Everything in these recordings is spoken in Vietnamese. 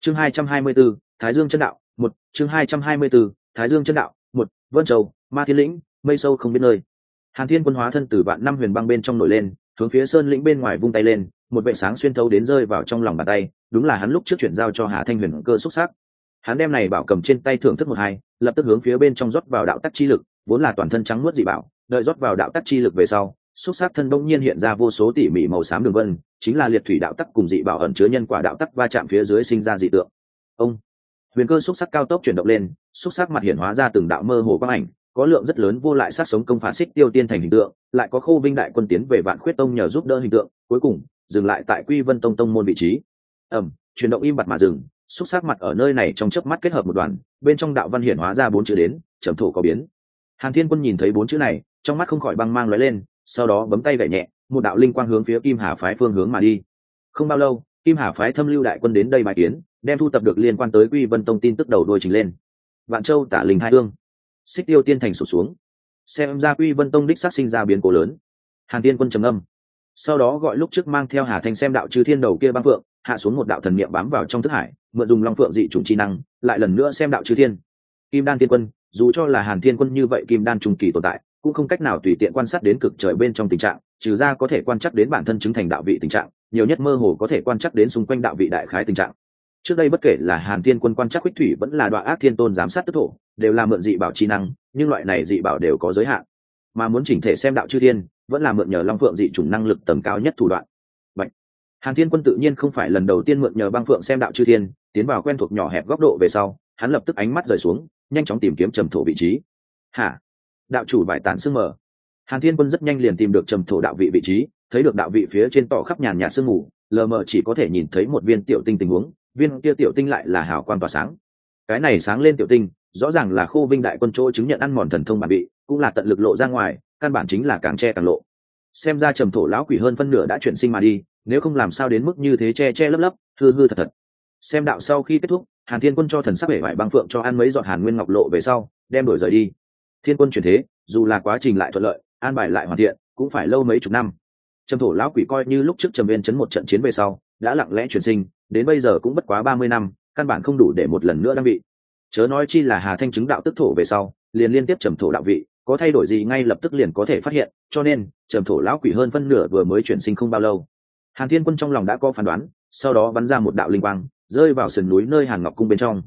chương 224, Thái Dương chân đạo một chương 224, Thái Dương chân đạo một Vân Châu, Ma Thiên lĩnh, mây sâu không biết nơi. Hàn Thiên Quân hóa thân từ vạn năm huyền băng bên trong nổi lên, hướng phía sơn lĩnh bên ngoài vung tay lên, một vệ sáng xuyên thấu đến rơi vào trong lòng bàn tay, đúng là hắn lúc trước chuyển giao cho Hà Thanh Huyền cơ xúc sắc. Hắn đem này bảo cầm trên tay thưởng thức một hai, lập tức hướng phía bên trong rót vào đạo tắc chi lực, vốn là toàn thân trắng muốt dị bảo, đợi rót vào đạo tắc chi lực về sau, xúc sắc thân đông nhiên hiện ra vô số tỉ mỉ màu xám đường vân, chính là liệt thủy đạo tắc cùng dị bảo ẩn chứa nhân quả đạo tắc va chạm phía dưới sinh ra dị tượng. Ông huyền cơ xúc sắc cao tốc chuyển động lên, xúc sắc mặt hiện hóa ra từng đạo mơ hồ quang ảnh, có lượng rất lớn vô lại sát sống công phản xích tiêu tiên thành hình tượng, lại có Khô Vinh đại quân tiến về Vạn Khuyết tông nhờ giúp đỡ hình tượng, cuối cùng dừng lại tại Quy Vân tông tông môn vị trí. Chuyển động im bặt mà dừng, xúc sắc mặt ở nơi này trong chớp mắt kết hợp một đoàn, bên trong đạo văn hiển hóa ra 4 chữ đến, trầm thổ có biến. Hàn Thiên Quân nhìn thấy 4 chữ này, trong mắt không khỏi băng mang lóe lên, sau đó bấm tay gảy nhẹ, một đạo linh quang hướng phía Kim Hà phái phương hướng mà đi. Không bao lâu, Kim Hà phái Thâm Lưu đại quân đến đây bài kiến, đem thu tập được liên quan tới Quy Vân tông tin tức đầu đuôi trình lên. Vạn Châu Tả Linh Hai Ương, Xích Tiêu tiên thành sụp xuống, xem ra Quy Vân tông đích xác sinh ra biến cố lớn. Hàn Thiên Quân trầm âm, sau đó gọi lúc trước mang theo Hà Thanh xem đạo chư thiên đầu kia băng phượng, hạ xuống một đạo thần niệm bám vào trong thức hải, mượn dùng long phượng dị chủng chi năng, lại lần nữa xem đạo chư thiên. Kim Đan Thiên Quân, dù cho là Hàn Thiên Quân như vậy Kim Đan trung kỳ tồn tại, cũng không cách nào tùy tiện quan sát đến cực trời bên trong tình trạng, trừ ra có thể quan trắc đến bản thân chứng thành đạo vị tình trạng, nhiều nhất mơ hồ có thể quan trắc đến xung quanh đạo vị đại khái tình trạng. Trước đây bất kể là Hàn Thiên Quân quan trắc huyết thủy vẫn là Đoạ Ác Thiên Tôn giám sát tức thổ, đều là mượn dị bảo chi năng, nhưng loại này dị bảo đều có giới hạn, mà muốn chỉnh thể xem đạo chư thiên, vẫn là mượn nhờ long phượng dị chủng năng lực tầm cao nhất thủ đoạn. Vậy, Hàn Thiên Quân tự nhiên không phải lần đầu tiên mượn nhờ băng phượng xem đạo chư thiên, tiến vào quen thuộc nhỏ hẹp góc độ về sau, hắn lập tức ánh mắt rời xuống, nhanh chóng tìm kiếm trầm thổ vị trí. Hả? Đạo chủ vải tản sương mờ. Hàn Thiên Quân rất nhanh liền tìm được trầm thổ đạo vị vị trí, thấy được đạo vị phía trên tỏ khắp nhàn nhạt sương mù, lờ mờ chỉ có thể nhìn thấy một viên tiểu tinh tình huống, viên kia tiểu tinh lại là hào quang tỏa sáng. Cái này sáng lên tiểu tinh, rõ ràng là Khô Vinh đại quân chỗ chứng nhận ăn mòn thần thông bản bị, cũng là tận lực lộ ra ngoài, căn bản chính là càng che càng lộ. Xem ra trầm thổ lão quỷ hơn phân nửa đã chuyển sinh mà đi, nếu không làm sao đến mức như thế che che lấp lấp, hư hư thật thật. Xem đạo sau khi kết thúc, Hàn Thiên Quân cho thần sắc bể bại băng phượng cho ăn mấy giọt Hàn Nguyên Ngọc lộ về sau, đem đổi rời đi. Thiên Quân chuyển thế, dù là quá trình lại thuận lợi, an bài lại hoàn thiện, cũng phải lâu mấy chục năm. Trầm thổ lão quỷ coi như lúc trước Trầm Viên chấn một trận chiến về sau, đã lặng lẽ chuyển sinh, đến bây giờ cũng bất quá 30 năm, căn bản không đủ để một lần nữa đăng vị. Chớ nói chi là Hà Thanh chứng đạo tức thổ về sau, liền liên tiếp trầm thổ đạo vị, có thay đổi gì ngay lập tức liền có thể phát hiện, cho nên trầm thổ lão quỷ hơn phân nửa vừa mới chuyển sinh không bao lâu. Hàn Thiên Quân trong lòng đã có phán đoán, sau đó bắn ra một đạo linh quang, rơi vào sườn núi nơi Hàn Ngọc cung bên trong.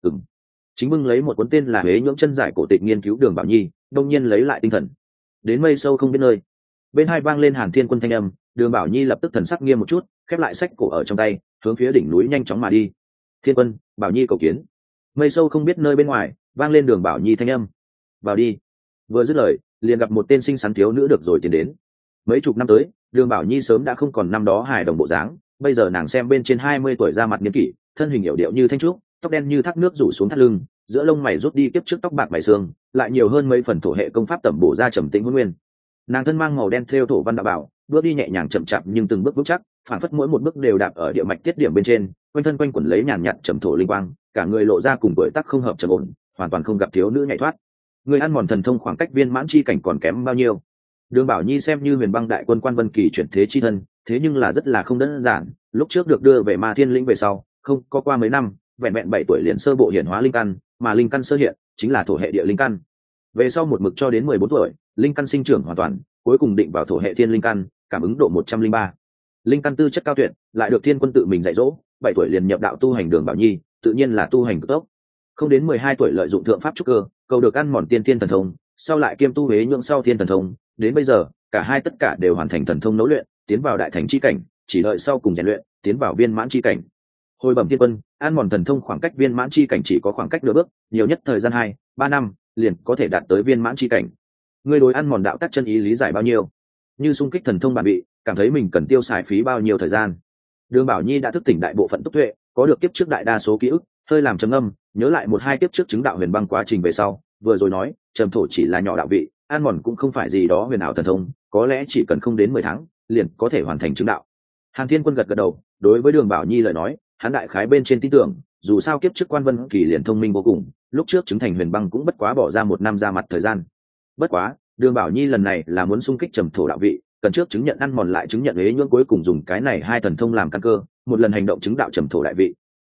Chính Bưng lấy một cuốn tên là Huế Nhưỡng chân giải cổ tịch nghiên cứu Đường Bảo Nhi, đông nhiên lấy lại tinh thần. Đến mây sâu không biết nơi. Bên hai vang lên Hàn Thiên Quân thanh âm, Đường Bảo Nhi lập tức thần sắc nghiêm một chút, khép lại sách cổ ở trong tay, hướng phía đỉnh núi nhanh chóng mà đi. Thiên Quân, Bảo Nhi cầu kiến. Mây sâu không biết nơi bên ngoài, vang lên Đường Bảo Nhi thanh âm. Vào đi. Vừa dứt lời, liền gặp một tên xinh xắn thiếu nữ được rồi tiến đến. Mấy chục năm tới, Đường Bảo Nhi sớm đã không còn năm đó hài đồng bộ dáng, bây giờ nàng xem bên trên 20 tuổi ra mặt niên kỷ, thân hình hiểu điệu như thanh trúc, tóc đen như thác nước rủ xuống thắt lưng, giữa lông mày rút đi tiếp trước tóc bạc mày xương, lại nhiều hơn mấy phần thổ hệ công pháp tẩm bổ ra trầm tĩnh huân nguyên. Nàng thân mang màu đen thêu thổ văn đạo bảo, bước đi nhẹ nhàng chậm chạp nhưng từng bước vững chắc, phản phất mỗi một bước đều đạp ở địa mạch tiết điểm bên trên, quanh thân quanh quẩn lấy nhàn nhạt trầm thổ linh quang, cả người lộ ra cùng tuổi tác không hợp trầm ổn, hoàn toàn không gặp thiếu nữ nhảy thoát. Người ăn mòn thần thông khoảng cách viên mãn chi cảnh còn kém bao nhiêu? Đường Bảo Nhi xem như Huyền Băng đại quân Quan Vân Kỳ chuyển thế chi thân, thế nhưng là rất là không đơn giản, lúc trước được đưa về Ma Thiên lĩnh về sau, không có qua mấy năm, vẹn vẹn 7 tuổi liền sơ bộ hiển hóa linh căn, mà linh căn sơ hiện chính là thổ hệ địa linh căn. Về sau một mực cho đến 14 tuổi, linh căn sinh trưởng hoàn toàn, cuối cùng định vào thổ hệ thiên linh căn, cảm ứng độ 103. Linh căn tư chất cao tuyệt, lại được Thiên Quân tự mình dạy dỗ, 7 tuổi liền nhập đạo tu hành Đường Bảo Nhi, tự nhiên là tu hành cực tốc. Không đến 12 tuổi lợi dụng thượng pháp trúc cơ, cầu được ăn mòn tiên thiên thần thông, sau lại kiêm tu Huế Nhưỡng sau thiên thần thông, đến bây giờ, cả hai tất cả đều hoàn thành thần thông nấu luyện, tiến vào đại thành chi cảnh, chỉ đợi sau cùng rèn luyện, tiến vào viên mãn chi cảnh. Hồi bẩm Thiên Quân, ăn mòn thần thông khoảng cách viên mãn chi cảnh chỉ có khoảng cách nửa bước, nhiều nhất thời gian 2-3 năm, liền có thể đạt tới viên mãn chi cảnh. Ngươi đối ăn mòn đạo tắc chân ý lý giải bao nhiêu? Như xung kích thần thông bản bị, cảm thấy mình cần tiêu xài phí bao nhiêu thời gian? Đường Bảo Nhi đã thức tỉnh đại bộ phận túc tuệ, có được kiếp trước đại đa số ký ức, hơi làm trầm âm, nhớ lại 1-2 kiếp trước chứng đạo Huyền Băng quá trình về sau, vừa rồi nói, trầm thổ chỉ là nhỏ đạo vị, ăn mòn cũng không phải gì đó huyền ảo thần thông, có lẽ chỉ cần không đến 10 tháng, liền có thể hoàn thành chứng đạo. Hàn Thiên Quân gật gật đầu, đối với Đường Bảo Nhi lời nói, hắn đại khái bên trên tin tưởng, dù sao kiếp trước Quan Vân Kỳ liền thông minh vô cùng, lúc trước chứng thành Huyền Băng cũng bất quá bỏ ra 1 năm ra mặt thời gian. Bất quá, Đường Bảo Nhi lần này là muốn xung kích trầm thổ đạo vị, cần trước chứng nhận ăn mòn lại chứng nhận Huế Nhưỡng, cuối cùng dùng cái này 2 thần thông làm căn cơ, một lần hành động chứng đạo trầm thổ đại vị.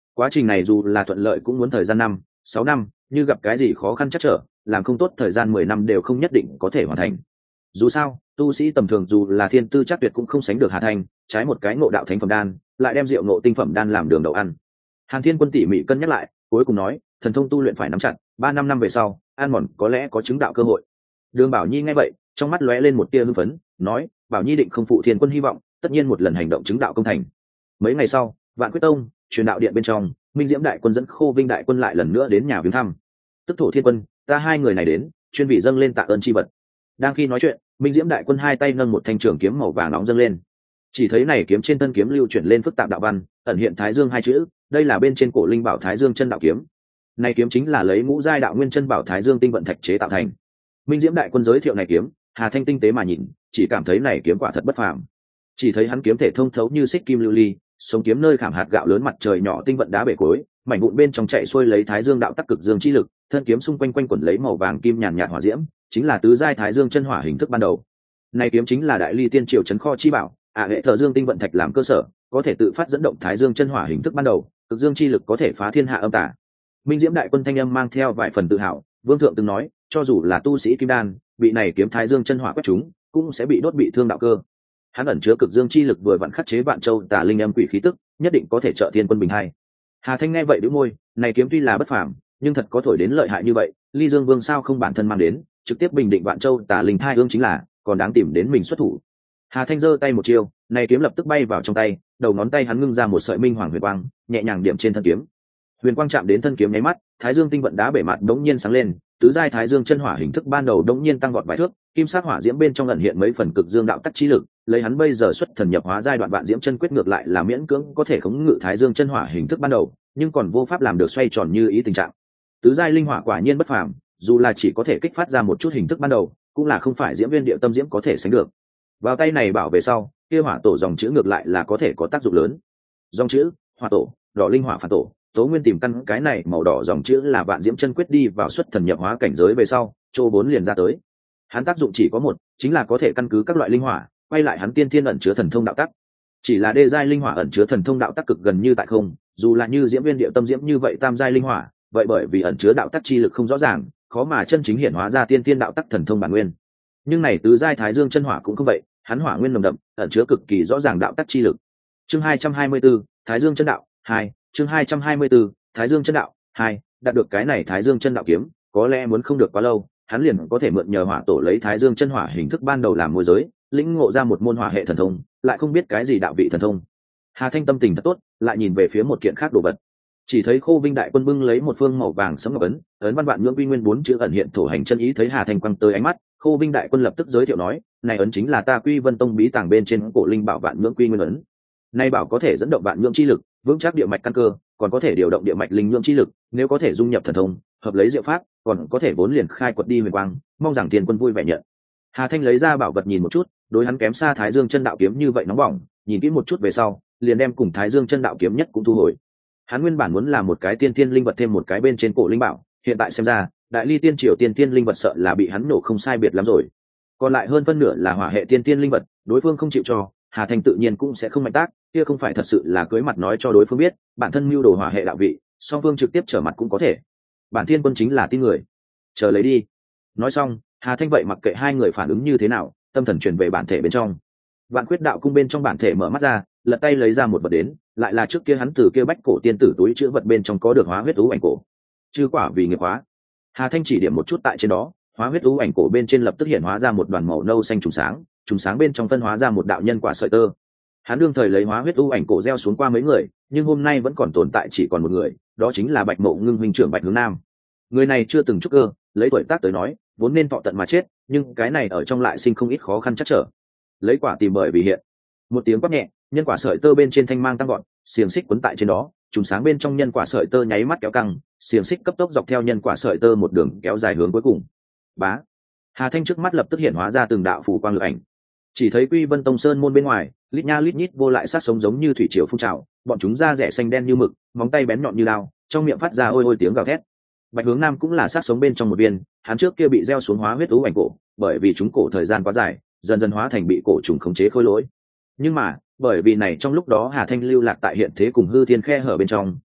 Quá trình này dù là thuận lợi cũng muốn thời gian 5, 6 năm, như gặp cái gì khó khăn chắc trở, làm không tốt thời gian 10 năm đều không nhất định có thể hoàn thành. Dù sao, tu sĩ tầm thường dù là thiên tư chắc tuyệt cũng không sánh được Hà Thanh, trái một cái ngộ đạo thánh phẩm đan, lại đem rượu ngộ tinh phẩm đan làm đường đậu ăn. Hàn Thiên Quân tỉ mỉ cân nhắc lại, cuối cùng nói, thần thông tu luyện phải nắm chặt, 3-5 năm về sau, an mòn có lẽ có chứng đạo cơ hội. Đường Bảo Nhi nghe vậy, trong mắt lóe lên một tia hưng phấn, nói, Bảo Nhi định không phụ Thiên Quân hy vọng, tất nhiên một lần hành động chứng đạo công thành. Mấy ngày sau, Vạn Quyết Tông, truyền đạo điện bên trong, Minh Diễm đại quân dẫn Khô Vinh đại quân lại lần nữa đến nhà viếng thăm. Tức Thổ Thiên Quân, ta hai người này đến, chuyên vị dâng lên tạ ơn chi vật. Đang khi nói chuyện, Minh Diễm đại quân hai tay nâng một thanh trường kiếm màu vàng nóng dâng lên. Chỉ thấy này kiếm trên thân kiếm lưu chuyển lên phức tạp đạo văn, ẩn hiện Thái Dương hai chữ, đây là bên trên cổ linh bảo Thái Dương chân đạo kiếm. Này kiếm chính là lấy ngũ giai đạo nguyên chân bảo Thái Dương tinh vận thạch chế tạo thành. Minh Diễm đại quân giới thiệu này kiếm, Hà Thanh tinh tế mà nhìn, chỉ cảm thấy này kiếm quả thật bất phàm. Chỉ thấy hắn kiếm thể thông thấu như xích kim lưu ly, sống kiếm nơi khảm hạt gạo lớn mặt trời nhỏ tinh vận đá bể cối, mảnh vụn bên trong chạy xuôi lấy Thái Dương đạo tắc cực dương chi lực, thân kiếm xung quanh quanh quẩn lấy màu vàng kim nhàn nhạt hỏa diễm, chính là tứ giai Thái Dương chân hỏa hình thức ban đầu. Này kiếm chính là đại ly tiên triều trấn kho chi bảo, hệ thờ Dương tinh vận thạch làm cơ sở, có thể tự phát dẫn động Thái Dương chân hỏa hình thức ban đầu, cực dương chi lực có thể phá thiên hạ âm tà. Minh Diễm đại quân thanh âm mang theo vài phần tự hào, Vương thượng từng nói, cho dù là tu sĩ kim đan, bị này kiếm Thái Dương chân hỏa quét chúng, cũng sẽ bị đốt bị thương đạo cơ. Hắn ẩn chứa cực dương chi lực vừa vặn khắc chế vạn châu tà linh âm quỷ khí tức, nhất định có thể trợ Thiên Quân bình hai. Hà Thanh nghe vậy đĩu môi, này kiếm tuy là bất phàm, nhưng thật có thổi đến lợi hại như vậy, Ly Dương Vương sao không bản thân mang đến, trực tiếp bình định vạn châu tà linh thai hương chính là, còn đáng tìm đến mình xuất thủ. Hà Thanh giơ tay một chiêu, này kiếm lập tức bay vào trong tay, đầu ngón tay hắn ngưng ra một sợi minh hoàng huyền quang, nhẹ nhàng điểm trên thân kiếm. Huyền quang chạm đến thân kiếm nháy mắt, Thái Dương tinh vận đá bể mặt đống nhiên sáng lên, tứ giai Thái Dương chân hỏa hình thức ban đầu đống nhiên tăng vọt vài thước, kim sắc hỏa diễm bên trong ẩn hiện mấy phần cực dương đạo tắc trí lực, lấy hắn bây giờ xuất thần nhập hóa giai đoạn vạn diễm chân quyết ngược lại là miễn cưỡng có thể khống ngự Thái Dương chân hỏa hình thức ban đầu, nhưng còn vô pháp làm được xoay tròn như ý tình trạng. Tứ giai linh hỏa quả nhiên bất phàm, dù là chỉ có thể kích phát ra một chút hình thức ban đầu, cũng là không phải diễm viên địa tâm diễm có thể sánh được. Vào tay này bảo về sau, kia hỏa tổ dòng chữ ngược lại là có thể có tác dụng lớn. Dòng chữ hỏa tổ, đỏ linh hỏa phản tổ, tố nguyên tìm căn cái này màu đỏ dòng chữ là vạn diễm chân quyết đi vào xuất thần nhập hóa cảnh giới về sau, chỗ 4 liền ra tới. Hắn tác dụng chỉ có một, chính là có thể căn cứ các loại linh hỏa, quay lại hắn tiên thiên ẩn chứa thần thông đạo tắc. Chỉ là đê giai linh hỏa ẩn chứa thần thông đạo tắc cực gần như tại không, dù là như diễm viên địa tâm diễm như vậy tam giai linh hỏa, vậy bởi vì ẩn chứa đạo tắc chi lực không rõ ràng, khó mà chân chính hiện hóa ra tiên thiên đạo tắc thần thông bản nguyên. Nhưng này tứ giai Thái Dương chân hỏa cũng không vậy, hắn hỏa nguyên nồng đậm, ẩn chứa cực kỳ rõ ràng đạo tắc chi lực. Chương 224, Thái Dương chân đạo 2, chương 224, Thái Dương chân đạo 2, đạt được cái này Thái Dương chân đạo kiếm, có lẽ muốn không được quá lâu, hắn liền có thể mượn nhờ hỏa tổ lấy Thái Dương chân hỏa hình thức ban đầu làm môi giới, lĩnh ngộ ra một môn hỏa hệ thần thông, lại không biết cái gì đạo vị thần thông. Hà Thanh tâm tình thật tốt, lại nhìn về phía một kiện khác đồ vật. Chỉ thấy Khô Vinh đại quân bưng lấy một phương màu vàng sẫm ngọc ấn văn vạn nhưỡng quy nguyên 4 chữ ẩn hiện thổ hành chân ý, thấy Hà Thanh quăng tới ánh mắt, Khô Vinh đại quân lập tức giới thiệu nói, này ấn chính là ta Quy Vân Tông bí tàng bên trên cổ linh bảo vạn nhưỡng quy nguyên ấn. Nay bảo có thể dẫn động vạn nhưỡng chi lực, vững chắc địa mạch căn cơ, còn có thể điều động địa mạch linh nhưỡng chi lực, nếu có thể dung nhập thần thông, hợp lấy diệu pháp, còn có thể vốn liền khai quật đi huyền quang, mong rằng Thiên Quân vui vẻ nhận. Hà Thanh lấy ra bảo vật nhìn một chút, đối hắn kém xa Thái Dương chân đạo kiếm như vậy nóng bỏng, nhìn kỹ một chút về sau, liền đem cùng Thái Dương chân đạo kiếm nhất cũng thu hồi. Hắn nguyên bản muốn làm một cái tiên thiên linh vật thêm một cái bên trên cổ linh bảo, hiện tại xem ra, đại ly tiên triều tiên thiên linh vật sợ là bị hắn nổ không sai biệt lắm rồi. Còn lại hơn phân nửa là hỏa hệ tiên thiên linh vật, đối phương không chịu cho, Hà Thanh tự nhiên cũng sẽ không mạnh tác, kia không phải thật sự là cưới mặt nói cho đối phương biết, bản thân mưu đồ hỏa hệ đạo vị, song phương trực tiếp trở mặt cũng có thể. Bản Thiên Quân chính là tin người, chờ lấy đi. Nói xong, Hà Thanh vậy mặc kệ hai người phản ứng như thế nào, tâm thần chuyển về bản thể bên trong. Vạn Quyết đạo cung bên trong bản thể mở mắt ra, lật tay lấy ra một vật đến, lại là trước kia hắn từ kia bách cổ tiên tử túi chứa vật bên trong có được hóa huyết ú ảnh cổ. Chư quả vì nghiệp hóa. Hà Thanh chỉ điểm một chút tại trên đó, hóa huyết ú ảnh cổ bên trên lập tức hiện hóa ra một đoàn màu nâu xanh trùng sáng bên trong phân hóa ra một đạo nhân quả sợi tơ. Hắn đương thời lấy hóa huyết ú ảnh cổ gieo xuống qua mấy người, nhưng hôm nay vẫn còn tồn tại chỉ còn một người, đó chính là Bạch Mộ Ngưng huynh trưởng Bạch Hướng Nam. Người này chưa từng trúc cơ, lấy tuổi tác tới nói, vốn nên thọ tận mà chết, nhưng cái này ở trong lại sinh không ít khó khăn chắc trở. Lấy quả tìm bởi vì hiện. Một tiếng quát nhẹ, nhân quả sợi tơ bên trên thanh mang tăng gọn, xiềng xích quấn tại trên đó, trùng sáng bên trong nhân quả sợi tơ nháy mắt kéo căng, xiềng xích cấp tốc dọc theo nhân quả sợi tơ một đường kéo dài hướng cuối cùng. Bá. Hà Thanh trước mắt lập tức hiện hóa ra từng đạo phù quang lực ảnh. Chỉ thấy Quy Vân Tông sơn môn bên ngoài, lít nha lít nhít vô lại sát sống giống như thủy triều phun trào, bọn chúng da rẻ xanh đen như mực, móng tay bén nhọn như lao, trong miệng phát ra ôi ôi tiếng gào thét. Bạch Hướng Nam cũng là sát sống bên trong một viên, hắn trước kia bị gieo xuống hóa huyết ú ảnh cổ, bởi vì chúng cổ thời gian quá dài, dần dần hóa thành bị cổ trùng khống chế khôi lỗi. Nhưng mà, bởi vì này trong lúc đó Hà Thanh lưu lạc tại hiện thế cùng hư thiên khe hở bên trong,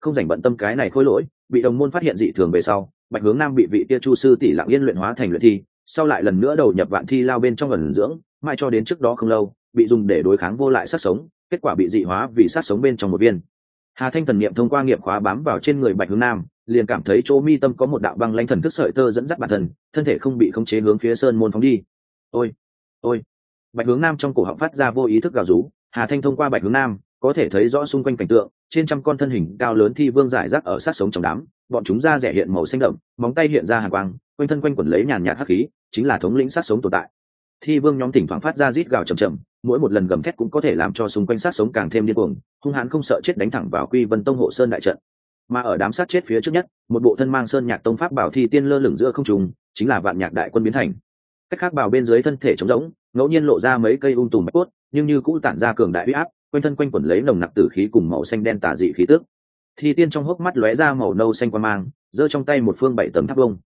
không dành bận tâm cái này khôi lỗi. Bị đồng môn phát hiện dị thường về sau, Bạch Hướng Nam bị vị kia chu sư tỷ lặng yên luyện hóa thành luyện thi, sau lại lần nữa đầu nhập vạn thi lao bên trong ẩn dưỡng, mãi cho đến trước đó không lâu bị dùng để đối kháng vô lại sát sống, kết quả bị dị hóa vì sát sống bên trong một viên. Hà Thanh thần niệm thông qua nghiệp khóa bám vào trên người Bạch Hướng Nam, liền cảm thấy chỗ mi tâm có một đạo băng lãnh thần thức sợi tơ dẫn dắt bản thân, thân thể không bị khống chế hướng phía sơn môn phóng đi. Ôi, ôi! Bạch Hướng Nam trong cổ họng phát ra vô ý thức gào rú. Hà Thanh thông qua Bạch Hướng Nam có thể thấy rõ xung quanh cảnh tượng, trên trăm con thân hình cao lớn thi vương rải rác ở sát sống trong đám, bọn chúng da rẻ hiện màu xanh đậm, móng tay hiện ra hàn quang, quanh thân quanh quẩn lấy nhàn nhạt hắc khí, chính là thống lĩnh sát sống tồn tại. Thi vương nhóm thỉnh thoảng phát ra rít gào trầm trầm, mỗi một lần gầm thét cũng có thể làm cho xung quanh sát sống càng thêm điên cuồng, hung hãn không sợ chết đánh thẳng vào Quy Vân Tông hộ sơn đại trận. Mà ở đám sát chết phía trước nhất, một bộ thân mang sơn nhạc tông pháp bảo thi tiên lơ lửng giữa không trung, chính là Vạn Nhạc đại quân biến thành. Cách khác bảo bên dưới thân thể trống rỗng, ngẫu nhiên lộ ra mấy cây tùm bạch cốt, nhưng như cũ tản ra cường đại uy áp, quanh thân quanh quẩn lấy nồng nặc tử khí cùng màu xanh đen tà dị khí tức. Thi tiên trong hốc mắt lóe ra màu nâu xanh quang mang, giơ trong tay một phương 7 tầng tháp vông.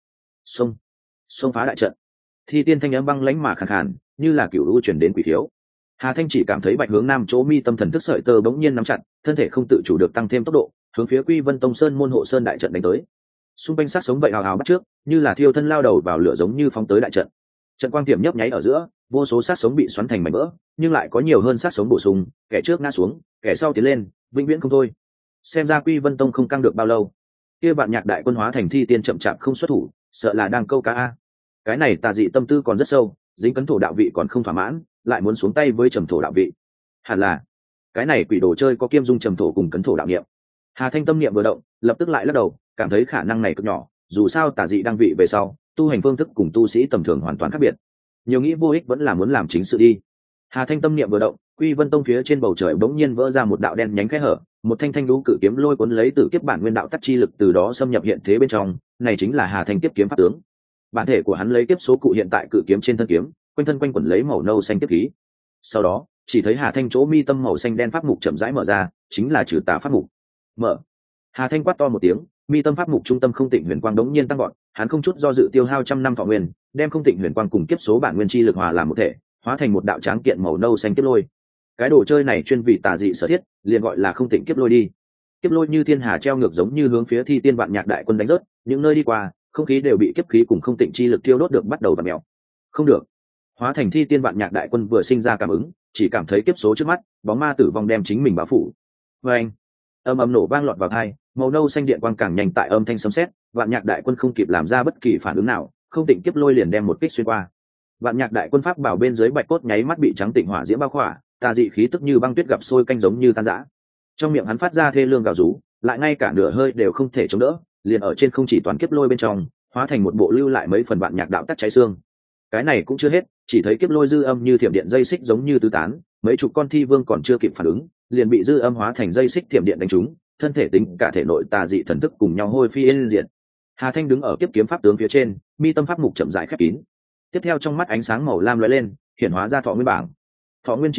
Xông phá đại trận. Thi tiên thanh âm băng lãnh mà khàn khàn, như là cửu u truyền đến quỷ thiếu. Hà Thanh chỉ cảm thấy Bạch Hướng Nam chỗ mi tâm thần thức sợi tơ bỗng nhiên nắm chặt, thân thể không tự chủ được tăng thêm tốc độ, hướng phía Quy Vân Tông Sơn môn hộ sơn đại trận đánh tới. Xung quanh sát sống vậy hào hào bắt trước, như là thiêu thân lao đầu vào lửa giống như phóng tới đại trận. Trận quang tiệm nhấp nháy ở giữa, vô số sát sống bị xoắn thành mảnh vỡ, nhưng lại có nhiều hơn sát sống bổ sung, kẻ trước ngã xuống, kẻ sau tiến lên, vĩnh viễn không thôi. Xem ra Quy Vân Tông không căng được bao lâu. Kia Vạn Nhạc đại quân hóa thành thi tiên chậm chạp không xuất thủ, sợ là đang câu cá a. Cái này tà dị tâm tư còn rất sâu, dính cấn thổ đạo vị còn không thỏa mãn, lại muốn xuống tay với trầm thổ đạo vị. Hẳn là cái này quỷ đồ chơi có kiêm dung trầm thổ cùng cấn thổ đạo niệm. Hà Thanh tâm niệm vừa động, lập tức lại lắc đầu, cảm thấy khả năng này cực nhỏ, dù sao tà dị đang vị về sau, tu hành phương thức cùng tu sĩ tầm thường hoàn toàn khác biệt. Nhiều nghĩ vô ích vẫn là muốn làm chính sự đi. Hà Thanh tâm niệm vừa động, Quy Vân Tông phía trên bầu trời bỗng nhiên vỡ ra một đạo đen nhánh kẽ hở, một thanh thanh lũ cự kiếm lôi cuốn lấy từ kiếp bản nguyên đạo tắc chi lực từ đó xâm nhập hiện thế bên trong, này chính là Hà Thanh kiếp kiếm pháp tướng. Bản thể của hắn lấy kiếp số cụ hiện tại cự kiếm trên thân kiếm, quanh thân quanh quẩn lấy màu nâu xanh kiếp khí. Sau đó, chỉ thấy Hà Thanh chỗ mi tâm màu xanh đen pháp mục chậm rãi mở ra, chính là trừ tà pháp mục. Mở. Hà Thanh quát to một tiếng, mi tâm pháp mục trung tâm không tịnh huyền quang đống nhiên tăng gọn, hắn không chút do dự tiêu hao trăm năm thọ nguyên, đem không tịnh huyền quang cùng kiếp số bản nguyên chi lực hòa làm một thể, hóa thành một đạo tráng kiện màu nâu xanh kiếp lôi. Cái đồ chơi này chuyên vì tà dị sở thiết, liền gọi là không tịnh kiếp lôi đi. Kiếp lôi như thiên hà treo ngược giống như hướng phía thi tiên Vạn Nhạc đại quân đánh rớt, những nơi đi qua, không khí đều bị kiếp khí cùng không tịnh chi lực thiêu đốt được bắt đầu vặn mèo. Không được. Hóa thành thi tiên Vạn Nhạc đại quân vừa sinh ra cảm ứng, chỉ cảm thấy kiếp số trước mắt, bóng ma tử vong đem chính mình bao phủ. Oeng! Âm ầm nổ vang lọt vào tai, màu nâu xanh điện quang càng nhanh tại âm thanh sấm sét, Vạn Nhạc đại quân không kịp làm ra bất kỳ phản ứng nào, không tịnh kiếp lôi liền đem một kích xuyên qua. Vạn Nhạc đại quân pháp bảo bên dưới bạch cốt nháy mắt bị trắng tịnh hỏa diễm bao khỏa, tà dị khí tức như băng tuyết gặp sôi canh giống như tan rã. Trong miệng hắn phát ra thê lương gào rú, lại ngay cả nửa hơi đều không thể chống đỡ, liền ở trên không chỉ toàn kiếp lôi bên trong, hóa thành một bộ lưu lại mấy phần Vạn Nhạc đạo tắc cháy xương. Cái này cũng chưa hết, chỉ thấy kiếp lôi dư âm như thiểm điện dây xích giống như tứ tán, mấy chục con thi vương còn chưa kịp phản ứng, liền bị dư âm hóa thành dây xích thiểm điện đánh trúng, thân thể tính cả thể nội tà dị thần thức cùng nhau hôi phi yên diệt. Hà Thanh đứng ở kiếp kiếm pháp tướng phía trên, mi tâm pháp mục chậm rãi khép kín. Tiếp theo trong mắt ánh sáng màu lam lóe lên, hiện hóa ra thọ nguyên bảng. Thọ nguyên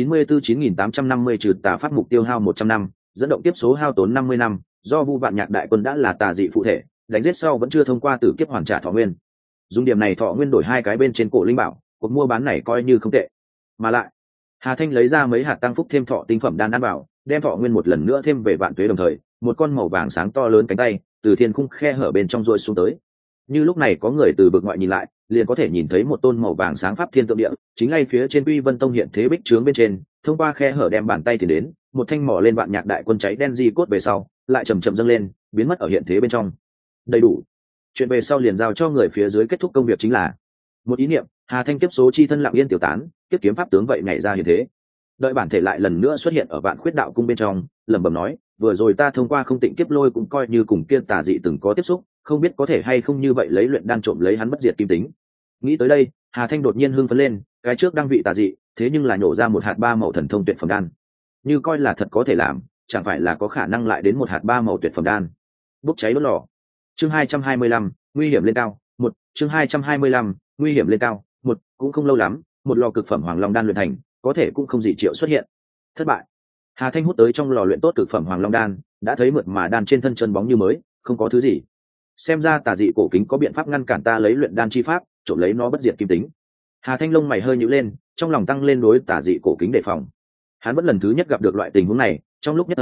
949850 trừ tà pháp mục tiêu hao 100 năm, dẫn động tiếp số hao tốn 50 năm, do Vu Vạn Nhạc đại quân đã là tà dị phụ thể, đánh giết sau vẫn chưa thông qua tử kiếp hoàn trả thọ nguyên. Dùng điểm này thọ nguyên đổi hai cái bên trên cổ linh bảo, cuộc mua bán này coi như không tệ. Mà lại, Hà Thanh lấy ra mấy hạt tăng phúc thêm thọ tinh phẩm đan ăn bảo, đem thọ nguyên một lần nữa thêm về vạn tuế đồng thời, một con màu vàng sáng to lớn cánh tay từ thiên khung khe hở bên trong rơi xuống tới. Như lúc này có người từ vực ngoại nhìn lại, liền có thể nhìn thấy một tôn màu vàng sáng pháp thiên tượng địa, chính ngay phía trên Quy Vân Tông hiện thế bích trướng bên trên, thông qua khe hở đem bàn tay thì đến, một thanh mỏ lên Vạn Nhạc đại quân cháy đen di cốt về sau, lại chậm chậm dâng lên, biến mất ở hiện thế bên trong. Đầy đủ. Chuyện về sau liền giao cho người phía dưới kết thúc công việc chính là. Một ý niệm, Hà Thanh kiếp số chi thân lặng yên tiểu tán, tiếp kiếm pháp tướng vậy nhảy ra hiện thế. Đợi bản thể lại lần nữa xuất hiện ở Vạn Khuyết đạo cung bên trong, lẩm bẩm nói, vừa rồi ta thông qua không tịnh kiếp lôi cũng coi như cùng kia tà dị từng có tiếp xúc, không biết có thể hay không như vậy lấy luyện đan trộm lấy hắn bất diệt kim tính. Nghĩ tới đây, Hà Thanh đột nhiên hưng phấn lên, cái trước đang vị tà dị, thế nhưng là nhổ ra một hạt ba màu thần thông tuyệt phẩm đan. Như coi là thật có thể làm, chẳng phải là có khả năng lại đến một hạt ba màu tuyệt phẩm đan. Bốc cháy đốt lò. Chương 225, nguy hiểm lên cao. Một, chương 225, nguy hiểm lên cao. Một, cũng không lâu lắm, một lò cực phẩm Hoàng Long đan luyện thành, có thể cũng không dị triệu xuất hiện. Thất bại. Hà Thanh hút tới trong lò luyện tốt cực phẩm Hoàng Long đan, đã thấy mượt mà đan trên thân chân bóng như mới, không có thứ gì. Xem ra tà dị cổ kính có biện pháp ngăn cản ta lấy luyện đan chi pháp, trộm lấy nó bất diệt kim tính. Hà Thanh lông mày hơi nhíu lên, trong lòng tăng lên đối tà dị cổ kính đề phòng. Hắn vẫn lần thứ nhất gặp được loại tình huống này, trong lúc nhất thời,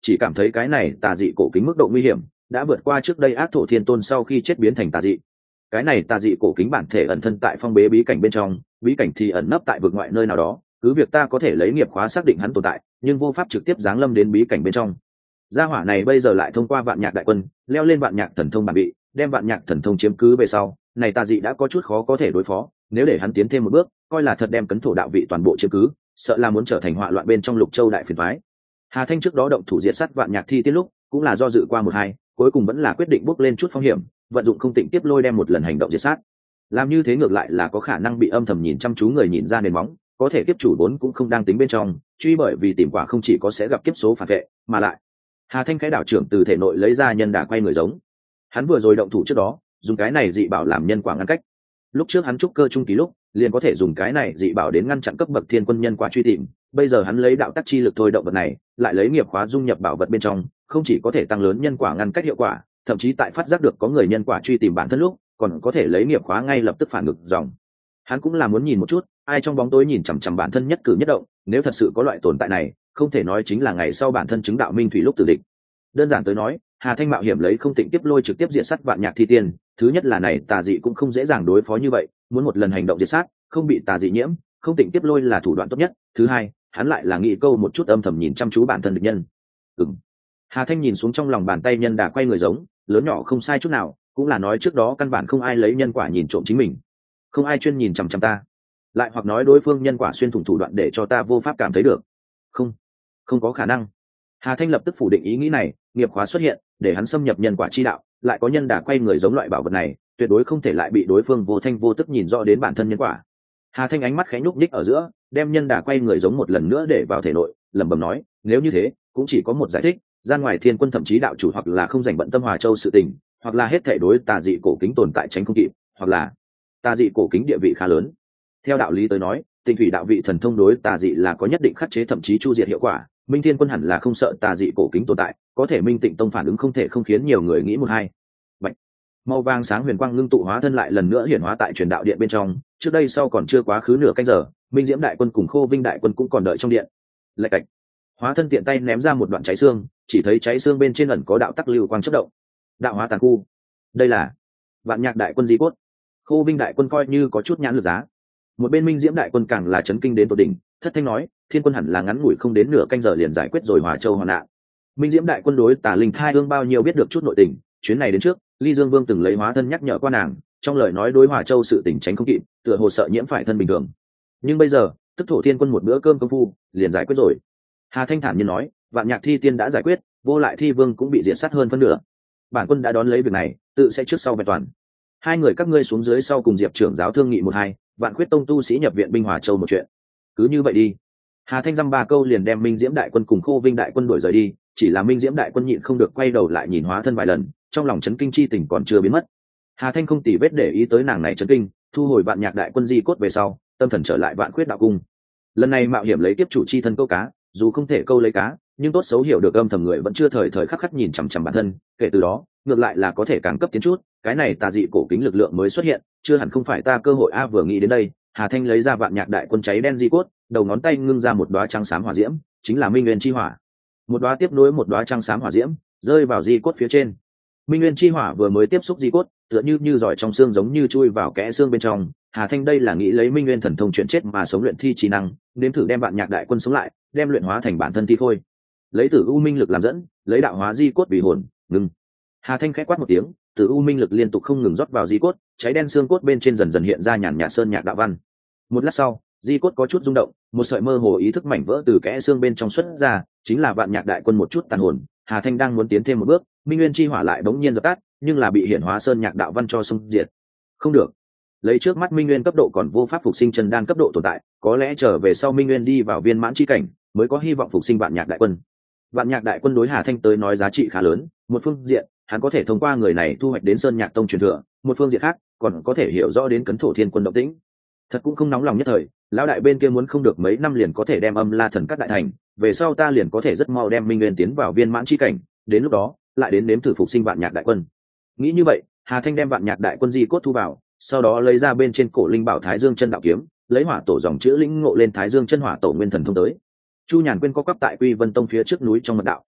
chỉ cảm thấy cái này tà dị cổ kính mức độ nguy hiểm đã vượt qua trước đây ác thổ thiên tôn sau khi chết biến thành tà dị. Cái này tà dị cổ kính bản thể ẩn thân tại phong bế bí cảnh bên trong, bí cảnh thì ẩn nấp tại vực ngoại nơi nào đó, cứ việc ta có thể lấy nghiệp khóa xác định hắn tồn tại, nhưng vô pháp trực tiếp giáng lâm đến bí cảnh bên trong. Gia hỏa này bây giờ lại thông qua vạn nhạc đại quân leo lên vạn nhạc thần thông bản bị, đem vạn nhạc thần thông chiếm cứ về sau, này tà dị đã có chút khó có thể đối phó, nếu để hắn tiến thêm một bước, coi là thật đem cấn thổ đạo vị toàn bộ chiếm cứ, sợ là muốn trở thành họa loạn bên trong Lục Châu đại phiền toái. Hà Thanh trước đó động thủ diệt sát vạn nhạc thi tiên lúc, cũng là do dự qua một hai, cuối cùng vẫn là quyết định bước lên chút phong hiểm, vận dụng không tịnh tiếp lôi đem một lần hành động diệt sát. Làm như thế ngược lại là có khả năng bị âm thầm nhìn chăm chú người nhìn ra nền móng, có thể kiếp chủ vốn cũng không đang tính bên trong, truy bởi vì tìm quả không chỉ có sẽ gặp kiếp số phản vệ, mà lại Hà Thanh cái đảo trưởng từ thể nội lấy ra nhân đả quay người giống. Hắn vừa rồi động thủ trước đó, dùng cái này dị bảo làm nhân quả ngăn cách. Lúc trước hắn trúc cơ trung kỳ lúc, liền có thể dùng cái này dị bảo đến ngăn chặn cấp bậc thiên quân nhân quả truy tìm. Bây giờ hắn lấy đạo tắc chi lực thôi động vật này, lại lấy nghiệp khóa dung nhập bảo vật bên trong, không chỉ có thể tăng lớn nhân quả ngăn cách hiệu quả, thậm chí tại phát giác được có người nhân quả truy tìm bản thân lúc, còn có thể lấy nghiệp khóa ngay lập tức phản ngược dòng. Hắn cũng là muốn nhìn một chút, ai trong bóng tối nhìn chằm chằm bản thân nhất cử nhất động, nếu thật sự có loại tồn tại này, không thể nói chính là ngày sau bản thân chứng đạo minh thủy lúc tử địch. Đơn giản tới nói, Hà Thanh mạo hiểm lấy không tịnh tiếp lôi trực tiếp diệt sát vạn nhạc thi tiên, thứ nhất là này tà dị cũng không dễ dàng đối phó như vậy, muốn một lần hành động diệt sát, không bị tà dị nhiễm, không tịnh tiếp lôi là thủ đoạn tốt nhất. Thứ hai, hắn lại là nghĩ câu một chút âm thầm nhìn chăm chú bản thân địch nhân. Hà Thanh nhìn xuống trong lòng bàn tay nhân đà quay người giống, lớn nhỏ không sai chút nào, cũng là nói trước đó căn bản không ai lấy nhân quả nhìn trộm chính mình, không ai chuyên nhìn chằm chằm ta, lại hoặc nói đối phương nhân quả xuyên thủng thủ đoạn để cho ta vô pháp cảm thấy được. Không có khả năng. Hà Thanh lập tức phủ định ý nghĩ này, nghiệp khóa xuất hiện, để hắn xâm nhập nhân quả chi đạo, lại có nhân đả quay người giống loại bảo vật này, tuyệt đối không thể lại bị đối phương vô thanh vô tức nhìn rõ đến bản thân nhân quả. Hà Thanh ánh mắt khẽ nhúc nhích ở giữa, đem nhân đả quay người giống một lần nữa để vào thể nội, lẩm bẩm nói, nếu như thế, cũng chỉ có một giải thích, gian ngoài thiên quân thậm chí đạo chủ hoặc là không dành bận tâm Hòa Châu sự tình, hoặc là hết thể đối tà dị cổ kính tồn tại tránh không kịp, hoặc là tà dị cổ kính địa vị khá lớn. Theo đạo lý tới nói, Tinh thủy đạo vị thần thông đối tà dị là có nhất định khắc chế thậm chí chu diệt hiệu quả, Minh Thiên Quân hẳn là không sợ tà dị cổ kính tồn tại, có thể Minh Tịnh Tông phản ứng không thể không khiến nhiều người nghĩ một hai. Bạch. Màu vàng sáng huyền quang ngưng tụ hóa thân lại lần nữa hiển hóa tại truyền đạo điện bên trong, trước đây sau còn chưa quá khứ nửa canh giờ, Minh Diễm đại quân cùng Khô Vinh đại quân cũng còn đợi trong điện. Lạch cạch. Hóa thân tiện tay ném ra một đoạn cháy xương, chỉ thấy cháy xương bên trên ẩn có đạo tắc lưu quang chớp động. Đạo hóa tàn khu. Đây là Vạn Nhạc đại quân di cốt. Khô Vinh đại quân coi như có chút nhãn lực giá. Một bên Minh Diễm đại quân càng là chấn kinh đến tột đỉnh, thất thanh nói, Thiên Quân hẳn là ngắn ngủi không đến nửa canh giờ liền giải quyết rồi Hòa Châu hoàn nạn. Minh Diễm đại quân đối Tà Linh Thai Hương bao nhiêu biết được chút nội tình, chuyến này đến trước, Ly Dương Vương từng lấy hóa thân nhắc nhở qua nàng, trong lời nói đối Hòa Châu sự tình tránh không kịp, tựa hồ sợ nhiễm phải thân bình thường. Nhưng bây giờ, tức thổ Thiên Quân một bữa cơm công phu, liền giải quyết rồi. Hà Thanh thản nhiên nói, Vạn Nhạc thi tiên đã giải quyết, Vô Lại thi vương cũng bị diệt sát hơn phân nửa. Bản quân đã đón lấy việc này, tự sẽ trước sau vẹn toàn. Hai người các ngươi xuống dưới sau cùng Diệp trưởng giáo thương nghị một hai, Vạn Khuyết Tông tu sĩ nhập viện binh Hòa Châu một chuyện. Cứ như vậy đi. Hà Thanh dăm ba câu liền đem Minh Diễm đại quân cùng Khô Vinh đại quân đuổi rời đi, chỉ là Minh Diễm đại quân nhịn không được quay đầu lại nhìn hóa thân vài lần, trong lòng chấn kinh chi tình còn chưa biến mất. Hà Thanh không tỉ vết để ý tới nàng này chấn kinh, thu hồi Vạn Nhạc đại quân di cốt về sau, tâm thần trở lại Vạn Khuyết đạo cung. Lần này mạo hiểm lấy tiếp chủ chi thân câu cá, dù không thể câu lấy cá, nhưng tốt xấu hiểu được âm thầm người vẫn chưa thời thời khắc khắc nhìn chằm chằm bản thân, kể từ đó, ngược lại là có thể càng cấp tiến chút, cái này tà dị cổ kính lực lượng mới xuất hiện, chưa hẳn không phải ta cơ hội a. Vừa nghĩ đến đây, Hà Thanh lấy ra Vạn Nhạc đại quân cháy đen di cốt, đầu ngón tay ngưng ra một đóa trắng xám hỏa diễm, chính là Minh Nguyên chi hỏa. Một đóa tiếp nối một đóa trắng xám hỏa diễm, rơi vào di cốt phía trên. Minh Nguyên chi hỏa vừa mới tiếp xúc di cốt, tựa như giỏi trong xương giống như chui vào kẽ xương bên trong. Hà Thanh đây là nghĩ lấy Minh Nguyên thần thông chuyển chết mà sống luyện thi trí năng, nếm thử đem Vạn Nhạc đại quân sống lại, đem luyện hóa thành bản thân thi khôi. Lấy Tử U Minh lực làm dẫn, lấy đạo hóa di cốt vì hồn, ngừng. Hà Thanh khẽ quát một tiếng, Tử U Minh lực liên tục không ngừng rót vào di cốt, cháy đen xương cốt bên trên dần dần hiện ra nhàn nhạt sơn nhạc đạo văn. Một lát sau, di cốt có chút rung động, một sợi mơ hồ ý thức mảnh vỡ từ kẽ xương bên trong xuất ra, chính là Vạn Nhạc đại quân một chút tàn hồn. Hà Thanh đang muốn tiến thêm một bước, Minh Nguyên chi hỏa lại bỗng nhiên dập tắt, nhưng là bị hiển hóa sơn nhạc đạo văn cho xung diệt. Không được. Lấy trước mắt Minh Nguyên cấp độ còn vô pháp phục sinh chân đan cấp độ tồn tại, có lẽ trở về sau Minh Nguyên đi vào viên mãn chi cảnh, mới có hy vọng phục sinh Vạn Nhạc đại quân. Vạn Nhạc đại quân đối Hà Thanh tới nói giá trị khá lớn, một phương diện, hắn có thể thông qua người này thu hoạch đến Sơn Nhạc Tông truyền thừa, một phương diện khác, còn có thể hiểu rõ đến Cấn Thổ Thiên Quân động tĩnh. Thật cũng không nóng lòng nhất thời, lão đại bên kia muốn không được mấy năm liền có thể đem Âm La Thần Các đại thành, về sau ta liền có thể rất mau đem Minh Nguyên tiến vào viên mãn chi cảnh, đến lúc đó, lại đến nếm thử phục sinh Vạn Nhạc đại quân. Nghĩ như vậy, Hà Thanh đem Vạn Nhạc đại quân di cốt thu vào, sau đó lấy ra bên trên cổ linh bảo Thái Dương chân đạo kiếm, lấy hỏa tổ dòng chữ lĩnh ngộ lên Thái Dương chân hỏa tổ nguyên thần thông tới. Chu Nhàn Quyên có quắp tại Quy Vân Tông phía trước núi trong mật đạo,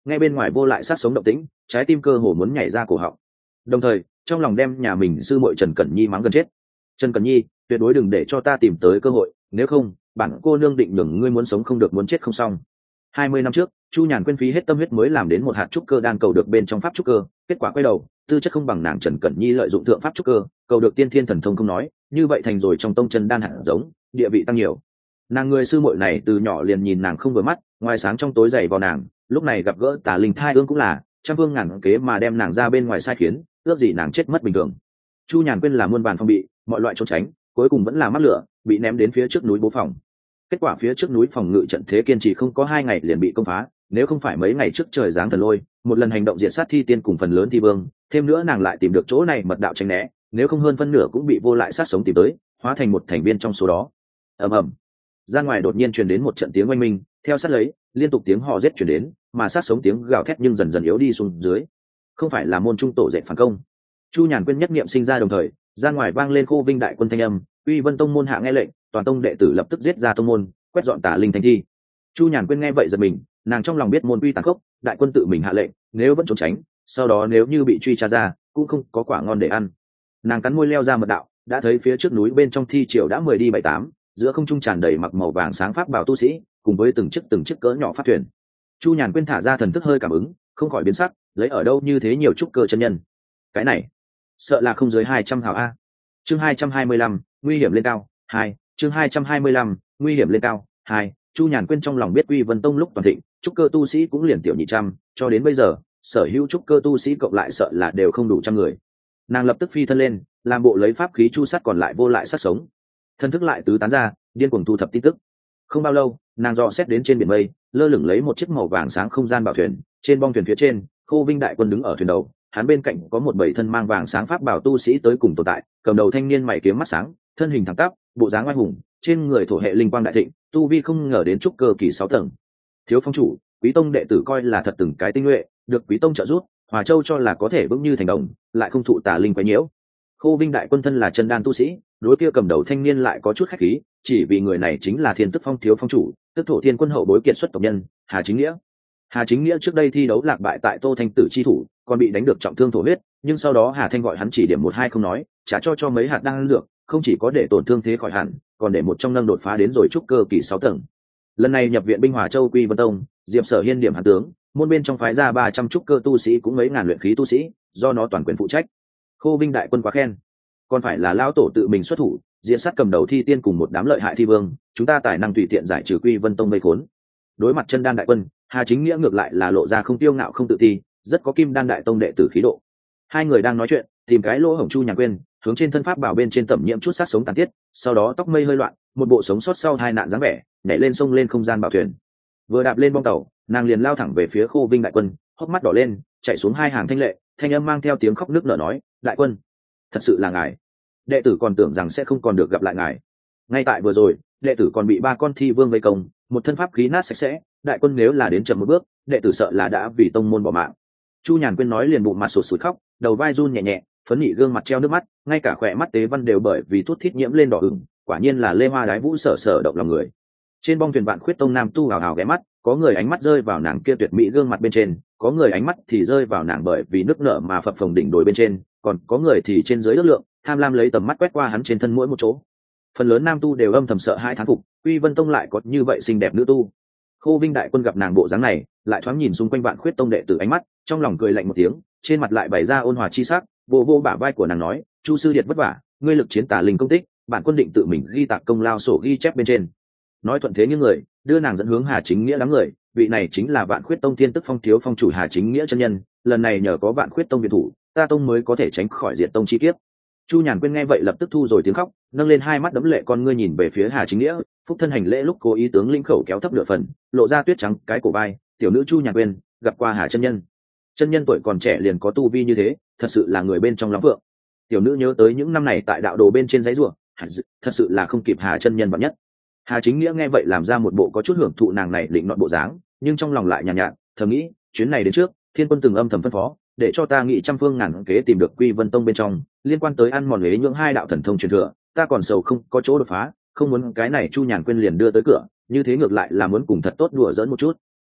nghe bên ngoài vô lại sát sống động tĩnh, trái tim cơ hồ muốn nhảy ra cổ họng, đồng thời trong lòng đem nhà mình sư muội Trần Cẩn Nhi mắng gần chết. Trần Cẩn Nhi, tuyệt đối đừng để cho ta tìm tới cơ hội, nếu không bản cô nương định nhường ngươi muốn sống không được muốn chết không xong. 20 năm trước, Chu Nhàn quên phí hết tâm huyết mới làm đến một hạt trúc cơ đan cầu được bên trong pháp trúc cơ, kết quả quay đầu, tư chất không bằng nàng Trần Cẩn Nhi lợi dụng thượng pháp trúc cơ, cầu được tiên thiên thần thông không nói, như vậy thành rồi trong tông chân đan hạt giống, địa vị tăng nhiều. Nàng người sư muội này từ nhỏ liền nhìn nàng không vừa mắt, ngoài sáng trong tối dày vào nàng, lúc này gặp gỡ Tà Linh Thai Ương cũng là trăm phương ngàn kế mà đem nàng ra bên ngoài sai khiến, ước gì nàng chết mất bình thường. Chu Nhàn quên là muôn vàn phong bị, mọi loại trốn tránh, cuối cùng vẫn là mắc lửa, bị ném đến phía trước núi Bố Phòng. Kết quả phía trước núi phòng ngự trận thế kiên trì không có 2 ngày liền bị công phá, nếu không phải mấy ngày trước trời giáng thần lôi, một lần hành động diệt sát thi tiên cùng phần lớn thi vương, thêm nữa nàng lại tìm được chỗ này mật đạo tránh né, nếu không hơn phân nửa cũng bị vô lại sát sống tìm tới, hóa thành một thành viên trong số đó. Ầm ầm. Ra ngoài đột nhiên truyền đến một trận tiếng oanh minh, theo sát lấy, liên tục tiếng hò rết truyền đến, mà sát sống tiếng gào thét nhưng dần dần yếu đi xuống dưới. Không phải là môn trung tổ dệt phản công. Chu Nhàn quên nhất niệm sinh ra đồng thời, ra ngoài vang lên Khô Vinh đại quân thanh âm, Uy Vân tông môn hạ nghe lệnh, toàn tông đệ tử lập tức giết ra tông môn, quét dọn Tà Linh thanh thi. Chu Nhàn quên nghe vậy giật mình, nàng trong lòng biết môn uy tàn khốc, đại quân tự mình hạ lệnh, nếu vẫn trốn tránh, sau đó nếu như bị truy tra ra, cũng không có quả ngon để ăn. Nàng cắn môi leo ra mật đạo, đã thấy phía trước núi bên trong thi triều đã 10 đi 7-8, giữa không trung tràn đầy mặc màu vàng sáng pháp bảo tu sĩ, cùng với từng chiếc cỡ nhỏ pháp thuyền. Chu Nhàn quên thả ra thần thức hơi cảm ứng, không khỏi biến sắc, lấy ở đâu như thế nhiều trúc cơ chân nhân. Cái này, sợ là không dưới 200 hào a. Chương 225, nguy hiểm lên cao, 2, chương 225, nguy hiểm lên cao, 2. Chu Nhàn quên trong lòng biết Uy Vân tông lúc toàn thịnh, trúc cơ tu sĩ cũng liền tiểu nhị trăm, cho đến bây giờ, sở hữu trúc cơ tu sĩ cộng lại sợ là đều không đủ trăm người. Nàng lập tức phi thân lên, làm bộ lấy pháp khí chu sát còn lại vô lại sát sống. Thân thức lại tứ tán ra, điên cuồng thu thập tin tức. Không bao lâu, nàng dò xét đến trên biển mây, lơ lửng lấy một chiếc màu vàng sáng không gian bảo thuyền, trên bong thuyền phía trên, Khô Vinh đại quân đứng ở thuyền đầu, hắn bên cạnh có một bảy thân mang vàng sáng pháp bảo tu sĩ tới cùng tồn tại, cầm đầu thanh niên mày kiếm mắt sáng, thân hình thẳng tắp, bộ dáng oai hùng, trên người thổ hệ linh quang đại thịnh, tu vi không ngờ đến trúc cơ kỳ 6 tầng. Thiếu phong chủ, Quý tông đệ tử coi là thật từng cái tinh nhuệ, được Quý tông trợ giúp, Hòa Châu cho là có thể vững như thành đồng, lại không thụ tà linh quấy nhiễu. Khô Vinh đại quân thân là chân đan tu sĩ, đối kia cầm đầu thanh niên lại có chút khách khí, chỉ vì người này chính là Thiên Tức Phong thiếu phong chủ, tức thổ thiên quân hậu bối kiệt xuất tộc nhân, Hà Chính Nghĩa. Hà Chính Nghĩa trước đây thi đấu lạc bại tại Tô Thanh Tử chi thủ, còn bị đánh được trọng thương thổ huyết, nhưng sau đó Hà Thanh gọi hắn chỉ điểm 1-2 không nói, trả cho mấy hạt đan dược, không chỉ có để tổn thương thế khỏi hẳn, còn để một trong nâng đột phá đến rồi trúc cơ kỳ 6 tầng. Lần này nhập viện binh Hòa Châu Quy Vân Tông, Diệp Sở Hiên điểm hạt tướng, môn bên trong phái ra 300 trúc cơ tu sĩ cũng mấy ngàn luyện khí tu sĩ, do nó toàn quyền phụ trách. Khô Vinh đại quân quá khen, còn phải là lão tổ tự mình xuất thủ, diễn sát cầm đầu thi tiên cùng một đám lợi hại thi vương, chúng ta tài năng tùy tiện giải trừ Quy Vân Tông vây khốn. Đối mặt chân đan đại quân, Hà Chính Nghĩa ngược lại là lộ ra không tiêu ngạo không tự ti, rất có kim đan đại tông đệ tử khí độ. Hai người đang nói chuyện, tìm cái lỗ hổng Chu Nhàn quên, hướng trên thân pháp bảo bên trên tẩm nhiễm chút sát sống tàn tiết, sau đó tóc mây hơi loạn, một bộ sống sót sau hai nạn dáng vẻ, nhảy lên sông lên không gian bảo thuyền. Vừa đạp lên bong tàu, nàng liền lao thẳng về phía Khô Vinh đại quân, hốc mắt đỏ lên, chạy xuống hai hàng thanh lệ, thanh âm mang theo tiếng khóc nức nở nói: "Đại quân, thật sự là ngài. Đệ tử còn tưởng rằng sẽ không còn được gặp lại ngài. Ngay tại vừa rồi, đệ tử còn bị 3 con thi vương vây công, một thân pháp khí nát sạch sẽ, đại quân nếu là đến chậm một bước, đệ tử sợ là đã vì tông môn bỏ mạng." Chu Nhàn quên nói liền bụng mặt sụt sùi khóc, đầu vai run nhẹ nhẹ, phấn nị gương mặt treo nước mắt, ngay cả khỏe mắt tế văn đều bởi vì thút thít nhiễm lên đỏ ửng, quả nhiên là lê hoa đái vũ sở động lòng người. Trên bong thuyền Vạn Khuyết tông nam tu hào hào ghé mắt, có người ánh mắt rơi vào nàng kia tuyệt mỹ gương mặt bên trên, có người ánh mắt thì rơi vào nàng bởi vì nước nở mà phập phồng đỉnh đồi bên trên, còn có người thì trên dưới ước lượng, tham lam lấy tầm mắt quét qua hắn trên thân mỗi một chỗ. Phần lớn nam tu đều âm thầm sợ hai thán phục, Quy Vân tông lại có như vậy xinh đẹp nữ tu. Khô Vinh đại quân gặp nàng bộ dáng này, lại thoáng nhìn xung quanh Vạn Khuyết tông đệ tử ánh mắt, trong lòng cười lạnh một tiếng, trên mặt lại bày ra ôn hòa chi sắc, vô bả vai của nàng nói: "Chu sư điệt vất vả, ngươi lực chiến tà linh công tích, bản quân định tự mình ghi tạc công lao sổ ghi chép bên trên." Nói thuận thế như người, đưa nàng dẫn hướng Hà Chính Nghĩa đám người, vị này chính là Vạn Khuyết tông Thiên Tức Phong thiếu phong chủ Hà Chính Nghĩa chân nhân, lần này nhờ có Vạn Khuyết tông viện thủ, ta tông mới có thể tránh khỏi diệt tông chi kiếp. Chu Nhàn quên nghe vậy lập tức thu rồi tiếng khóc, nâng lên hai mắt đẫm lệ con ngươi nhìn về phía Hà Chính Nghĩa, phúc thân hành lễ lúc cố ý tướng linh khẩu kéo thấp nửa phần, lộ ra tuyết trắng cái cổ vai, tiểu nữ Chu Nhàn quên gặp qua Hà chân nhân. Chân nhân tuổi còn trẻ liền có tu vi như thế, thật sự là người bên trong lắm vượng. Tiểu nữ nhớ tới những năm này tại đạo đồ bên trên giấy rùa, thật sự là không kịp Hà chân nhân vạn nhất. Hà Chính Nghĩa nghe vậy làm ra một bộ có chút hưởng thụ nàng này định nọt bộ dáng, nhưng trong lòng lại nhàn nhạt, thầm nghĩ, chuyến này đến trước, Thiên Quân từng âm thầm phân phó, để cho ta nghị trăm phương ngàn kế tìm được Quy Vân tông bên trong, liên quan tới ăn mòn huế nhưỡng 2 đạo thần thông truyền thừa, ta còn sầu không có chỗ đột phá, không muốn cái này Chu Nhàn quên liền đưa tới cửa, như thế ngược lại là muốn cùng thật tốt đùa giỡn một chút.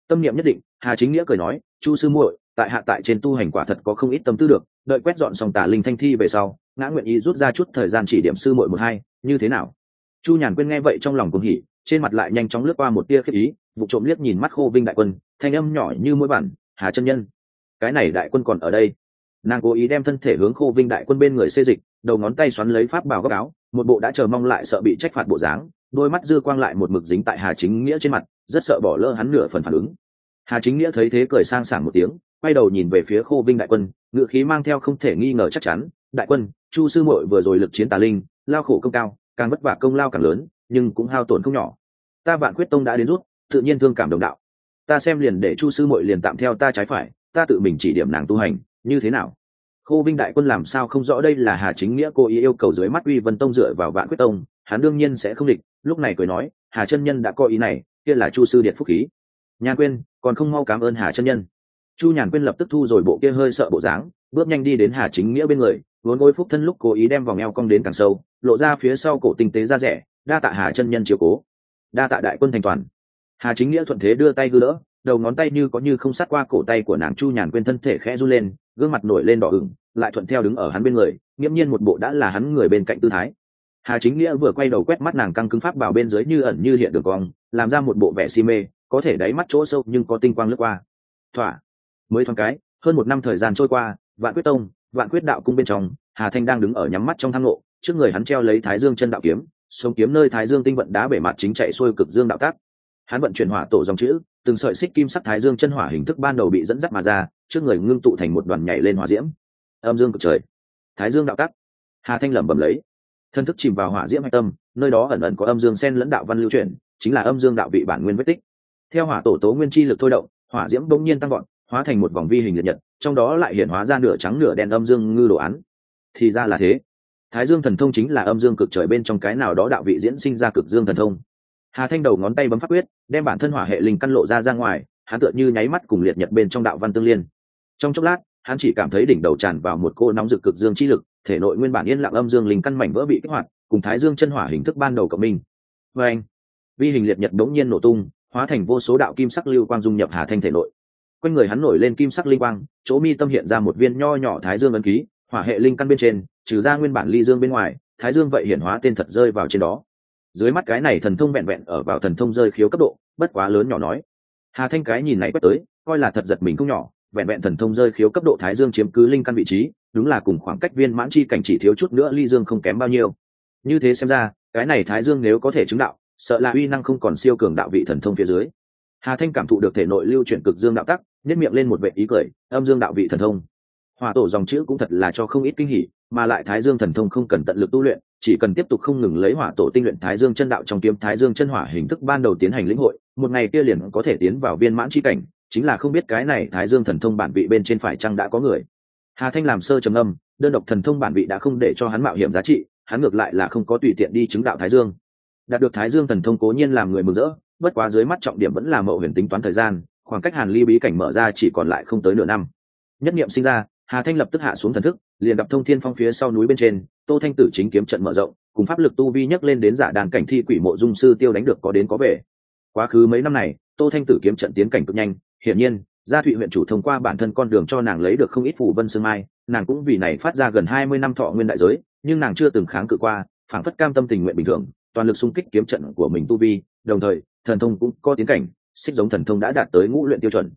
Tâm niệm nhất định, Hà Chính Nghĩa cười nói, Chu sư muội, tại hạ tại trên tu hành quả thật có không ít tâm tư được, đợi quét dọn xong tà linh thanh thi về sau, ngã nguyện ý rút ra chút thời gian chỉ điểm sư muội một hai, như thế nào? Chu Nhàn Quyên nghe vậy trong lòng cuồng hỉ, trên mặt lại nhanh chóng lướt qua một tia khiếp ý, vụ trộm liếc nhìn mắt Khô Vinh đại quân, thanh âm nhỏ như mũi bản, Hà chân nhân, cái này đại quân còn ở đây. Nàng cố ý đem thân thể hướng Khô Vinh đại quân bên người xê dịch, đầu ngón tay xoắn lấy pháp bào góc áo, một bộ đã chờ mong lại sợ bị trách phạt bộ dáng, đôi mắt dư quang lại một mực dính tại Hà Chính Nghĩa trên mặt, rất sợ bỏ lỡ hắn nửa phần phản ứng. Hà Chính Nghĩa thấy thế cười sang sảng một tiếng, quay đầu nhìn về phía Khô Vinh đại quân, ngựa khí mang theo không thể nghi ngờ chắc chắn, đại quân, Chu sư muội vừa rồi lực chiến tà linh, lao khổ công cao, càng vất vả công lao càng lớn, nhưng cũng hao tổn không nhỏ. Ta Vạn Quyết Tông đã đến rút, tự nhiên thương cảm đồng đạo. Ta xem liền để Chu sư muội liền tạm theo ta trái phải, ta tự mình chỉ điểm nàng tu hành, như thế nào? Khô Vinh đại quân làm sao không rõ đây là Hà Chính Nghĩa cố ý yêu cầu dưới mắt Uy Vân Tông dựa vào Vạn Quyết Tông, hắn đương nhiên sẽ không địch, lúc này cười nói, Hà chân nhân đã có ý này, kia là Chu sư điện phúc khí. Nhàn Quyên, còn không mau cảm ơn Hà chân nhân. Chu Nhàn Quyên lập tức thu rồi bộ kia hơi sợ bộ dáng, bước nhanh đi đến Hà Chính Nghĩa bên người, vốn gối phúc thân lúc cố ý đem vòng eo cong đến càng sâu, lộ ra phía sau cổ tinh tế ra rẻ, đa tạ Hà chân nhân chiếu cố, đa tạ đại quân thành toàn. Hà Chính Nghĩa thuận thế đưa tay hư đỡ, đầu ngón tay như có như không sát qua cổ tay của nàng. Chu Nhàn Quyên thân thể khẽ run lên, gương mặt nổi lên đỏ ửng, lại thuận theo đứng ở hắn bên người, nghiễm nhiên một bộ đã là hắn người bên cạnh tư thái. Hà Chính Nghĩa vừa quay đầu quét mắt nàng căng cứng pháp bảo bên dưới như ẩn như hiện đường cong, làm ra một bộ vẻ si mê, có thể đáy mắt chỗ sâu nhưng có tinh quang lướt qua. Thỏa, mới thoáng cái, hơn một năm thời gian trôi qua, Vạn Quyết Tông, Vạn Quyết đạo cung bên trong, Hà Thanh đang đứng ở nhắm mắt trong thang lộ, trước người hắn treo lấy Thái Dương chân đạo kiếm, sống kiếm nơi Thái Dương tinh vận đá bể mặt chính chạy xuôi cực dương đạo tác. Hắn vận chuyển hỏa tổ dòng chữ, từng sợi xích kim sắc Thái Dương chân hỏa hình thức ban đầu bị dẫn dắt mà ra, trước người ngưng tụ thành một đoàn nhảy lên hỏa diễm. Âm dương cực trời, Thái Dương đạo tác. Hà Thanh lẩm bẩm lấy, thân thức chìm vào hỏa diễm hạch tâm, nơi đó ẩn ẩn có âm dương sen lẫn đạo văn lưu chuyển, chính là âm dương đạo vị bản nguyên vết tích. Theo hỏa tổ tố nguyên chi lực thôi động, hỏa diễm bỗng nhiên tăng vọt, hóa thành một vòng vi hình liệt nhật, trong đó lại hiện hóa ra nửa trắng nửa đen âm dương ngư đồ án. Thì ra là thế, Thái Dương thần thông chính là âm dương cực trời bên trong cái nào đó đạo vị diễn sinh ra cực dương thần thông. Hà Thanh đầu ngón tay bấm pháp quyết, đem bản thân hỏa hệ linh căn lộ ra ngoài, hắn tựa như nháy mắt cùng liệt nhật bên trong đạo văn tương liên. Trong chốc lát, hắn chỉ cảm thấy đỉnh đầu tràn vào một cô nóng rực cực dương chi lực, thể nội nguyên bản yên lặng âm dương linh căn mảnh vỡ bị kích hoạt, cùng Thái Dương chân hỏa hình thức ban đầu cộng minh. Và anh, vi hình liệt nhật đống nhiên nổ tung, hóa thành vô số đạo kim sắc lưu quang dung nhập Hà Thanh thể nội. Quanh người hắn nổi lên kim sắc linh quang, chỗ mi tâm hiện ra một viên nho nhỏ Thái Dương ấn ký, hỏa hệ linh căn bên trên, trừ ra nguyên bản ly dương bên ngoài, Thái Dương vậy hiển hóa tên thật rơi vào trên đó. Dưới mắt cái này thần thông vẹn vẹn ở vào thần thông rơi khiếu cấp độ, bất quá lớn nhỏ nói. Hà Thanh cái nhìn này quét tới, coi là thật giật mình không nhỏ, vẹn vẹn thần thông rơi khiếu cấp độ Thái Dương chiếm cứ linh căn vị trí, đúng là cùng khoảng cách viên mãn chi cảnh chỉ thiếu chút nữa ly dương không kém bao nhiêu. Như thế xem ra, cái này Thái Dương nếu có thể chứng đạo, sợ là uy năng không còn siêu cường đạo vị thần thông phía dưới. Hà Thanh cảm thụ được thể nội lưu chuyển cực dương đạo tắc, nhếch miệng lên một vệt ý cười, âm dương đạo vị thần thông. Hỏa tổ dòng chữ cũng thật là cho không ít kinh hỉ, mà lại Thái Dương thần thông không cần tận lực tu luyện, chỉ cần tiếp tục không ngừng lấy hỏa tổ tinh luyện Thái Dương chân đạo trong kiếm Thái Dương chân hỏa hình thức ban đầu tiến hành lĩnh hội, một ngày kia liền có thể tiến vào viên mãn chi cảnh, chính là không biết cái này Thái Dương thần thông bản vị bên trên phải chăng đã có người. Hà Thanh làm sơ trầm âm, đơn độc thần thông bản vị đã không để cho hắn mạo hiểm giá trị, hắn ngược lại là không có tùy tiện đi chứng đạo Thái Dương. Đạt được Thái Dương thần thông cố nhiên làm người mừng rỡ, bất quá dưới mắt trọng điểm vẫn là Mậu Huyền tính toán thời gian, khoảng cách Hàn Ly bí cảnh mở ra chỉ còn lại không tới nửa năm. Nhất niệm sinh ra, Hà Thanh lập tức hạ xuống thần thức, liền gặp Thông Thiên Phong phía sau núi bên trên, Tô Thanh Tử chính kiếm trận mở rộng, cùng pháp lực tu vi nhấc lên đến giả đàn cảnh thi quỷ mộ dung sư tiêu đánh được có đến có về. Quá khứ mấy năm này, Tô Thanh Tử kiếm trận tiến cảnh cực nhanh, hiển nhiên, Gia Thụy huyện chủ thông qua bản thân con đường cho nàng lấy được không ít phù vân sương mai, nàng cũng vì này phát ra gần 20 năm thọ nguyên đại giới, nhưng nàng chưa từng kháng cự qua, phảng phất cam tâm tình nguyện bình thường, toàn lực xung kích kiếm trận của mình tu vi, đồng thời, thần thông cũng có tiến cảnh, xích giống thần thông đã đạt tới ngũ luyện tiêu chuẩn.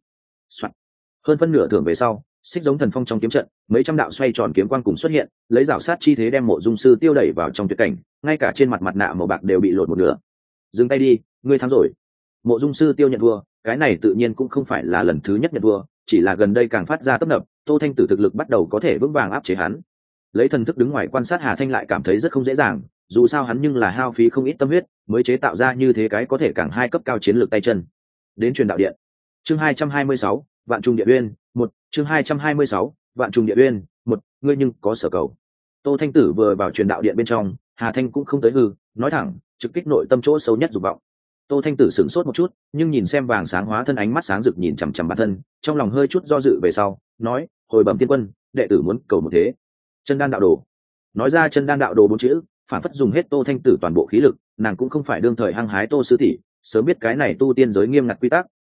Hơn phân nửa thưởng về sau, xích giống thần phong trong kiếm trận, mấy trăm đạo xoay tròn kiếm quang cùng xuất hiện, lấy rảo sát chi thế đem mộ dung sư tiêu đẩy vào trong tuyệt cảnh, ngay cả trên mặt mặt nạ màu bạc đều bị lột một nửa. Dừng tay đi, ngươi thắng rồi. Mộ dung sư tiêu nhận thua, cái này tự nhiên cũng không phải là lần thứ nhất nhận thua, chỉ là gần đây càng phát ra tấp nập, Tô Thanh Tử thực lực bắt đầu có thể vững vàng áp chế hắn. Lấy thần thức đứng ngoài quan sát, Hà Thanh lại cảm thấy rất không dễ dàng, dù sao hắn nhưng là hao phí không ít tâm huyết mới chế tạo ra như thế cái có thể càng hai cấp cao chiến lược tay chân. Đến truyền đạo điện. Chương 226, Vạn Trung Địa Uyên, 1, chương 226, Vạn Trung Địa Uyên, 1, ngươi nhưng có sở cầu. Tô Thanh Tử vừa vào truyền đạo điện bên trong, Hà Thanh cũng không tới hư, nói thẳng, trực kích nội tâm chỗ sâu nhất dục vọng. Tô Thanh Tử sửng sốt một chút, nhưng nhìn xem vàng sáng hóa thân ánh mắt sáng rực nhìn chằm chằm bản thân, trong lòng hơi chút do dự về sau, nói, hồi bẩm tiên quân, đệ tử muốn cầu một thế. Chân đan đạo đồ. Nói ra chân đan đạo đồ bốn chữ, phản phất dùng hết Tô Thanh Tử toàn bộ khí lực, nàng cũng không phải đương thời hăng hái Tô sư tỷ, sớm biết cái này tu tiên giới nghiêm ngặt quy tắc,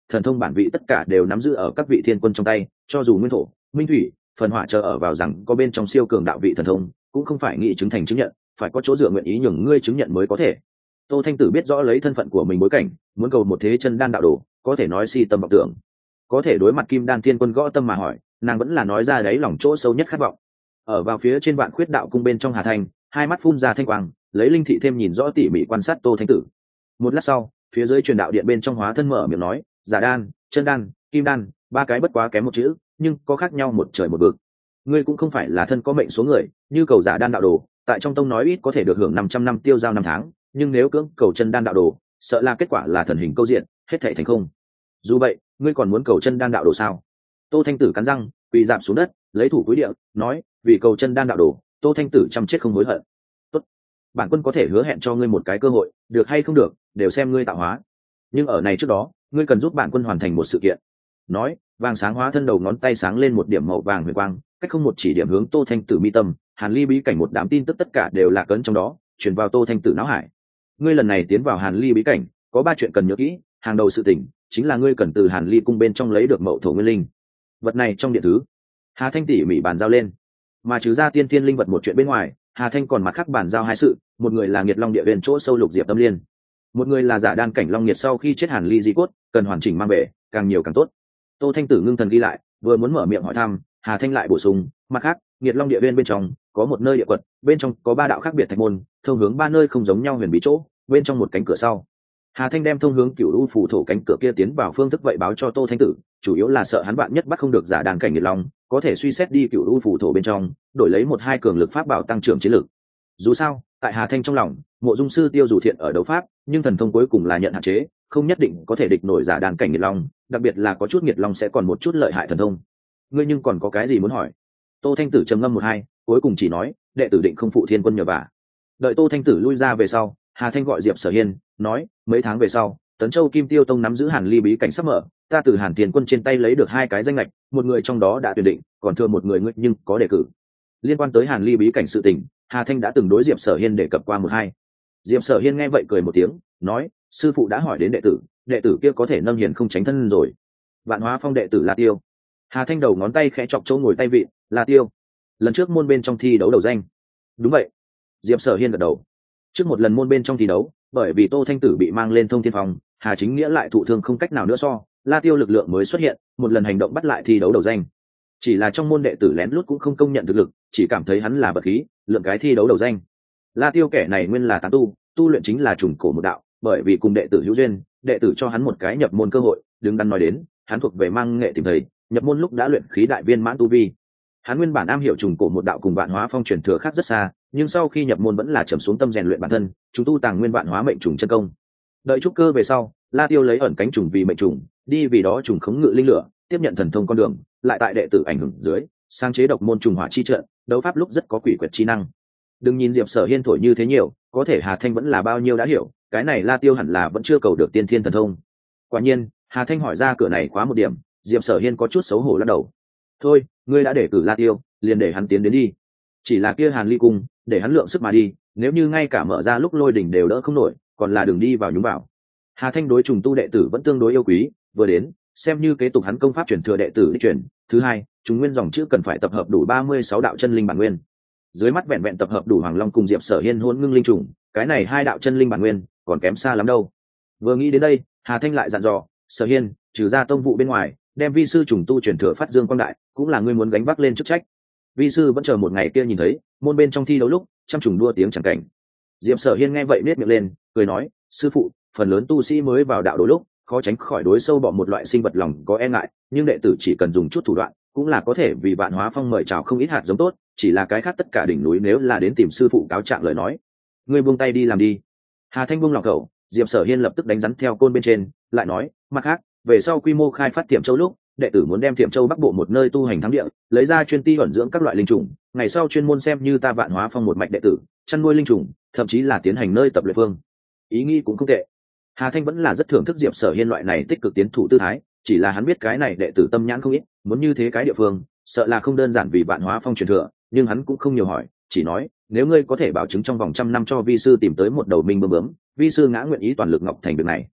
thần thông bản vị tất cả đều nắm giữ ở các vị thiên quân trong tay, cho dù nguyên thổ, minh thủy, phần hỏa chờ ở vào rằng có bên trong siêu cường đạo vị thần thông, cũng không phải nghị chứng thành chứng nhận, phải có chỗ dựa nguyện ý nhường ngươi chứng nhận mới có thể. Tô Thanh Tử biết rõ lấy thân phận của mình bối cảnh, muốn cầu một thế chân đan đạo đồ, có thể nói si tâm vọng tưởng. Có thể đối mặt Kim Đan Thiên Quân gõ tâm mà hỏi, nàng vẫn là nói ra đấy lòng chỗ sâu nhất khát vọng. Ở vào phía trên Vạn Khuyết đạo cung bên trong Hà Thanh, hai mắt phun ra thanh quang, lấy linh thị thêm nhìn rõ tỉ mỉ quan sát Tô Thanh Tử. Một lát sau, phía dưới truyền đạo điện bên trong hóa thân mở miệng nói, giả đan, chân đan, kim đan, ba cái bất quá kém một chữ, nhưng có khác nhau một trời một vực. Ngươi cũng không phải là thân có mệnh số người, như cầu giả đan đạo đồ, tại trong tông nói ít có thể được hưởng 500 năm tiêu giao năm tháng, nhưng nếu cưỡng cầu chân đan đạo đồ, sợ là kết quả là thần hình câu diện, hết thảy thành không. Dù vậy, ngươi còn muốn cầu chân đan đạo đồ sao? Tô Thanh Tử cắn răng, quỳ rạp xuống đất, lấy thủ cúi địa, nói, vì cầu chân đan đạo đồ, Tô Thanh Tử chăm chết không hối hận. Tốt, bản quân có thể hứa hẹn cho ngươi một cái cơ hội, được hay không được, đều xem ngươi tạo hóa. Nhưng ở này trước đó, ngươi cần giúp bản quân hoàn thành một sự kiện. Nói, vàng sáng hóa thân đầu ngón tay sáng lên một điểm màu vàng huyền quang, cách không một chỉ điểm hướng Tô Thanh Tử mi tâm, Hàn Ly bí cảnh một đám tin tức tất cả đều là cấn trong đó, truyền vào Tô Thanh Tử não hải. Ngươi lần này tiến vào Hàn Ly bí cảnh, có ba chuyện cần nhớ kỹ, hàng đầu sự tình chính là ngươi cần từ Hàn Ly cung bên trong lấy được mậu thổ nguyên linh. Vật này trong điện thứ. Hà Thanh tỉ mỉ bàn giao lên. Mà trừ ra tiên thiên linh vật một chuyện bên ngoài, Hà Thanh còn mặt khác bàn giao hai sự, một người là Nghiệt Long địa huyền chỗ sâu lục diệp tâm liên, một người là giả đan cảnh long nhiệt sau khi chết Hàn Ly di cốt, cần hoàn chỉnh mang về, càng nhiều càng tốt. Tô Thanh Tử ngưng thần ghi lại, vừa muốn mở miệng hỏi thăm, Hà Thanh lại bổ sung, mặt khác, Nghiệt Long địa viên bên trong có một nơi địa quật, bên trong có ba đạo khác biệt thạch môn, thông hướng ba nơi không giống nhau huyền bí chỗ, bên trong một cánh cửa sau. Hà Thanh đem thông hướng Cửu U phủ thổ cánh cửa kia tiến vào phương thức vậy báo cho Tô Thanh Tử, chủ yếu là sợ hắn bạn nhất bắt không được giả đan cảnh Nghiệt Long, có thể suy xét đi Cửu U phủ thổ bên trong, đổi lấy một hai cường lực pháp bảo tăng trưởng chiến lực. Dù sao, tại Hà Thanh trong lòng, Mộ Dung sư Tiêu dù thiện ở đấu pháp, nhưng thần thông cuối cùng là nhận hạn chế, không nhất định có thể địch nổi giả đan cảnh Nghiệt Long, đặc biệt là có chút Nghiệt Long sẽ còn một chút lợi hại thần thông. Ngươi nhưng còn có cái gì muốn hỏi? Tô Thanh Tử trầm ngâm một hai, cuối cùng chỉ nói, đệ tử định không phụ thiên quân nhờ vả. Đợi Tô Thanh Tử lui ra về sau, Hà Thanh gọi Diệp Sở Hiên, nói, mấy tháng về sau, Tấn Châu Kim Tiêu Tông nắm giữ Hàn Ly bí cảnh sắp mở, ta từ Hàn Tiền Quân trên tay lấy được hai cái danh lệch, một người trong đó đã tuyển định, còn thừa một người ngươi nhưng có đề cử. Liên quan tới Hàn Ly bí cảnh sự tình, Hà Thanh đã từng đối Diệp Sở Hiên đề cập qua một hai. Diệp Sở Hiên nghe vậy cười một tiếng, nói, sư phụ đã hỏi đến đệ tử kia có thể nâng hiền không tránh thân rồi. Vạn Hóa Phong đệ tử La Tiêu. Hà Thanh đầu ngón tay khẽ chọc chỗ ngồi tay vị, La Tiêu. Lần trước môn bên trong thi đấu đầu danh. Đúng vậy. Diệp Sở Hiên gật đầu. Trước một lần môn bên trong thi đấu, bởi vì Tô Thanh Tử bị mang lên Thông Thiên Phòng, Hà Chính Nghĩa lại thụ thương không cách nào nữa La Tiêu lực lượng mới xuất hiện, một lần hành động bắt lại thi đấu đầu danh. Chỉ là trong môn đệ tử lén lút cũng không công nhận thực lực, chỉ cảm thấy hắn là bậc khí, lượng cái thi đấu đầu danh. La Tiêu kẻ này nguyên là tán tu luyện chính là trùng cổ một đạo, bởi vì cùng đệ tử hữu duyên, đệ tử cho hắn một cái nhập môn cơ hội, đứng đắn nói đến, hắn thuộc về mang nghệ tìm thầy, nhập môn lúc đã luyện khí đại viên mãn tu vi. Hắn nguyên bản am hiểu trùng cổ một đạo cùng Vạn Hóa Phong truyền thừa khác rất xa, nhưng sau khi nhập môn vẫn là trầm xuống tâm rèn luyện bản thân, chúng tu tàng nguyên Vạn Hóa mệnh trùng chân công. Đợi trúc cơ về sau, La Tiêu lấy ẩn cánh trùng vì mệnh trùng, đi vì đó trùng khống ngự linh lửa, tiếp nhận thần thông con đường, lại tại đệ tử ảnh hưởng dưới, sáng chế độc môn trùng hỏa chi trận, đấu pháp lúc rất có quỷ quyệt chi năng. Đừng nhìn Diệp Sở Hiên thổi như thế nhiều, có thể Hà Thanh vẫn là bao nhiêu đã hiểu, cái này La Tiêu hẳn là vẫn chưa cầu được tiên thiên thần thông. Quả nhiên, Hà Thanh hỏi ra cửa này quá một điểm, Diệp Sở Hiên có chút xấu hổ lắc đầu. Thôi, ngươi đã để cử La Tiêu, liền để hắn tiến đến đi. Chỉ là kia Hàn Ly cung, để hắn lượng sức mà đi, nếu như ngay cả mở ra lúc lôi đỉnh đều đỡ không nổi, còn là đường đi vào nhúng vào. Hà Thanh đối trùng tu đệ tử vẫn tương đối yêu quý, vừa đến, xem như kế tục hắn công pháp truyền thừa đệ tử đi truyền. Thứ hai, chúng nguyên dòng chữ cần phải tập hợp đủ 36 đạo chân linh bản nguyên. Dưới mắt vẹn vẹn tập hợp đủ Hoàng Long cùng Diệp Sở Hiên hôn ngưng linh trùng, cái này hai đạo chân linh bản nguyên còn kém xa lắm đâu. Vừa nghĩ đến đây, Hà Thanh lại dặn dò, Sở Hiên, trừ ra tông vụ bên ngoài, đem vi sư trùng tu truyền thừa phát dương quang đại, cũng là ngươi muốn gánh vác lên chức trách. Vi sư vẫn chờ một ngày kia nhìn thấy môn bên trong thi đấu lúc trăm trùng đua tiếng chẳng cảnh. Diệp Sở Hiên nghe vậy nết miệng lên, cười nói, sư phụ, phần lớn tu sĩ mới vào đạo đôi lúc khó tránh khỏi đối sâu bọ một loại sinh vật lòng có e ngại, nhưng đệ tử chỉ cần dùng chút thủ đoạn cũng là có thể vì Vạn Hóa Phong mời chào không ít hạt giống tốt, chỉ là cái khác tất cả đỉnh núi nếu là đến tìm sư phụ cáo trạng lời nói, ngươi buông tay đi làm đi. Hà Thanh buông lòng khẩu, Diệp Sở Hiên lập tức đánh rắn theo côn bên trên, lại nói, mặt khác, về sau quy mô khai phát Tiệm Châu lúc, đệ tử muốn đem Tiệm Châu Bắc Bộ một nơi tu hành thắng địa, lấy ra chuyên ti ẩn dưỡng các loại linh trùng, ngày sau chuyên môn xem như ta Vạn Hóa Phong một mạch đệ tử, chăn nuôi linh trùng, thậm chí là tiến hành nơi tập luyện phương. Ý nghĩ cũng không tệ. Hà Thanh vẫn là rất thưởng thức Diệp Sở Hiên loại này tích cực tiến thủ tư thái, chỉ là hắn biết cái này đệ tử tâm nhãn không ít, muốn như thế cái địa phương, sợ là không đơn giản vì Vạn Hóa Phong truyền thừa, nhưng hắn cũng không nhiều hỏi, chỉ nói, nếu ngươi có thể bảo chứng trong vòng 100 năm cho vi sư tìm tới một đầu minh bướm, vi sư ngã nguyện ý toàn lực ngọc thành việc này.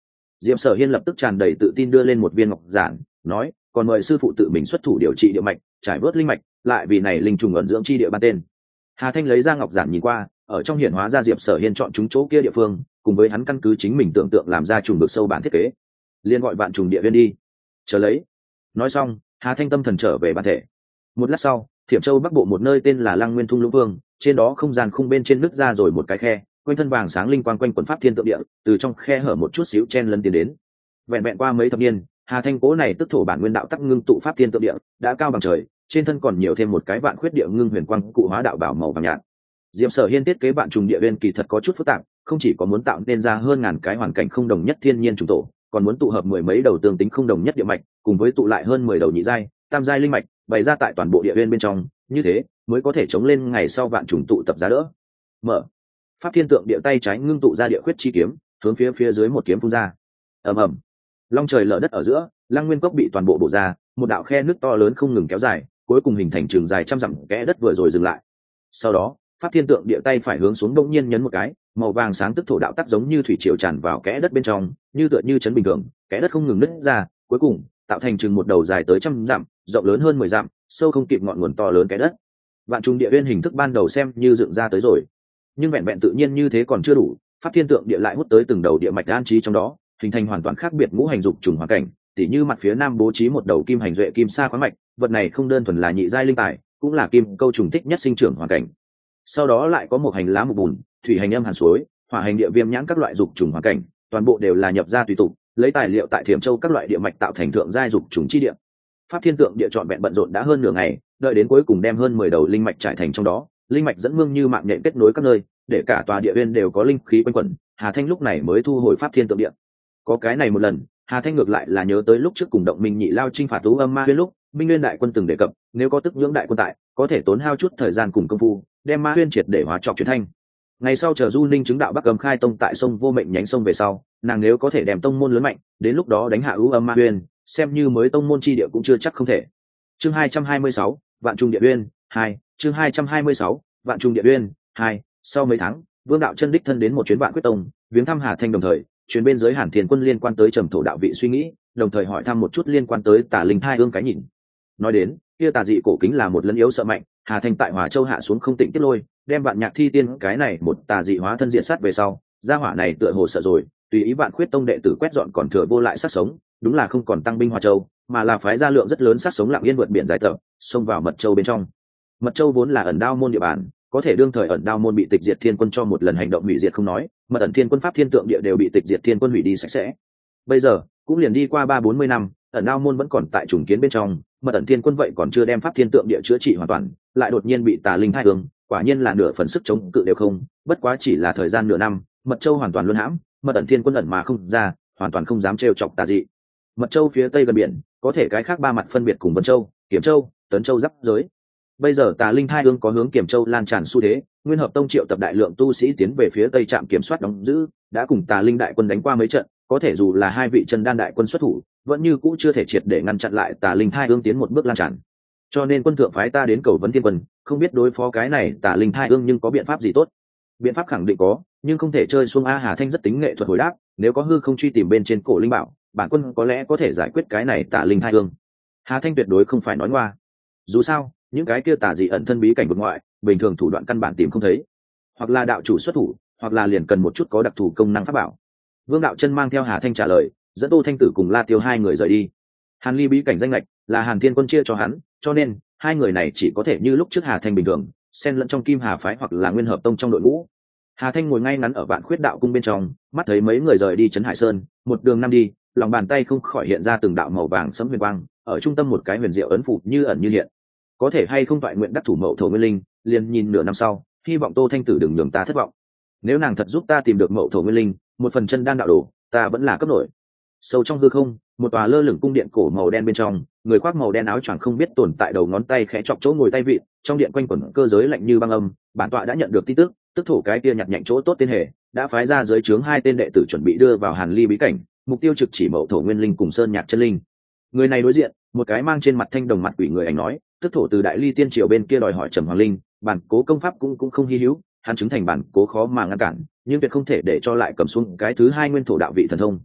Diệp Sở Hiên lập tức tràn đầy tự tin đưa lên một viên ngọc giản, nói còn mời sư phụ tự mình xuất thủ điều trị địa mạch, trải bớt linh mạch, lại vì này linh trùng ẩn dưỡng chi địa ban tên. Hà Thanh lấy ra ngọc giản nhìn qua, ở trong hiển hóa ra Diệp Sở Hiên chọn chúng chỗ kia địa phương, cùng với hắn căn cứ chính mình tưởng tượng làm ra trùng được sâu bản thiết kế, liên gọi vạn trùng địa viên đi. Chờ lấy. Nói xong, Hà Thanh tâm thần trở về bản thể. Một lát sau, Thiểm Châu bắc bộ một nơi tên là Lăng Nguyên Thung Lũng Vương, trên đó không gian khung bên trên nứt ra rồi một cái khe, quanh thân vàng sáng linh quang quanh quần pháp thiên tượng địa, từ trong khe hở một chút xíu chen lấn tiến đến. Vẹn vẹn qua mấy thập niên, Hà Thanh cố này tức thổ bản nguyên đạo tắc ngưng tụ pháp thiên tượng địa, đã cao bằng trời, trên thân còn nhiều thêm một cái vạn khuyết địa ngưng huyền quang cụ hóa đạo bảo màu vàng nhạt. Diệp Sở Hiên thiết kế vạn trùng địa viên kỳ thật có chút phức tạp, không chỉ có muốn tạo nên ra hơn ngàn cái hoàn cảnh không đồng nhất thiên nhiên trùng tổ, còn muốn tụ hợp mười mấy đầu tương tính không đồng nhất địa mạch, cùng với tụ lại hơn 10 đầu nhị giai, tam giai linh mạch, bày ra tại toàn bộ địa viên bên trong, như thế mới có thể chống lên ngày sau vạn trùng tụ tập giá đỡ. Mở. Pháp thiên tượng địa tay trái ngưng tụ ra địa khuyết chi kiếm, hướng phía dưới một kiếm phun ra. Ầm ầm. Long trời lở đất ở giữa, Lăng Nguyên cốc bị toàn bộ bổ ra, một đạo khe nước to lớn không ngừng kéo dài, cuối cùng hình thành trường dài trăm dặm kẽ đất vừa rồi dừng lại. Sau đó, pháp thiên tượng địa tay phải hướng xuống bỗng nhiên nhấn một cái, màu vàng sáng tức thổ đạo tắc giống như thủy triều tràn vào kẽ đất bên trong, như tựa như chấn bình thường, kẽ đất không ngừng nứt ra, cuối cùng tạo thành chừng một đầu dài tới trăm dặm, rộng lớn hơn 10 dặm, sâu không kịp ngọn nguồn to lớn kẽ đất. Vạn trùng địa viên hình thức ban đầu xem như dựng ra tới rồi, nhưng vẹn vẹn tự nhiên như thế còn chưa đủ, pháp thiên tượng địa lại hút tới từng đầu địa mạch an trí trong đó, hình thành hoàn toàn khác biệt ngũ hành dục trùng hoàn cảnh, tỉ như mặt phía nam bố trí một đầu kim hành duệ kim sa khoáng mạch, vật này không đơn thuần là nhị giai linh tài, cũng là kim câu trùng thích nhất sinh trưởng hoàn cảnh. Sau đó lại có một hành lá mục bùn, thủy hành âm hàn suối, hỏa hành địa viêm nhãn các loại dục trùng hoàn cảnh, toàn bộ đều là nhập ra tùy tục, lấy tài liệu tại Thiểm Châu các loại địa mạch tạo thành thượng giai dục trùng chi địa. Pháp thiên tượng địa trọn vẹn bận rộn đã hơn nửa ngày, đợi đến cuối cùng đem hơn 10 đầu linh mạch trải thành trong đó, linh mạch dẫn mương như mạng nhện kết nối các nơi, để cả tòa địa viên đều có linh khí quanh quẩn. Hà Thanh lúc này mới thu hồi pháp thiên tượng địa. Có cái này một lần, Hà Thanh ngược lại là nhớ tới lúc trước cùng động minh nhị lao chinh phạt tú âm ma huyên lúc, Minh Nguyên đại quân từng đề cập, nếu có tức nhưỡng đại quân tại, có thể tốn hao chút thời gian cùng công phu, đem ma huyên triệt để hóa trọc chuyển thanh. Ngày sau chờ Du Ninh chứng đạo Bắc Âm khai tông tại sông Vô Mệnh nhánh sông về sau, nàng nếu có thể đem tông môn lớn mạnh, đến lúc đó đánh hạ ưu âm ma huyên, xem như mới tông môn chi địa cũng chưa chắc không thể. Chương 226, Vạn Trung Địa Uyên 2, chương 226, Vạn Trung Địa Uyên 2. Sau mấy tháng, Vương đạo chân đích thân đến một chuyến Vạn Quyết Tông, viếng thăm Hà Thanh, đồng thời chuyến bên dưới Hàn Thiên Quân liên quan tới trầm thổ đạo vị suy nghĩ, đồng thời hỏi thăm một chút liên quan tới Tà Linh Thai Hương cái nhìn. Nói đến, kia tà dị cổ kính là một lấn yếu sợ mạnh, Hà Thanh tại Hòa Châu hạ xuống không tịnh tiết lôi, đem Vạn Nhạc Thi Tiên cái này một tà dị hóa thân diện sát về sau, gia hỏa này tựa hồ sợ rồi, tùy ý Vạn Khuyết Tông đệ tử quét dọn còn thừa vô lại sát sống, đúng là không còn tăng binh Hòa Châu, mà là phái ra lượng rất lớn sát sống lặng yên vượt biển giải tập, xông vào Mật Châu bên trong. Mật Châu vốn là ẩn đao môn địa bàn, có thể đương thời ẩn đao môn bị tịch diệt thiên quân cho một lần hành động hủy diệt không nói, mật ẩn thiên quân pháp thiên tượng địa đều bị tịch diệt thiên quân hủy đi sạch sẽ. Bây giờ cũng liền đi qua 30-40 năm, ẩn đao môn vẫn còn tại trùng kiến bên trong, mật ẩn thiên quân vậy còn chưa đem pháp thiên tượng địa chữa trị hoàn toàn, lại đột nhiên bị tà linh hai hướng, quả nhiên là nửa phần sức chống cự đều không, bất quá chỉ là thời gian nửa năm, Mật Châu hoàn toàn luân hãm, mật ẩn thiên quân ẩn mà không ra, hoàn toàn không dám trêu chọc tà dị. Mật Châu phía tây gần biển, có thể cái khác ba mặt phân biệt cùng Vân Châu, Kiểm Châu, Tấn Châu giáp giới. Bây giờ tà linh hai hương có hướng Kiểm Châu lan tràn xu thế, Nguyên Hợp Tông triệu tập đại lượng tu sĩ tiến về phía tây trạm kiểm soát đóng giữ, đã cùng tà linh đại quân đánh qua mấy trận, có thể dù là hai vị chân đan đại quân xuất thủ, vẫn như cũ chưa thể triệt để ngăn chặn lại tà linh hai hương tiến một bước lan tràn. Cho nên quân thượng phái ta đến cầu vấn thiên quân, không biết đối phó cái này tà linh hai hương nhưng có biện pháp gì tốt. Biện pháp khẳng định có, nhưng không thể chơi xuông. A Hà Thanh rất tính nghệ thuật hồi đáp, nếu có hư không truy tìm bên trên cổ linh bảo, bản quân có lẽ có thể giải quyết cái này tà linh hai hương. Hà Thanh tuyệt đối không phải nói ngoa. Dù sao, những cái kia tà dị ẩn thân bí cảnh vực ngoại, bình thường thủ đoạn căn bản tìm không thấy, hoặc là đạo chủ xuất thủ, hoặc là liền cần một chút có đặc thù công năng pháp bảo. Vương đạo chân mang theo Hà Thanh trả lời, dẫn Tô Thanh Tử cùng La Tiêu hai người rời đi. Hàn Ly bí cảnh danh lệch là Hàn Thiên Quân chia cho hắn, cho nên hai người này chỉ có thể như lúc trước Hà Thanh bình thường, xen lẫn trong Kim Hà phái hoặc là Nguyên Hợp Tông trong đội ngũ. Hà Thanh ngồi ngay ngắn ở Vạn Khuyết đạo cung bên trong, mắt thấy mấy người rời đi Trấn Hải Sơn, một đường năm đi, lòng bàn tay không khỏi hiện ra từng đạo màu vàng sẫm huyền quang, ở trung tâm một cái huyền diệu ấn phủ như ẩn như hiện. Có thể hay không toại nguyện đắc thủ Mậu Thổ Nguyên Linh, liền nhìn nửa năm sau, hy vọng Tô Thanh Tử đừng nhường ta thất vọng. Nếu nàng thật giúp ta tìm được Mậu Thổ Nguyên Linh, một phần chân đan đạo đồ, ta vẫn là cấp nổi. Sâu trong hư không, một tòa lơ lửng cung điện cổ màu đen bên trong, người khoác màu đen áo choàng không biết tồn tại đầu ngón tay khẽ chọc chỗ ngồi tay vịn, trong điện quanh quẩn cơ giới lạnh như băng âm, bản tọa đã nhận được tin tức, tức thổ cái kia nhặt nhạnh chỗ tốt tên hề, đã phái ra dưới trướng hai tên đệ tử chuẩn bị đưa vào Hàn Ly bí cảnh, mục tiêu trực chỉ Mậu Thổ Nguyên Linh cùng Sơn Nhạc chân linh. Người này đối diện, một cái mang trên mặt thanh đồng mặt quỷ người ảnh nói, tức thổ từ Đại Ly tiên triều bên kia đòi hỏi Trầm Hoàng Linh, bản cố công pháp cũng không hy hữu, hắn chứng thành bản cố khó mà ngăn cản, nhưng tuyệt không thể để cho lại cầm xuống cái thứ hai nguyên thổ đạo vị thần thông.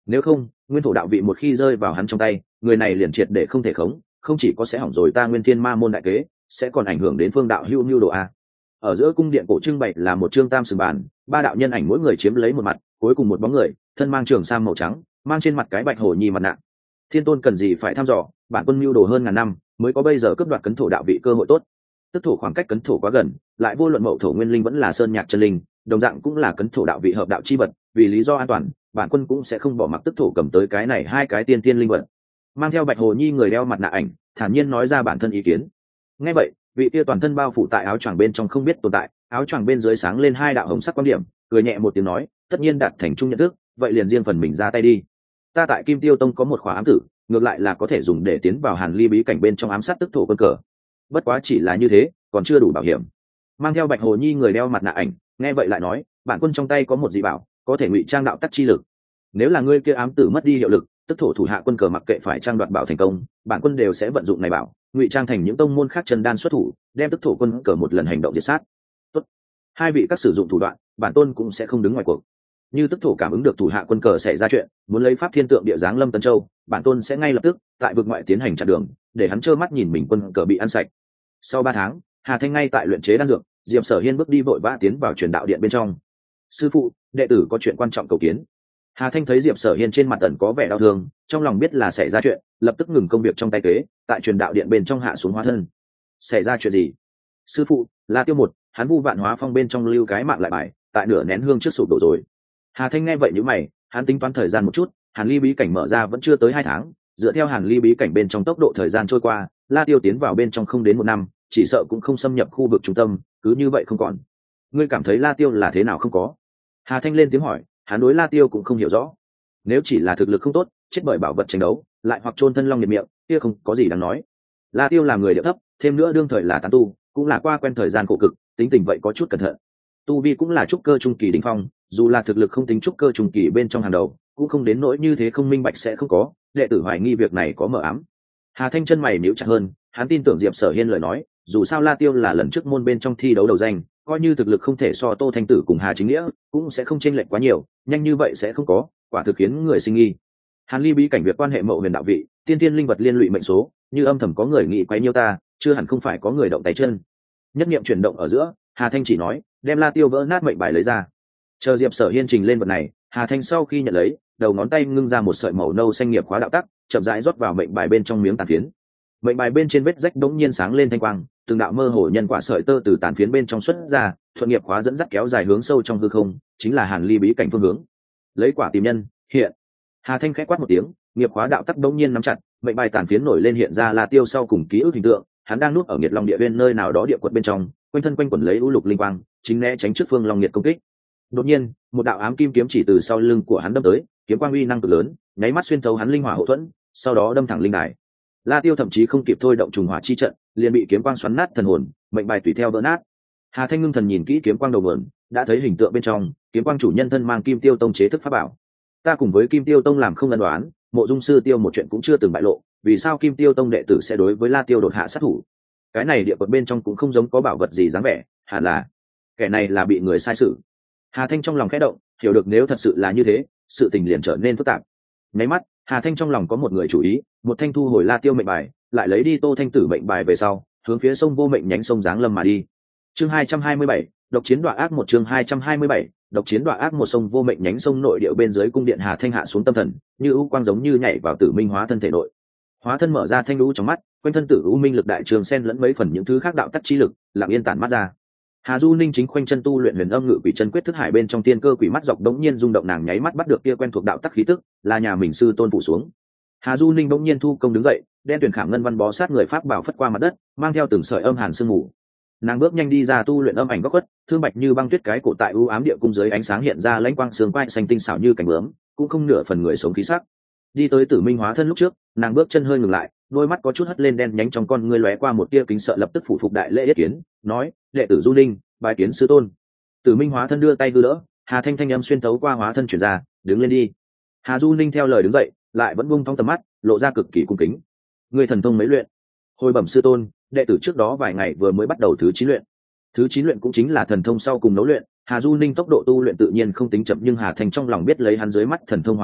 Nếu không, nguyên thổ đạo vị một khi rơi vào hắn trong tay, người này liền triệt để không thể khống, không chỉ có sẽ hỏng rồi ta Nguyên Thiên Ma môn đại kế, sẽ còn ảnh hưởng đến phương đạo hưu nhu đồ a. Ở giữa cung điện cổ trưng bày là một trương tam sừng bàn, ba đạo nhân ảnh mỗi người chiếm lấy một mặt, cuối cùng một bóng người, thân mang trường sam màu trắng, mang trên mặt cái bạch hổ nhi mặt nạ. Thiên tôn cần gì phải thăm dò, bản quân nhu đồ hơn ngàn năm, mới có bây giờ cướp đoạt cấn thổ đạo vị cơ hội tốt. Tức thổ khoảng cách cấn thổ quá gần, lại vô luận mậu thổ nguyên linh vẫn là sơn nhạc chân linh, đồng dạng cũng là cấn thổ đạo vị hợp đạo chi vật, vì lý do an toàn, bản quân cũng sẽ không bỏ mặc tức thổ cầm tới cái này hai cái tiên tiên linh vật. Mang theo bạch hồ nhi người đeo mặt nạ ảnh, thản nhiên nói ra bản thân ý kiến. Nghe vậy, vị kia toàn thân bao phủ tại áo choàng bên trong không biết tồn tại, áo choàng bên dưới sáng lên hai đạo hồng sắc quan điểm, cười nhẹ một tiếng nói, tất nhiên đạt thành chung nhận thức, vậy liền riêng phần mình ra tay đi. Ta tại Kim Tiêu Tông có một khóa ám tử, ngược lại là có thể dùng để tiến vào Hàn Ly bí cảnh bên trong ám sát tức thổ quân cờ. Bất quá chỉ là như thế, còn chưa đủ bảo hiểm. Mang theo bạch hồ nhi người đeo mặt nạ ảnh, nghe vậy lại nói, bản quân trong tay có một dị bảo, có thể ngụy trang đạo tắc chi lực. Nếu là ngươi kia ám tử mất đi hiệu lực, tức thổ thủ hạ quân cờ mặc kệ phải trang đoạt bảo thành công, bản quân đều sẽ vận dụng này bảo, ngụy trang thành những tông môn khác chân đan xuất thủ, đem tức thổ quân cờ một lần hành động diệt sát. Tốt. Hai vị các sử dụng thủ đoạn, bản tôn cũng sẽ không đứng ngoài cuộc. Như tức thổ cảm ứng được thủ hạ quân cờ xảy ra chuyện, muốn lấy pháp thiên tượng địa giáng lâm Tân Châu, bản tôn sẽ ngay lập tức tại vực ngoại tiến hành chặn đường, để hắn trơ mắt nhìn mình quân cờ bị ăn sạch. Sau 3 tháng, Hà Thanh ngay tại luyện chế đan dược, Diệp Sở Hiên bước đi vội vã tiến vào truyền đạo điện bên trong. Sư phụ, đệ tử có chuyện quan trọng cầu kiến. Hà Thanh thấy Diệp Sở Hiên trên mặt ẩn có vẻ đau thương, trong lòng biết là xảy ra chuyện, lập tức ngừng công việc trong tay kế, tại truyền đạo điện bên trong hạ xuống hóa thân. Xảy ra chuyện gì? Sư phụ, La Tiêu một, hắn vu vạn hóa phong bên trong lưu cái mạng lại bài, tại nửa nén hương trước sụp đổ rồi. Hà Thanh nghe vậy nhíu mày, hắn tính toán thời gian một chút, Hàn Ly bí cảnh mở ra vẫn chưa tới 2 tháng, dựa theo Hàn Ly bí cảnh bên trong tốc độ thời gian trôi qua, La Tiêu tiến vào bên trong không đến 1 năm, chỉ sợ cũng không xâm nhập khu vực trung tâm, cứ như vậy không còn. Ngươi cảm thấy La Tiêu là thế nào không có? Hà Thanh lên tiếng hỏi, hắn đối La Tiêu cũng không hiểu rõ. Nếu chỉ là thực lực không tốt, chết bởi bảo vật tranh đấu, lại hoặc chôn thân long nhiệt miệng, kia không có gì đáng nói. La Tiêu là người địa thấp, thêm nữa đương thời là tán tu, cũng là qua quen thời gian khổ cực, tính tình vậy có chút cẩn thận. Tu vi cũng là trúc cơ trung kỳ đỉnh phong, dù là thực lực không tính trúc cơ trung kỳ bên trong hàng đầu, cũng không đến nỗi như thế không minh bạch sẽ không có, đệ tử hoài nghi việc này có mờ ám. Hà Thanh chân mày nhíu chặt hơn, hắn tin tưởng Diệp Sở Hiên lời nói, dù sao La Tiêu là lần trước môn bên trong thi đấu đầu danh, coi như thực lực không thể so Tô Thanh Tử cùng Hà Chính Nghĩa, cũng sẽ không chênh lệch quá nhiều, nhanh như vậy sẽ không có, quả thực khiến người sinh nghi. Hàn Ly bí cảnh việc quan hệ mậu huyền đạo vị, tiên tiên linh vật liên lụy mệnh số, như âm thầm có người nghĩ quấy nhiễu ta, chưa hẳn không phải có người động tay chân. Nhất niệm chuyển động ở giữa, Hà Thanh chỉ nói, đem La Tiêu vỡ nát mệnh bài lấy ra. Chờ Diệp Sở Hiên trình lên vật này, Hà Thanh sau khi nhận lấy, đầu ngón tay ngưng ra một sợi màu nâu xanh nghiệp khóa đạo tắc, chậm rãi rót vào mệnh bài bên trong miếng tàn phiến. Mệnh bài bên trên vết rách đống nhiên sáng lên thanh quang, từng đạo mơ hồ nhân quả sợi tơ từ tàn phiến bên trong xuất ra, thuận nghiệp khóa dẫn dắt kéo dài hướng sâu trong hư không, chính là Hàn Ly bí cảnh phương hướng. Lấy quả tìm nhân, hiện. Hà Thanh khẽ quát một tiếng, nghiệp khóa đạo tắc đống nhiên nắm chặt, mệnh bài tàn phiến nổi lên hiện ra La Tiêu sau cùng ký ức hình tượng, hắn đang nuốt ở Nghiệt Long địa viên nơi nào đó địa quật bên trong, quanh thân quanh quẩn lấy u lục linh quang, chính né tránh trước phương Long Nghiệt công kích. Đột nhiên, một đạo ám kim kiếm chỉ từ sau lưng của hắn đâm tới, kiếm quang uy năng cực lớn, nháy mắt xuyên thấu hắn linh hỏa hậu thuẫn, sau đó đâm thẳng linh đài. La Tiêu thậm chí không kịp thôi động trùng hỏa chi trận, liền bị kiếm quang xoắn nát thần hồn, mệnh bài tùy theo vỡ nát. Hà Thanh ngưng thần nhìn kỹ kiếm quang đầu nguồn, đã thấy hình tượng bên trong, kiếm quang chủ nhân thân mang Kim Tiêu Tông chế thức pháp bảo. Ta cùng với Kim Tiêu Tông làm không ân đoán, Mộ Dung sư Tiêu một chuyện cũng chưa từng bại lộ, vì sao Kim Tiêu Tông đệ tử sẽ đối với La Tiêu đột hạ sát thủ? Cái này địa quật bên trong cũng không giống có bảo vật gì dáng vẻ, hẳn là kẻ này là bị người sai sử. Hà Thanh trong lòng khẽ động, hiểu được nếu thật sự là như thế, sự tình liền trở nên phức tạp. Nháy mắt, Hà Thanh trong lòng có một người chủ ý, một thanh thu hồi La Tiêu mệnh bài, lại lấy đi Tô Thanh Tử mệnh bài về sau, hướng phía sông Vô Mệnh nhánh sông Giáng Lâm mà đi. Chương 227, độc chiến đọa ác một chương 227, độc chiến đọa ác một sông Vô Mệnh nhánh sông nội địa bên dưới cung điện Hà Thanh hạ xuống tâm thần, như u quang giống như nhảy vào Tử Minh hóa thân thể nội. Hóa thân mở ra thanh lũ trong mắt, quanh thân Tử U Minh lực đại trường xen lẫn mấy phần những thứ khác đạo tắc chi lực, lặng yên tản mắt ra. Hà Du Ninh chính khoanh chân tu luyện Huyền Âm Ngự Quỷ Chân Quyết thức hải bên trong tiên cơ quỷ mắt dọc đống nhiên rung động, nàng nháy mắt bắt được kia quen thuộc đạo tắc khí tức, là nhà mình sư tôn phụ xuống. Hà Du Ninh đống nhiên thu công đứng dậy, đen tuyển khảm ngân văn bó sát người pháp bảo phất qua mặt đất, mang theo từng sợi âm hàn sương mù. Nàng bước nhanh đi ra tu luyện âm ảnh góc khuất, thương bạch như băng tuyết cái cổ tại u ám địa cung dưới ánh sáng hiện ra lãnh quang sương quai xanh tinh xảo như cánh bướm, cũng không nửa phần người sống khí sắc. Đi tới Tử Minh hóa thân lúc trước, nàng bước chân hơi ngừng lại, đôi mắt có chút hất lên đen nhánh trong con ngươi lóe qua một tia kính sợ, lập tức phủ phục đại lễ yết kiến, nói: đệ tử Du Ninh bài kiến sư tôn. Tử Minh hóa thân đưa tay đưa đỡ, Hà Thanh thanh âm xuyên tấu qua hóa thân chuyển ra: đứng lên đi. Hà Du Ninh theo lời đứng dậy, lại vẫn buông thong tầm mắt, lộ ra cực kỳ cung kính. Người thần thông mấy luyện? Hồi bẩm sư tôn, đệ tử trước đó vài ngày vừa mới bắt đầu thứ 9 luyện. Thứ 9 luyện cũng chính là thần thông sau cùng nấu luyện. Hà Du Ninh tốc độ tu luyện tự nhiên không tính chậm, nhưng Hà Thanh trong lòng biết lấy hắn dưới mắt thần thông hỏa hậu,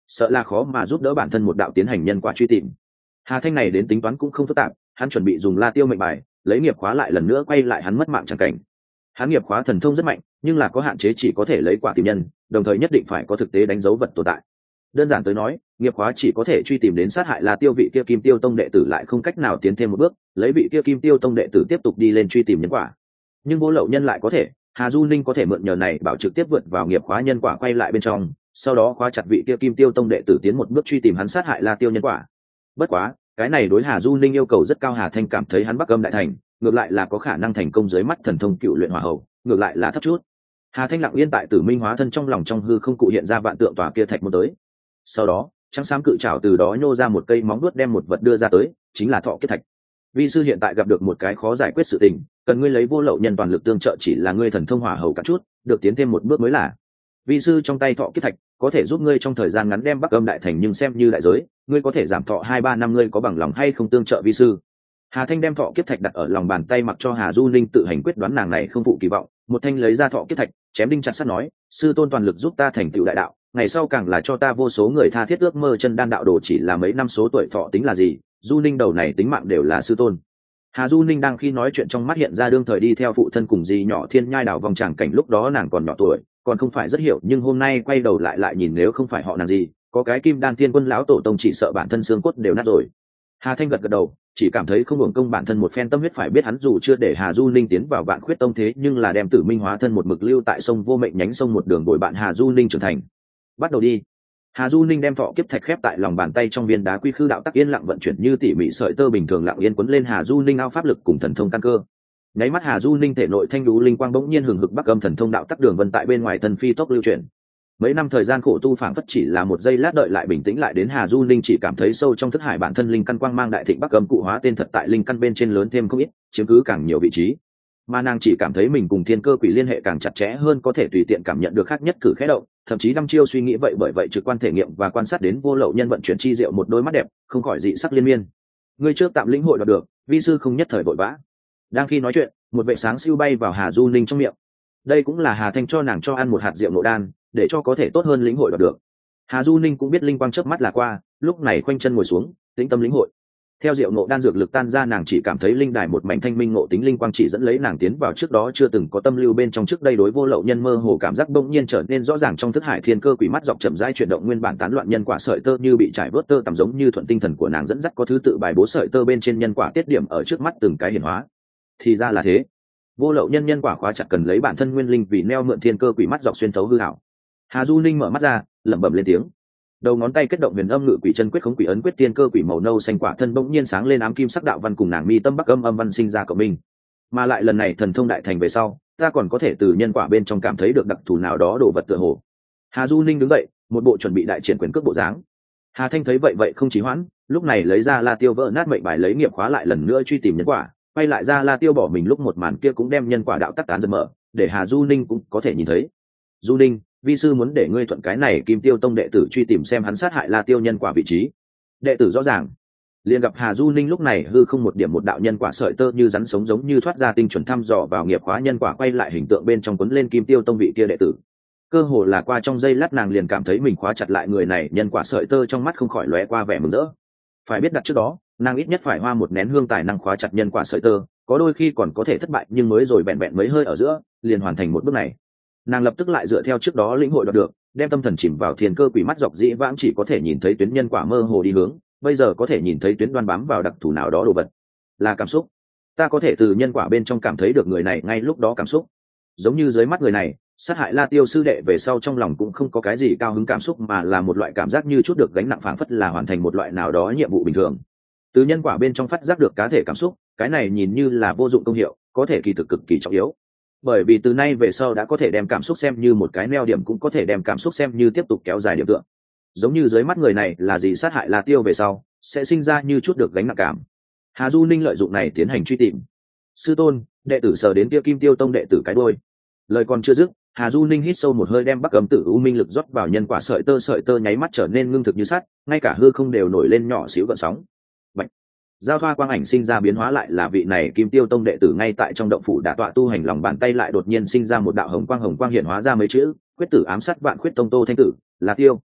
sợ là khó mà giúp đỡ bản thân một đạo tiến hành nhân quả truy tìm. Hà Thanh này đến tính toán cũng không phức tạp, hắn chuẩn bị dùng La Tiêu mệnh bài lấy nghiệp khóa lại lần nữa quay lại hắn mất mạng chẳng cảnh. Hắn nghiệp khóa thần thông rất mạnh, nhưng là có hạn chế, chỉ có thể lấy quả tìm nhân, đồng thời nhất định phải có thực tế đánh dấu vật tồn tại. Đơn giản tới nói, nghiệp khóa chỉ có thể truy tìm đến sát hại La Tiêu vị kia Kim Tiêu Tông đệ tử, lại không cách nào tiến thêm một bước, lấy vị kia Kim Tiêu Tông đệ tử tiếp tục đi lên truy tìm nhân quả. Nhưng Vô Lậu Nhân lại có thể, Hà Du Ninh có thể mượn nhờ này bảo trực tiếp vượt vào nghiệp khóa nhân quả quay lại bên trong, sau đó khóa chặt vị kia Kim Tiêu Tông đệ tử tiến một bước truy tìm hắn sát hại La Tiêu nhân quả. Bất quá, cái này đối Hà Du Ninh yêu cầu rất cao. Hà Thanh cảm thấy hắn Bắc Âm đại thành, ngược lại là có khả năng thành công dưới mắt thần thông cựu luyện hỏa hầu, ngược lại là thấp chút. Hà Thanh lặng yên tại Tử Minh hóa thân trong lòng trong hư không cụ hiện ra vạn tượng tòa kia thạch môn tới. Sau đó, trắng xám cự trảo từ đó nhô ra một cây móng vuốt đem một vật đưa ra tới, chính là thọ kiếp thạch. Vi sư hiện tại gặp được một cái khó giải quyết sự tình, cần ngươi lấy Vô Lậu Nhân toàn lực tương trợ, chỉ là ngươi thần thông hỏa hầu cả chút, được tiến thêm một bước mới là. Vi sư trong tay thọ kiếp thạch có thể giúp ngươi trong thời gian ngắn đem Bắc Âm đại thành, nhưng xem như đại giới, ngươi có thể giảm thọ 2-3 năm, ngươi có bằng lòng hay không tương trợ vi sư? Hà Thanh đem thọ kiếp thạch đặt ở lòng bàn tay, mặc cho Hà Du Ninh tự hành quyết đoán, nàng này không phụ kỳ vọng, một thanh lấy ra thọ kiếp thạch, chém đinh chặt sắt nói: sư tôn toàn lực giúp ta thành tựu đại đạo, ngày sau càng là cho ta vô số người tha thiết ước mơ chân đan đạo đồ, chỉ là mấy năm số tuổi thọ tính là gì, Du Ninh đầu này tính mạng đều là sư tôn. Hà Du Ninh đang khi nói chuyện, trong mắt hiện ra đương thời đi theo phụ thân cùng dì nhỏ Thiên Nhai đảo vòng tràng cảnh, lúc đó nàng còn nhỏ tuổi, còn không phải rất hiểu, nhưng hôm nay quay đầu lại nhìn, nếu không phải họ nàng gì, có cái Kim Đan Thiên Quân lão tổ tông, chỉ sợ bản thân xương cốt đều nát rồi. Hà Thanh gật đầu, chỉ cảm thấy không hưởng công bản thân một phen tâm huyết, phải biết hắn dù chưa để Hà Du Ninh tiến vào Vạn Khuyết Tông, thế nhưng là đem Tử Minh hóa thân một mực lưu tại sông Vô Mệnh nhánh sông, một đường bồi bạn Hà Du Ninh trưởng thành. Bắt đầu đi. Hà Du Ninh đem thọ kiếp thạch khép tại lòng bàn tay, trong viên đá quy khư đạo tắc yên lặng vận chuyển như tỉ mỉ sợi tơ bình thường, lặng yên quấn lên Hà Du Ninh ao pháp lực cùng thần thông căn cơ. Nháy mắt Hà Du Ninh thể nội thanh đú linh quang bỗng nhiên hừng hực, Bắc Âm thần thông đạo tắc đường vân tại bên ngoài thân phi tốc lưu chuyển. Mấy năm thời gian khổ tu phảng phất chỉ là một giây lát, đợi lại bình tĩnh lại đến, Hà Du Ninh chỉ cảm thấy sâu trong thức hải bản thân linh căn quang mang đại thịnh, Bắc Âm cụ hóa tên thật tại linh căn bên trên lớn thêm không ít, chiếm cứ càng nhiều vị trí. Mà nàng chỉ cảm thấy mình cùng thiên cơ quỷ liên hệ càng chặt chẽ hơn, có thể tùy tiện cảm nhận được khác nhất cử khẽ động, thậm chí đăm chiêu suy nghĩ vậy, bởi vậy trực quan thể nghiệm và quan sát đến Vô Lậu Nhân vận chuyển chi diệu, một đôi mắt đẹp không khỏi dị sắc liên miên. Ngươi trước tạm lĩnh hội đoạt được, vi sư không nhất thời vội vã. Đang khi nói chuyện, một vệ sáng siêu bay vào Hà Du Ninh trong miệng. Đây cũng là Hà Thanh cho nàng cho ăn một hạt diệu nộ đan, để cho có thể tốt hơn lĩnh hội đoạt được. Hà Du Ninh cũng biết linh quang chớp mắt là qua, lúc này khoanh chân ngồi xuống, tĩnh tâm lĩnh hội. Theo diệu nộ đan dược lực tan ra, nàng chỉ cảm thấy linh đài một mảnh thanh minh ngộ tính linh quang chỉ dẫn lấy nàng tiến vào trước đó chưa từng có tâm lưu bên trong. Trước đây đối Vô Lậu Nhân mơ hồ cảm giác bỗng nhiên trở nên rõ ràng, trong thức hải thiên cơ quỷ mắt dọc chậm rãi chuyển động, nguyên bản tán loạn nhân quả sợi tơ như bị trải vớt tơ tằm, giống như thuận tinh thần của nàng dẫn dắt, có thứ tự bài bố sợi tơ bên trên nhân quả tiết điểm ở trước mắt từng cái hiển hóa. Thì ra là thế, Vô Lậu Nhân nhân quả khóa chặt cần lấy bản thân nguyên linh vì neo, mượn thiên cơ quỷ mắt dọc xuyên thấu hư ảo. Hà Du Ninh mở mắt ra, lẩm bẩm lên tiếng. Đầu ngón tay kết động huyền âm ngự quỷ chân quyết, khống quỷ ấn quyết, tiên cơ quỷ màu nâu xanh quả thân bỗng nhiên sáng lên ám kim sắc đạo văn, cùng nàng mi tâm Bắc Âm âm văn sinh ra cộng minh. Mà lại lần này thần thông đại thành về sau, ta còn có thể từ nhân quả bên trong cảm thấy được đặc thù nào đó đồ vật tựa hồ. Hà Du Ninh đứng dậy, một bộ chuẩn bị đại triển quyền cước bộ dáng. Hà Thanh thấy vậy không trì hoãn, lúc này lấy ra La Tiêu vỡ nát mệnh bài, lấy nghiệp khóa lại lần nữa truy tìm nhân quả, quay lại ra La Tiêu bỏ mình lúc một màn kia cũng đem nhân quả đạo tắc tán dần mở, để Hà Du Ninh cũng có thể nhìn thấy. Du Ninh, vi sư muốn để ngươi thuận cái này Kim Tiêu Tông đệ tử truy tìm xem hắn sát hại La Tiêu nhân quả vị trí. Đệ tử rõ ràng. Liền gặp Hà Du Ninh lúc này hư không một điểm một đạo nhân quả sợi tơ như rắn sống giống như thoát ra, tinh chuẩn thăm dò vào nghiệp khóa nhân quả, quay lại hình tượng bên trong quấn lên Kim Tiêu Tông vị kia đệ tử. Cơ hồ là qua trong giây lát, nàng liền cảm thấy mình khóa chặt lại người này, nhân quả sợi tơ trong mắt không khỏi lóe qua vẻ mừng rỡ. Phải biết đặt trước đó, nàng ít nhất phải hoa một nén hương tài năng khóa chặt nhân quả sợi tơ, có đôi khi còn có thể thất bại, nhưng mới rồi vẹn mấy hơi ở giữa liền hoàn thành một bước này. Nàng lập tức lại dựa theo trước đó lĩnh hội đoạt được, đem tâm thần chìm vào thiên cơ quỷ mắt dọc, dĩ vãng chỉ có thể nhìn thấy tuyến nhân quả mơ hồ đi hướng, bây giờ có thể nhìn thấy tuyến đoan bám vào đặc thù nào đó đồ vật, là cảm xúc. Ta có thể từ nhân quả bên trong cảm thấy được người này ngay lúc đó cảm xúc, giống như dưới mắt người này sát hại La Tiêu sư đệ về sau, trong lòng cũng không có cái gì cao hứng cảm xúc, mà là một loại cảm giác như chút được gánh nặng, phảng phất là hoàn thành một loại nào đó nhiệm vụ bình thường. Từ nhân quả bên trong phát giác được cá thể cảm xúc, cái này nhìn như là vô dụng công hiệu, có thể kỳ thực cực kỳ trọng yếu. Bởi vì từ nay về sau đã có thể đem cảm xúc xem như một cái neo điểm, cũng có thể đem cảm xúc xem như tiếp tục kéo dài điểm tượng. Giống như dưới mắt người này là gì sát hại La Tiêu về sau sẽ sinh ra như chút được gánh nặng cảm. Hà Du Ninh lợi dụng này tiến hành truy tìm. Sư tôn, đệ tử sờ đến kia Kim Tiêu Tông đệ tử cái đuôi. Lời còn chưa dứt, Hà Du Ninh hít sâu một hơi, đem Bắc Âm Tử U Minh lực rót vào nhân quả sợi tơ nháy mắt trở nên ngưng thực như sắt, ngay cả hư không đều nổi lên nhỏ xíu gợn sóng. Bạch. Giao thoa quang ảnh sinh ra biến hóa, lại là vị này Kim Tiêu Tông đệ tử ngay tại trong động phủ đả tọa tu hành, lòng bàn tay lại đột nhiên sinh ra một đạo hồng quang hiện hóa ra mấy chữ: quyết tử ám sát Vạn Khuyết Tông Tô Thanh Tử, La Tiêu.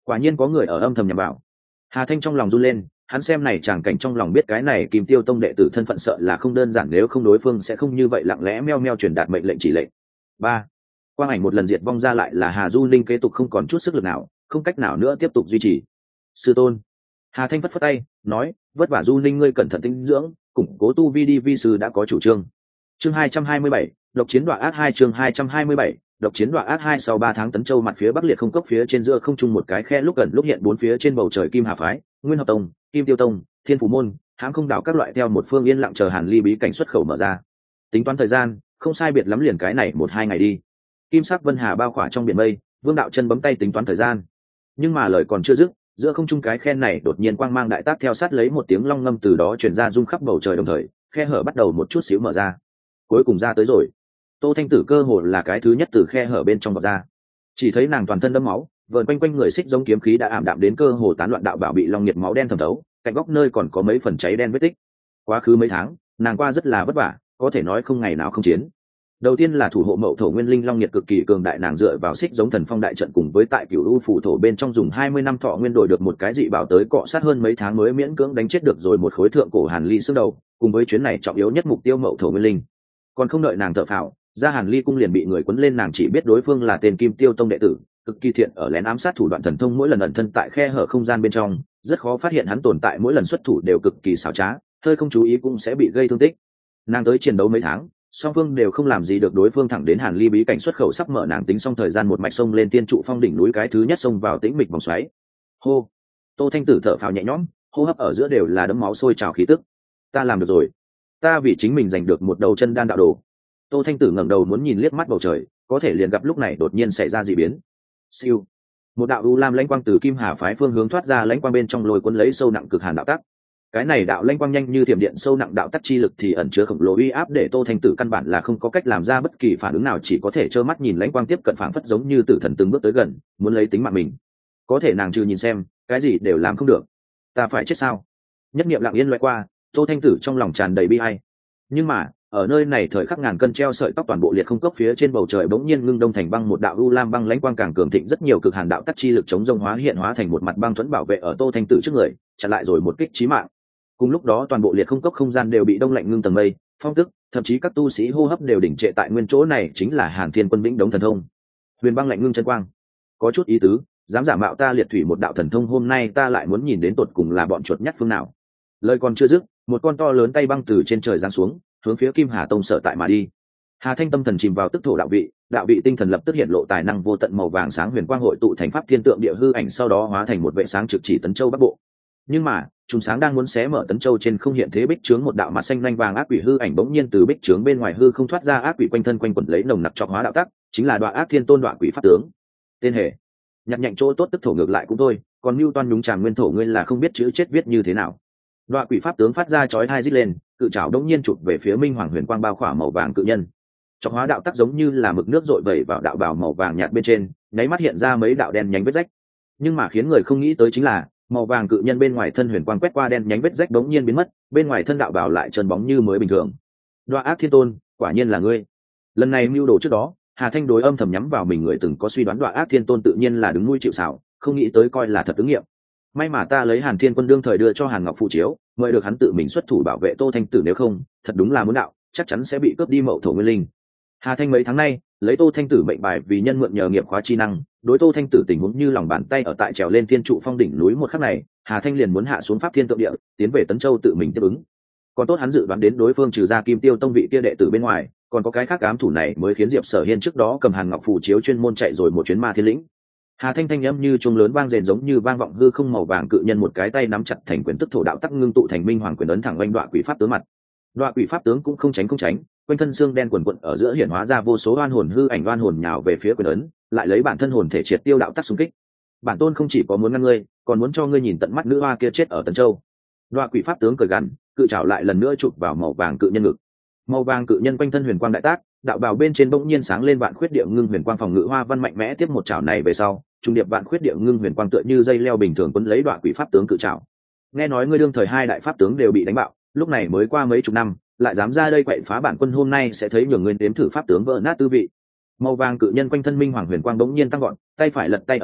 Quả nhiên có người ở âm thầm nhằm vào. Hà Thanh trong lòng run lên, hắn xem này chàng cảnh trong lòng biết cái này Kim Tiêu Tông đệ tử thân phận sợ là không đơn giản, nếu không đối phương sẽ không như vậy lặng lẽ meo meo truyền đạt mệnh lệnh chỉ lệnh. 3. Quang ảnh một lần diệt vong ra lại là Hà Du Linh kế tục không còn chút sức lực nào, không cách nào nữa tiếp tục duy trì. Sư tôn. Hà Thanh phất phất tay, nói, vất vả Du Linh ngươi cẩn thận tinh dưỡng, củng cố tu vi đi, vi sư đã có chủ trương. Chương 227, độc chiến đoạ ác 2 chương 227, độc chiến đoạ ác 2 sau 3 tháng tấn châu mặt phía bắc liệt không cốc phía trên giữa không trung một cái khe lúc gần lúc hiện bốn phía trên bầu trời Kim Hà phái, Nguyên Hợp Tông, Kim Tiêu Tông, Thiên Phủ môn, hãng không đảo các loại theo một phương yên lặng chờ Hàn Ly bí cảnh xuất khẩu mở ra. Tính toán thời gian, không sai biệt lắm liền cái này 1-2 ngày đi. Kim sắc vân hà bao khỏa trong biển mây, Vương đạo chân bấm tay tính toán thời gian. Nhưng mà lời còn chưa dứt, giữa không trung cái khe này đột nhiên quang mang đại tác theo sát lấy một tiếng long ngâm từ đó truyền ra rung khắp bầu trời, đồng thời khe hở bắt đầu một chút xíu mở ra. Cuối cùng ra tới rồi. Tô Thanh Tử cơ hồ là cái thứ nhất từ khe hở bên trong vọt ra. Chỉ thấy nàng toàn thân đẫm máu, vờn quanh quanh người xích giống kiếm khí đã ảm đạm đến cơ hồ tán loạn, đạo bảo bị long nhiệt máu đen thẩm thấu, cạnh góc nơi còn có mấy phần cháy đen vết tích. Quá khứ mấy tháng, nàng qua rất là vất vả, có thể nói không ngày nào không chiến. Đầu tiên là thủ hộ Mậu Thổ Nguyên Linh long nhiệt cực kỳ cường đại, nàng dựa vào xích giống thần phong đại trận cùng với tại Cửu U phủ thổ bên trong dùng 20 năm thọ nguyên đổi được một cái dị bảo tới cọ sát hơn mấy tháng mới miễn cưỡng đánh chết được rồi một khối thượng cổ Hàn Ly xương đầu, cùng với chuyến này trọng yếu nhất mục tiêu Mậu Thổ Nguyên Linh. Còn không đợi nàng thở phào, ra Hàn Ly cung liền bị người quấn lên, nàng chỉ biết đối phương là tên Kim Tiêu Tông đệ tử, cực kỳ thiện ở lén ám sát thủ đoạn thần thông, mỗi lần ẩn thân tại khe hở không gian bên trong, rất khó phát hiện hắn tồn tại, mỗi lần xuất thủ đều cực kỳ xảo trá, hơi không chú ý cũng sẽ bị gây thương tích. Nàng tới chiến đấu mấy tháng, song phương đều không làm gì được đối phương, thẳng đến Hàn Ly bí cảnh xuất khẩu sắp mở, nàng tính xong thời gian một mạch sông lên Tiên Trụ Phong đỉnh núi, cái thứ nhất xông vào tĩnh mịch vòng xoáy. Hô. Tô Thanh Tử thở phào nhẹ nhõm, hô hấp ở giữa đều là đấm máu sôi trào khí tức. Ta làm được rồi, ta vì chính mình giành được một đầu chân đan đạo đồ. Tô Thanh Tử ngẩng đầu muốn nhìn liếc mắt bầu trời, có thể liền gặp lúc này đột nhiên xảy ra dị biến. Siêu. Một đạo u lam lãnh quang từ Kim Hà phái phương hướng thoát ra, lãnh quang bên trong lôi cuốn lấy sâu nặng cực hàn đạo tắc. Cái này đạo lãnh quang nhanh như thiểm điện, sâu nặng đạo tắc chi lực thì ẩn chứa khổng lồ uy áp, để Tô Thanh Tử căn bản là không có cách làm ra bất kỳ phản ứng nào, chỉ có thể trơ mắt nhìn lãnh quang tiếp cận, phảng phất giống như tử thần từng bước tới gần, muốn lấy tính mạng mình. Có thể nàng trừ nhìn xem, cái gì đều làm không được. Ta phải chết sao? Nhất niệm lặng yên loại qua, Tô Thanh Tử trong lòng tràn đầy bi ai. Nhưng mà ở nơi này thời khắc ngàn cân treo sợi tóc, toàn bộ liệt không cốc phía trên bầu trời bỗng nhiên ngưng đông thành băng, một đạo u lam băng lãnh quang càng cường thịnh rất nhiều, cực hàn đạo tắc chi lực chống rông hóa hiện, hóa thành một mặt băng thuẫn bảo vệ ở Tô Thanh Tử trước người, chặn lại rồi một kích chí mạng. Cùng lúc đó toàn bộ liệt không cốc không gian đều bị đông lạnh ngưng tầng mây, phong tức, thậm chí các tu sĩ hô hấp đều đỉnh trệ tại nguyên chỗ, này chính là Hàn Thiên Quân Vĩnh Đống thần thông. Huyền băng lạnh ngưng chân quang, có chút ý tứ, dám giả mạo ta liệt thủy một đạo thần thông, hôm nay ta lại muốn nhìn đến tột cùng là bọn chuột nhắt phương nào. Lời còn chưa dứt, một con to lớn tay băng từ trên trời giáng xuống, hướng phía Kim Hà Tông sở tại mà đi. Hà Thanh tâm thần chìm vào tức thổ đạo vị tinh thần lập tức hiện lộ tài năng vô tận màu vàng sáng, huyền quang hội tụ thành pháp thiên tượng địa hư ảnh, sau đó hóa thành một vệ sáng trực chỉ Tấn Châu Bắc Bộ. Nhưng mà trùng sáng đang muốn xé mở Tấn Châu trên không hiện thế bích trướng, một đạo mặt xanh lanh vàng ác quỷ hư ảnh bỗng nhiên từ bích trướng bên ngoài hư không thoát ra, ác quỷ quanh thân quanh quẩn lấy nồng nặc trọc hóa đạo tắc, chính là Đoạ Ác Thiên Tôn Đoạ Quỷ pháp tướng. Tên hệ nhặt nhạnh chỗ tốt tức thổ ngược lại cũng thôi, còn mưu toan nhúng tràng nguyên thổ ngươi là không biết chữ chết viết như thế nào. Đoạ Quỷ pháp tướng phát ra chói tai rít lên, cự trảo đống nhiên chụp về phía Minh Hoàng huyền quang bao khỏa màu vàng cự nhân. Trọc hóa đạo tắc giống như là mực nước dội vẩy vào đạo bào màu vàng nhạt bên trên, nháy mắt hiện ra mấy đạo đen nhánh vết rách. Nhưng mà khiến người không nghĩ tới chính là màu vàng cự nhân bên ngoài thân huyền quang quét qua đen nhánh vết rách đống nhiên biến mất, bên ngoài thân đạo bào lại trơn bóng như mới bình thường. Đoạ Ác Thiên Tôn, quả nhiên là ngươi. Lần này mưu đồ trước đó, Hà Thanh đối âm thầm nhắm vào mình người từng có suy đoán Đoạ Ác Thiên Tôn tự nhiên là đứng nuôi chịu sào, không nghĩ tới coi là thật ứng nghiệm. May mà ta lấy Hàn Thiên Quân đương thời đưa cho Hàn Ngọc phụ chiếu, mời được hắn tự mình xuất thủ bảo vệ Tô Thanh Tử, nếu không thật đúng là muốn đạo chắc chắn sẽ bị cướp đi Mậu Thổ Nguyên Linh. Hà Thanh mấy tháng nay lấy Tô Thanh Tử mệnh bài vì nhân mượn nhờ nghiệp khóa chi năng, đối Tô Thanh Tử tình huống như lòng bàn tay, ở tại trèo lên Thiên Trụ Phong đỉnh núi một khắc này, Hà Thanh liền muốn hạ xuống pháp thiên tượng địa, tiến về Tấn Châu tự mình tiếp ứng. Còn tốt hắn dự đoán đến đối phương trừ ra Kim Tiêu Tông vị kia đệ tử bên ngoài, còn có cái khác ám thủ này mới khiến Diệp Sở Hiên trước đó cầm Hàn Ngọc phù chiếu chuyên môn chạy rồi một chuyến Ma Thiên Lĩnh. Hà Thanh thanh âm như chuông lớn vang rền, giống như vang vọng hư không, màu vàng cự nhân một cái tay nắm chặt thành quyền tức thổ đạo tắc ngưng tụ thành Minh Hoàng quyền ấn thẳng oanh Đoạ Quỷ pháp tướng mặt. Đoạ Quỷ pháp tướng cũng không tránh, quanh thân xương đen quần quận ở giữa hiện hóa ra vô số oan hồn hư ảnh, oan hồn nhào về phía quyền ấn, lại lấy bản thân hồn thể triệt tiêu đạo tắc xung kích. Bản tôn không chỉ có muốn ngăn ngươi, còn muốn cho ngươi nhìn tận mắt nữ hoa kia chết ở Tấn Châu. Đoạ Quỷ pháp tướng cười gằn, cự trảo lại lần nữa chụp vào màu vàng cự nhân ngực. Màu vàng cự nhân quanh thân huyền quang đại tác, đạo bào bên trên bỗng nhiên sáng lên vạn khuyết địa ngưng huyền quang phòng ngự hoa văn mạnh mẽ, tiếp một chảo này về sau, trung điệp vạn khuyết địa ngưng huyền quang tựa như dây leo bình thường quấn lấy Đoạ Quỷ pháp tướng cự trảo. Nghe nói ngươi đương thời hai đại pháp tướng đều bị đánh bạo, lúc này mới qua mấy chục năm, lại dám ra đây quậy phá bản quân, hôm nay sẽ thấy nhường ngươi nếm thử pháp tướng vỡ nát tư vị. Màu vàng cự nhân quanh thân Minh Hoàng huyền quang bỗng nhiên tăng gọn, tay phải lật tay ở giữa,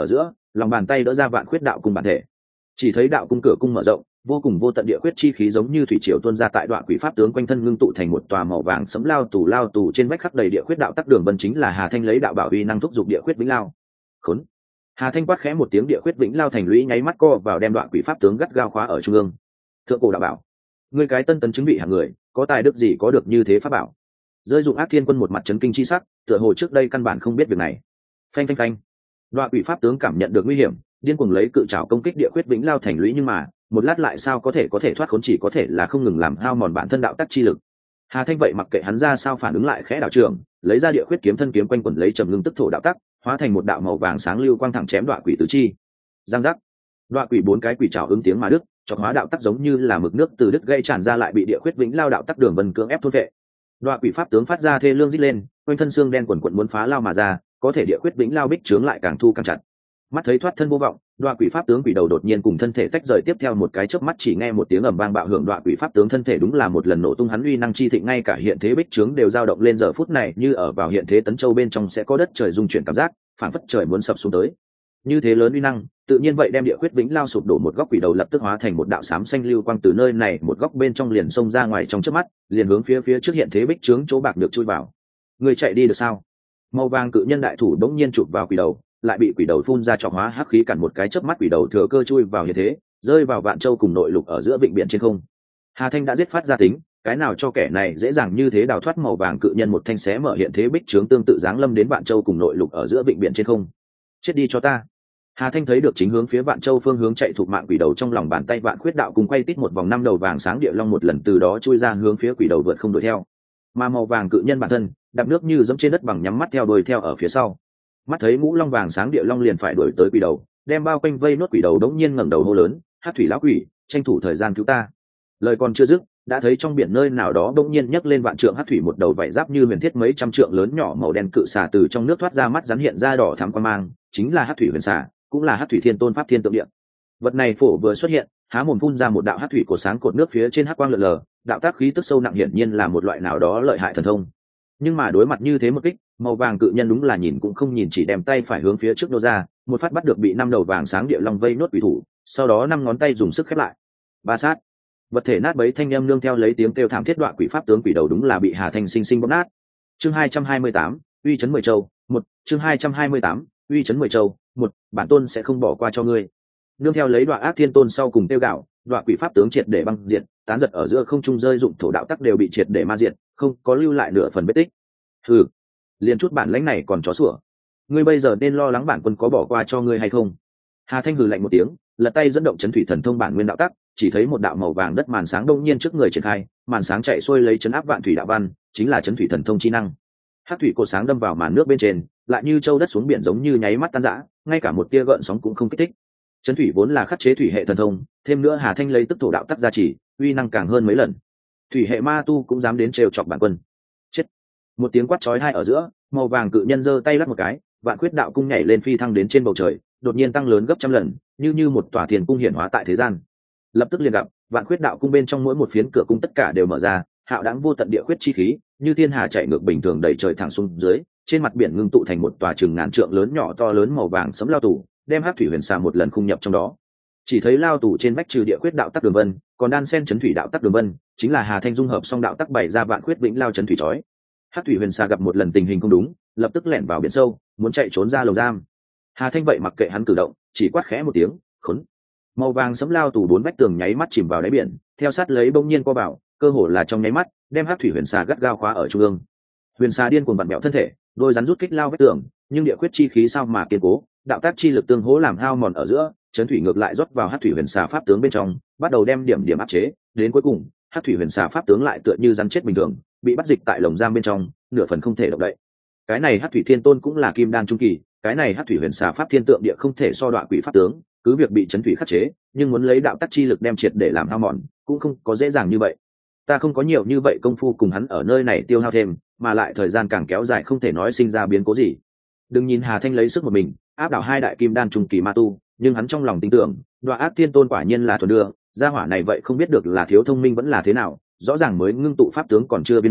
lòng bàn tay đỡ ra vạn khuyết đạo cung bản thể. Chỉ thấy đạo cung cửa cung mở rộng, vô cùng vô tận địa khuyết chi khí giống như thủy triều tuôn ra tại đoạn quỷ pháp tướng quanh thân, ngưng tụ thành một tòa màu vàng sẫm lao tù trên vách khắc đầy địa khuyết đạo tắc đường vân, chính là Hà Thanh lấy đạo bảo uy năng thúc giục địa khuyết vĩnh lao. Khốn! Hà Thanh quát khẽ một tiếng, địa khuyết vĩnh lao thành lũy nháy mắt co vào, đem đoạn quỷ pháp tướng gắt gao khóa ở trung ương. Thượng cổ đạo bảo, ngươi cái tân tấn chứng bị hạng người, có tài đức gì có được như thế pháp bảo? Rơi dụng Ác Thiên Quân một mặt chấn kinh chi sắc, tựa hồ trước đây căn bản không biết việc này. Phanh phanh phanh! Đoạn quỷ pháp tướng cảm nhận được nguy hiểm, điên cuồng lấy cự trảo công kích địa khuyết vĩnh lao thành lũy, nhưng mà một lát lại sao có thể thoát khốn, chỉ có thể là không ngừng làm hao mòn bản thân đạo tắc chi lực. Hà Thanh vậy mặc kệ hắn ra sao phản ứng, lại khẽ đảo trường, lấy ra địa khuyết kiếm thân kiếm quanh quẩn lấy trầm ngưng tức thổ đạo tắc, hóa thành một đạo màu vàng sáng lưu quang thẳng chém đoạn quỷ tứ chi. Giang giác! Đoạn quỷ 4 cái quỷ trảo ứng tiếng mà đứt, chọc hóa đạo tắc giống như là mực nước từ đứt gây tràn ra, lại bị địa khuyết vĩnh lao đạo tắc đường vân cưỡng ép thôn vệ. Đoạn quỷ pháp tướng phát ra thê lương rít lên, quanh thân xương đen quần quần muốn phá lao mà ra, có thể địa khuyết vĩnh lao bích trướng lại càng thu càng chặt. Mắt thấy thoát thân vô vọng, đoạn quỷ pháp tướng quỷ đầu đột nhiên cùng thân thể tách rời, tiếp theo một cái chớp mắt chỉ nghe một tiếng ầm vang bạo hưởng, đoạn quỷ pháp tướng thân thể đúng là một lần nổ tung, hắn uy năng chi thịnh ngay cả hiện thế bích trướng đều dao động lên, giờ phút này như ở vào hiện thế tấn châu bên trong sẽ có đất trời rung chuyển cảm giác, phảng phất trời muốn sập xuống tới. Như thế lớn uy năng, tự nhiên vậy đem địa khuyết vĩnh lao sụp đổ một góc quỷ đầu lập tức hóa thành một đạo xám xanh lưu quang, từ nơi này một góc bên trong liền xông ra ngoài, trong chớp mắt liền hướng phía trước hiện thế bích trướng chỗ bạc được chui vào. Người chạy đi được sao? Màu vàng cự nhân đại thủ đống nhiên chụp vào quỷ đầu, lại bị quỷ đầu phun ra trọc hóa hắc khí cản một cái chớp mắt, quỷ đầu thừa cơ chui vào hiện thế, rơi vào Vạn Châu cùng nội lục ở giữa vịnh biển trên không. Hà Thanh đã giết phát ra tính, cái nào cho kẻ này dễ dàng như thế đào thoát. Màu vàng cự nhân một thanh xé mở hiện thế bích trướng, tương tự giáng lâm đến Vạn Châu cùng nội lục ở giữa vịnh biển trên không. Chết đi cho ta! Hà Thanh thấy được chính hướng phía Vạn Châu phương hướng chạy thuộc mạng quỷ đầu, trong lòng bàn tay vạn khuyết đạo cùng quay tít một vòng, 5 đầu vàng sáng địa long một lần từ đó chui ra hướng phía quỷ đầu vượt không đuổi theo. Mà màu vàng cự nhân bản thân đạp nước như dẫm trên đất bằng, nhắm mắt theo đuổi theo ở phía sau. Mắt thấy ngũ long vàng sáng địa long liền phải đuổi tới quỷ đầu, đem bao quanh vây nốt quỷ đầu đống nhiên ngẩng đầu hô lớn: Hắc thủy lão quỷ, tranh thủ thời gian cứu ta! Lời còn chưa dứt, đã thấy trong biển nơi nào đó đống nhiên nhấc lên vạn trượng hắc thủy, một đầu vảy giáp như huyền thiết mấy trăm trượng lớn nhỏ màu đen cự xà từ trong nước thoát ra, mắt rắn hiện ra đỏ thắm quang mang, chính là hắc thủy huyền xà, cũng là hắc thủy thiên tôn pháp thiên tượng địa. Vật này phổ vừa xuất hiện, há mồm phun ra một đạo hắc thủy cột sáng, cột nước phía trên hắc quang lượn lờ, đạo tác khí tức sâu nặng, hiển nhiên là một loại nào đó lợi hại thần thông. Nhưng mà đối mặt như thế một kích, màu vàng cự nhân đúng là nhìn cũng không nhìn, chỉ đem tay phải hướng phía trước nô ra, một phát bắt được bị 5 đầu vàng sáng địa long vây nốt quỷ thủ, sau đó 5 ngón tay dùng sức khép lại. Ba sát, vật thể nát bấy thanh âm nương theo lấy tiếng kêu thảm thiết, đoạn quỷ pháp tướng quỷ đầu đúng là bị Hà Thanh sinh sinh bóp nát. Chương 228, uy chấn 10 châu, 1. Chương 228, uy chấn 10 châu, 1. Bản tôn sẽ không bỏ qua cho ngươi. Nương theo lấy đoạn ác thiên tôn sau cùng tiêu gạo, đoạn quỷ pháp tướng triệt để băng diệt, tán giật ở giữa không trung, rơi dụng thổ đạo tắc đều bị triệt để ma diệt, không có lưu lại nửa phần vết tích. Hừ, liền chút bản lãnh này còn chó sủa. Ngươi bây giờ nên lo lắng bản quân có bỏ qua cho ngươi hay không? Hà Thanh hừ lạnh một tiếng, lật tay dẫn động chấn thủy thần thông bản nguyên đạo tắc, chỉ thấy một đạo màu vàng đất màn sáng đông nhiên trước người triển khai, màn sáng chạy xuôi lấy chấn áp vạn thủy đạo văn, chính là chấn thủy thần thông chi năng. Hắc thủy cột sáng đâm vào màn nước bên trên, lại như châu đất xuống biển, giống như nháy mắt tan rã, ngay cả một tia gợn sóng cũng không kích thích. Chấn thủy vốn là khắc chế thủy hệ thần thông, thêm nữa Hà Thanh lấy tức thổ đạo tắc gia trì, uy năng càng hơn mấy lần. Thủy hệ ma tu cũng dám đến trêu chọc bản quân. Chết! Một tiếng quát chói tai ở giữa, màu vàng cự nhân giơ tay lắc một cái, vạn quyết đạo cung nhảy lên phi thăng đến trên bầu trời, đột nhiên tăng lớn gấp trăm lần, như một tòa thiền cung hiển hóa tại thế gian. Lập tức liền gặp vạn quyết đạo cung bên trong mỗi một phiến cửa cung tất cả đều mở ra, hạo đãng vô tận địa khuyết chi khí như thiên hà chạy ngược bình thường đẩy trời thẳng xuống dưới, trên mặt biển ngưng tụ thành một tòa chừng ngàn trượng lớn nhỏ to lớn màu vàng sẫm lao tù, đem hắc thủy huyền xà một lần khung nhập trong đó. Chỉ thấy lao tù trên vách trừ địa khuyết đạo tắc đường vân, còn đan sen chấn thủy đạo tắc đường vân, chính là Hà Thanh dung hợp song đạo tắc bày ra vạn khuyết vĩnh lao chấn thủy chói. Hắc thủy huyền xà gặp một lần tình hình không đúng, lập tức lẻn vào biển sâu, muốn chạy trốn ra lồng giam. Hà Thanh vậy mặc kệ hắn cử động, chỉ quát khẽ một tiếng: khốn! Màu vàng sẫm lao tù 4 vách tường nháy mắt chìm vào đáy biển, theo sát lấy bỗng nhiên co vào, cơ hồ là trong nháy mắt đem hắc thủy huyền xà gắt gao khóa ở trung ương. Huyền xà điên cuồng vặn bẹo thân thể, đôi rắn rút kích lao vách tường, nhưng địa khuyết chi khí sao mà kiên cố, đạo tác chi lực tương hỗ làm hao mòn ở giữa, chấn thủy ngược lại rót vào hắc thủy huyền xà pháp tướng bên trong, bắt đầu đem điểm áp chế, đến cuối cùng hắc thủy huyền xà pháp tướng lại tựa như rắn chết bình thường, bị bắt dịch tại lồng giam bên trong, nửa phần không thể động đậy. Cái này hắc thủy thiên tôn cũng là kim đan trung kỳ, cái này hắc thủy huyền xà pháp thiên tượng địa không thể so đoạn quỷ pháp tướng, cứ việc bị chấn thủy khắc chế, nhưng muốn lấy đạo tắc chi lực đem triệt để làm hao mòn, cũng không có dễ dàng như vậy. Ta không có nhiều như vậy công phu cùng hắn ở nơi này tiêu hao thêm, mà lại thời gian càng kéo dài không thể nói sinh ra biến cố gì. Đừng nhìn Hà Thanh lấy sức một mình áp đảo 2 đại kim đan trung kỳ ma tu, nhưng hắn trong lòng tin tưởng, Đoạ Ác Thiên Tôn quả nhiên là thuần đưa, gia hỏa này vậy không biết được là thiếu thông minh vẫn là thế nào, rõ ràng mới ngưng tụ pháp tướng còn chưa viên mãn,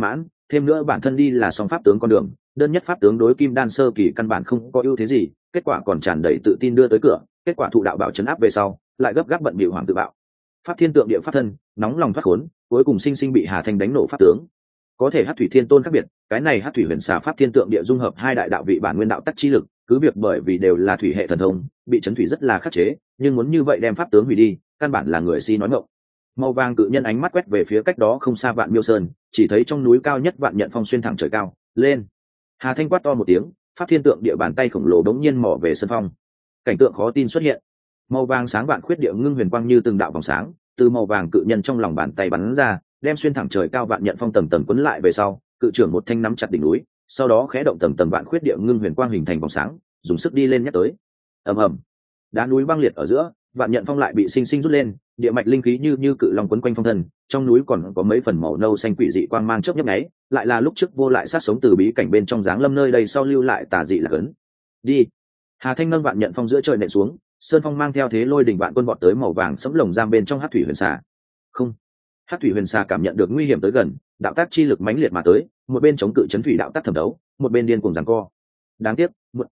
thêm nữa bản thân đi là song pháp tướng con đường, đơn nhất pháp tướng đối kim đan sơ kỳ căn bản không có ưu thế gì, kết quả còn tràn đầy tự tin đưa tới cửa, kết quả thụ đạo bảo chấn áp về sau lại gấp gáp bận bịu hoàng tự bạo. Pháp thiên tượng địa pháp thân, nóng lòng thoát khốn, cuối cùng sinh sinh bị Hà Thanh đánh nổ pháp tướng. Có thể Hắc thủy thiên tôn khác biệt, cái này Hắc thủy huyền xà pháp thiên tượng địa dung hợp hai đại đạo vị bản nguyên đạo tắc chi lực, cứ việc bởi vì đều là thủy hệ thần thông, bị chấn thủy rất là khắc chế, nhưng muốn như vậy đem pháp tướng hủy đi, căn bản là người si nói ngọng. Màu vàng cự nhân ánh mắt quét về phía cách đó không xa Vạn Miêu Sơn, chỉ thấy trong núi cao nhất Vạn Nhận Phong xuyên thẳng trời cao lên. Hà Thanh quát to một tiếng, pháp thiên tượng địa bàn tay khổng lồ đống nhiên mò về sân phong. Cảnh tượng khó tin xuất hiện, màu vàng sáng vạn khuyết địa ngưng huyền quang như từng đạo vòng sáng từ màu vàng cự nhân trong lòng bàn tay bắn ra, đem xuyên thẳng trời cao Vạn Nhận Phong tầng tầng quấn lại về sau, cự trưởng một thanh nắm chặt đỉnh núi, sau đó khẽ động tầng tầng vạn khuyết địa ngưng huyền quang hình thành vòng sáng, dùng sức đi lên nhắc tới. Ầm ầm, đá núi băng liệt ở giữa, Vạn Nhận Phong lại bị sinh sinh rút lên, địa mạch linh khí như cự long quấn quanh phong thân, trong núi còn có mấy phần màu nâu xanh quỷ dị quang mang chớp nhấp nháy, lại là lúc trước vô lại sát sống từ bí cảnh bên trong dáng lâm nơi đây sau lưu lại tà dị là cấn. Đi. Hà Thanh nâng Vạn Nhận Phong giữa trời nện xuống, sơn phong mang theo thế lôi đỉnh vạn quân vọt tới màu vàng sẫm lồng giam bên trong Hắc thủy huyền xà. Không. Hắc thủy huyền xà cảm nhận được nguy hiểm tới gần, đạo tác chi lực mãnh liệt mà tới, một bên chống cự chấn thủy đạo tác thẩm đấu, một bên điên cuồng giằng co. Đáng tiếc,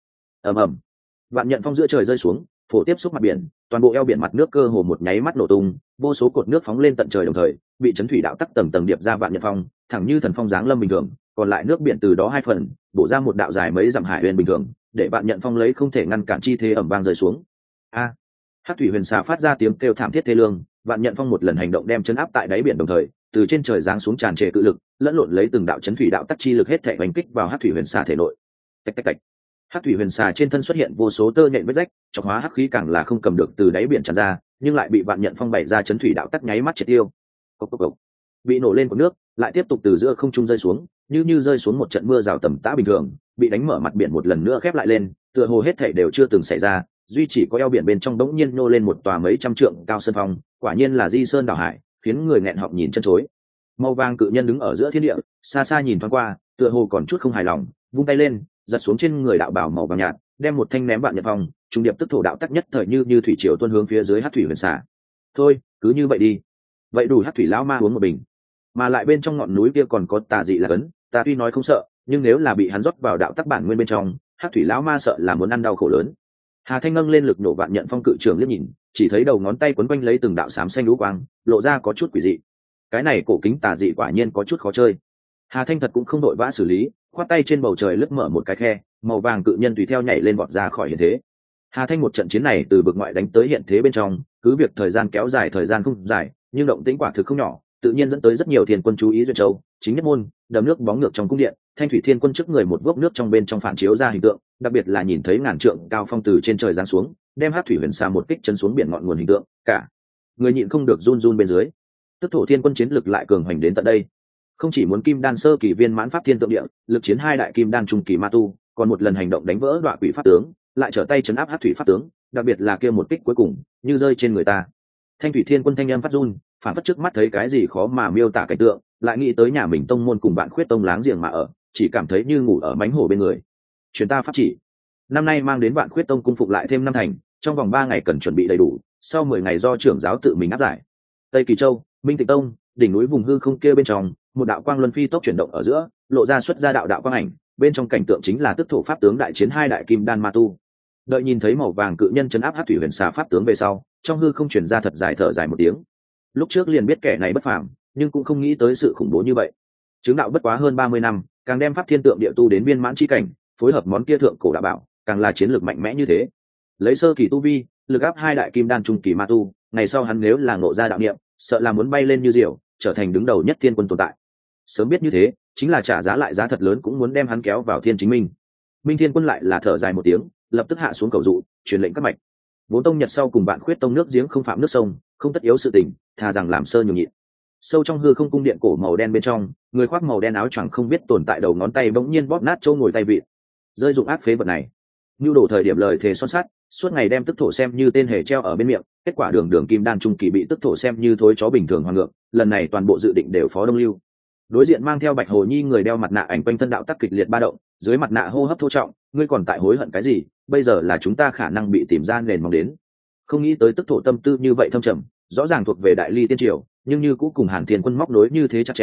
ầm ầm. Vạn Nhận Phong giữa trời rơi xuống, phổ tiếp xúc mặt biển, toàn bộ eo biển mặt nước cơ hồ một nháy mắt nổ tung, vô số cột nước phóng lên tận trời đồng thời, bị chấn thủy đạo tắc tầng tầng điệp ra Vạn Nhận Phong, thẳng như thần phong giáng lâm bình thường, còn lại nước biển từ đó hai phần, bổ ra một đạo dài mấy dặm hải huyền bình thường, để Vạn Nhận Phong lấy không thể ngăn cản chi thế ầm vang rơi xuống. A! Hắc thủy huyền xà phát ra tiếng kêu thảm thiết thê lương, Vạn Nhận Phong một lần hành động đem chấn áp tại đáy biển đồng thời, từ trên trời giáng xuống tràn trề cự lực, lẫn lộn lấy từng đạo chấn thủy đạo tắc chi lực hết thảy đánh kích vào Hắc thủy huyền xà thể nội. Tạch tạch tạch. Hắc thủy huyền xà trên thân xuất hiện vô số tơ nhện vết rách, chọc hóa hắc khí càng là không cầm được từ đáy biển tràn ra, nhưng lại bị Vạn Nhận Phong bày ra chấn thủy đạo tắc nháy mắt triệt tiêu. Cộc cộc cộc. Bị nổ lên của nước, lại tiếp tục từ giữa không trung rơi xuống, như rơi xuống một trận mưa rào tầm tã bình thường, bị đánh mở mặt biển một lần nữa khép lại lên, tựa hồ hết thảy đều chưa từng xảy ra, duy chỉ có eo biển bên trong đống nhiên nô lên một tòa mấy trăm trượng cao sơn phong, quả nhiên là di sơn đảo hải, khiến người nghẹn họng nhìn chân chối. Màu vàng cự nhân đứng ở giữa thiên địa, xa xa nhìn thoáng qua, tựa hồ còn chút không hài lòng, vung tay lên, giật xuống trên người đạo bào màu vàng nhạt, đem một thanh ném Vạn Nhận Phong, trung điệp tức thổ đạo tắc nhất thời như thủy triều tuôn hướng phía dưới Hắc thủy huyền xà. Thôi, cứ như vậy đi. Vậy đủ Hắc thủy lão ma uống một bình. Mà lại bên trong ngọn núi kia còn có tà dị là cấn, ta tuy nói không sợ, nhưng nếu là bị hắn rót vào đạo tắc bản nguyên bên trong, Hắc thủy lão ma sợ là muốn ăn đau khổ lớn. Hà Thanh nâng lên lực nổ Vạn Nhận Phong cự trường liếc nhìn, chỉ thấy đầu ngón tay quấn quanh lấy từng đạo xám xanh lũ quang, lộ ra có chút quỷ dị. Cái này cổ kính tà dị quả nhiên có chút khó chơi. Hà Thanh thật cũng không đội vã xử lý, khoát tay trên bầu trời lướt mở một cái khe, màu vàng cự nhân tùy theo nhảy lên vọt ra khỏi hiện thế. Hà Thanh một trận chiến này từ vực ngoại đánh tới hiện thế bên trong, cứ việc thời gian kéo dài thời gian không dài, nhưng động tĩnh quả thực không nhỏ, tự nhiên dẫn tới rất nhiều thiên quân chú ý duyên châu, chính nhất môn, đầm nước bóng ngược trong cung điện, Thanh thủy thiên quân trước người một vốc nước trong bên trong phản chiếu ra hình tượng, đặc biệt là nhìn thấy ngàn trượng cao phong từ trên trời giáng xuống, đem Hắc thủy huyền xà một kích chân xuống biển ngọn nguồn hình tượng, cả người nhịn không được run run bên dưới. Tức thổ thiên quân chiến lực lại cường hành đến tận đây, không chỉ muốn kim đan sơ kỳ viên mãn pháp thiên tượng địa, lực chiến hai đại kim đan trung kỳ ma tu, còn một lần hành động đánh vỡ Đoạ Quỷ pháp tướng, lại trở tay chấn áp Hắc thủy pháp tướng, đặc biệt là kia một kích cuối cùng, như rơi trên người ta. Thanh thủy thiên quân thanh âm phát run, phản phất trước mắt thấy cái gì khó mà miêu tả cảnh tượng, lại nghĩ tới nhà mình tông môn cùng bạn khuyết tông láng giềng mà ở, chỉ cảm thấy như ngủ ở mánh hổ bên người. Truyền ta pháp chỉ, năm nay mang đến bạn khuyết tông cung phục lại thêm 5 thành, trong vòng 3 ngày cần chuẩn bị đầy đủ, sau 10 ngày do trưởng giáo tự mình áp giải. Tây Kỳ Châu, Minh Tịnh Tông, đỉnh núi vùng hư không kia bên trong, một đạo quang luân phi tốc chuyển động ở giữa, lộ ra xuất ra đạo quang ảnh, bên trong cảnh tượng chính là tức thổ pháp tướng đại chiến hai đại kim đan ma tu. Đợi nhìn thấy màu vàng cự nhân chấn áp Hắc thủy huyền xà pháp tướng về sau, trong hư không truyền ra thật dài thở dài một tiếng. Lúc trước liền biết kẻ này bất phàm, nhưng cũng không nghĩ tới sự khủng bố như vậy. Chứng đạo bất quá hơn 30 năm, càng đem pháp thiên tượng địa tu đến viên mãn chi cảnh, phối hợp món kia thượng cổ đạo bảo, càng là chiến lược mạnh mẽ như thế. Lấy sơ kỳ tu vi, lực áp hai đại kim đan trung kỳ ma tu, ngày sau hắn nếu là ngộ ra đạo niệm, sợ là muốn bay lên như diều, trở thành đứng đầu nhất thiên quân tồn tại. Sớm biết như thế, chính là trả giá lại giá thật lớn cũng muốn đem hắn kéo vào thiên chính minh. Minh Thiên Quân lại là thở dài một tiếng, lập tức hạ xuống cầu dụ, truyền lệnh các mạch. Vốn tông Nhật sau cùng bạn khuyết tông nước giếng không phạm nước sông, không tất yếu sự tình, thà rằng làm sơ nhường nhịn. Sâu trong hư không cung điện cổ màu đen bên trong, người khoác màu đen áo choàng không biết tồn tại đầu ngón tay bỗng nhiên bóp nát chỗ ngồi tay vịn. Rơi dụng ác phế vật này. Nưu đổ thời điểm lời thề son sắt, suốt ngày đem tức thổ xem như tên hề treo ở bên miệng, kết quả đường đường kim đan trung kỳ bị tức thổ xem như thối chó bình thường hoàn ngược, lần này toàn bộ dự định đều phó đông lưu. Đối diện mang theo Bạch Hồ Nhi người đeo mặt nạ ảnh quanh thân đạo tắc kịch liệt ba động, dưới mặt nạ hô hấp thô trọng, ngươi còn tại hối hận cái gì? Bây giờ là chúng ta khả năng bị tìm ra nền móng đến. Không nghĩ tới tức thổ tâm tư như vậy thâm trầm, rõ ràng thuộc về đại ly tiên triều, nhưng như cũ cùng Hàn Thiên Quân móc nối như thế chặt chẽ,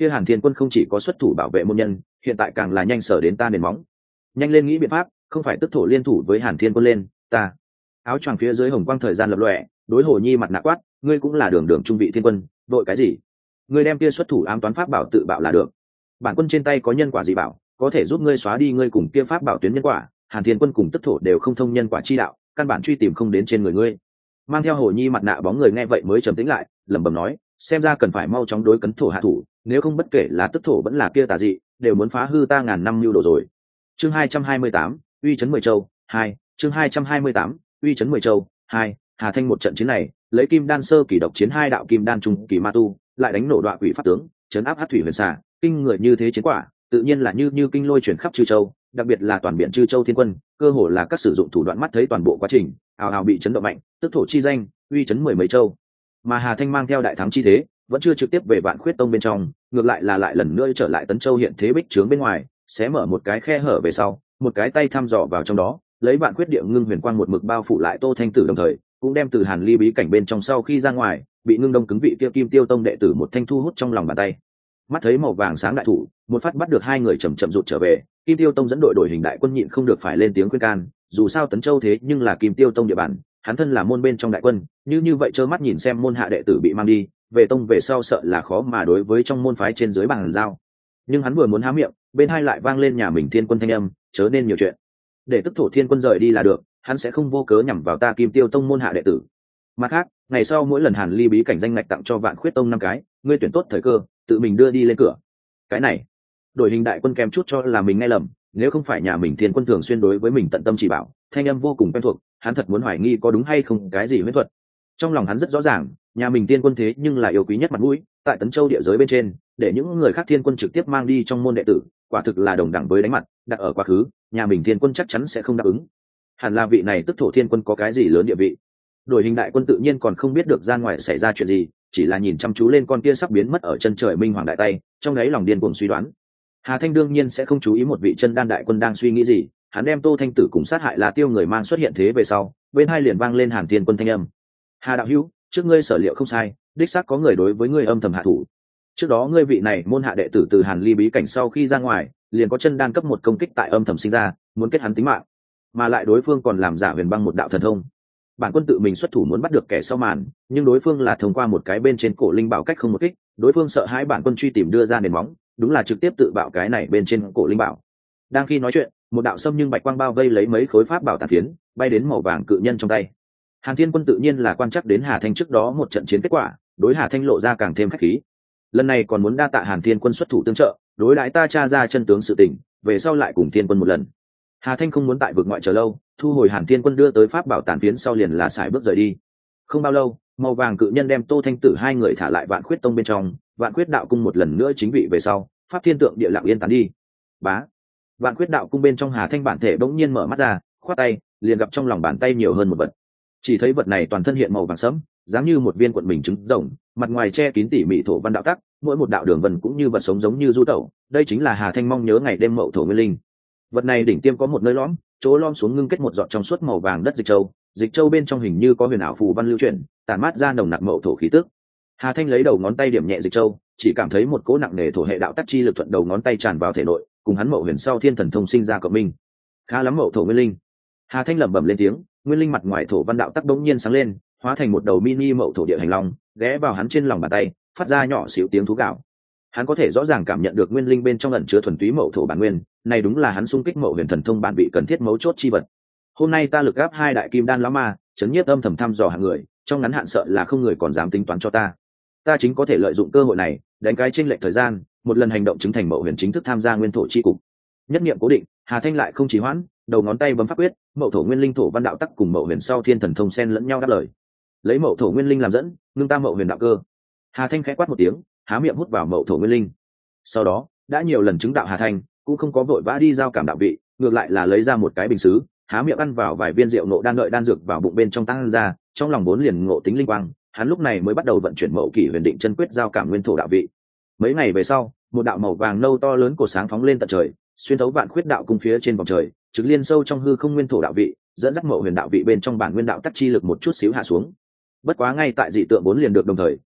kia Hàn Thiên Quân không chỉ có xuất thủ bảo vệ môn nhân, hiện tại càng là nhanh sở đến ta nền móng. Nhanh lên nghĩ biện pháp, không phải tức thổ liên thủ với Hàn Thiên Quân lên, ta. Áo choàng phía dưới hồng quang thời gian lập lòe, đối Hồ Nhi mặt nạ quát, ngươi cũng là đường đường trung vị thiên quân, đội cái gì? Ngươi đem kia xuất thủ ám toán pháp bảo tự bạo là được. Bản quân trên tay có nhân quả gì bảo, có thể giúp ngươi xóa đi ngươi cùng kia pháp bảo tuyến nhân quả. Hàn Thiên Quân cùng tức thổ đều không thông nhân quả chi đạo, căn bản truy tìm không đến trên người ngươi. Mang theo Hồ Nhi mặt nạ bóng người nghe vậy mới trầm tĩnh lại, lẩm bẩm nói, xem ra cần phải mau chóng đối cấn thổ hạ thủ, nếu không bất kể là tức thổ vẫn là kia tà dị, đều muốn phá hư ta ngàn năm lưu đồ rồi. Chương 228, uy chấn 10 châu 2, chương 228, uy chấn 10 châu 2. Hà Thanh một trận chiến này, lấy kim đan sơ kỳ độc chiến hai đạo kim đan trung kỳ ma tu, lại đánh nổ đoạn quỷ pháp tướng, chấn áp hắc thủy huyền xà, kinh người như thế chiến quả, tự nhiên là như kinh lôi chuyển khắp chư châu, đặc biệt là toàn biển chư châu thiên quân, cơ hồ là các sử dụng thủ đoạn mắt thấy toàn bộ quá trình, ào ào bị chấn động mạnh, tức thổ chi danh, uy chấn 10 mấy châu. Mà Hà Thanh mang theo đại thắng chi thế, vẫn chưa trực tiếp về Vạn Khuyết Tông bên trong, ngược lại là lại lần nữa trở lại Tấn Châu hiện thế bích trướng bên ngoài, xé mở một cái khe hở về sau, một cái tay thăm dò vào trong đó, lấy Vạn Khuyết địa ngưng huyền quang một mực bao phủ lại Tô Thanh Tử, đồng thời cũng đem từ Hàn Ly bí cảnh bên trong sau khi ra ngoài, bị ngưng đông cứng vị kia Kim Tiêu Tông đệ tử một thanh thu hút trong lòng bàn tay. Mắt thấy màu vàng sáng đại thủ, một phát bắt được hai người chậm chậm rụt trở về, Kim Tiêu Tông dẫn đội đổi hình đại quân nhịn không được phải lên tiếng khuyên can, dù sao Tấn Châu thế nhưng là Kim Tiêu Tông địa bàn, hắn thân là môn bên trong đại quân, như vậy trơ mắt nhìn xem môn hạ đệ tử bị mang đi, về tông về sau sợ là khó mà đối với trong môn phái trên dưới bàn giao. Nhưng hắn vừa muốn há miệng, bên hai lại vang lên nhà mình thiên quân thanh âm, chớ nên nhiều chuyện, để tức thổ thiên quân rời đi là được, hắn sẽ không vô cớ nhằm vào ta Kim Tiêu Tông môn hạ đệ tử. Mặt khác, ngày sau mỗi lần Hàn Ly bí cảnh danh ngạch tặng cho Vạn Khuyết Tông 5 cái, ngươi tuyển tốt thời cơ, tự mình đưa đi lên cửa. Cái này, đổi hình đại quân kèm chút cho là mình nghe lầm, nếu không phải nhà mình thiên quân thường xuyên đối với mình tận tâm chỉ bảo, thanh âm vô cùng quen thuộc, hắn thật muốn hoài nghi có đúng hay không cái gì huyễn thuật. Trong lòng hắn rất rõ ràng, nhà mình thiên quân thế nhưng là yêu quý nhất mặt mũi, tại Tấn Châu địa giới bên trên, để những người khác thiên quân trực tiếp mang đi trong môn đệ tử, quả thực là đồng đẳng với đánh mặt, đặt ở quá khứ, nhà mình thiên quân chắc chắn sẽ không đáp ứng. Hẳn là vị này tức thổ thiên quân có cái gì lớn địa vị. Đổi hình đại quân tự nhiên còn không biết được ra ngoài xảy ra chuyện gì, chỉ là nhìn chăm chú lên con kia sắp biến mất ở chân trời minh hoàng đại tay, trong đấy lòng điên cuồng suy đoán. Hà Thanh đương nhiên sẽ không chú ý một vị chân đan đại quân đang suy nghĩ gì, hắn đem Tô Thanh Tử cùng sát hại là tiêu người mang xuất hiện thế về sau, bên hai liền vang lên Hàn Thiên Quân thanh âm. Hà đạo hữu, trước ngươi sở liệu không sai, đích xác có người đối với ngươi âm thầm hạ thủ. Trước đó ngươi vị này môn hạ đệ tử từ Hàn Ly bí cảnh sau khi ra ngoài, liền có chân đan cấp một công kích tại âm thầm sinh ra, muốn kết hắn tính mạng, mà lại đối phương còn làm giả huyền băng một đạo thần thông. Bản quân tự mình xuất thủ muốn bắt được kẻ sau màn, nhưng đối phương là thông qua một cái bên trên cổ linh bảo cách không một kích, đối phương sợ hãi bản quân truy tìm đưa ra nền móng, đúng là trực tiếp tự bạo cái này bên trên cổ linh bảo. Đang khi nói chuyện, một đạo sâm nhưng bạch quang bao vây lấy mấy khối pháp bảo tàn phiến, bay đến màu vàng cự nhân trong tay. Hàn Thiên Quân tự nhiên là quan chắc đến Hà Thanh trước đó một trận chiến kết quả, đối Hà Thanh lộ ra càng thêm khách khí. Lần này còn muốn đa tạ Hàn Thiên Quân xuất thủ tương trợ, đối đãi ta tra ra chân tướng sự tình, về sau lại cùng Thiên Quân một lần. Hà Thanh không muốn tại vực ngoại chờ lâu, thu hồi Hàn Thiên Quân đưa tới pháp bảo tàn phiến sau liền là sải bước rời đi. Không bao lâu, màu vàng cự nhân đem Tô Thanh Tử hai người thả lại Vạn Khuyết Tông bên trong, Vạn Khuyết Đạo Cung một lần nữa chính vị về sau, pháp thiên tượng địa lặng yên tán đi. Bá, Vạn Khuyết Đạo Cung bên trong Hà Thanh bản thể bỗng nhiên mở mắt ra, khoát tay, liền gặp trong lòng bàn tay nhiều hơn một vật. Chỉ thấy vật này toàn thân hiện màu vàng sẫm, giống như một viên cuộn mình trứng rồng, mặt ngoài che kín tỉ mỉ thổ văn đạo tắc, mỗi một đạo đường vân cũng như vật sống giống như du tẩu. Đây chính là Hà Thanh mong nhớ ngày đêm mậu thổ nguyên linh. Vật này đỉnh tiêm có một nơi lõm, chỗ lõm xuống ngưng kết một giọt trong suốt màu vàng đất dịch châu bên trong hình như có huyền ảo phù văn lưu chuyển, tản mát ra nồng nặc mậu thổ khí tức. Hà Thanh lấy đầu ngón tay điểm nhẹ dịch châu, chỉ cảm thấy một cỗ nặng nề thổ hệ đạo tắc chi lực thuận đầu ngón tay tràn vào thể nội, cùng hắn mậu huyền sau thiên thần thông sinh ra cộng minh. Khá lắm mậu thổ nguyên linh. Hà Thanh lẩm bẩm lên tiếng, nguyên linh mặt ngoài thổ văn đạo tắc bỗng nhiên sáng lên, hóa thành một đầu mini mậu thổ địa hành long, ghé vào hắn trên lòng bàn tay, phát ra nhỏ xíu tiếng thú gạo. Hắn có thể rõ ràng cảm nhận được nguyên linh bên trong ẩn chứa thuần túy mậu thổ bản nguyên, này đúng là hắn xung kích mậu huyền thần thông bản bị cần thiết mấu chốt chi vật. Hôm nay ta lực gáp hai đại kim đan lão ma, chấn nhiếp âm thầm thăm dò hạng người, trong ngắn hạn sợ là không người còn dám tính toán cho ta. Ta chính có thể lợi dụng cơ hội này, đánh cái chênh lệch thời gian, một lần hành động chứng thành mậu huyền chính thức tham gia nguyên thổ chi cục. Nhất niệm cố định, Hà Thanh lại không trì hoãn, đầu ngón tay bấm pháp quyết, mậu thổ nguyên linh thổ văn đạo tắc cùng mậu huyền sau thiên thần thông xen lẫn nhau đáp lời. Lấy mậu thổ nguyên linh làm dẫn, ngưng ta mậu huyền đạo cơ. Hà Thanh khẽ quát một tiếng, há miệng hút vào mậu thổ nguyên linh. Sau đó, đã nhiều lần chứng đạo Hà Thanh cũng không có vội vã đi giao cảm đạo vị, ngược lại là lấy ra một cái bình sứ, há miệng ăn vào vài viên rượu nộ đan đợi đan dược vào bụng bên trong tăng ra, trong lòng vốn liền ngộ tính linh quang, hắn lúc này mới bắt đầu vận chuyển mậu kỷ huyền định chân quyết giao cảm nguyên thổ đạo vị. Mấy ngày về sau, một đạo màu vàng nâu to lớn của sáng phóng lên tận trời, xuyên thấu Vạn Khuyết Đạo Cung phía trên vòng trời, trực liên sâu trong hư không nguyên thổ đạo vị, dẫn dắt mậu huyền đạo vị bên trong bản nguyên đạo tắc chi lực một chút xíu hạ xuống. Bất quá ngay tại dị tượng vốn liền được đồng thời,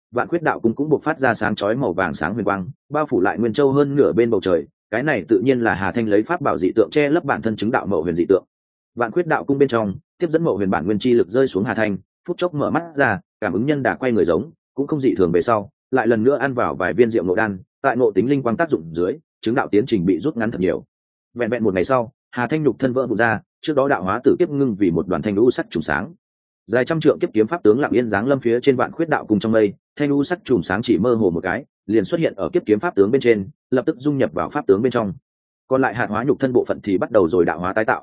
Vạn Khuyết đạo cung cũng buộc phát ra sáng chói màu vàng sáng huyền quang, bao phủ lại Nguyên Châu hơn nửa bên bầu trời. Cái này tự nhiên là Hà Thanh lấy pháp bảo dị tượng che lấp bản thân chứng đạo Mậu Huyền dị tượng. Vạn Khuyết đạo cung bên trong, tiếp dẫn Mậu Huyền bản nguyên chi lực rơi xuống Hà Thanh, phút chốc mở mắt ra, cảm ứng nhân đả quay người giống, cũng không dị thường về sau, lại lần nữa ăn vào vài viên diệu ngộ đan, tại ngộ tính linh quang tác dụng dưới, chứng đạo tiến trình bị rút ngắn thật nhiều. Vẹn vẹn một ngày sau, Hà Thanh nhục thân vỡ vụn ra, trước đó đạo hóa tử kiếp ngưng vì một đoàn thanh lũ sắc trùng sáng. Dài trăm trượng kiếp kiếm pháp tướng lặng yên giáng lâm phía trên Vạn Khuyết đạo cung trong mây, thanh lũ sắc trùng sáng chỉ mơ hồ một cái, liền xuất hiện ở kiếp kiếm pháp tướng bên trên, lập tức dung nhập vào pháp tướng bên trong. Còn lại hạt hóa nhục thân bộ phận thì bắt đầu rồi đạo hóa tái tạo.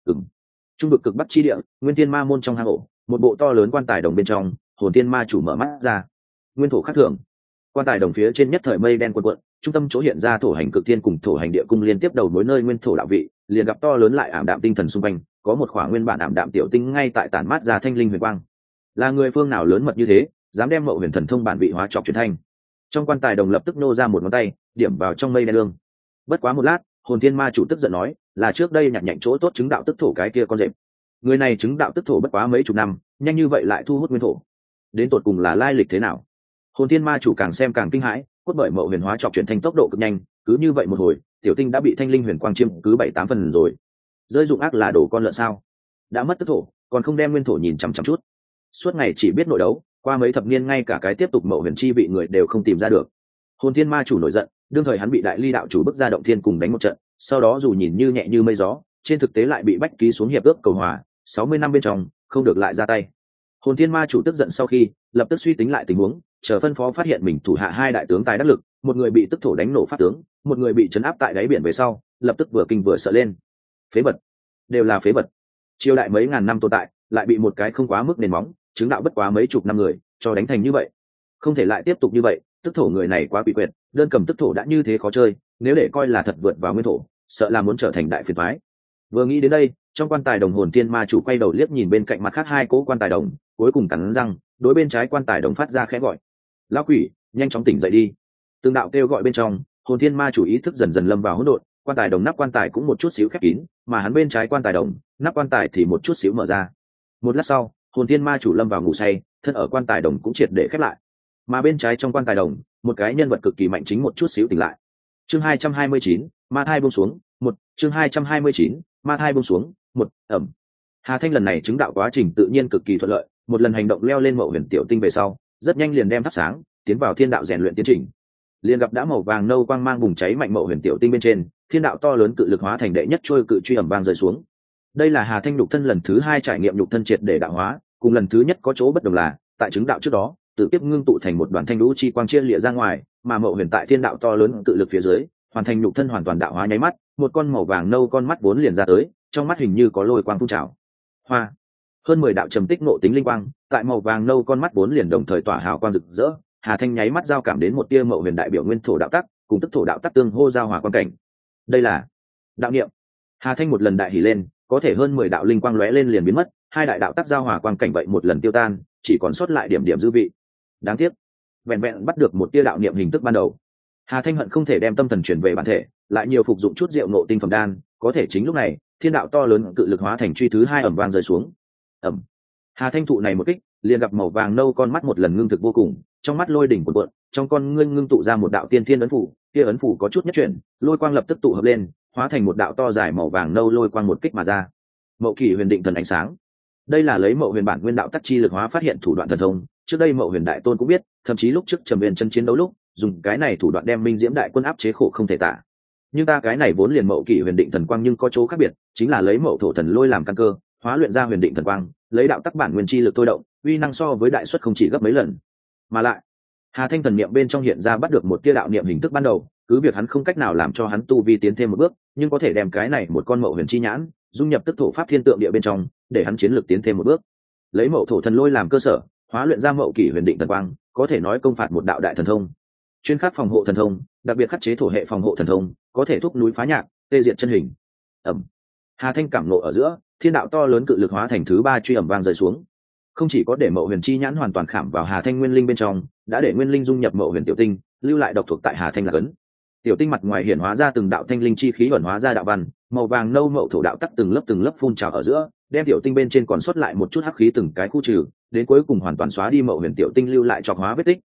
Trung vực cực bắc chi địa, Nguyên Tiên Ma môn trong hang ổ, một bộ to lớn quan tài đồng bên trong, Hồn Tiên Ma chủ mở mắt ra. Nguyên thổ khắc thường. Quan tài đồng phía trên nhất thời mây đen cuộn cuộn, trung tâm chỗ hiện ra thổ hành cực thiên cùng thổ hành địa cung liên tiếp đầu nối nơi nguyên thổ đạo vị, liền gặp to lớn lại ảm đạm tinh thần xung quanh, có một khoảng nguyên bản ảm đạm tiểu tinh ngay tại tản mát ra thanh linh huyền quang. Là người phương nào lớn mật như thế, dám đem Mậu Huyền thần thông bản vị hóa trọc truyền thanh? Trong quan tài đồng lập tức nô ra một ngón tay, điểm vào trong mây đen lương. Bất quá một lát, Hồn Thiên Ma chủ tức giận nói, là trước đây nhặt nhạnh chỗ tốt chứng đạo tức thổ cái kia con rệp. Người này chứng đạo tức thổ bất quá mấy chục năm, nhanh như vậy lại thu hút nguyên thổ. Đến tột cùng là lai lịch thế nào? Hồn Thiên Ma chủ càng xem càng kinh hãi, cốt bởi Mậu Huyền hóa trọc chuyển thành tốc độ cực nhanh, cứ như vậy một hồi, tiểu tinh đã bị thanh linh huyền quang chiếm cứ 7-8 phần rồi. Rơi dụng ác là đổ con lợn sao? Đã mất tức thổ, còn không đem nguyên thổ nhìn chằm chằm chút. Suốt ngày chỉ biết nội đấu, qua mấy thập niên ngay cả cái tiếp tục Mậu Huyền chi vị người đều không tìm ra được. Hồn Thiên Ma chủ nổi giận, đương thời hắn bị Đại Ly đạo chủ bức ra động thiên cùng đánh một trận, sau đó dù nhìn như nhẹ như mây gió, trên thực tế lại bị bách ký xuống hiệp ước cầu hòa, 60 năm bên trong không được lại ra tay. Hồn Thiên Ma chủ tức giận sau khi lập tức suy tính lại tình huống, chờ phân phó phát hiện mình thủ hạ hai đại tướng tài đắc lực, một người bị tức thổ đánh nổ pháp tướng, một người bị chấn áp tại đáy biển về sau, lập tức vừa kinh vừa sợ lên. Phế vật, đều là phế vật. Triều đại mấy ngàn năm tồn tại, lại bị một cái không quá mức nền móng, chứng đạo bất quá mấy chục năm người cho đánh thành như vậy. Không thể lại tiếp tục như vậy, tức thổ người này quá quỷ quyệt, đơn cầm tức thổ đã như thế khó chơi, nếu để coi là thật vượt vào nguyên thổ, sợ là muốn trở thành đại phiền toái. Vừa nghĩ đến đây, trong quan tài đồng Hồn Thiên Ma chủ quay đầu liếc nhìn bên cạnh mặt khác hai cỗ quan tài đồng, cuối cùng cắn răng, đối bên trái quan tài đồng phát ra khẽ gọi: "Lão quỷ, nhanh chóng tỉnh dậy đi!" Tương đạo kêu gọi bên trong, Hồn Thiên Ma chủ ý thức dần dần lâm vào hỗn độn, quan tài đồng nắp quan tài cũng một chút xíu khép kín, mà hắn bên trái quan tài đồng, nắp quan tài thì một chút xíu mở ra. Một lát sau, Hồn Thiên Ma chủ lâm vào ngủ say, thân ở quan tài đồng cũng triệt để khép lại. Mà bên trái trong quan tài đồng, một cái nhân vật cực kỳ mạnh chính một chút xíu tỉnh lại. Chương 229, Ma thai buông xuống, một chương 229, Ma thai buông xuống, một ẩm. Hà Thanh lần này chứng đạo quá trình tự nhiên cực kỳ thuận lợi, một lần hành động leo lên Mậu Huyền tiểu tinh về sau, rất nhanh liền đem thắp sáng, tiến vào thiên đạo rèn luyện tiến trình. Liền gặp đã màu vàng nâu quang mang bùng cháy mạnh Mậu Huyền tiểu tinh bên trên, thiên đạo to lớn cự lực hóa thành đệ nhất trôi cự truy ẩm vang rơi xuống. Đây là Hà Thanh nhục thân lần thứ hai trải nghiệm nhục thân triệt để đạo hóa, cùng lần thứ nhất có chỗ bất đồng là, tại chứng đạo trước đó, tự tiếp ngưng tụ thành một đoàn thanh lũ chi quang chia lịa ra ngoài, mà Mậu Huyền tại thiên đạo to lớn cự lực phía dưới, hoàn thành nhục thân hoàn toàn đạo hóa nháy mắt, một con màu vàng nâu con mắt vốn liền ra tới, trong mắt hình như có lôi quang phun trào. Hoa, hơn 10 đạo trầm tích ngộ tính linh quang, tại màu vàng nâu con mắt vốn liền đồng thời tỏa hào quang rực rỡ, Hà Thanh nháy mắt giao cảm đến một tia Mậu Huyền đại biểu nguyên thổ đạo tắc, cùng tức thổ đạo tắc tương hô giao hòa quan cảnh. Đây là đạo niệm. Hà Thanh một lần đại hỉ lên, có thể hơn 10 đạo linh quang lóe lên liền biến mất, hai đại đạo tắc giao hòa quang cảnh vậy một lần tiêu tan, chỉ còn sót lại điểm điểm dư vị. Đáng tiếc, vẹn vẹn bắt được một tia đạo niệm hình thức ban đầu. Hà Thanh hận không thể đem tâm thần chuyển về bản thể, lại nhiều phục dụng chút rượu nộ tinh phẩm đan, có thể chính lúc này, thiên đạo to lớn cự lực hóa thành truy thứ hai ẩm vang rơi xuống. Ẩm. Hà Thanh thụ này một kích, liền gặp màu vàng nâu con mắt một lần ngưng thực vô cùng, trong mắt lôi đỉnh cuộn cuộn, trong con ngươi ngưng tụ ra một đạo tiên thiên ấn phủ, kia ấn phủ có chút nhất chuyển, lôi quang lập tức tụ hợp lên, hóa thành một đạo to dài màu vàng nâu lôi quang một kích mà ra. Mậu Kỷ Huyền Định Thần ánh sáng. Đây là lấy Mậu Huyền bản nguyên đạo tắc chi lực hóa phát hiện thủ đoạn thần thông, trước đây Mậu Huyền đại tôn cũng biết, thậm chí lúc trước Trầm Huyền chân chiến đấu lúc, dùng cái này thủ đoạn đem Minh Diễm đại quân áp chế khổ không thể tả. Nhưng ta cái này vốn liền Mậu Kỷ Huyền Định Thần quang nhưng có chỗ khác biệt, chính là lấy Mậu thổ thần lôi làm căn cơ, hóa luyện ra Huyền Định Thần quang, lấy đạo tắc bản nguyên chi lực thôi động, uy năng so với đại xuất không chỉ gấp mấy lần. Mà lại, Hà Thanh thần niệm bên trong hiện ra bắt được một tia đạo niệm hình thức ban đầu, cứ việc hắn không cách nào làm cho hắn tu vi tiến thêm một bước, nhưng có thể đem cái này một con Mậu Huyền chi nhãn dung nhập tức thổ pháp thiên tượng địa bên trong, để hắn chiến lược tiến thêm một bước. Lấy Mậu thổ thần lôi làm cơ sở, hóa luyện ra Mậu Kỷ Huyền Định Thần quang, có thể nói công phạt một đạo đại thần thông. Chuyên khắc phòng hộ thần thông, đặc biệt khắc chế thổ hệ phòng hộ thần thông, có thể thúc núi phá nhạc, tê diệt chân hình. Ẩm. Hà Thanh cảm nộ ở giữa, thiên đạo to lớn cự lực hóa thành thứ ba truy ẩm vang rơi xuống. Không chỉ có để Mậu Huyền chi nhãn hoàn toàn khảm vào Hà Thanh nguyên linh bên trong, đã để nguyên linh dung nhập Mậu Huyền tiểu tinh, lưu lại độc thuộc tại Hà Thanh là cấn. Tiểu tinh mặt ngoài hiển hóa ra từng đạo thanh linh chi khí ẩn hóa ra đạo văn, màu vàng nâu Mậu thổ đạo tắc từng lớp phun trào ở giữa, đem tiểu tinh bên trên còn sót lại một chút hắc khí từng cái khu trừ, đến cuối cùng hoàn toàn xóa đi Mậu Huyền tiểu tinh lưu lại trọc hóa vết tích,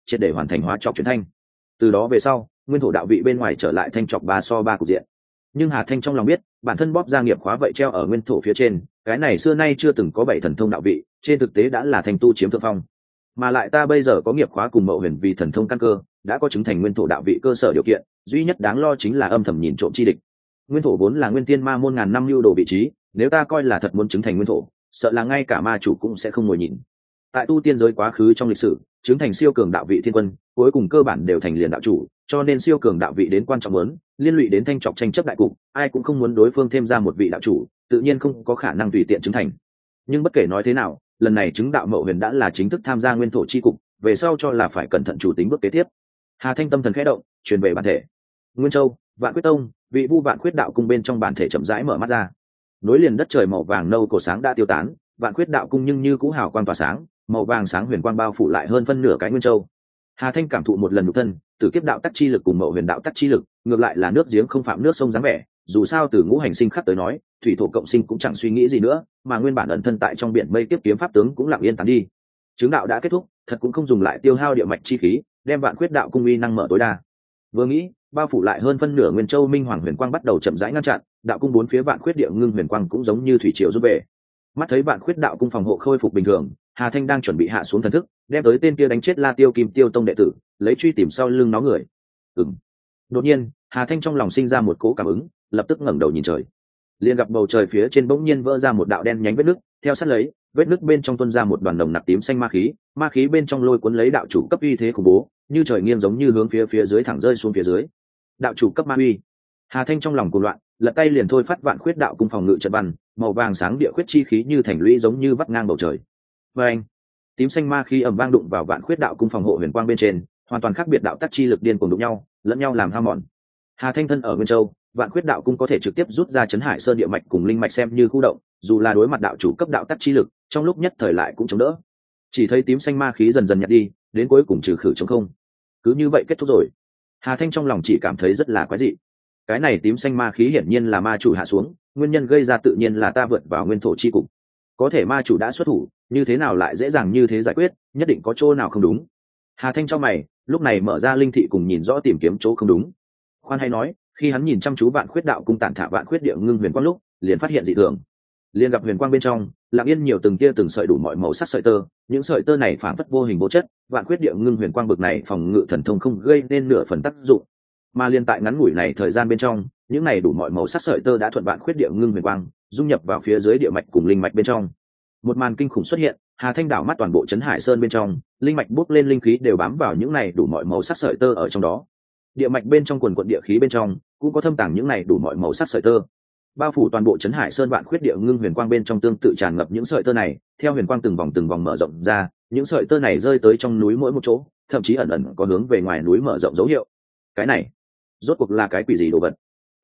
triệt để hoàn thành hóa trọc chuyển thanh. Từ đó về sau, nguyên thổ đạo vị bên ngoài trở lại thanh trọc 3-3 cục diện. Nhưng Hà Thanh trong lòng biết, bản thân bóp ra nghiệp khóa vậy treo ở nguyên thổ phía trên, cái này xưa nay chưa từng có 7 thần thông đạo vị, trên thực tế đã là thành tu chiếm thượng phong. Mà lại ta bây giờ có nghiệp khóa cùng Mậu Huyền vì thần thông căn cơ, đã có chứng thành nguyên thổ đạo vị cơ sở điều kiện, duy nhất đáng lo chính là âm thầm nhìn trộm chi địch. Nguyên thổ vốn là nguyên tiên ma môn ngàn năm lưu đồ vị trí, nếu ta coi là thật muốn chứng thành nguyên thổ, sợ là ngay cả ma chủ cũng sẽ không ngồi nhìn. Tại tu tiên giới quá khứ trong lịch sử, chứng thành siêu cường đạo vị thiên quân, cuối cùng cơ bản đều thành liền đạo chủ, cho nên siêu cường đạo vị đến quan trọng lớn, liên lụy đến thanh trọc tranh chấp đại cục, ai cũng không muốn đối phương thêm ra một vị đạo chủ, tự nhiên không có khả năng tùy tiện chứng thành. Nhưng bất kể nói thế nào, lần này chứng đạo Mậu Huyền đã là chính thức tham gia nguyên thổ chi cục, về sau cho là phải cẩn thận chủ tính bước kế tiếp. Hà Thanh tâm thần khẽ động, truyền về bản thể. Nguyên Châu, Vạn Quyết Tông, vị vu Vạn Quyết đạo cung bên trong bản thể chậm rãi mở mắt ra. Nối liền đất trời màu vàng nâu cổ sáng đã tiêu tán, Vạn Quyết đạo cung nhưng như cũ hào quang tỏa sáng, màu vàng sáng huyền quang bao phủ lại hơn phân nửa cái Nguyên Châu. Hà Thanh cảm thụ một lần nhục thân, từ kiếp đạo tắc chi lực cùng Mậu Huyền đạo tắc chi lực, ngược lại là nước giếng không phạm nước sông dáng vẻ, dù sao từ ngũ hành sinh khắc tới nói, thủy thổ cộng sinh cũng chẳng suy nghĩ gì nữa, mà nguyên bản ẩn thân tại trong biển mây tiếp kiếm pháp tướng cũng lặng yên tán đi. Chứng đạo đã kết thúc, thật cũng không dùng lại tiêu hao địa mạch chi khí, đem Vạn Quyết đạo cung uy năng mở tối đa. Vừa nghĩ, bao phủ lại hơn phân nửa Nguyên Châu minh hoàng huyền quang bắt đầu chậm rãi ngăn chặn, đạo cung bốn phía Vạn Quyết địa ngưng huyền quang cũng giống như thủy triều rút về. Mắt thấy Vạn Quyết đạo cung phòng hộ khôi phục bình thường, Hà Thanh đang chuẩn bị hạ xuống thần thức, đem tới tên kia đánh chết La Tiêu Kim Tiêu tông đệ tử, lấy truy tìm sau lưng nó người. Đột nhiên, Hà Thanh trong lòng sinh ra một cỗ cảm ứng, lập tức ngẩng đầu nhìn trời. Liền gặp bầu trời phía trên bỗng nhiên vỡ ra một đạo đen nhánh vết nứt, theo sát lấy, vết nứt bên trong tuôn ra một đoàn nồng nặc tím xanh ma khí bên trong lôi cuốn lấy đạo chủ cấp uy thế khủng bố, như trời nghiêng giống như hướng phía dưới thẳng rơi xuống phía dưới. Đạo chủ cấp ma uy. Hà Thanh trong lòng cuồng loạn, lật tay liền thôi phát Vạn Quyết đạo cung phòng ngự trận văn, màu vàng sáng địa khuyết chi khí như thành lũy giống như vắt ngang bầu trời. Và anh, tím xanh ma khí ầm vang đụng vào Vạn Quyết đạo cung phòng hộ huyền quang bên trên, hoàn toàn khác biệt đạo tắc chi lực điên cuồng đụng nhau, lẫn nhau làm hao mòn. Hà Thanh thân ở Nguyên Châu, Vạn Quyết đạo cung có thể trực tiếp rút ra chấn hải sơn địa mạch cùng linh mạch xem như khu động, dù là đối mặt đạo chủ cấp đạo tắc chi lực, trong lúc nhất thời lại cũng chống đỡ. Chỉ thấy tím xanh ma khí dần dần nhạt đi, đến cuối cùng trừ khử trống không. Cứ như vậy kết thúc rồi. Hà Thanh trong lòng chỉ cảm thấy rất là quái dị. Cái này tím xanh ma khí hiển nhiên là ma chủ hạ xuống, nguyên nhân gây ra tự nhiên là ta vượt vào nguyên thổ chi cục. Có thể ma chủ đã xuất thủ, như thế nào lại dễ dàng như thế giải quyết, nhất định có chỗ nào không đúng. Hà Thanh trong mày, lúc này mở ra linh thị cùng nhìn rõ tìm kiếm chỗ không đúng. Khoan hay nói, khi hắn nhìn chăm chú Vạn Quyết đạo cung tản thả Vạn Quyết địa ngưng huyền quang lúc, liền phát hiện dị thường. Liền gặp huyền quang bên trong, lặng yên nhiều từng tia từng sợi đủ mọi màu sắc sợi tơ, những sợi tơ này phản phất vô hình vô chất, Vạn Quyết địa ngưng huyền quang bực này phòng ngự thần thông không gây nên nửa phần tác dụng. Mà liên tại ngắn ngủi này thời gian bên trong, những này đủ mọi màu sắc sợi tơ đã thuận Vạn Quyết địa ngưng huyền quang, dung nhập vào phía dưới địa mạch cùng linh mạch bên trong. Một màn kinh khủng xuất hiện, Hà Thanh đảo mắt toàn bộ trấn Hải Sơn bên trong, linh mạch bốc lên linh khí đều bám vào những này đủ mọi màu sắc sợi tơ ở trong đó. Địa mạch bên trong quần quận địa khí bên trong cũng có thâm tàng những này đủ mọi màu sắc sợi tơ, bao phủ toàn bộ trấn Hải Sơn. Vạn Quyết địa ngưng huyền quang bên trong tương tự tràn ngập những sợi tơ này, theo huyền quang từng vòng mở rộng ra, những sợi tơ này rơi tới trong núi mỗi một chỗ, thậm chí ẩn ẩn có hướng về ngoài núi mở rộng dấu hiệu. Cái này rốt cuộc là cái quỷ gì đồ vật?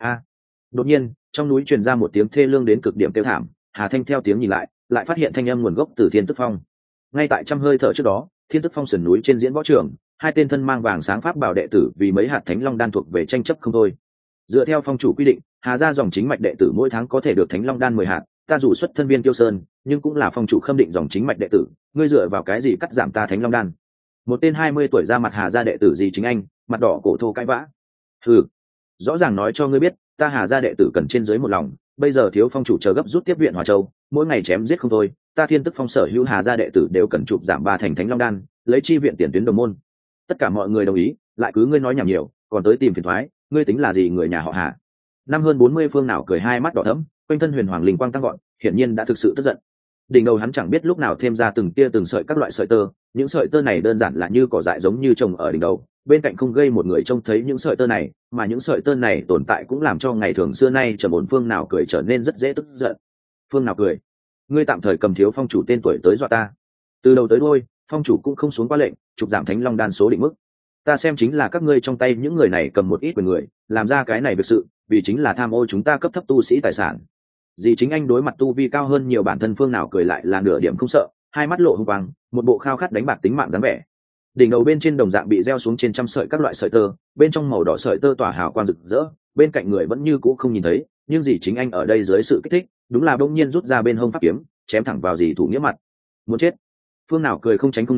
Đột nhiên trong núi truyền ra một tiếng thê lương đến cực điểm kêu thảm. Hà Thanh theo tiếng nhìn lại phát hiện thanh âm nguồn gốc từ Thiên Tức Phong. Ngay tại trăm hơi thở trước đó, Thiên Tức Phong sườn núi trên diễn võ trường, hai tên thân mang vàng sáng pháp bảo đệ tử vì mấy hạt thánh long đan thuộc về tranh chấp không thôi. Dựa theo phong chủ quy định, Hà gia dòng chính mạch đệ tử mỗi tháng có thể được thánh long đan 10 hạt, ta dù xuất thân Viên Kiêu Sơn, nhưng cũng là phong chủ khâm định dòng chính mạch đệ tử, ngươi dựa vào cái gì cắt giảm ta thánh long đan? Một tên 20 tuổi ra mặt Hà gia đệ tử gì chính anh, mặt đỏ cổ thô cãi vã. Hừ, rõ ràng nói cho ngươi biết, ta Hà gia đệ tử cần trên dưới một lòng, bây giờ thiếu phong chủ chờ gấp rút tiếp viện Hòa Châu, mỗi ngày chém giết không thôi, ta Thiên Tức Phong sở hữu Hà gia đệ tử đều cần chụp giảm 3 thành thánh long đan, lấy chi viện tiền tuyến đồng môn. Tất cả mọi người đồng ý, lại cứ ngươi nói nhảm nhiều, còn tới tìm phiền toái, ngươi tính là gì người nhà họ Hà? Năm hơn 40 phương nào cười hai mắt đỏ thẫm, quanh thân huyền hoàng linh quang tăng gọn, hiển nhiên đã thực sự tức giận. Đỉnh đầu hắn chẳng biết lúc nào thêm ra từng tia từng sợi các loại sợi tơ, những sợi tơ này đơn giản là như cỏ dại giống như trồng ở đỉnh đầu, bên cạnh không gây một người trông thấy những sợi tơ này, mà những sợi tơ này tồn tại cũng làm cho ngày thường xưa nay trầm ổn phương nào cười trở nên rất dễ tức giận. Phương nào cười, ngươi tạm thời cầm thiếu phong chủ tên tuổi tới dọa ta. Từ đầu tới đuôi, phong chủ cũng không xuống qua lệnh trục giảm thánh long đan số định mức. Ta xem chính là các ngươi trong tay những người này cầm một ít quyền người, làm ra cái này việc sự, vì chính là tham ô chúng ta cấp thấp tu sĩ tài sản. Dì chính anh đối mặt tu vi cao hơn nhiều bản thân phương nào cười lại là nửa điểm không sợ, hai mắt lộ hung quang, một bộ khao khát đánh bạc tính mạng dáng vẻ. Đỉnh đầu bên trên đồng dạng bị gieo xuống trên trăm sợi các loại sợi tơ, bên trong màu đỏ sợi tơ tỏa hào quang rực rỡ, bên cạnh người vẫn như cũ không nhìn thấy, nhưng dì chính anh ở đây dưới sự kích thích, đúng là bỗng nhiên rút ra bên hông pháp kiếm, chém thẳng vào dì thủ nghĩa mặt. Muốn chết. Phương nào cười không tránh không né,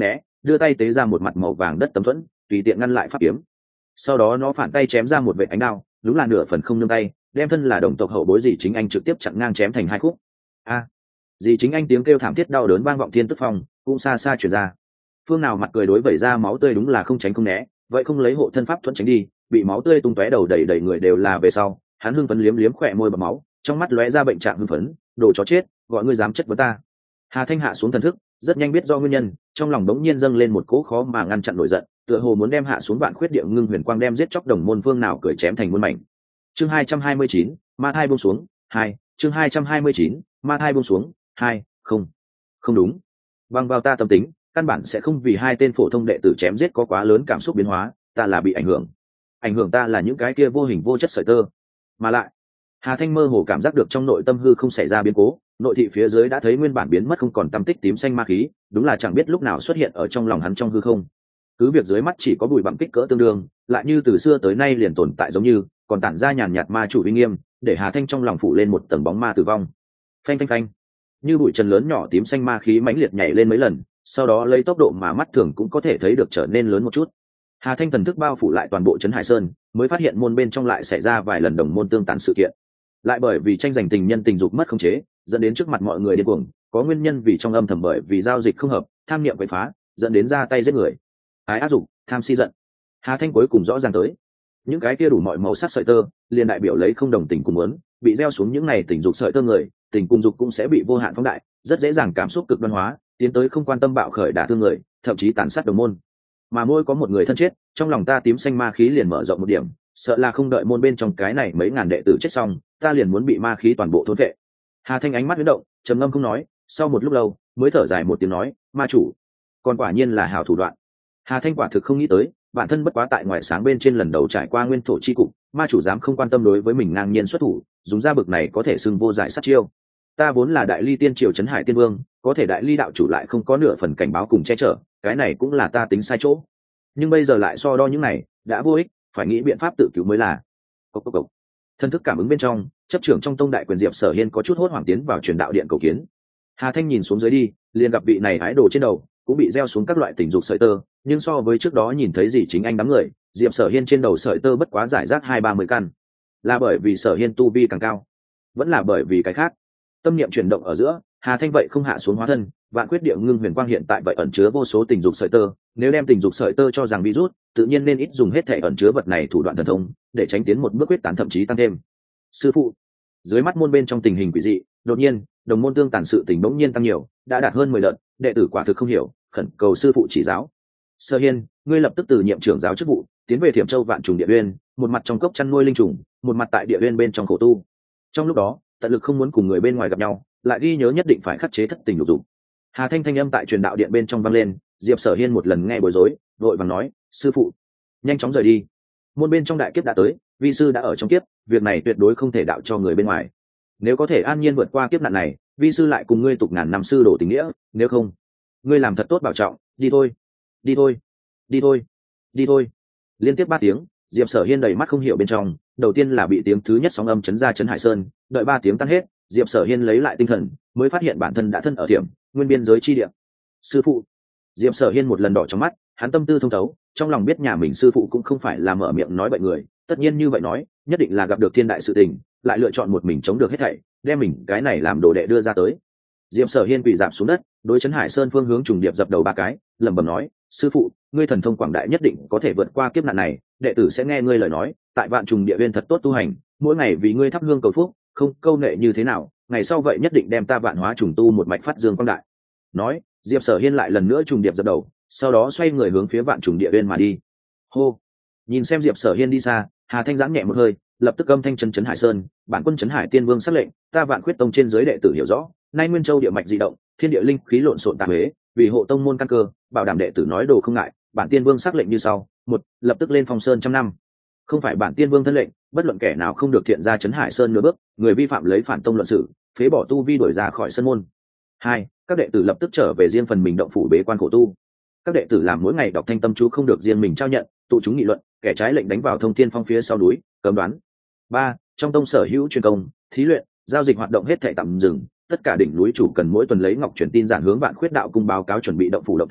đưa tay tế ra một mặt màu vàng đất tấm thuẫn, tùy tiện ngăn lại pháp kiếm. Sau đó nó phản tay chém ra một vệt ánh đao, đúng là nửa phần không nương tay, đem thân là đồng tộc hậu bối Dì Chính Anh trực tiếp chặn ngang chém thành hai khúc. A! Dì Chính Anh tiếng kêu thảm thiết đau đớn vang vọng thiên tức phong, cũng xa xa truyền ra. Phương Nào mặt cười đối vẩy ra máu tươi đúng là không tránh không né, vậy không lấy hộ thân pháp thuẫn tránh đi, bị máu tươi tung tóe đầu đầy đầy người đều là về sau, hắn hưng phấn liếm liếm khỏe môi bầm máu, trong mắt lóe ra bệnh trạng hưng phấn, đồ chó chết, gọi ngươi dám chất vấn ta. Hà Thanh hạ xuống thần thức, rất nhanh biết do nguyên nhân, trong lòng đống nhiên dâng lên một cỗ khó mà ngăn chặn nổi giận, tựa hồ muốn đem hạ xuống vạn khuyết địa ngưng huyền quang đem giết chóc đồng môn Phương Nào cười chém thành muôn mảnh. Chương 229, ma thai buông xuống, 2, chương 229, ma thai buông xuống, 2, không đúng. Bằng vào ta tâm tính, căn bản sẽ không vì hai tên phổ thông đệ tử chém giết có quá lớn cảm xúc biến hóa, ta là bị ảnh hưởng ta là những cái kia vô hình vô chất sợi tơ. Mà lại, Hà Thanh mơ hồ cảm giác được trong nội tâm hư không xảy ra biến cố, nội thị phía dưới đã thấy nguyên bản biến mất không còn tăm tích tím xanh ma khí, đúng là chẳng biết lúc nào xuất hiện ở trong lòng hắn trong hư không. Cứ việc dưới mắt chỉ có bụi bặm kích cỡ tương đương, lại như từ xưa tới nay liền tồn tại giống như, còn tản ra nhàn nhạt ma chủ uy nghiêm, để Hà Thanh trong lòng phủ lên một tầng bóng ma tử vong. Phanh phanh phanh, như bụi trần lớn nhỏ tím xanh ma khí mãnh liệt nhảy lên mấy lần, sau đó lấy tốc độ mà mắt thường cũng có thể thấy được trở nên lớn một chút. Hà Thanh thần thức bao phủ lại toàn bộ trấn Hải Sơn, mới phát hiện môn bên trong lại xảy ra vài lần đồng môn tương tàn sự kiện. Lại bởi vì tranh giành tình nhân tình dục mất khống chế, dẫn đến trước mặt mọi người điên cuồng, có nguyên nhân vì trong âm thầm bởi vì giao dịch không hợp, tham niệm quậy phá, dẫn đến ra tay giết người. Ái ác dục, tham si giận. Hà Thanh cuối cùng rõ ràng tới. Những cái kia đủ mọi màu sắc sợi tơ, liền đại biểu lấy không đồng tình cùng muốn, bị gieo xuống những này tình dục sợi tơ người, tình cùng dục cũng sẽ bị vô hạn phóng đại, rất dễ dàng cảm xúc cực đoan hóa, tiến tới không quan tâm bạo khởi đả thương người, thậm chí tàn sát đồng môn. Mà mỗi có một người thân chết, trong lòng ta tím xanh ma khí liền mở rộng một điểm, sợ là không đợi môn bên trong cái này mấy ngàn đệ tử chết xong, ta liền muốn bị ma khí toàn bộ thôn vệ. Hà Thanh ánh mắt huyễn động, trầm ngâm không nói, sau một lúc lâu mới thở dài một tiếng nói, ma chủ, còn quả nhiên là hảo thủ đoạn. Hà Thanh quả thực không nghĩ tới, bản thân bất quá tại ngoài sáng bên trên lần đầu trải qua nguyên thổ chi cục, ma chủ dám không quan tâm đối với mình ngang nhiên xuất thủ, dùng ra bực này có thể xưng vô giải sát chiêu. Ta vốn là đại ly tiên triều trấn Hải tiên vương, có thể đại ly đạo chủ lại không có nửa phần cảnh báo cùng che chở, cái này cũng là ta tính sai chỗ. Nhưng bây giờ lại so đo những này, đã vô ích, phải nghĩ biện pháp tự cứu mới là. Cốc cốc cốc. Thân thức cảm ứng bên trong, chấp trưởng trong tông đại quyền Diệp Sở Hiên có chút hốt hoảng tiến vào truyền đạo điện cầu kiến. Hà Thanh nhìn xuống dưới đi, liền gặp vị này hái đồ trên đầu cũng bị gieo xuống các loại tình dục sợi tơ, nhưng so với trước đó nhìn thấy gì chính anh đám người, Diệp Sở Hiên trên đầu sợi tơ bất quá giải rác 20-30 căn. Là bởi vì Sở Hiên tu vi càng cao, vẫn là bởi vì cái khác. Tâm niệm chuyển động ở giữa, Hà Thanh vậy không hạ xuống hóa thân, vạn quyết địa ngưng huyền quang hiện tại vậy ẩn chứa vô số tình dục sợi tơ, nếu đem tình dục sợi tơ cho rằng virus, tự nhiên nên ít dùng hết thể ẩn chứa vật này thủ đoạn thần thông, để tránh tiến một bước quyết tán thậm chí tăng thêm. Sư phụ, dưới mắt môn bên trong tình hình quỷ dị, đột nhiên, đồng môn tương tàn sự tình bỗng nhiên tăng nhiều, đã đạt hơn 10 đợt, đệ tử quả thực không hiểu, khẩn cầu sư phụ chỉ giáo. Sở Hiên, ngươi lập tức từ nhiệm trưởng giáo chức vụ, tiến về Thiểm Châu Vạn Trùng Địa Uyên, một mặt trong cốc chăn nuôi linh trùng, một mặt tại địa uyên bên trong khổ tu. Trong lúc đó, tận lực không muốn cùng người bên ngoài gặp nhau, lại ghi nhớ nhất định phải khắc chế thất tình lục dục. Hà Thanh thanh âm tại truyền đạo điện bên trong vang lên, Diệp Sở Hiên một lần nghe bối rối, vội vàng nói, sư phụ, nhanh chóng rời đi. Môn bên trong đại kiếp đã tới, vi sư đã ở trong kiếp, việc này tuyệt đối không thể đạo cho người bên ngoài. Nếu có thể an nhiên vượt qua kiếp nạn này, vi sư lại cùng ngươi tục ngàn năm sư đổ tình nghĩa, nếu không, ngươi làm thật tốt bảo trọng, đi thôi, đi thôi, đi thôi, đi thôi. Liên tiếp 3 tiếng, Diệp Sở Hiên đầy mắt không hiểu bên trong, đầu tiên là bị tiếng thứ nhất sóng âm chấn ra Trấn Hải Sơn, đợi 3 tiếng tan hết, Diệp Sở Hiên lấy lại tinh thần, mới phát hiện bản thân đã thân ở Thiểm nguyên biên giới chi địa. Sư phụ. Diệp Sở Hiên một lần đỏ trong mắt, hắn tâm tư thông thấu, trong lòng biết nhà mình sư phụ cũng không phải là mở miệng nói bệnh người, tất nhiên như vậy nói, nhất định là gặp được thiên đại sự tình, lại lựa chọn một mình chống được hết thảy, đem mình cái này làm đồ đệ đưa ra tới. Diệp Sở Hiên quỳ rạp xuống đất, đối Trấn Hải Sơn phương hướng trùng điệp dập đầu 3 cái, lẩm bẩm nói, sư phụ, ngươi thần thông quảng đại nhất định có thể vượt qua kiếp nạn này, đệ tử sẽ nghe ngươi lời nói, tại Vạn Trùng Địa Uyên thật tốt tu hành, mỗi ngày vì ngươi thắp hương cầu phúc, không câu nệ như thế nào, ngày sau vậy nhất định đem ta vạn hóa trùng tu một mạch phát dương quang đại. Nói, Diệp Sở Hiên lại lần nữa trùng điệp dập đầu, sau đó xoay người hướng phía Vạn Trùng Địa Uyên mà đi. Hô. Nhìn xem Diệp Sở Hiên đi xa, Hà Thanh giãn nhẹ một hơi, lập tức âm thanh Trấn Hải Sơn, bản quân Trấn Hải Tiên Vương sắc lệnh, ta Vạn Khuyết Tông trên dưới đệ tử hiểu rõ, nay Nguyên Châu địa mạch di động, thiên địa linh khí lộn xộn tạp huế, vì hộ tông môn căn cơ, bảo đảm đệ tử nói đồ không ngại, bản Tiên Vương sắc lệnh như sau: 1. Lập tức lên Phong Sơn 100 năm. Không phải bản Tiên Vương thân lệnh, bất luận kẻ nào không được thiện ra Trấn Hải Sơn nửa bước, người vi phạm lấy phản tông luận xử, phế bỏ tu vi đuổi ra khỏi sân môn. 2. Các đệ tử lập tức trở về riêng phần mình động phủ bế quan khổ tu. Các đệ tử làm mỗi ngày đọc thanh tâm chú không được riêng mình trao nhận, tụ chúng nghị luận, kẻ trái lệnh đánh vào Thông Thiên Phong phía sau núi, cấm đoán. 3. Trong tông sở hữu truyền công, thí luyện, giao dịch hoạt động hết thảy tạm dừng, tất cả đỉnh núi chủ cần mỗi tuần lấy ngọc truyền tin giản hướng Vạn Khuyết đạo cung báo cáo chuẩn bị động phủ động tĩnh,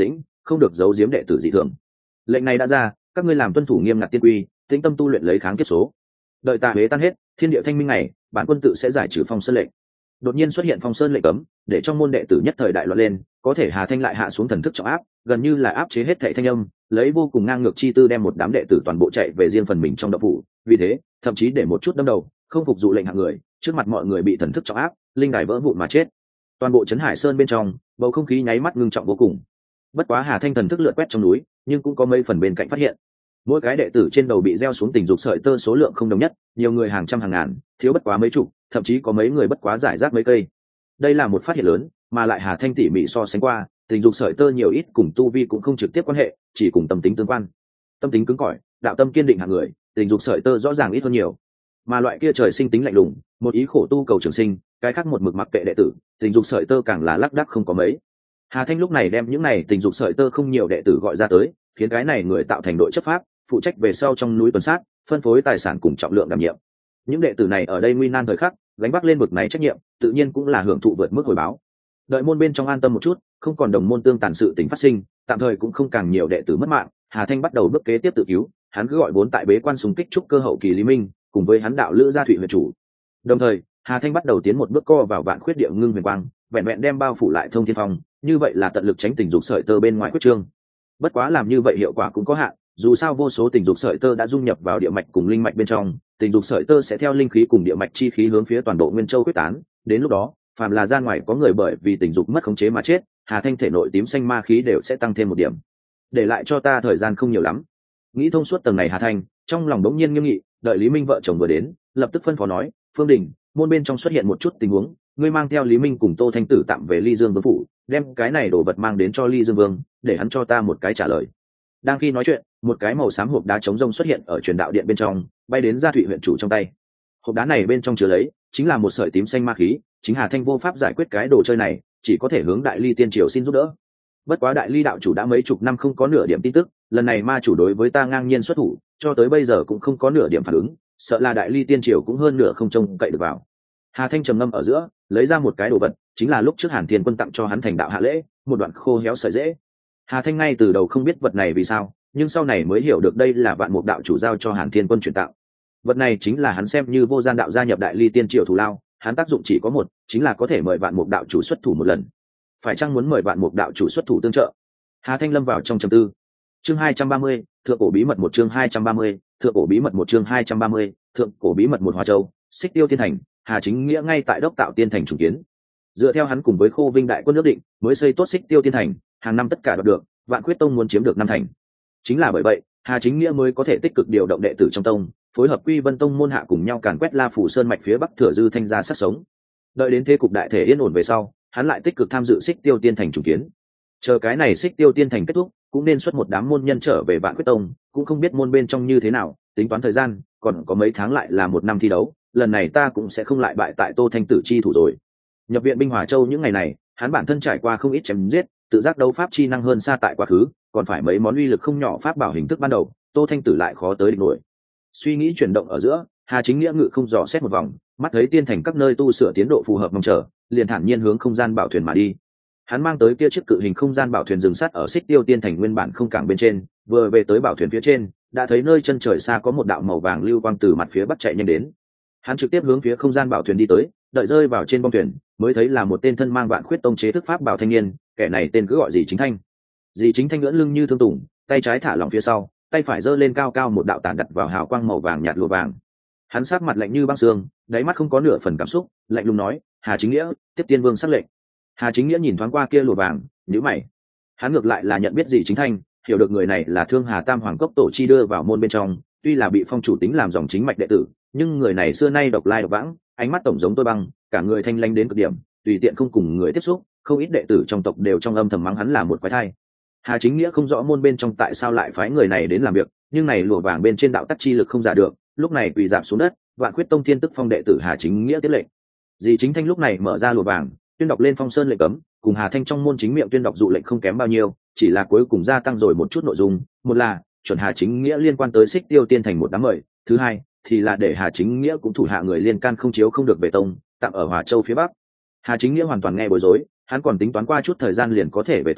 không được giấu giếm đệ tử dị thường. Lệnh này đã ra, các ngươi làm tuân thủ nghiêm ngặt tiên quy, tĩnh tâm tu luyện lấy kháng kiếp số. Đợi tà huế tan hết, thiên địa thanh minh này, bản quân tự sẽ giải trừ phong sơn lệnh. Đột nhiên xuất hiện phong sơn lệnh cấm, để trong môn đệ tử nhất thời đại loạn lên, có thể Hà Thanh lại hạ xuống thần thức trọng áp, gần như là áp chế hết thảy thanh âm, lấy vô cùng ngang ngược chi tư đem một đám đệ tử toàn bộ chạy về riêng phần mình trong động phủ. Vì thế, thậm chí để một chút đâm đầu, không phục dụ lệnh hạng người, trước mặt mọi người bị thần thức trọng áp, linh đài vỡ vụn mà chết. Toàn bộ trấn Hải Sơn bên trong, bầu không khí nháy mắt ngưng trọng vô cùng. Bất quá Hà Thanh thần thức lượn quét trong núi, nhưng cũng có mấy phần bên cạnh phát hiện. Mỗi cái đệ tử trên đầu bị gieo xuống tình dục sợi tơ số lượng không đồng nhất, nhiều người hàng trăm hàng ngàn, thiếu bất quá mấy chục, thậm chí có mấy người bất quá giải rác mấy cây. Đây là một phát hiện lớn, mà lại Hà Thanh tỉ mỉ so sánh qua, tình dục sợi tơ nhiều ít cùng tu vi cũng không trực tiếp quan hệ, chỉ cùng tâm tính tương quan. Tâm tính cứng cỏi, đạo tâm kiên định hạng người, tình dục sợi tơ rõ ràng ít hơn nhiều. Mà loại kia trời sinh tính lạnh lùng, một ý khổ tu cầu trường sinh, cái khác một mực mặc kệ đệ tử, tình dục sợi tơ càng là lác đác không có mấy. Hà Thanh lúc này đem những này tình dục sợi tơ không nhiều đệ tử gọi ra tới, khiến cái này người tạo thành đội chấp pháp, phụ trách về sau trong núi tuần sát, phân phối tài sản cùng trọng lượng đảm nhiệm. Những đệ tử này ở đây nguy nan thời khắc, gánh vác lên bực này trách nhiệm, tự nhiên cũng là hưởng thụ vượt mức hồi báo. Đợi môn bên trong an tâm một chút, không còn đồng môn tương tàn sự tình phát sinh, tạm thời cũng không càng nhiều đệ tử mất mạng, Hà Thanh bắt đầu bước kế tiếp tự cứu, hắn cứ gọi vốn tại bế quan xung kích trúc cơ hậu kỳ Lý Minh, cùng với hắn đạo lữ gia thụy huyện chủ. Đồng thời, Hà Thanh bắt đầu tiến một bước co vào vạn khuyết địa ngưng huyền quang, vẹn vẹn đem bao phủ lại thông thiên phong, như vậy là tận lực tránh tình dục sợi tơ bên ngoài quyết trương. Bất quá làm như vậy hiệu quả cũng có hạn, dù sao vô số tình dục sợi tơ đã dung nhập vào địa mạch cùng linh mạch bên trong, tình dục sợi tơ sẽ theo linh khí cùng địa mạch chi khí hướng phía toàn bộ Nguyên Châu quyết tán, đến lúc đó, phàm là ra ngoài có người bởi vì tình dục mất khống chế mà chết, Hà Thanh thể nội tím xanh ma khí đều sẽ tăng thêm một điểm. Để lại cho ta thời gian không nhiều lắm. Nghĩ thông suốt tầng này Hà Thanh, trong lòng đống nhiên nghiêm nghị, đợi Lý Minh vợ chồng vừa đến, lập tức phân phó nói, Phương Đình, môn bên trong xuất hiện một chút tình huống, ngươi mang theo Lý Minh cùng Tô Thanh Tử tạm về Ly Dương Vương phủ, đem cái này đồ vật mang đến cho Ly Dương Vương, để hắn cho ta một cái trả lời. Đang khi nói chuyện, một cái màu xám hộp đá trống rông xuất hiện ở truyền đạo điện bên trong, bay đến Gia Thụy huyện chủ trong tay. Hộp đá này bên trong chứa lấy chính là một sợi tím xanh ma khí, chính Hà Thanh vô pháp giải quyết cái đồ chơi này, chỉ có thể hướng Đại Ly tiên triều xin giúp đỡ. Bất quá Đại Ly đạo chủ đã mấy chục năm không có nửa điểm tin tức, lần này ma chủ đối với ta ngang nhiên xuất thủ, cho tới bây giờ cũng không có nửa điểm phản ứng, sợ là Đại Ly tiên triều cũng hơn nửa không trông cậy được vào. Hà Thanh trầm ngâm ở giữa, lấy ra một cái đồ vật, chính là lúc trước Hàn Thiên Quân tặng cho hắn thành đạo hạ lễ, một đoạn khô héo sợi rễ. Hà Thanh ngay từ đầu không biết vật này vì sao, nhưng sau này mới hiểu được đây là Vạn Mục đạo chủ giao cho Hàn Thiên Quân chuyển tặng. Vật này chính là hắn xem như vô gian đạo gia nhập Đại Ly tiên triều thù lao, hắn tác dụng chỉ có một, chính là có thể mời Vạn Mục đạo chủ xuất thủ một lần. Phải chăng muốn mời Vạn Mục đạo chủ xuất thủ tương trợ? Hà Thanh lâm vào trong trầm tư. Chương 230, thượng cổ bí mật một chương 230, thượng cổ bí mật một chương 230, thượng cổ bí mật một Hoa Châu, Xích Tiêu Tiên Thành, Hà Chính Nghĩa ngay tại đốc tạo tiên thành trùng kiến. Dựa theo hắn cùng với Khô Vinh đại quân ước định, mới xây tốt Xích Tiêu Tiên Thành, hàng năm tất cả đoạt được, Vạn Quyết Tông muốn chiếm được năm thành. Chính là bởi vậy, Hà Chính Nghĩa mới có thể tích cực điều động đệ tử trong tông, phối hợp Quy Vân Tông môn hạ cùng nhau càn quét La Phủ Sơn mạch phía bắc thừa dư thanh gia sát sống. Đợi đến thế cục đại thể yên ổn về sau, hắn lại tích cực tham dự Xích Tiêu Tiên Thành trùng kiến. Chờ cái này Xích Tiêu Tiên Thành kết thúc, cũng nên xuất một đám môn nhân trở về Vạn Quyết Tông, cũng không biết môn bên trong như thế nào, tính toán thời gian, còn có mấy tháng lại là một năm thi đấu, lần này ta cũng sẽ không lại bại tại Tô Thanh Tử chi thủ rồi. Nhập viện binh Hòa Châu những ngày này, hắn bản thân trải qua không ít chém giết, tự giác đấu pháp chi năng hơn xa tại quá khứ, còn phải mấy món uy lực không nhỏ pháp bảo hình thức ban đầu, Tô Thanh Tử lại khó tới địch nổi. Suy nghĩ chuyển động ở giữa, Hà Chính Nghĩa ngự không dò xét một vòng, mắt thấy tiên thành các nơi tu sửa tiến độ phù hợp mong chờ, liền thản nhiên hướng không gian bảo thuyền mà đi. Hắn mang tới kia chiếc cự hình không gian bảo thuyền dừng sát ở Xích Tiêu Tiên Thành nguyên bản không cảng bên trên, vừa về tới bảo thuyền phía trên, đã thấy nơi chân trời xa có một đạo màu vàng lưu quang từ mặt phía bắc chạy nhanh đến. Hắn trực tiếp hướng phía không gian bảo thuyền đi tới, đợi rơi vào trên bong thuyền, mới thấy là một tên thân mang Vạn Khuyết Tông chế thức pháp bảo thanh niên, kẻ này tên cứ gọi Dì Chính Thanh. Dì Chính Thanh ngưỡng lưng như thương tùng, tay trái thả lỏng phía sau, tay phải giơ lên cao cao một đạo tản đặt vào hào quang màu vàng nhạt lụa vàng. Hắn sát mặt lạnh như băng xương, đáy mắt không có nửa phần cảm xúc, lạnh lùng nói, Hà Chính Nghĩa, tiếp tiên vương sắc lệnh. Hà Chính Nghĩa nhìn thoáng qua kia lụa vàng, nhíu mày. Hắn ngược lại là nhận biết Dì Chính Thanh, hiểu được người này là Thương Hà Tam Hoàng Cốc tổ chi đưa vào môn bên trong, tuy là bị phong chủ tính làm dòng chính mạch đệ tử, nhưng người này xưa nay độc lai độc vãng, ánh mắt tổng giống tôi băng, cả người thanh lãnh đến cực điểm, tùy tiện không cùng người tiếp xúc, không ít đệ tử trong tộc đều trong âm thầm mắng hắn là một quái thai. Hà Chính Nghĩa không rõ môn bên trong tại sao lại phái người này đến làm việc, nhưng này lụa vàng bên trên đạo tắc chi lực không giả được, lúc này quỳ rạp xuống đất, Vạn Khuyết Tông thiên tức phong đệ tử Hà Chính Nghĩa tiết lệnh. Dì Chính Thanh lúc này mở ra lụa vàng, tuyên đọc lên phong sơn lệnh cấm, cùng Hà Thanh trong môn chính miệng tuyên đọc dụ lệnh không kém bao nhiêu, chỉ là cuối cùng gia tăng rồi một chút nội dung, một là chuẩn Hà Chính Nghĩa liên quan tới Xích Tiêu Tiên Thành một đám mời, thứ hai thì là để Hà Chính Nghĩa cũng thủ hạ người liên can không chiếu không được về tông, tạm ở Hòa Châu phía bắc. Hà Chính Nghĩa hoàn toàn nghe bối rối, hắn còn tính toán qua chút thời gian liền có thể về tông,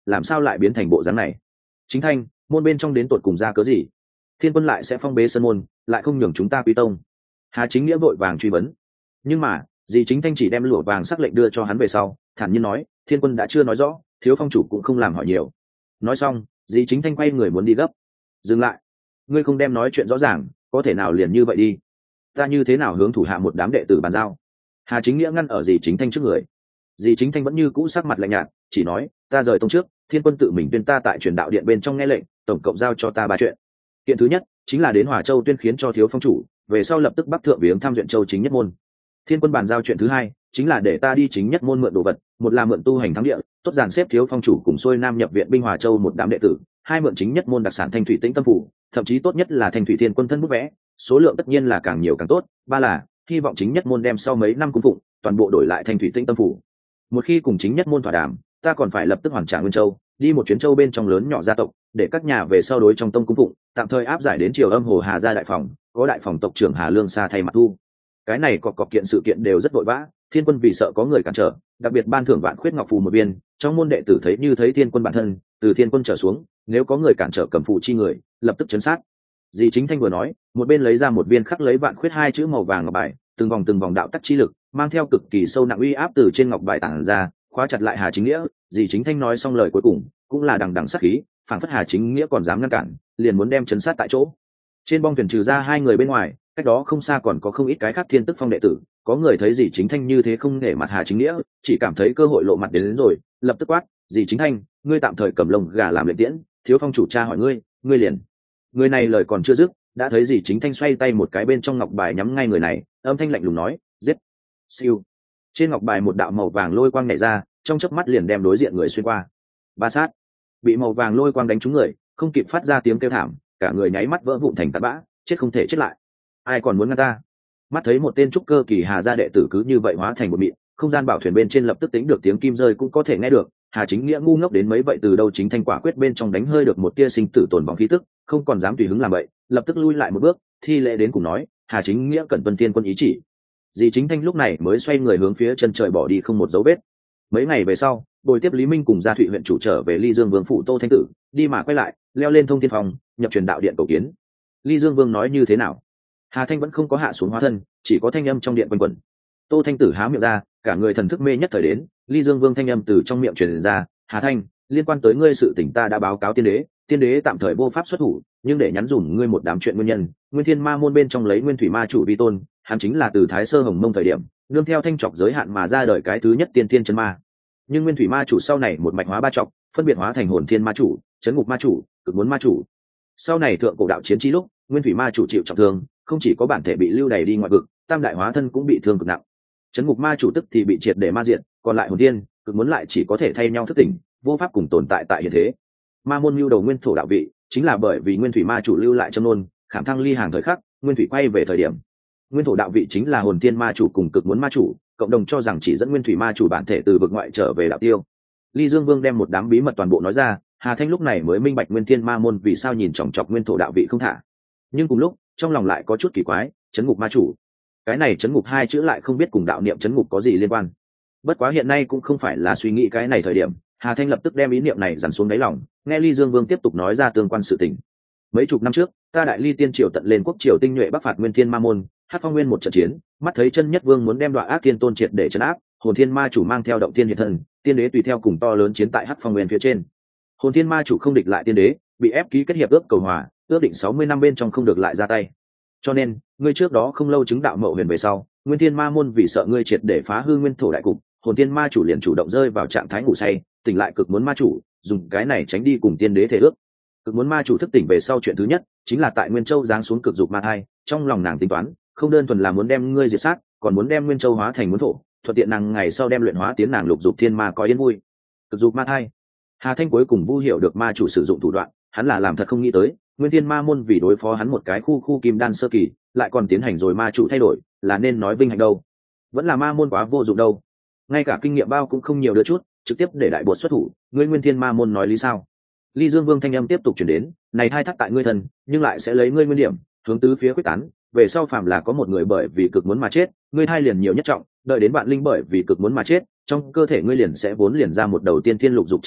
làm sao lại biến thành bộ dáng này? Chính Thanh, môn bên trong đến tột cùng ra cớ gì? Thiên Quân lại sẽ phong bế sơn môn, lại không nhường chúng ta quy tông. Hà Chính Nghĩa vội vàng truy vấn. Nhưng mà dì Chính Thanh chỉ đem lụa vàng sắc lệnh đưa cho hắn về sau, thản nhiên nói, Thiên Quân đã chưa nói rõ, thiếu phong chủ cũng không làm hỏi nhiều. Nói xong, dì Chính Thanh quay người muốn đi gấp. Dừng lại, ngươi không đem nói chuyện rõ ràng, có thể nào liền như vậy đi? Ta như thế nào hướng thủ hạ một đám đệ tử bàn giao? Hà Chính Nghĩa ngăn ở dì Chính Thanh trước người. Dì Chính Thanh vẫn như cũ sắc mặt lạnh nhạt, chỉ nói, ta rời tông trước, Thiên Quân tự mình tuyên ta tại truyền đạo điện bên trong nghe lệnh, tổng cộng giao cho ta 3 chuyện. Kiện thứ nhất chính là đến Hòa Châu tuyên khiến cho thiếu phong chủ, về sau lập tức bắc thượng viếng thăm Duyện Châu chính nhất môn. Thiên Quân bàn giao chuyện thứ hai chính là để ta đi chính nhất môn mượn đồ vật, một là mượn tu hành thắng địa, tốt dàn xếp thiếu phong chủ cùng xuôi nam nhập viện binh Hòa Châu một đám đệ tử, hai mượn chính nhất môn đặc sản thanh thủy tĩnh tâm phủ, thậm chí tốt nhất là thanh thủy thiên quân thân bút vẽ, số lượng tất nhiên là càng nhiều càng tốt. Ba là hy vọng chính nhất môn đem sau mấy năm cung phụng toàn bộ đổi lại thanh thủy tĩnh tâm phủ. Một khi cùng chính nhất môn thỏa đàm, ta còn phải lập tức hoàn trả Nguyên Châu, đi một chuyến châu bên trong lớn nhỏ gia tộc, để các nhà về sau đối trong tông cung phụng tạm thời áp giải đến triều âm hồ Hà gia đại phòng, có đại phòng tộc trưởng Hà Lương Sa thay mặt thu. Cái này cọc kiện sự kiện đều rất vội vã, Thiên Quân vì sợ có người cản trở, đặc biệt ban thưởng vạn khuyết ngọc phù một viên, trong môn đệ tử thấy như thấy Thiên Quân bản thân, từ Thiên Quân trở xuống, nếu có người cản trở cầm phù chi người, lập tức chấn sát. Dì Chính Thanh vừa nói, một bên lấy ra một viên khắc lấy vạn khuyết 2 chữ màu vàng ngọc bài, từng vòng đạo tắc chi lực, mang theo cực kỳ sâu nặng uy áp từ trên ngọc bài tản ra, khóa chặt lại Hà Chính Nghĩa. Dì Chính Thanh nói xong lời cuối cùng, cũng là đằng đằng sát khí, phảng phất Hà Chính Nghĩa còn dám ngăn cản, liền muốn đem chấn sát tại chỗ. Trên bong thuyền trừ ra 2 người bên ngoài, cách đó không xa còn có không ít cái khác Thiên Tức Phong đệ tử, có người thấy dì Chính Thanh như thế không nể mặt Hà Chính Nghĩa, chỉ cảm thấy cơ hội lộ mặt đến rồi, lập tức quát, dì Chính Thanh, ngươi tạm thời cầm lồng gà làm lệnh tiễn, thiếu phong chủ cha hỏi ngươi liền. Người này lời còn chưa dứt, đã thấy dì Chính Thanh xoay tay một cái bên trong ngọc bài nhắm ngay người này, âm thanh lạnh lùng nói, giết. Siêu. Trên ngọc bài một đạo màu vàng lôi quang nhảy ra, trong chớp mắt liền đem đối diện người xuyên qua. Ba sát. Bị màu vàng lôi quang đánh trúng người, không kịp phát ra tiếng kêu thảm, cả người nháy mắt vỡ vụn thành tạt bã, chết không thể chết lại. Ai còn muốn ngăn ta? Mắt thấy một tên trúc cơ kỳ Hà gia đệ tử cứ như vậy hóa thành một mịn, không gian bảo thuyền bên trên lập tức tính được tiếng kim rơi cũng có thể nghe được. Hà Chính Nghĩa ngu ngốc đến mấy vậy, từ đâu Chính Thanh quả quyết bên trong đánh hơi được một tia sinh tử tồn vong khí tức, không còn dám tùy hứng làm vậy, lập tức lui lại một bước, thi lễ đến cùng nói, Hà Chính Nghĩa cẩn tuân Thiên Quân ý chỉ. Dì Chính Thanh lúc này mới xoay người hướng phía chân trời bỏ đi không một dấu vết. Mấy ngày về sau, bồi tiếp Lý Minh cùng Gia Thụy huyện chủ trở về Ly Dương Vương phủ Tô Thanh Tử, đi mà quay lại, leo lên Thông Thiên Phòng, nhập truyền đạo điện cầu kiến. Ly Dương Vương nói như thế nào? Hà Thanh vẫn không có hạ xuống hóa thân, chỉ có thanh âm trong điện quanh quẩn. Tô Thanh Tử há miệng ra, cả người thần thức mê nhất thời đến, Ly Dương Vương thanh âm từ trong miệng truyền ra, Hà Thanh, liên quan tới ngươi sự tình ta đã báo cáo tiên đế tạm thời vô pháp xuất thủ, nhưng để nhắn dùm ngươi một đám chuyện nguyên nhân. Nguyên Thiên Ma môn bên trong lấy Nguyên Thủy Ma chủ vi tôn, hắn chính là từ Thái Sơ Hồng Mông thời điểm nương theo thanh trọc giới hạn mà ra đời cái thứ nhất tiên thiên chân ma. Nhưng Nguyên Thủy Ma chủ sau này một mạch hóa 3 trọc, phân biệt hóa thành Hồn Thiên Ma chủ, Chấn Ngục Ma chủ, Cực Muốn Ma chủ. Sau này thượng cổ đạo chiến chi lúc, Nguyên Thủy Ma chủ chịu trọng thương, không chỉ có bản thể bị lưu đày đi ngoại vực, tam đại hóa thân cũng bị thương cực nặng. Chấn Ngục Ma chủ tức thì bị triệt để ma diệt, còn lại Hồn Thiên, Cực Muốn lại chỉ có thể thay nhau thức tỉnh, vô pháp cùng tồn tại tại hiện thế. Ma môn lưu đầu nguyên thổ đạo vị, chính là bởi vì Nguyên Thủy Ma chủ lưu lại châm nôn, khảm thăng ly hàng thời khắc, Nguyên Thủy quay về thời điểm. Nguyên thổ đạo vị chính là Hồn Thiên Ma chủ cùng Cực Muốn Ma chủ, cộng đồng cho rằng chỉ dẫn Nguyên Thủy Ma chủ bản thể từ vực ngoại trở về đạo tiêu. Ly Dương Vương đem một đám bí mật toàn bộ nói ra, Hà Thanh lúc này mới minh bạch Nguyên Thiên Ma môn vì sao nhìn chòng chọc nguyên thổ đạo vị không thả. Nhưng cùng lúc, trong lòng lại có chút kỳ quái, Chấn Ngục Ma chủ, cái này Chấn Ngục 2 chữ lại không biết cùng đạo niệm chấn ngục có gì liên quan. Bất quá hiện nay cũng không phải là suy nghĩ cái này thời điểm, Hà Thanh lập tức đem ý niệm này dằn xuống đáy lòng, nghe Ly Dương Vương tiếp tục nói ra tương quan sự tình. Mấy chục năm trước, ta đại ly tiên triều tận lên quốc triều tinh nhuệ bắc phạt Nguyên Thiên Ma môn, Hát Phong Nguyên một trận chiến, mắt thấy chân nhất vương muốn đem Đoạ Ác Thiên Tôn triệt để trấn áp, Hồn Thiên Ma chủ mang theo động thiên hiện thần, tiên đế tùy theo cùng to lớn chiến tại Hát Phong Nguyên phía trên. Hồn Thiên Ma chủ không địch lại tiên đế, bị ép ký kết hiệp ước cầu hòa, ước định 60 năm bên trong không được lại ra tay. Cho nên, ngươi trước đó không lâu chứng đạo Mậu Huyền về sau, Nguyên Thiên Ma môn vì sợ ngươi triệt để phá hư nguyên thổ đại cục, Hồn Thiên Ma chủ liền chủ động rơi vào trạng thái ngủ say, tỉnh lại Cực Muốn Ma chủ, dùng cái này tránh đi cùng tiên đế thể ước. Cực Muốn Ma chủ thức tỉnh về sau chuyện thứ nhất chính là tại Nguyên Châu giáng xuống cực dục ma thai, trong lòng nàng tính toán, không đơn thuần là muốn đem ngươi diệt sát, còn muốn đem Nguyên Châu hóa thành muốn thổ, thuận tiện nàng ngày sau đem luyện hóa tiến nàng lục dục thiên ma có yên vui. Cực dục ma thai. Hà Thanh cuối cùng vu hiểu được ma chủ sử dụng thủ đoạn, hắn là làm thật không nghĩ tới, Nguyên Thiên Ma môn vì đối phó hắn một cái khu kim đan sơ kỳ, lại còn tiến hành rồi ma chủ thay đổi, là nên nói vinh hạnh đâu, vẫn là ma môn quá vô dụng đâu. Ngay cả kinh nghiệm bao cũng không nhiều đứa chút, trực tiếp để đại bột xuất thủ, ngươi Nguyên Thiên Ma môn nói lý sao? Ly Dương Vương thanh âm tiếp tục truyền đến, này hai thác tại ngươi thần, nhưng lại sẽ lấy ngươi nguyên điểm, hướng tứ phía quyết tán, về sau phàm là có một người bởi vì cực muốn mà chết, ngươi hai liền nhiều nhất trọng, đợi đến bạn linh bởi vì cực muốn mà chết, trong cơ thể ngươi liền sẽ vốn liền ra một đầu tiên thiên lục dục chân ma,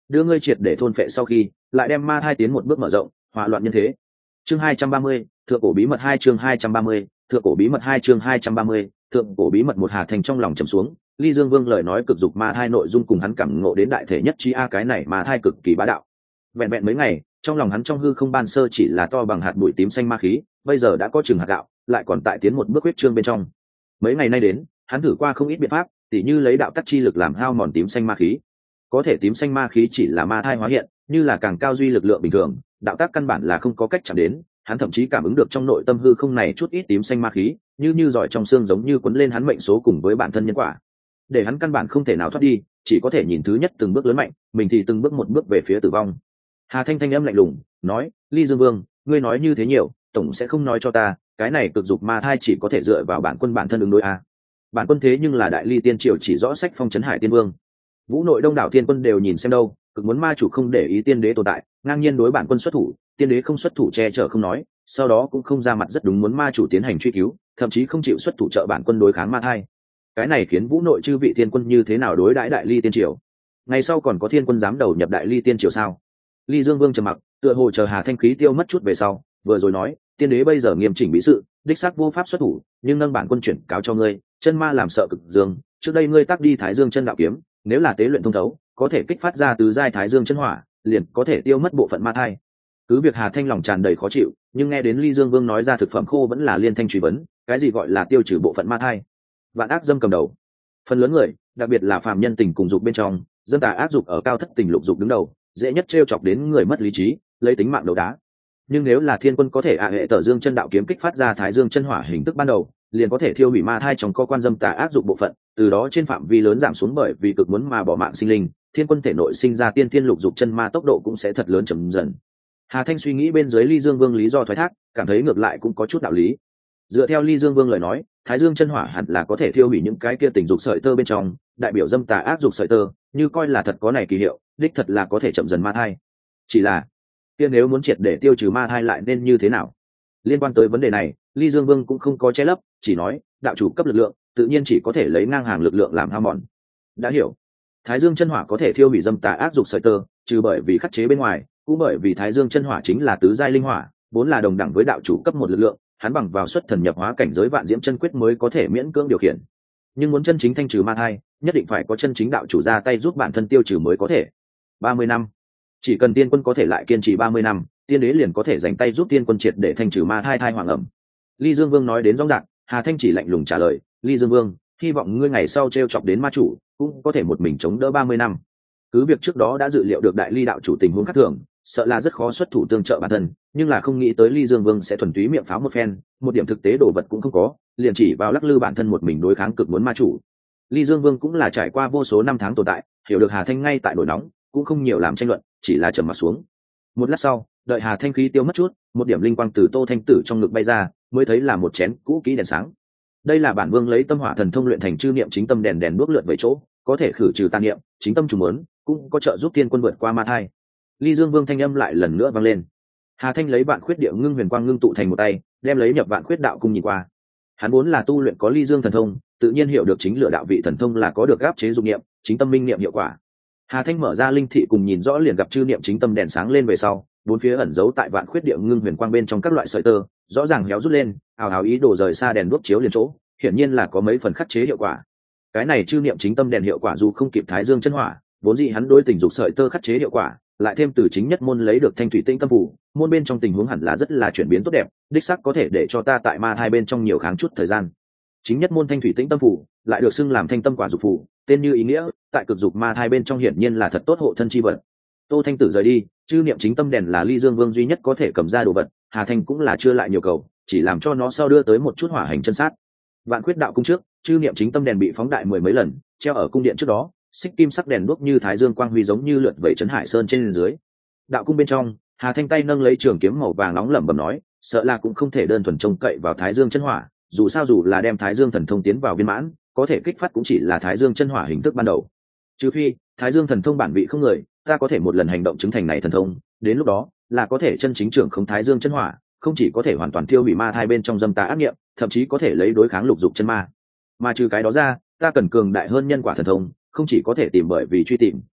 đưa ngươi triệt để thôn phệ sau khi lại đem ma thai tiến một bước mở rộng hòa loạn nhân thế. Chương 230, thượng cổ bí mật 2 chương 230, thượng cổ bí mật 2 chương 230, thượng cổ bí mật một. Hà Thành trong lòng trầm xuống, Ly Dương Vương lời nói cực dục ma thai nội dung cùng hắn cảm ngộ đến đại thể nhất trí a, cái này ma thai cực kỳ bá đạo. Vẹn vẹn mấy ngày, trong lòng hắn trong hư không ban sơ chỉ là to bằng hạt bụi tím xanh ma khí, bây giờ đã có chừng hạt gạo, lại còn tại tiến một bước huyết trương bên trong. Mấy ngày nay đến, hắn thử qua không ít biện pháp, tỉ như lấy đạo tắc chi lực làm hao mòn tím xanh ma khí. Có thể tím xanh ma khí chỉ là ma thai hóa hiện, như là càng cao duy lực lượng bình thường, đạo tác căn bản là không có cách chạm đến. Hắn thậm chí cảm ứng được trong nội tâm hư không này chút ít tím xanh ma khí, như giỏi trong xương, giống như cuốn lên hắn mệnh số cùng với bản thân nhân quả, để hắn căn bản không thể nào thoát đi, chỉ có thể nhìn thứ nhất từng bước lớn mạnh, mình thì từng bước một bước về phía tử vong. Hà Thanh thanh âm lạnh lùng nói, Ly Dương Vương, ngươi nói như thế nhiều, tổng sẽ không nói cho ta, cái này cực dục ma thai chỉ có thể dựa vào bản quân bản thân ứng đối a. Bản quân thế nhưng là đại ly tiên triều chỉ rõ sách phong trấn hải tiên vương, vũ nội đông đảo tiên quân đều nhìn xem đâu, cực muốn ma chủ không để ý tiên đế tồn tại, ngang nhiên đối bản quân xuất thủ, tiên đế không xuất thủ che chở không nói, sau đó cũng không ra mặt rất đúng muốn ma chủ tiến hành truy cứu, thậm chí không chịu xuất thủ trợ bản quân đối kháng ma thai. Cái này khiến vũ nội chư vị tiên quân như thế nào đối đãi đại ly tiên triều? Ngày sau còn có thiên quân dám đầu nhập đại ly tiên triều sao? Ly Dương Vương trầm mặc, tựa hồ chờ Hà Thanh khí tiêu mất chút về sau, vừa rồi nói, tiên đế bây giờ nghiêm chỉnh bí sự, đích xác vô pháp xuất thủ, nhưng nâng bản quân chuyển cáo cho ngươi, chân ma làm sợ cực dương, trước đây ngươi tác đi Thái Dương chân đạo kiếm, nếu là tế luyện thông thấu, có thể kích phát ra tứ giai Thái Dương chân hỏa, liền có thể tiêu mất bộ phận ma thai. Cứ việc Hà Thanh lòng tràn đầy khó chịu, nhưng nghe đến Ly Dương Vương nói ra thực phẩm khô vẫn là liên thanh truy vấn, cái gì gọi là tiêu trừ bộ phận ma thai? Vạn ác dâm cầm đầu, phần lớn người, đặc biệt là phàm nhân tình cùng dục bên trong, dâm tà ác dục ở cao thất tình lục dục đứng đầu, dễ nhất trêu chọc đến người mất lý trí, lấy tính mạng đấu đá. Nhưng nếu là thiên quân có thể hệ tở dương chân đạo kiếm kích phát ra Thái Dương chân hỏa hình thức ban đầu, liền có thể thiêu hủy ma thai trong cơ quan dâm tà ác dục bộ phận, từ đó trên phạm vi lớn giảm xuống, bởi vì cực muốn mà bỏ mạng sinh linh, thiên quân thể nội sinh ra tiên thiên lục dục chân ma tốc độ cũng sẽ thật lớn chậm dần. Hà Thanh suy nghĩ bên dưới Ly Dương Vương lý do thoái thác, cảm thấy ngược lại cũng có chút đạo lý. Dựa theo Ly Dương Vương lời nói, Thái Dương chân hỏa hẳn là có thể thiêu hủy những cái kia tình dục sợi tơ bên trong, đại biểu dâm tà ác dục sợi tơ, như coi là thật có này kỳ hiệu, đích thật là có thể chậm dần ma thai. Chỉ là, kia nếu muốn triệt để tiêu trừ ma thai lại nên như thế nào? Liên quan tới vấn đề này, Ly Dương Vương cũng không có che lấp, chỉ nói, đạo chủ cấp lực lượng, tự nhiên chỉ có thể lấy ngang hàng lực lượng làm hao mòn. Đã hiểu. Thái Dương chân hỏa có thể thiêu hủy dâm tà ác dục sợi tơ, trừ bởi vì khắc chế bên ngoài, cũng bởi vì Thái Dương chân hỏa chính là tứ giai linh hỏa, vốn là đồng đẳng với đạo chủ cấp một lực lượng, hắn bằng vào xuất thần nhập hóa cảnh giới vạn diễm chân quyết mới có thể miễn cưỡng điều khiển. Nhưng muốn chân chính thanh trừ ma thai, nhất định phải có chân chính đạo chủ ra tay giúp bản thân tiêu trừ mới có thể. 30 năm. Chỉ cần tiên quân có thể lại kiên trì 30 năm, tiên đế liền có thể dành tay giúp tiên quân triệt để thanh trừ ma thai thai hoàng ẩm. Ly Dương Vương nói đến rõ ràng, Hà Thanh chỉ lạnh lùng trả lời, Ly Dương Vương, hy vọng ngươi ngày sau trêu chọc đến ma chủ, cũng có thể một mình chống đỡ 30 năm. Cứ việc trước đó đã dự liệu được đại ly đạo chủ tình huống khác thường, sợ là rất khó xuất thủ tương trợ bản thân, nhưng là không nghĩ tới Ly Dương Vương sẽ thuần túy miệng pháo một phen, một điểm thực tế đồ vật cũng không có, liền chỉ vào lắc lư bản thân một mình đối kháng cực muốn ma chủ. Ly Dương Vương cũng là trải qua vô số năm tháng tồn tại, hiểu được Hà Thanh ngay tại nổi nóng, cũng không nhiều làm tranh luận, chỉ là trầm mặt xuống. Một lát sau, đợi Hà Thanh khí tiêu mất chút, một điểm linh quang từ Tô Thanh Tử trong ngực bay ra, mới thấy là một chén cũ kỹ đèn sáng. Đây là bản vương lấy tâm hỏa thần thông luyện thành chư niệm chính tâm đèn, đèn đuốc lượn về chỗ, có thể khử trừ tà niệm, chính tâm trùng muốn, cũng có trợ giúp tiên quân vượt qua ma thai. Ly Dương Vương thanh âm lại lần nữa vang lên. Hà Thanh lấy vạn khuyết địa ngưng huyền quang ngưng tụ thành một tay, đem lấy nhập vạn khuyết đạo cung nhìn qua. Hắn vốn là tu luyện có Ly Dương thần thông, tự nhiên hiểu được chính lửa đạo vị thần thông là có được áp chế dụng niệm, chính tâm minh niệm hiệu quả. Hà Thanh mở ra linh thị cùng nhìn rõ liền gặp chư niệm chính tâm đèn sáng lên về sau, bốn phía ẩn giấu tại vạn khuyết địa ngưng huyền quang bên trong các loại sợi tơ, rõ ràng héo rút lên, ào ào ý đồ rời xa đèn đuốc chiếu liền chỗ, hiển nhiên là có mấy phần khắc chế hiệu quả. Cái này chư niệm chính tâm đèn hiệu quả dù không kịp Thái Dương chân hỏa, vốn dĩ hắn đối tình dục sợi tơ khắc chế hiệu quả, lại thêm từ chính nhất môn lấy được thanh thủy tinh tâm phủ, môn bên trong tình huống hẳn là rất là chuyển biến tốt đẹp, đích xác có thể để cho ta tại ma hai bên trong nhiều kháng chút thời gian. Chính nhất môn thanh thủy tinh tâm phủ lại được xưng làm thanh tâm quả dục phủ, tên như ý nghĩa, tại cực dục ma hai bên trong hiển nhiên là thật tốt hộ thân chi vật. Tô Thanh Tử rời đi, chư niệm chính tâm đèn là Ly Dương Vương duy nhất có thể cầm ra đồ vật, Hà Thanh cũng là chưa lại nhiều cầu, chỉ làm cho nó sau đưa tới một chút hỏa hành chân sát. Vạn Khuyết đạo cung trước, chư niệm chính tâm đèn bị phóng đại mười mấy lần, treo ở cung điện trước đó, xích kim sắc đèn đuốc như thái dương quang huy giống như lượn vẩy trấn hải sơn trên dưới. Đạo cung bên trong, Hà Thanh tay nâng lấy trường kiếm màu vàng nóng lẩm bẩm nói, sợ là cũng không thể đơn thuần trông cậy vào thái dương chân hỏa, dù sao dù là đem thái dương thần thông tiến vào viên mãn, có thể kích phát cũng chỉ là thái dương chân hỏa hình thức ban đầu. Trừ phi thái dương thần thông bản vị không người, ta có thể một lần hành động chứng thành này thần thông, đến lúc đó là có thể chân chính trưởng không thái dương chân hỏa, không chỉ có thể hoàn toàn tiêu hủy ma thai bên trong dâm tà ác niệm, thậm chí có thể lấy đối kháng lục dục chân ma. Mà trừ cái đó ra, ta cần cường đại hơn nhân quả thần thông, không chỉ có thể tìm bởi vì truy tìm,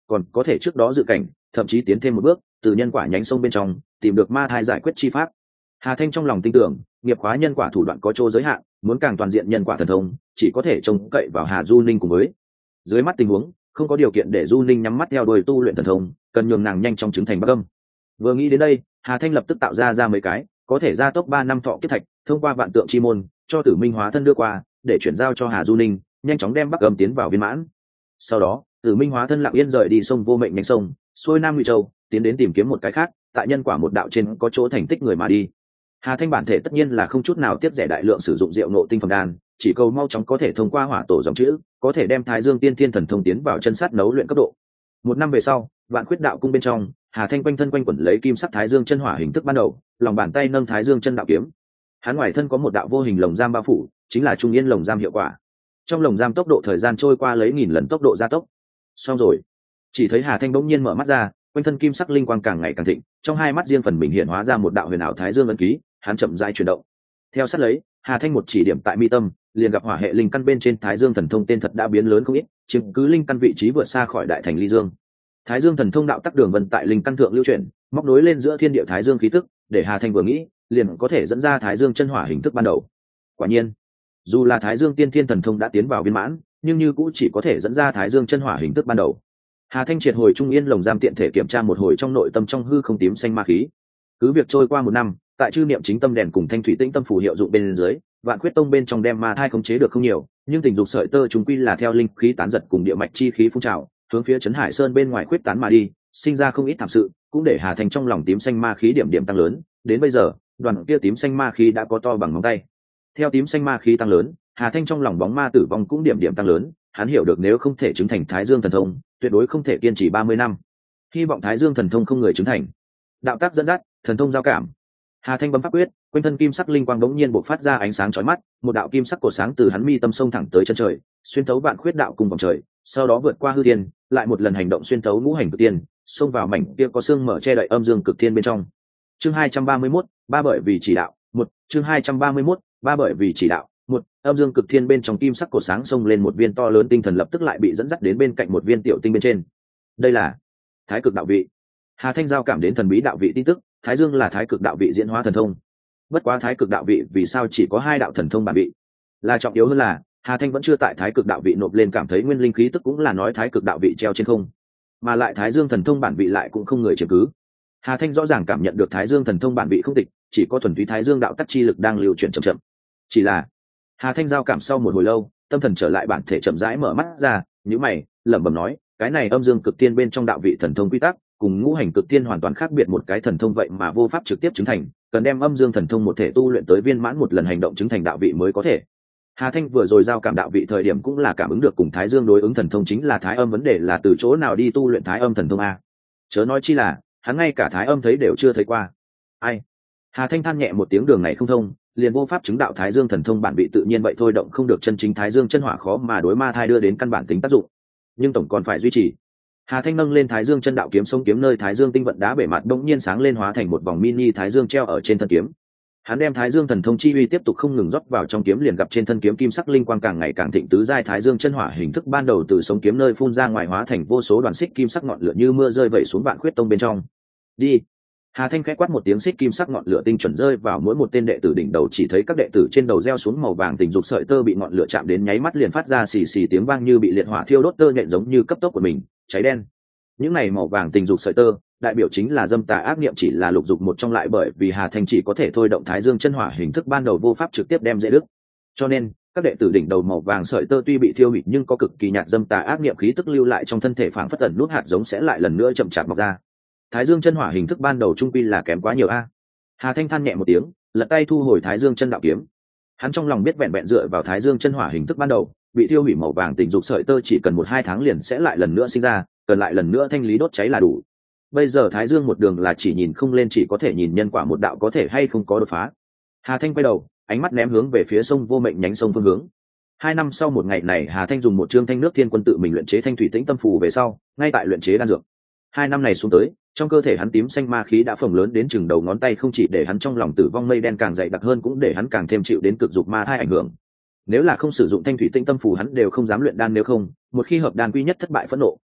còn có thể trước đó dự cảnh, thậm chí tiến thêm một bước, từ nhân quả nhánh sông bên trong tìm được ma thai giải quyết chi pháp. Hà Thanh trong lòng tin tưởng, nghiệp khóa nhân quả thủ đoạn có chỗ giới hạn, muốn càng toàn diện nhân quả thần thông, chỉ có thể trông cậy vào Hà Du Ninh cùng với. Dưới mắt tình huống, không có điều kiện để Du Ninh nhắm mắt theo đuổi tu luyện thần thông, cần nhường nàng nhanh chóng chứng thành Bắc Âm. Vừa nghĩ đến đây, Hà Thanh lập tức tạo ra mấy cái có thể gia tốc 3 năm thọ kiếp thạch, thông qua vạn tượng chi môn, cho Tử Minh hóa thân đưa qua, để chuyển giao cho Hà Du Ninh, nhanh chóng đem Bắc Âm tiến vào viên mãn. Sau đó, Tử Minh hóa thân lặng yên rời đi sông vô mệnh nhánh sông, xuôi Nam Ngụy Châu, tiến đến tìm kiếm một cái khác, tại nhân quả một đạo trên có chỗ thành tích người mà đi. Hà Thanh bản thể tất nhiên là không chút nào tiếc rẻ đại lượng sử dụng rượu nộ tinh phẩm đan, chỉ cầu mau chóng có thể thông qua hỏa tổ dòng chữ, có thể đem Thái Dương Tiên Thiên thần thông tiến vào chân sát nấu luyện cấp độ. 1 năm về sau, Vạn Khuyết đạo cung bên trong, Hà Thanh quanh thân quanh quẩn lấy kim sắc Thái Dương chân hỏa hình thức ban đầu, lòng bàn tay nâng Thái Dương chân đạo kiếm. Hắn ngoài thân có một đạo vô hình lồng giam bao phủ, chính là trung yên lồng giam hiệu quả. Trong lồng giam tốc độ thời gian trôi qua lấy 1000 lần tốc độ gia tốc. Xong rồi, chỉ thấy Hà Thanh bỗng nhiên mở mắt ra, quanh thân kim sắc linh quang càng ngày càng thịnh, trong hai mắt riêng phần mình hiện hóa ra một đạo huyền ảo Thái Dương ấn ký, hắn chậm rãi chuyển động. Theo sát lấy, Hà Thanh một chỉ điểm tại mi tâm, liền gặp hỏa hệ linh căn bên trên Thái Dương thần thông tên thật đã biến lớn không ít, chiếm cứ linh căn vị trí vượt xa khỏi đại thành Ly Dương. Thái Dương thần thông đạo tắc đường vân tại linh căn thượng lưu chuyển, móc nối lên giữa thiên địa Thái Dương khí tức, để Hà Thanh vừa nghĩ, liền có thể dẫn ra Thái Dương chân hỏa hình thức ban đầu. Quả nhiên, dù là Thái Dương tiên thiên thần thông đã tiến vào viên mãn, nhưng như cũng chỉ có thể dẫn ra Thái Dương chân hỏa hình thức ban đầu. Hà Thanh triệt hồi trung yên lồng giam tiện thể kiểm tra một hồi trong nội tâm trong hư không tím xanh ma khí. Cứ việc trôi qua 1 năm, tại chư niệm chính tâm đèn cùng thanh thủy tĩnh tâm phù hiệu dụng bên dưới, Vạn Khuyết tông bên trong đem ma thai khống chế được không nhiều, nhưng tình dục sợi tơ chúng quy là theo linh khí tán giật cùng địa mạch chi khí phun trào, hướng phía Trấn Hải Sơn bên ngoài khuyết tán mà đi, sinh ra không ít thảm sự, cũng để Hà Thanh trong lòng tím xanh ma khí điểm điểm tăng lớn. Đến bây giờ, đoàn kia tím xanh ma khí đã có to bằng ngón tay. Theo tím xanh ma khí tăng lớn, Hà Thanh trong lòng bóng ma tử vong cũng điểm điểm tăng lớn. Hắn hiểu được nếu không thể chứng thành Thái Dương thần thông, tuyệt đối không thể kiên trì 30 năm. Hy vọng Thái Dương thần thông không người chứng thành. Đạo tác dẫn dắt, thần thông giao cảm. Hà Thanh bấm pháp quyết, quanh thân kim sắc linh quang bỗng nhiên bộc phát ra ánh sáng chói mắt, một đạo kim sắc cột sáng từ hắn mi tâm sông thẳng tới chân trời, xuyên thấu Vạn Khuyết đạo cùng vòng trời, sau đó vượt qua hư thiên, lại một lần hành động xuyên thấu ngũ hành cực tiên, xông vào mảnh kia có xương mở che đậy âm dương cực thiên bên trong. Chương 231, ba bởi vì chỉ đạo, 1, chương 231, ba bởi vì chỉ đạo, 1, âm dương cực thiên bên trong kim sắc cột sáng xông lên một viên to lớn tinh thần lập tức lại bị dẫn dắt đến bên cạnh một viên tiểu tinh bên trên. Đây là Thái Cực đạo vị. Hà Thanh giao cảm đến thần bí đạo vị tin tức, Thái Dương là Thái Cực đạo vị diễn hóa thần thông. Bất quá Thái Cực đạo vị vì sao chỉ có 2 đạo thần thông bản vị? Là trọng yếu hơn là, Hà Thanh vẫn chưa tại Thái Cực đạo vị nộp lên cảm thấy nguyên linh khí tức, cũng là nói Thái Cực đạo vị treo trên không, mà lại Thái Dương thần thông bản vị lại cũng không người chiếm cứ. Hà Thanh rõ ràng cảm nhận được Thái Dương thần thông bản vị không tịch, chỉ có thuần túy Thái Dương đạo tắc chi lực đang lưu chuyển chậm chậm. Chỉ là Hà Thanh giao cảm sau một hồi lâu, tâm thần trở lại bản thể chậm rãi mở mắt ra, nhíu mày, lẩm bẩm nói, cái này âm dương cực tiên bên trong đạo vị thần thông quy tắc, cùng ngũ hành cực tiên hoàn toàn khác biệt một cái thần thông vậy mà vô pháp trực tiếp chứng thành, cần đem âm dương thần thông một thể tu luyện tới viên mãn một lần hành động chứng thành đạo vị mới có thể. Hà Thanh vừa rồi giao cảm đạo vị thời điểm cũng là cảm ứng được cùng Thái Dương đối ứng thần thông chính là Thái Âm, vấn đề là từ chỗ nào đi tu luyện Thái Âm thần thông a? Chớ nói chi là, hắn ngay cả Thái Âm thấy đều chưa thấy qua. Ai? Hà Thanh than nhẹ một tiếng, đường này không thông, liền vô pháp chứng đạo Thái Dương thần thông bản vị, tự nhiên vậy thôi động không được chân chính Thái Dương chân hỏa, khó mà đối ma thai đưa đến căn bản tính tác dụng. Nhưng tổng còn phải duy trì. Hà Thanh nâng lên Thái Dương chân đạo kiếm, sông kiếm nơi Thái Dương tinh vận đá bể mặt bỗng nhiên sáng lên, hóa thành một vòng mini Thái Dương treo ở trên thân kiếm. Hắn đem Thái Dương thần thông chi uy tiếp tục không ngừng rót vào trong kiếm, liền gặp trên thân kiếm kim sắc linh quang càng ngày càng thịnh, tứ giai Thái Dương chân hỏa hình thức ban đầu từ sông kiếm nơi phun ra ngoài, hóa thành vô số đoàn xích kim sắc ngọn lửa như mưa rơi vẩy xuống Vạn Khuyết tông bên trong. Đi. Hà Thanh khẽ quát một tiếng, xích kim sắc ngọn lửa tinh chuẩn rơi vào mỗi một tên đệ tử đỉnh đầu, chỉ thấy các đệ tử trên đầu gieo xuống màu vàng tình dục sợi tơ bị ngọn lửa chạm đến, nháy mắt liền phát ra xì xì tiếng vang như bị liệt hỏa thiêu đốt, tơ nhện giống như cấp tốc của mình cháy đen. Những này màu vàng tình dục sợi tơ đại biểu chính là dâm tà ác niệm, chỉ là lục dục một trong, lại bởi vì Hà Thanh chỉ có thể thôi động Thái Dương chân hỏa hình thức ban đầu vô pháp trực tiếp đem dễ đứt, cho nên các đệ tử đỉnh đầu màu vàng sợi tơ tuy bị thiêu hủy nhưng có cực kỳ nhạt dâm tà ác niệm khí tức lưu lại trong thân thể, phảng phất tẩn nút hạt giống sẽ lại lần nữa chậm chạp mọc ra. Thái Dương chân hỏa hình thức ban đầu trung quy là kém quá nhiều a. Hà Thanh than nhẹ một tiếng, lật tay thu hồi Thái Dương chân đạo kiếm. Hắn trong lòng biết vẹn vẹn dựa vào Thái Dương chân hỏa hình thức ban đầu bị thiêu hủy màu vàng tình dục sợi tơ chỉ cần 1-2 tháng liền sẽ lại lần nữa sinh ra, cần lại lần nữa thanh lý đốt cháy là đủ. Bây giờ Thái Dương một đường là chỉ nhìn không lên, chỉ có thể nhìn nhân quả một đạo có thể hay không có đột phá. Hà Thanh quay đầu, ánh mắt ném hướng về phía sông vô mệnh nhánh sông phương hướng. 2 năm sau một ngày này, Hà Thanh dùng một chương thanh nước thiên quân tự mình luyện chế thanh thủy tĩnh tâm phù về sau, ngay tại luyện chế đan dược. 2 năm này xuống tới, trong cơ thể hắn tím xanh ma khí đã phồng lớn đến chừng đầu ngón tay, không chỉ để hắn trong lòng tử vong mây đen càng dày đặc hơn, cũng để hắn càng thêm chịu đến cực dục ma thai ảnh hưởng. Nếu là không sử dụng thanh thủy tĩnh tâm phù hắn đều không dám luyện đan, nếu không, một khi hợp đan quy nhất thất bại, phẫn nộ, thất bại,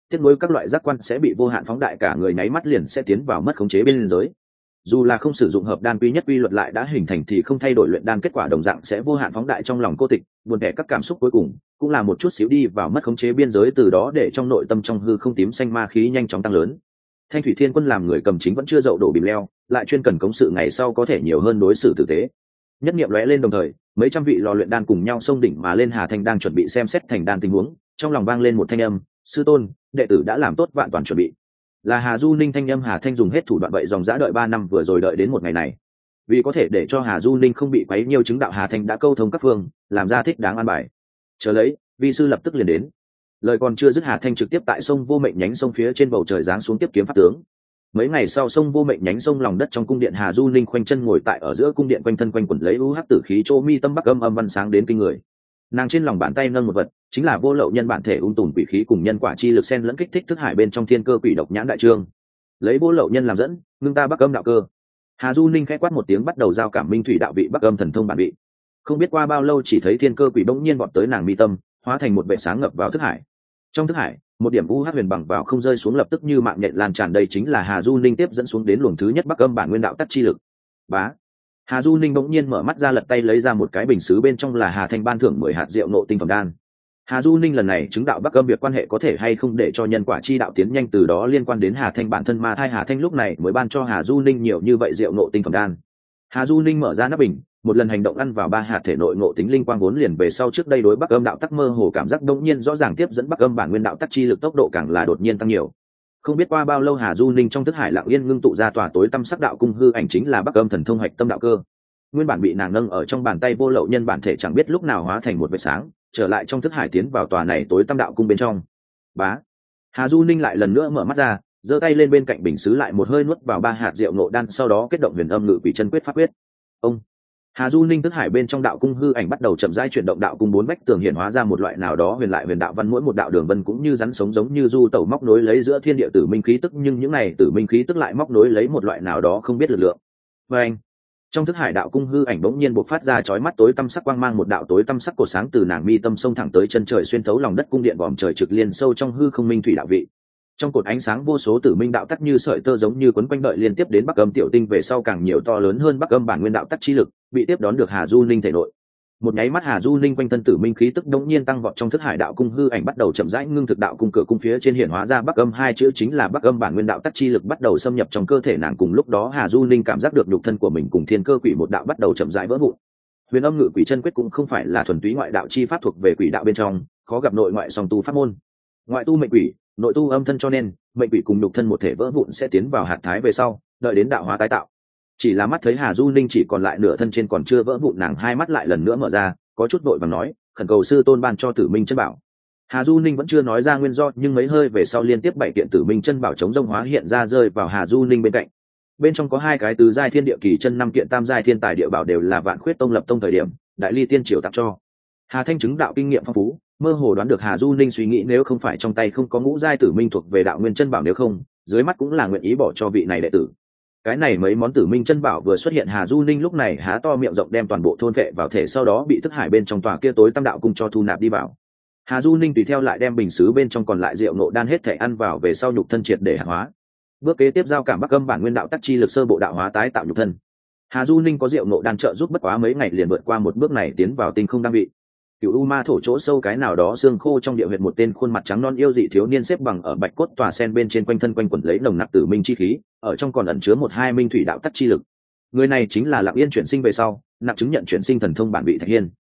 tiếp nối các loại giác quan sẽ bị vô hạn phóng đại, cả người nháy mắt liền sẽ tiến vào mất khống chế bên giới. Dù là không sử dụng hợp đan quy nhất quy luật lại đã hình thành thì không thay đổi luyện đan kết quả đồng dạng sẽ vô hạn phóng đại trong lòng cô tịch, buồn tẻ các cảm xúc cuối cùng cũng là một chút xíu đi vào mất khống chế biên giới, từ đó để trong nội tâm trong hư không tím xanh ma khí nhanh chóng tăng lớn. Thanh thủy thiên quân làm người cầm chính vẫn chưa dậu đổ bìm leo, lại chuyên cần cống sự ngày sau có thể nhiều hơn đối xử tử tế. Nhất niệm lóe lên đồng thời, mấy trăm vị lò luyện đan cùng nhau xông đỉnh mà lên. Hà Thanh đang chuẩn bị xem xét thành đan tình huống, trong lòng vang lên một thanh âm: sư tôn, đệ tử đã làm tốt vạn toàn chuẩn bị. Là Hà Du Ninh thanh âm. Hà Thanh dùng hết thủ đoạn vậy dòng dã đợi 3 năm vừa rồi đợi đến một ngày này. Vì có thể để cho Hà Du Ninh không bị quấy nhiều chứng đạo, Hà Thanh đã câu thông các phương, làm ra thích đáng an bài. Chờ lấy, vi sư lập tức liền đến. Lời còn chưa dứt, Hà Thanh trực tiếp tại sông Vô Mệnh nhánh sông phía trên bầu trời giáng xuống tiếp kiếm pháp tướng. Mấy ngày sau, sông Vô Mệnh nhánh sông lòng đất trong cung điện, Hà Du Ninh khoanh chân ngồi tại ở giữa cung điện, quanh thân quanh quẩn lấy UH tử khí, chỗ mi tâm bắc âm âm văn sáng đến kinh người. Nàng trên lòng bàn tay nâng một vật, chính là vô lậu nhân bản thể tùn quỷ khí cùng nhân quả chi lực xen lẫn kích thích thức hải bên trong thiên cơ quỷ độc nhãn đại trương. Lấy vô lậu nhân làm dẫn, ngưng ta bắc âm đạo cơ. Hà Du Ninh khẽ quát một tiếng, bắt đầu giao cảm minh thủy đạo vị bắc âm thần thông bản vị. Không biết qua bao lâu, chỉ thấy thiên cơ quỷ bỗng nhiên vọt tới nàng mi tâm, hóa thành một vệ sáng ngập vào thức hải. Trong thức hải, một điểm UH huyền bằng vào không rơi xuống, lập tức như mạng nhện lan tràn. Đây chính là Hà Du Ninh tiếp dẫn xuống đến luồng thứ nhất bắc âm bản nguyên đạo tắc chi lực. Bá. Hà Du Ninh bỗng nhiên mở mắt ra, lật tay lấy ra một cái bình sứ, bên trong là Hà Thanh ban thưởng 10 hạt rượu nộ tinh phẩm đan. Hà Du Ninh lần này chứng đạo bắc âm, việc quan hệ có thể hay không để cho nhân quả chi đạo tiến nhanh, từ đó liên quan đến Hà Thanh bản thân ma thai. Hà Thanh lúc này mới ban cho Hà Du Ninh nhiều như vậy rượu nộ tinh phẩm đan. Hà Du Ninh mở ra nắp bình, một lần hành động ăn vào 3 hạt thể nội ngộ tính linh quang vốn liền về sau trước đây đối bắc âm đạo tắc mơ hồ cảm giác đột nhiên rõ ràng, tiếp dẫn bắc âm bản nguyên đạo tắc chi lực tốc độ càng là đột nhiên tăng nhiều. Không biết qua bao lâu, Hà Du Ninh trong thức hải lặng yên ngưng tụ ra tòa tối tâm sắc đạo cung hư ảnh, chính là bắc âm thần thông hạch tâm đạo cơ. Nguyên bản bị nàng nâng ở trong bàn tay vô lậu nhân bản thể chẳng biết lúc nào hóa thành một vệt sáng, trở lại trong thức hải tiến vào tòa này tối tâm đạo cung bên trong. Bá. Hà Du Ninh lại lần nữa mở mắt ra, giơ tay lên bên cạnh bình sứ, lại một hơi nuốt vào 3 hạt rượu ngộ đan, sau đó kết động huyền âm ngự quỷ chân quyết pháp quyết. Ông. Hà Du Ninh thức hải bên trong đạo cung hư ảnh bắt đầu chậm rãi chuyển động, đạo cung 4 vách tường hiện hóa ra một loại nào đó huyền lại huyền đạo văn, mỗi một đạo đường vân cũng như rắn sống, giống như du tẩu móc nối lấy giữa thiên địa tử minh khí tức, nhưng những này tử minh khí tức lại móc nối lấy một loại nào đó không biết lực lượng. Và anh, trong thức hải đạo cung hư ảnh bỗng nhiên bộc phát ra chói mắt tối tăm sắc quang mang, một đạo tối tăm sắc cột sáng từ nàng mi tâm sông thẳng tới chân trời, xuyên thấu lòng đất cung điện, vòm trời trực liên sâu trong hư không minh thủy đạo vị. Trong cột ánh sáng vô số tử minh đạo tắc như sợi tơ giống như quấn quanh, đợi liên tiếp đến bắc âm tiểu tinh về sau càng nhiều to lớn hơn bắc âm bản nguyên đạo tắc chi lực bị tiếp đón được Hà Du Ninh thể nội. Một nháy mắt, Hà Du Ninh quanh thân tử minh khí tức đống nhiên tăng vọt, trong thức hải đạo cung hư ảnh bắt đầu chậm rãi ngưng thực, đạo cung cửa cung phía trên hiện hóa ra bắc âm 2 chữ, chính là bắc âm bản nguyên đạo tắc chi lực bắt đầu xâm nhập trong cơ thể nàng. Cùng lúc đó, Hà Du Ninh cảm giác được nhục thân của mình cùng thiên cơ quỷ một đạo bắt đầu chậm rãi vỡ vụn. Huyền âm ngự quỷ chân quyết cũng không phải là thuần túy ngoại đạo chi pháp thuộc về quỷ đạo bên trong, khó gặp nội ngoại song tu pháp môn. Ngoại tu mệnh quỷ, nội tu âm thân, cho nên mệnh quỷ cùng nhục thân một thể vỡ vụn sẽ tiến vào hạt thái về sau, đợi đến đạo hóa tái tạo. Chỉ là mắt thấy Hà Du Ninh chỉ còn lại nửa thân trên còn chưa vỡ vụn, nàng hai mắt lại lần nữa mở ra, có chút vội vàng nói: khẩn cầu sư tôn ban cho tử minh chân bảo. Hà Du Ninh vẫn chưa nói ra nguyên do, nhưng mấy hơi về sau liên tiếp 7 kiện tử minh chân bảo chống rông hóa hiện ra, rơi vào Hà Du Ninh bên cạnh. Bên trong có 2 cái tứ giai thiên địa kỳ chân, 5 kiện tam giai thiên tài địa bảo, đều là Vạn Khuyết Tông lập tông thời điểm Đại Ly Tiên Triều tặng cho. Hà Thanh chứng đạo kinh nghiệm phong phú, mơ hồ đoán được Hà Du Ninh suy nghĩ, nếu không phải trong tay không có ngũ giai tử minh thuộc về đạo nguyên chân bảo, nếu không dưới mắt cũng là nguyện ý bỏ cho vị này đệ tử. Cái này mấy món tử minh chân bảo vừa xuất hiện, Hà Du Ninh lúc này há to miệng rộng đem toàn bộ thôn vệ vào thể, sau đó bị thức hải bên trong tòa kia tối tâm đạo cung cho thu nạp đi vào. Hà Du Ninh tùy theo lại đem bình sứ bên trong còn lại rượu nộ đan hết thể ăn vào về sau, nhục thân triệt để hạng hóa. Bước kế tiếp, giao cảm bắc âm bản nguyên đạo tắc chi lực sơ bộ đạo hóa tái tạo nhục thân. Hà Du Ninh có rượu nộ đan trợ giúp, bất quá mấy ngày liền vượt qua một bước này, tiến vào tinh không đăng vị. Cựu U Ma thổ chỗ sâu cái nào đó xương khô trong địa huyệt, một tên khuôn mặt trắng non yêu dị thiếu niên xếp bằng ở bạch cốt tòa sen bên trên, quanh thân quanh quẩn lấy nồng nặc tử minh chi khí, ở trong còn ẩn chứa 1-2 minh thủy đạo tắc chi lực. Người này chính là Lặng Yên chuyển sinh về sau nạp chứng nhận chuyển sinh thần thông bản vị Thạch Hiên.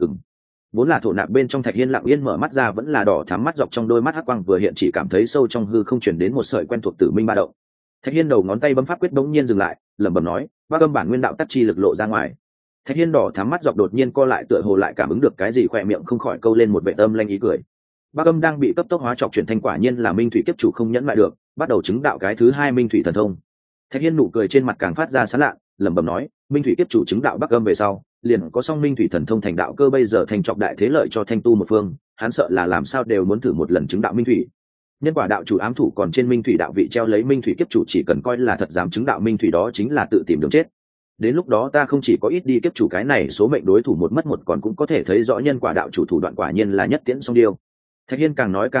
Vốn là thổ nạp bên trong Thạch Hiên Lặng Yên mở mắt ra, vẫn là đỏ thắm mắt dọc, trong đôi mắt hắc quang vừa hiện, chỉ cảm thấy sâu trong hư không chuyển đến một sợi quen thuộc tử minh ba động. Thạch Hiên đầu ngón tay bấm pháp quyết, bỗng nhiên dừng lại, lẩm bẩm nói: bắc âm bản nguyên đạo tắc chi lực lộ ra ngoài. Thạch Hiên đỏ thắm mắt dọc đột nhiên co lại, tựa hồ lại cảm ứng được cái gì, khỏe miệng không khỏi câu lên một vẻ âm lanh ý cười. Bắc âm đang bị cấp tốc hóa trọc chuyển thành, quả nhiên là minh thủy kiếp chủ không nhẫn lại được, bắt đầu chứng đạo cái thứ 2 minh thủy thần thông. Thạch Hiên nụ cười trên mặt càng phát ra sán lạ, lẩm bẩm nói: minh thủy kiếp chủ chứng đạo bắc âm về sau, liền có song minh thủy thần thông thành đạo cơ, bây giờ thành trọc đại thế lợi cho thanh tu một phương, hắn sợ là làm sao đều muốn thử một lần chứng đạo minh thủy. Nhân quả đạo chủ ám thủ còn trên minh thủy đạo vị treo lấy minh thủy kiếp chủ, chỉ cần coi là thật dám chứng đạo minh thủy, đó chính là tự tìm đường chết. Đến lúc đó ta không chỉ có ít đi kiếp chủ cái này số mệnh đối thủ một mất một, còn cũng có thể thấy rõ nhân quả đạo chủ thủ đoạn quả nhiên là nhất tiễn song điêu. Thạch Hiên càng nói càng đắc ý,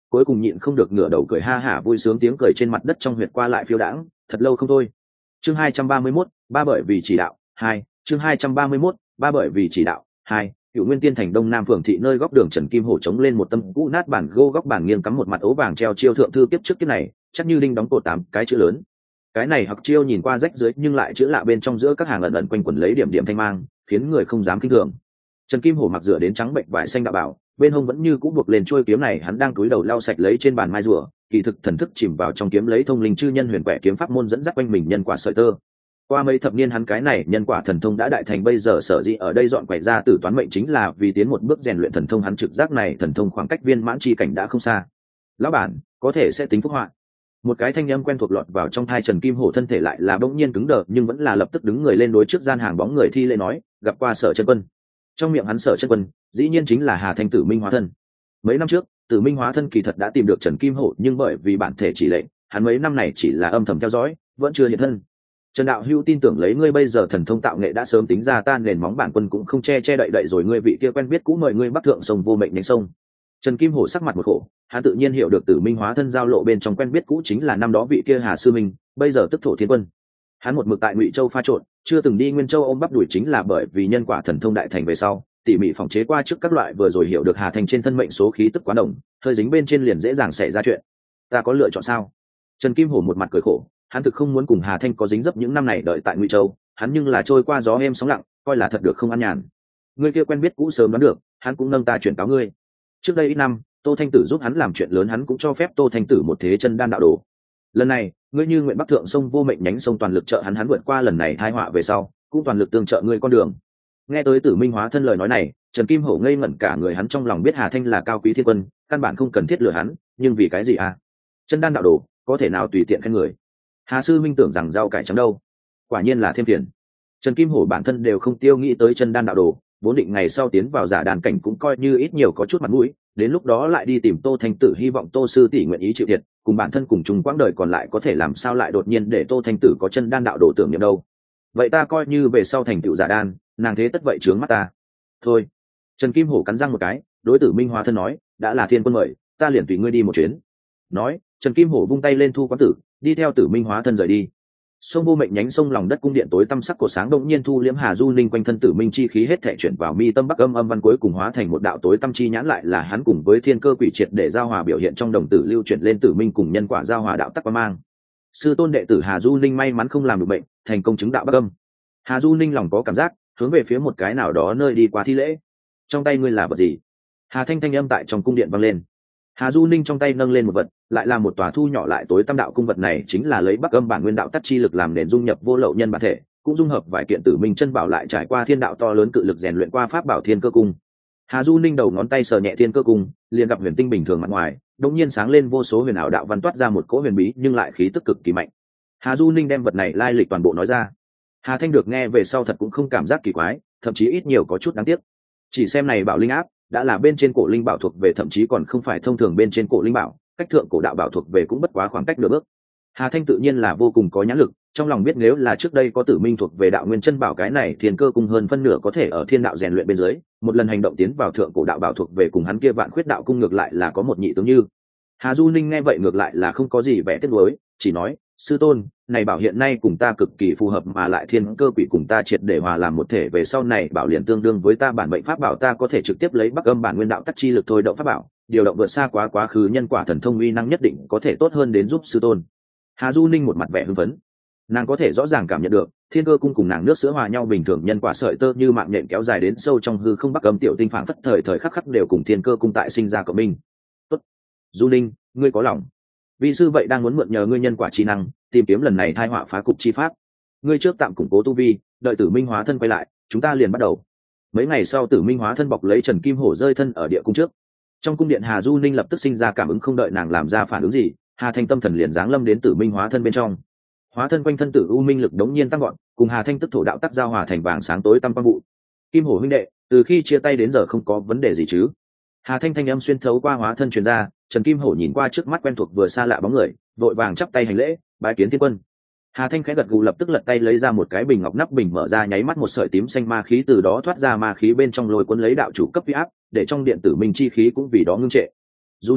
cuối cùng nhịn không được ngửa đầu cười ha hả, vui sướng tiếng cười trên mặt đất trong huyệt qua lại phiêu đãng thật lâu không thôi. Chương 231, ba bởi vì chỉ đạo 2. Chương 231, ba bởi vì chỉ đạo 2. Cựu Nguyên Tiên thành Đông Nam phường thị nơi góc đường, Trần Kim Hổ chống lên một tâm cũ nát bản gỗ góc bản nghiêng cắm một mặt ố vàng treo chiêu thượng thư kiếp trước kiếp này, chắc như đinh đóng cột 8 cái chữ lớn. Cái này hoặc chiêu nhìn qua rách dưới nhưng lại chữ lạ bên trong giữa các hàng ẩn ẩn quanh quẩn lấy điểm điểm thanh mang, khiến người không dám kinh thường. Trần Kim Hổ mặc dựa đến trắng bệnh vải xanh đạo bảo, bên hông vẫn như cũ buộc lên chuôi kiếm này, hắn đang cúi đầu lau sạch lấy trên bàn mai rùa, kỳ thực thần thức chìm vào trong kiếm lấy thông linh chư nhân huyền quẻ kiếm pháp môn dẫn dắt quanh mình nhân quả sợi tơ. Qua mấy thập niên hắn cái này nhân quả thần thông đã đại thành, bây giờ sở dĩ ở đây dọn quẻ ra tử toán mệnh chính là vì tiến một bước rèn luyện thần thông. Hắn trực giác này thần thông khoảng cách viên mãn chi cảnh đã không xa. Lão bản, có thể sẽ tính phúc họa. Một cái thanh âm quen thuộc lọt vào trong tai Trần Kim Hổ, thân thể lại là bỗng nhiên cứng đờ, nhưng vẫn là lập tức đứng người lên đối trước gian hàng bóng người thi lễ nói, gặp qua Sở Chân Quân. Trong miệng hắn Sở Chân Quân dĩ nhiên chính là Hà Thanh Tử Minh hóa thân. Mấy năm trước Tử Minh hóa thân kỳ thật đã tìm được Trần Kim Hổ, nhưng bởi vì bản thể chỉ lệnh, hắn mấy năm này chỉ là âm thầm theo dõi, vẫn chưa hiện thân. Trần đạo hữu tin tưởng lấy ngươi bây giờ thần thông tạo nghệ đã sớm tính ra tan nền móng, bản quân cũng không che đậy rồi, ngươi vị kia quen biết cũ mời ngươi bắc thượng sông vô mệnh nhánh sông. Trần Kim Hổ sắc mặt một khổ, hắn tự nhiên hiểu được Tử Minh hóa thân giao lộ bên trong quen biết cũ chính là năm đó vị kia Hà sư minh, bây giờ tức Thổ Thiên Quân. Hắn một mực tại Ngụy Châu pha trộn, chưa từng đi Nguyên Châu ôm bắp đuổi, chính là bởi vì nhân quả thần thông đại thành về sau, tỉ mỉ phòng chế qua trước các loại, vừa rồi hiểu được Hà Thanh trên thân mệnh số khí tức quá đồng, hơi dính bên trên liền dễ dàng xảy ra chuyện. Ta có lựa chọn sao? Trần Kim Hổ một mặt cười khổ, hắn thực không muốn cùng Hà Thanh có dính dấp những năm này đợi tại Ngụy Châu, hắn nhưng là trôi qua gió êm sóng lặng, coi là thật được không an nhàn. Người kia quen biết cũ sớm đoán được, hắn cũng nâng ta chuyển cáo ngươi. Trước đây ít năm, Tô Thanh Tử giúp hắn làm chuyện lớn, hắn cũng cho phép Tô Thanh Tử một thế chân đan đạo đồ. Lần này, ngươi như nguyện bắc thượng sông vô mệnh nhánh sông toàn lực trợ hắn vượt qua lần này tai họa về sau, cũng toàn lực tương trợ ngươi con đường. Nghe tới Tử Minh hóa thân lời nói này, Trần Kim Hổ ngây ngẩn cả người, hắn trong lòng biết Hà Thanh là cao quý thiên quân, căn bản không cần thiết lừa hắn, nhưng vì cái gì à? Chân đan đạo đồ, có thể nào tùy tiện khen người? Hà sư minh tưởng rằng rau cải trắng đâu, quả nhiên là thêm phiền. Trần Kim Hổ bản thân đều không tiêu nghĩ tới chân đan đạo đồ, vốn định ngày sau tiến vào giả đàn cảnh cũng coi như ít nhiều có chút mặt mũi, đến lúc đó lại đi tìm Tô Thanh Tử, hy vọng Tô sư tỷ nguyện ý chịu thiệt, cùng bản thân cùng chung quãng đời còn lại, có thể làm sao lại đột nhiên để Tô Thanh Tử có chân đan đạo đồ tưởng niệm đâu. Vậy ta coi như về sau thành tựu giả đan, nàng thế tất vậy trướng mắt ta. Thôi. Trần Kim Hổ cắn răng một cái, đối Tử Minh hóa thân nói, đã là thiên quân mời, ta liền tùy ngươi đi một chuyến. Nói, Trần Kim Hổ vung tay lên thu quán tử, đi theo Tử Minh hóa thân rời đi. Sông vô mệnh nhánh sông lòng đất cung điện tối tăm sắc cổ sáng đông nhiên thu liễm, Hà Du Ninh quanh thân Tử Minh chi khí hết thảy chuyển vào mi tâm bắc âm âm văn, cuối cùng hóa thành một đạo tối tăm chi nhãn, lại là hắn cùng với thiên cơ quỷ triệt để giao hòa biểu hiện trong đồng tử lưu chuyển lên Tử Minh cùng nhân quả giao hòa đạo tắc qua mang. Sư tôn đệ tử Hà Du Ninh may mắn không làm được bệnh, thành công chứng đạo bắc âm. Hà Du Ninh lòng có cảm giác, hướng về phía một cái nào đó nơi đi qua thi lễ. Trong tay ngươi là vật gì? Hà Thanh thanh âm tại trong cung điện vang lên. Hà Du Ninh trong tay nâng lên một vật, lại là một tòa thu nhỏ lại tối tăm đạo cung, vật này chính là lấy bắc âm bản nguyên đạo tắc chi lực làm nền dung nhập vô lậu nhân bản thể, cũng dung hợp vài kiện Tử Minh chân bảo, lại trải qua thiên đạo to lớn cự lực rèn luyện qua pháp bảo Thiên Cơ Cung. Hà Du Ninh đầu ngón tay sờ nhẹ Thiên Cơ Cung, liền gặp huyền tinh bình thường mặt ngoài, đột nhiên sáng lên vô số huyền ảo đạo văn, toát ra một cỗ huyền bí nhưng lại khí tức cực kỳ mạnh. Hà Du Ninh đem vật này lai lịch toàn bộ nói ra. Hà Thanh được nghe về sau thật cũng không cảm giác kỳ quái, thậm chí ít nhiều có chút đáng tiếc. Chỉ xem này bảo linh áp, đã là bên trên cổ linh bảo thuộc về, thậm chí còn không phải thông thường bên trên cổ linh bảo, cách thượng cổ đạo bảo thuộc về cũng bất quá khoảng cách nửa bước. Hà Thanh tự nhiên là vô cùng có nhãn lực, trong lòng biết nếu là trước đây có Tử Minh thuộc về đạo nguyên chân bảo, cái này Thiên Cơ Cung hơn phân nửa có thể ở thiên đạo rèn luyện bên dưới, một lần hành động tiến vào thượng cổ đạo bảo thuộc về, cùng hắn kia Vạn Khuyết đạo cung ngược lại là có một nhị tướng như. Hà Du Ninh nghe vậy ngược lại là không có gì vẻ tiếc nuối, chỉ nói, sư tôn, này bảo hiện nay cùng ta cực kỳ phù hợp, mà lại thiên cơ quỷ cùng ta triệt để hòa làm một thể, về sau này bảo liền tương đương với ta bản mệnh pháp bảo, ta có thể trực tiếp lấy bắc âm bản nguyên đạo tắc chi lực thôi động pháp bảo, điều động vượt xa quá khứ nhân quả thần thông, uy năng nhất định có thể tốt hơn đến giúp sư tôn. Hà Du Ninh một mặt vẻ hưng phấn, nàng có thể rõ ràng cảm nhận được thiên cơ cung cùng nàng nước sữa hòa nhau bình thường, nhân quả sợi tơ như mạng nhện kéo dài đến sâu trong hư không, bắc âm tiểu tinh phảng phất thời thời khắc khắc đều cùng thiên cơ cung tại sinh ra cộng minh. Tốt, Du Ninh, ngươi có lòng. Vị sư vậy đang muốn mượn nhờ ngươi nhân quả chi năng, tìm kiếm lần này tai họa phá cục chi pháp. Ngươi trước tạm củng cố tu vi, đợi Tử Minh hóa thân quay lại, chúng ta liền bắt đầu. Mấy ngày sau, Tử Minh hóa thân bọc lấy Trần Kim Hổ rơi thân ở địa cung trước. Trong cung điện, Hà Du Ninh lập tức sinh ra cảm ứng, không đợi nàng làm ra phản ứng gì, Hà Thanh tâm thần liền giáng lâm đến Tử Minh hóa thân bên trong. Hóa thân quanh thân Tử U Minh lực đống nhiên tăng gọn, cùng Hà Thanh tức thổ đạo tắc giao hòa thành vàng sáng tối tăm quang vụ. Kim Hổ huynh đệ, từ khi chia tay đến giờ không có vấn đề gì chứ? Hà Thanh thanh âm xuyên thấu qua hóa thân truyền ra. Trần Kim Hổ nhìn qua trước mắt quen thuộc vừa xa lạ bóng người, vội vàng chắp tay hành lễ, bái kiến thiên quân. Hà Thanh khẽ gật gù, lập tức lật tay lấy ra một cái bình ngọc, nắp bình mở ra, nháy mắt một sợi tím xanh ma khí từ đó thoát ra, ma khí bên trong lôi cuốn lấy đạo chủ cấp uy áp, để trong điện tử minh chi khí cũng vì đó ngưng trệ. Du Ninh,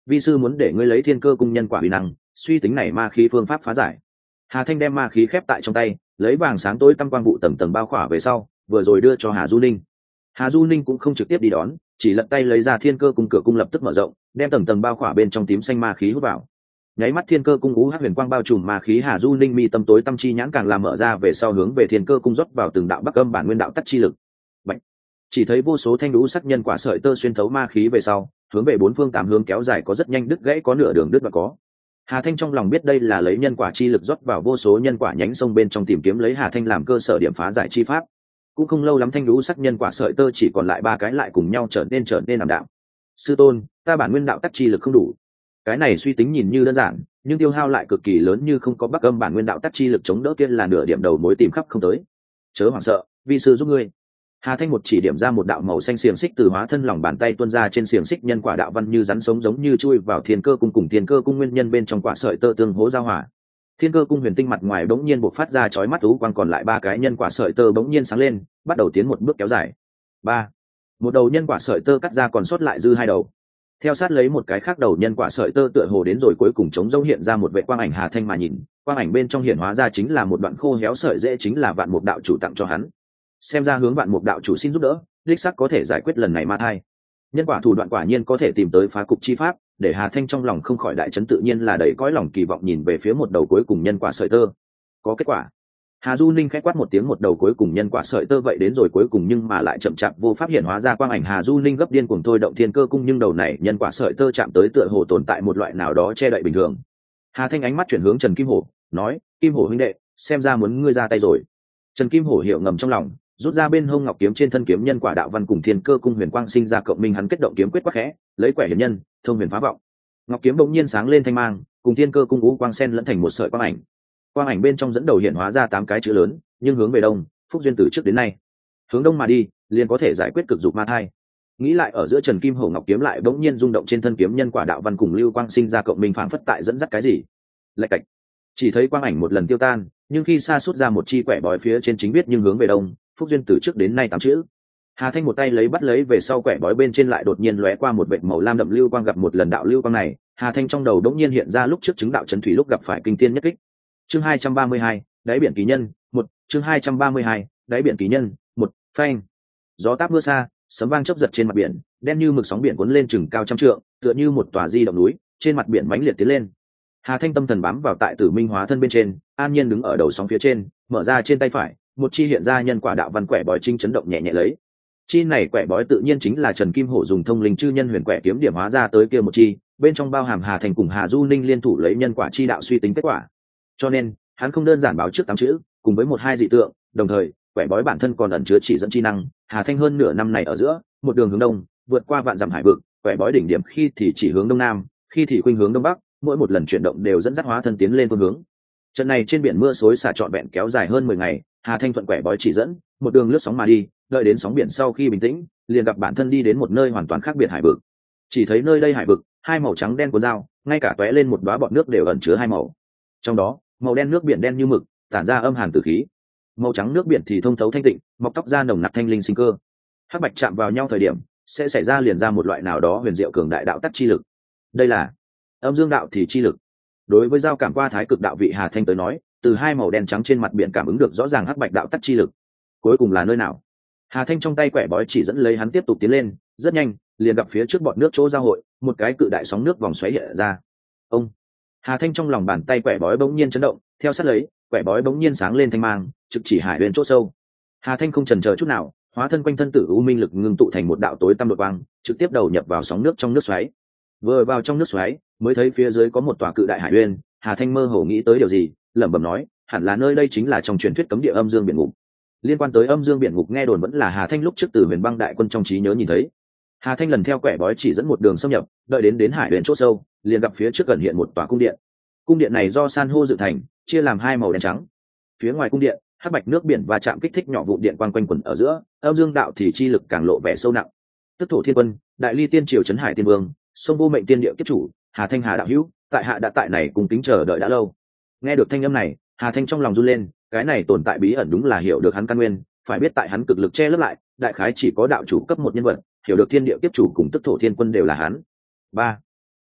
vi sư muốn để ngươi lấy thiên cơ cung nhân quả uy năng suy tính này ma khí phương pháp phá giải. Hà Thanh đem ma khí khép tại trong tay, lấy vàng sáng tối tăm quang vụ tầng tầng bao khỏa về sau, vừa rồi đưa cho Hà Du Ninh. Hà Du Ninh cũng không trực tiếp đi đón, chỉ lật tay lấy ra thiên cơ cung cửa cung lập tức mở rộng, đem tầng tầng bao khỏa bên trong tím xanh ma khí hút vào. Nháy mắt thiên cơ cung ú hắc huyền quang bao trùm ma khí, Hà Du Ninh mi tâm tối tâm chi nhãn càng làm mở ra về sau hướng về thiên cơ cung rót vào từng đạo bắc âm bản nguyên đạo tắc chi lực. Bạch. Chỉ thấy vô số thanh lũ sắc nhân quả sợi tơ xuyên thấu ma khí về sau, hướng về bốn phương tám hướng kéo dài, có rất nhanh đứt gãy, có nửa đường đứt và có. Hà Thanh trong lòng biết đây là lấy nhân quả chi lực rót vào vô số nhân quả nhánh sông bên trong tìm kiếm lấy Hà Thanh làm cơ sở điểm phá giải chi pháp. Cũng không lâu lắm thanh lũ sắc nhân quả sợi tơ chỉ còn lại 3 cái lại cùng nhau trở nên ảm đạm. Sư tôn, ta bản nguyên đạo tắc chi lực không đủ. Cái này suy tính nhìn như đơn giản, nhưng tiêu hao lại cực kỳ lớn, như không có bắc âm bản nguyên đạo tắc chi lực chống đỡ kia là nửa điểm đầu mối tìm khắp không tới. Chớ hoảng sợ, vi sư giúp ngươi. Hà Thanh một chỉ điểm ra một đạo màu xanh xiềng xích từ hóa thân lòng bàn tay tuôn ra, trên xiềng xích nhân quả đạo văn như rắn sống giống như chui vào thiên cơ cung, cùng thiên cơ cung nguyên nhân bên trong quả sợi tơ tương hỗ giao hòa. Thiên cơ cung huyền tinh mặt ngoài bỗng nhiên bộc phát ra chói mắt ú quang, còn lại 3 cái nhân quả sợi tơ bỗng nhiên sáng lên, bắt đầu tiến một bước kéo dài. 3. Một đầu nhân quả sợi tơ cắt ra, còn sót lại dư 2 đầu. Theo sát lấy một cái khác đầu nhân quả sợi tơ tựa hồ đến rồi cuối cùng chống rỗng hiện ra một vệ quang ảnh. Hà Thanh mà nhìn, quang ảnh bên trong hiện hóa ra chính là một đoạn khô héo sợi rễ, chính là Vạn Mục đạo chủ tặng cho hắn. Xem ra hướng Vạn Mục đạo chủ xin giúp đỡ, đích xác có thể giải quyết lần này ma thai. Nhân quả thủ đoạn quả nhiên có thể tìm tới phá cục chi pháp, để Hà Thanh trong lòng không khỏi đại chấn, tự nhiên là đầy cõi lòng kỳ vọng nhìn về phía một đầu cuối cùng nhân quả sợi tơ. Có kết quả. Hà Du Ninh khẽ quát một tiếng, một đầu cuối cùng nhân quả sợi tơ vậy đến rồi cuối cùng, nhưng mà lại chậm chạp vô pháp hiện hóa ra quang ảnh. Hà Du Ninh gấp điên cuồng thôi động thiên cơ cung, nhưng đầu này nhân quả sợi tơ chạm tới tựa hồ tồn tại một loại nào đó che đậy bình thường. Hà Thanh ánh mắt chuyển hướng Trần Kim Hổ, nói: Kim Hổ huynh đệ, xem ra muốn ngươi ra tay rồi. Trần Kim Hổ hiểu ngầm trong lòng, rút ra bên hông ngọc kiếm, trên thân kiếm nhân quả đạo văn cùng thiên cơ cung huyền quang sinh ra cộng minh, hắn kết động kiếm quyết quắc khẽ, lấy quẻ hiển nhân thông huyền phá vọng. Ngọc kiếm bỗng nhiên sáng lên thanh mang, cùng thiên cơ cung ngũ quang sen lẫn thành một sợi quang ảnh. Quang ảnh bên trong dẫn đầu hiện hóa ra 8 cái chữ lớn, nhưng hướng về đông, phúc duyên từ trước đến nay. Hướng đông mà đi, liền có thể giải quyết cực dục ma thai. Nghĩ lại ở giữa, Trần Kim Hổ ngọc kiếm lại bỗng nhiên rung động, trên thân kiếm nhân quả đạo văn cùng lưu quang sinh ra cộng minh, phảng phất tại dẫn dắt cái gì. Lạch cạch. Chỉ thấy quang ảnh một lần tiêu tan, nhưng khi xa suốt ra một chi quẻ bói phía trên chính viết nhưng hướng về đông, phúc duyên từ trước đến nay 8 chữ. Hà Thanh một tay lấy bắt lấy về sau, quẻ bói bên trên lại đột nhiên lóe qua một vệt màu lam đậm lưu quang, gặp một lần đạo lưu quang này, Hà Thanh trong đầu đột nhiên hiện ra lúc trước chứng đạo chấn thủy lúc gặp phải kinh thiên nhất kích. Chương 232, đáy biển kỳ nhân 1. Chương 232, đáy biển kỳ nhân 1. Phanh. Gió táp mưa xa, sấm vang chớp giật trên mặt biển, đen như mực sóng biển cuốn lên chừng cao trăm trượng, tựa như một tòa di động núi, trên mặt biển mãnh liệt tiến lên. Hà Thanh tâm thần bám vào tại Tử Minh hóa thân bên trên, an nhiên đứng ở đầu sóng phía trên, mở ra trên tay phải, một chi hiện ra nhân quả đạo văn quẻ bói trinh chấn động nhẹ nhẹ lấy. Chi này quẻ bói tự nhiên chính là Trần Kim Hổ dùng thông linh chư nhân huyền quẻ kiếm điểm hóa ra tới kia một chi, bên trong bao hàm Hà Thành cùng Hà Du Ninh liên thủ lấy nhân quả chi đạo suy tính kết quả. Cho nên, hắn không đơn giản báo trước 8 chữ, cùng với 1-2 dị tượng, đồng thời, quẻ bói bản thân còn ẩn chứa chỉ dẫn chi năng. Hà Thanh hơn nửa năm này ở giữa, một đường hướng đông, vượt qua vạn dặm hải vực, quẻ bói đỉnh điểm khi thì chỉ hướng đông nam, khi thì khuynh hướng đông bắc, mỗi một lần chuyển động đều dẫn dắt hóa thân tiến lên phương hướng. Trận này trên biển mưa xối xả trọn vẹn kéo dài hơn 10 ngày, Hà Thanh thuận quẻ bói chỉ dẫn, một đường lướt sóng mà đi, đợi đến sóng biển sau khi bình tĩnh, liền gặp bản thân đi đến một nơi hoàn toàn khác biệt hải vực. Chỉ thấy nơi đây hải vực, hai màu trắng đen cuốn dao, ngay cả tóe lên một đóa bọt nước đều ẩn chứa hai màu. Trong đó, màu đen nước biển đen như mực, tản ra âm hàn tử khí. Màu trắng nước biển thì thông thấu thanh tịnh, mọc tóc ra nồng nặc thanh linh sinh cơ. Hắc bạch chạm vào nhau thời điểm, sẽ xảy ra liền ra một loại nào đó huyền diệu cường đại đạo tắc chi lực. Đây là âm dương đạo thì chi lực. Đối với giao cảm qua thái cực đạo vị Hà Thanh tới nói, từ hai màu đen trắng trên mặt biển cảm ứng được rõ ràng hắc bạch đạo tắc chi lực. Cuối cùng là nơi nào? Hà Thanh trong tay quẻ bói chỉ dẫn lấy hắn tiếp tục tiến lên, rất nhanh, liền gặp phía trước bọt nước chỗ giao hội, một cái cự đại sóng nước vòng xoáy hiện ra. Ông. Hà Thanh trong lòng bàn tay quẻ bói bỗng nhiên chấn động, theo sát lấy, quẻ bói bỗng nhiên sáng lên thanh mang, trực chỉ hải huyền chỗ sâu. Hà Thanh không chần chờ chút nào, hóa thân quanh thân tử u minh lực ngưng tụ thành một đạo tối tăm đột quang, trực tiếp đầu nhập vào sóng nước trong nước xoáy. Vừa vào trong nước xoáy, mới thấy phía dưới có một tòa cự đại hải huyền. Hà Thanh mơ hồ nghĩ tới điều gì, lẩm bẩm nói, hẳn là nơi đây chính là trong truyền thuyết cấm địa âm dương biển ngục. Liên quan tới âm dương biển ngục, nghe đồn vẫn là Hà Thanh lúc trước từ Huyền Băng đại quân trong trí nhớ nhìn thấy. Hà Thanh lần theo quẻ bói chỉ dẫn một đường xâm nhập, đợi đến hải huyền chỗ sâu, liền gặp phía trước gần hiện một tòa cung điện. Cung điện này do san hô dựng thành, chia làm hai màu đen trắng. Phía ngoài cung điện, hắc bạch nước biển và chạm kích thích nhỏ vụ điện quang quanh quẩn ở giữa, âm dương đạo thì chi lực càng lộ vẻ sâu nặng. Tức thổ thiên quân, đại ly tiên triều trấn hải tiên vương, sông vô mệnh tiên địa kiếp chủ, Hà Thanh Hà đạo hữu, tại hạ đã tại này cùng kính chờ đợi đã lâu. Nghe được thanh âm này, Hà Thanh trong lòng run lên, cái này tồn tại bí ẩn đúng là hiểu được hắn căn nguyên, phải biết tại hắn cực lực che lấp lại, đại khái chỉ có đạo chủ cấp 1 nhân vật, hiểu được thiên địa kiếp chủ cùng tức thổ thiên quân đều là hắn. 3.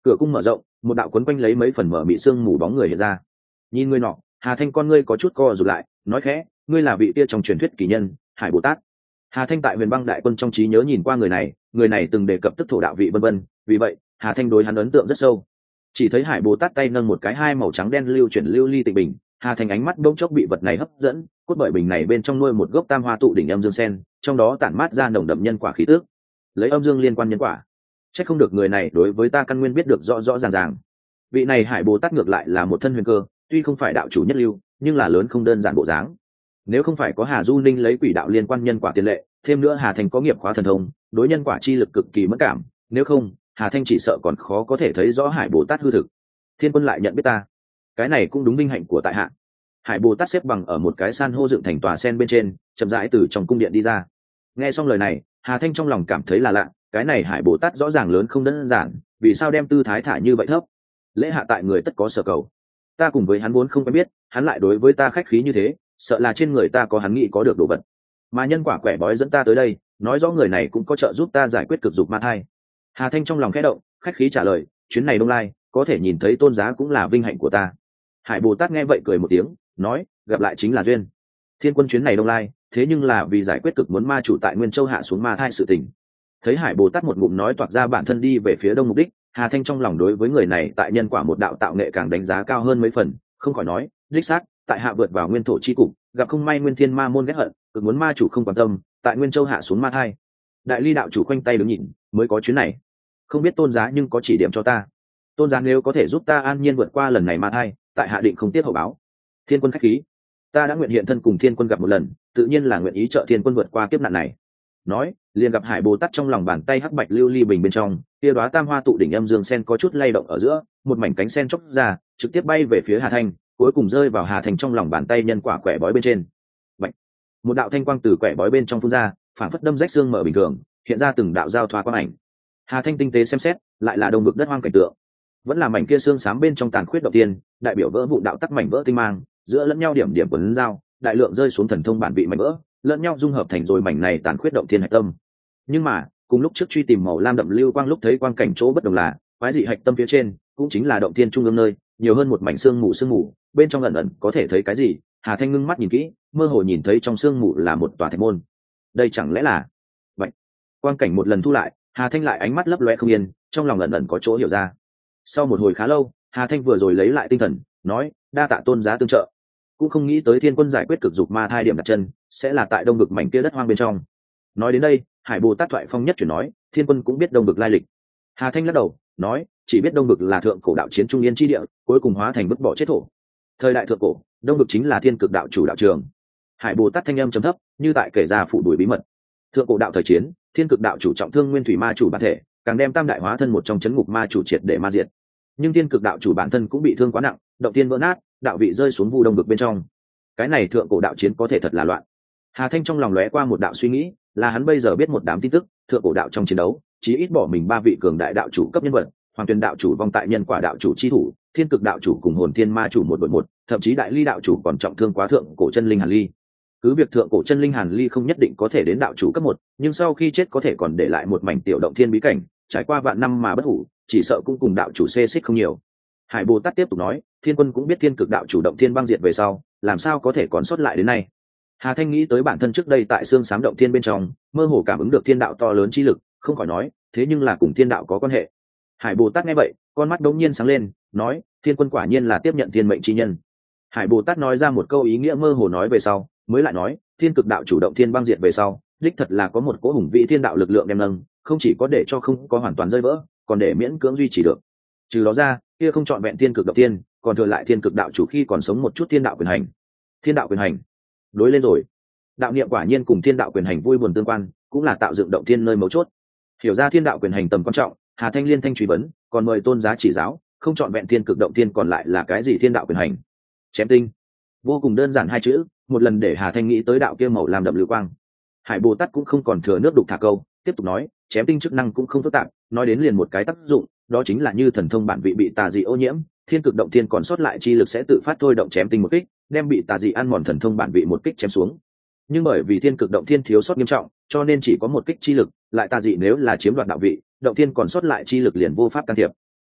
Cửa cung mở rộng, một đạo quấn quanh lấy mấy phần mở bị xương mù bóng người hiện ra. Nhìn người nọ, Hà Thanh con ngươi có chút co rụt lại, nói khẽ, ngươi là vị kia trong truyền thuyết kỳ nhân Hải Bồ Tát. Hà Thanh tại Huyền Băng đại quân trong trí nhớ nhìn qua người này từng đề cập tức thổ đạo vị vân vân, vì vậy Hà Thanh đối hắn ấn tượng rất sâu. Chỉ thấy Hải Bồ Tát tay nâng một cái hai màu trắng đen lưu chuyển lưu ly tịch bình, Hà Thanh ánh mắt bỗng chốc bị vật này hấp dẫn, cốt bởi bình này bên trong nuôi một gốc tam hoa tụ đỉnh âm dương sen, trong đó tản mát ra nồng đậm nhân quả khí tước. Lấy âm dương liên quan nhân quả, chắc không được người này đối với ta căn nguyên biết được rõ rõ ràng ràng. Vị này Hải Bồ Tát ngược lại là một thân huyền cơ, tuy không phải đạo chủ nhất lưu, nhưng là lớn không đơn giản bộ dáng. Nếu không phải có Hà Du Ninh lấy quỷ đạo liên quan nhân quả tiền lệ, thêm nữa Hà Thanh có nghiệp khóa thần thông, đối nhân quả chi lực cực kỳ mẫn cảm, nếu không Hà Thanh chỉ sợ còn khó có thể thấy rõ Hải Bồ Tát hư thực. Thiên Quân lại nhận biết ta, cái này cũng đúng vinh hạnh của tại hạ. Hải Bồ Tát xếp bằng ở một cái san hô dựng thành tòa sen bên trên, chậm rãi từ trong cung điện đi ra. Nghe xong lời này, Hà Thanh trong lòng cảm thấy là lạ, cái này Hải Bồ Tát rõ ràng lớn không đơn giản, vì sao đem tư thái thả như vậy thấp? Lễ hạ tại người tất có sở cầu, ta cùng với hắn vốn không quen biết, hắn lại đối với ta khách khí như thế, sợ là trên người ta có hắn nghĩ có được đồ vật. Mà nhân quả quẻ bói dẫn ta tới đây, nói rõ người này cũng có trợ giúp ta giải quyết cực dục ma thai. Hà Thanh trong lòng khẽ động, khách khí trả lời, chuyến này Đông Lai, có thể nhìn thấy tôn giá cũng là vinh hạnh của ta. Hải Bồ Tát nghe vậy cười một tiếng, nói, gặp lại chính là duyên. Thiên Quân chuyến này Đông Lai, thế nhưng là vì giải quyết cực muốn ma chủ tại Nguyên Châu hạ xuống ma thai sự tình. Thấy Hải Bồ Tát một ngụm nói toạc ra bản thân đi về phía đông mục đích, Hà Thanh trong lòng đối với người này tại nhân quả một đạo tạo nghệ càng đánh giá cao hơn mấy phần, không khỏi nói, đích xác, tại hạ vượt vào nguyên thổ chi cục, gặp không may Nguyên Thiên Ma môn ghét hận, cực muốn ma chủ không quan tâm, tại Nguyên Châu hạ xuống ma thai. Đại Ly đạo chủ khoanh tay đứng nhìn, mới có chuyến này. Không biết tôn giá nhưng có chỉ điểm cho ta. Tôn giá nếu có thể giúp ta an nhiên vượt qua lần này ma thai, tại hạ định không tiếc hậu báo. Thiên Quân khách khí, ta đã nguyện hiện thân cùng Thiên Quân gặp một lần, tự nhiên là nguyện ý trợ Thiên Quân vượt qua kiếp nạn này. Nói, liền gặp Hải Bồ Tát trong lòng bàn tay hắc bạch lưu ly bình bên trong, tia đóa tam hoa tụ đỉnh âm dương sen có chút lay động ở giữa, một mảnh cánh sen chốc ra, trực tiếp bay về phía Hà Thanh, cuối cùng rơi vào Hà Thanh trong lòng bàn tay nhân quả quẻ bói bên trên. Bạch. Một đạo thanh quang từ quẻ bói bên trong phun ra, phản phất đâm rách xương mở bình thường, hiện ra từng đạo giao thoa quang ảnh. Hà Thanh tinh tế xem xét, lại là đồng vực đất hoang cảnh tượng. Vẫn là mảnh kia xương xám bên trong tàn khuyết đầu tiên, đại biểu vỡ vụ đạo tắc mảnh vỡ tinh mang, giữa lẫn nhau điểm điểm quấn giao, đại lượng rơi xuống thần thông bản vị mảnh vỡ, lẫn nhau dung hợp thành rồi mảnh này tàn khuyết động thiên hạch tâm. Nhưng mà cùng lúc trước truy tìm màu lam đậm lưu quang lúc thấy quang cảnh chỗ bất đồng là quái dị hạch tâm phía trên cũng chính là động thiên trung ương nơi nhiều hơn một mảnh sương mù bên trong ẩn ẩn có thể thấy cái gì. Hà Thanh ngưng mắt nhìn kỹ, mơ hồ nhìn thấy trong sương mù là một tòa thạch môn. Đây chẳng lẽ là vậy? Quang cảnh một lần thu lại, Hà Thanh lại ánh mắt lấp loe không yên, trong lòng ẩn ẩn có chỗ hiểu ra. Sau một hồi khá lâu, Hà Thanh vừa rồi lấy lại tinh thần, nói, đa tạ tôn giá tương trợ. Cũng không nghĩ tới Thiên Quân giải quyết cực dục ma thai điểm đặt chân sẽ là tại đông vực mảnh kia đất hoang bên trong. Nói đến đây, Hải Bồ Tát thoại phong nhất chuyển nói, Thiên Quân cũng biết đông vực lai lịch. Hà Thanh lắc đầu, nói, chỉ biết đông vực là thượng cổ đạo chiến trung yên chi địa, cuối cùng hóa thành vứt bỏ chết thổ. Thời đại thượng cổ, đông vực chính là thiên cực đạo chủ đạo trường. Hải Bồ Tát thanh âm trầm thấp, như tại kể ra phụ đuổi bí mật. Thượng cổ đạo thời chiến, thiên cực đạo chủ trọng thương nguyên thủy ma chủ bản thể, càng đem tam đại hóa thân một trong chấn ngục ma chủ triệt để ma diệt. Nhưng thiên cực đạo chủ bản thân cũng bị thương quá nặng, động tiên vỡ nát, đạo vị rơi xuống vu đông vực bên trong. Cái này thượng cổ đạo chiến có thể thật là loạn. Hà Thanh trong lòng lóe qua một đạo suy nghĩ, là hắn bây giờ biết một đám tin tức, thượng cổ đạo trong chiến đấu, chí ít bỏ mình 3 vị cường đại đạo chủ cấp nhân vật, Hoàng Tuyền đạo chủ vong tại nhân quả đạo chủ chi thủ, thiên cực đạo chủ cùng hồn thiên ma chủ một đội một, thậm chí đại ly đạo chủ còn trọng thương quá thượng cổ chân linh Hàn Ly. Cứ việc thượng cổ chân linh Hàn Ly không nhất định có thể đến đạo chủ cấp 1, nhưng sau khi chết có thể còn để lại một mảnh tiểu động thiên bí cảnh, trải qua vạn năm mà bất hủ, chỉ sợ cũng cùng đạo chủ xê xích không nhiều. Hải Bồ Tát tiếp tục nói, Thiên Quân cũng biết thiên cực đạo chủ động thiên băng diệt về sau, làm sao có thể còn sót lại đến nay. Hà Thanh nghĩ tới bản thân trước đây tại xương xám động thiên bên trong, mơ hồ cảm ứng được thiên đạo to lớn chi lực, không khỏi nói, thế nhưng là cùng thiên đạo có quan hệ. Hải Bồ Tát nghe vậy, con mắt đống nhiên sáng lên, nói, Thiên Quân quả nhiên là tiếp nhận thiên mệnh chi nhân. Hải Bồ Tát nói ra một câu ý nghĩa mơ hồ nói về sau, mới lại nói, thiên cực đạo chủ động thiên băng diệt về sau, đích thật là có một cỗ hùng vĩ thiên đạo lực lượng đem nâng, không chỉ có để cho không có hoàn toàn rơi vỡ, còn để miễn cưỡng duy trì được. Trừ đó ra, kia không chọn vẹn thiên cực động thiên, còn thừa lại thiên cực đạo chủ khi còn sống một chút thiên đạo quyền hành. Thiên đạo quyền hành, đối lên rồi. Đạo niệm quả nhiên cùng thiên đạo quyền hành vui buồn tương quan, cũng là tạo dựng động thiên nơi mấu chốt. Hiểu ra thiên đạo quyền hành tầm quan trọng, Hà Thanh liên thanh truy vấn, còn mời tôn giá chỉ giáo, không chọn vẹn thiên cực động thiên còn lại là cái gì thiên đạo quyền hành? Chém tinh. Vô cùng đơn giản hai chữ, một lần để Hà Thanh nghĩ tới đạo kia màu làm đậm lưu quang. Hải Bồ Tát cũng không còn thừa nước đục thả câu, tiếp tục nói, chém tinh chức năng cũng không phức tạp, nói đến liền một cái tác dụng, đó chính là như thần thông bản vị bị tà dị ô nhiễm, thiên cực động thiên còn sót lại chi lực sẽ tự phát thôi động chém tinh một kích, đem bị tà dị ăn mòn thần thông bản vị một kích chém xuống. Nhưng bởi vì thiên cực động thiên thiếu sót nghiêm trọng, cho nên chỉ có một kích chi lực, lại tà dị nếu là chiếm đoạt đạo vị, động thiên còn sót lại chi lực liền vô pháp can thiệp.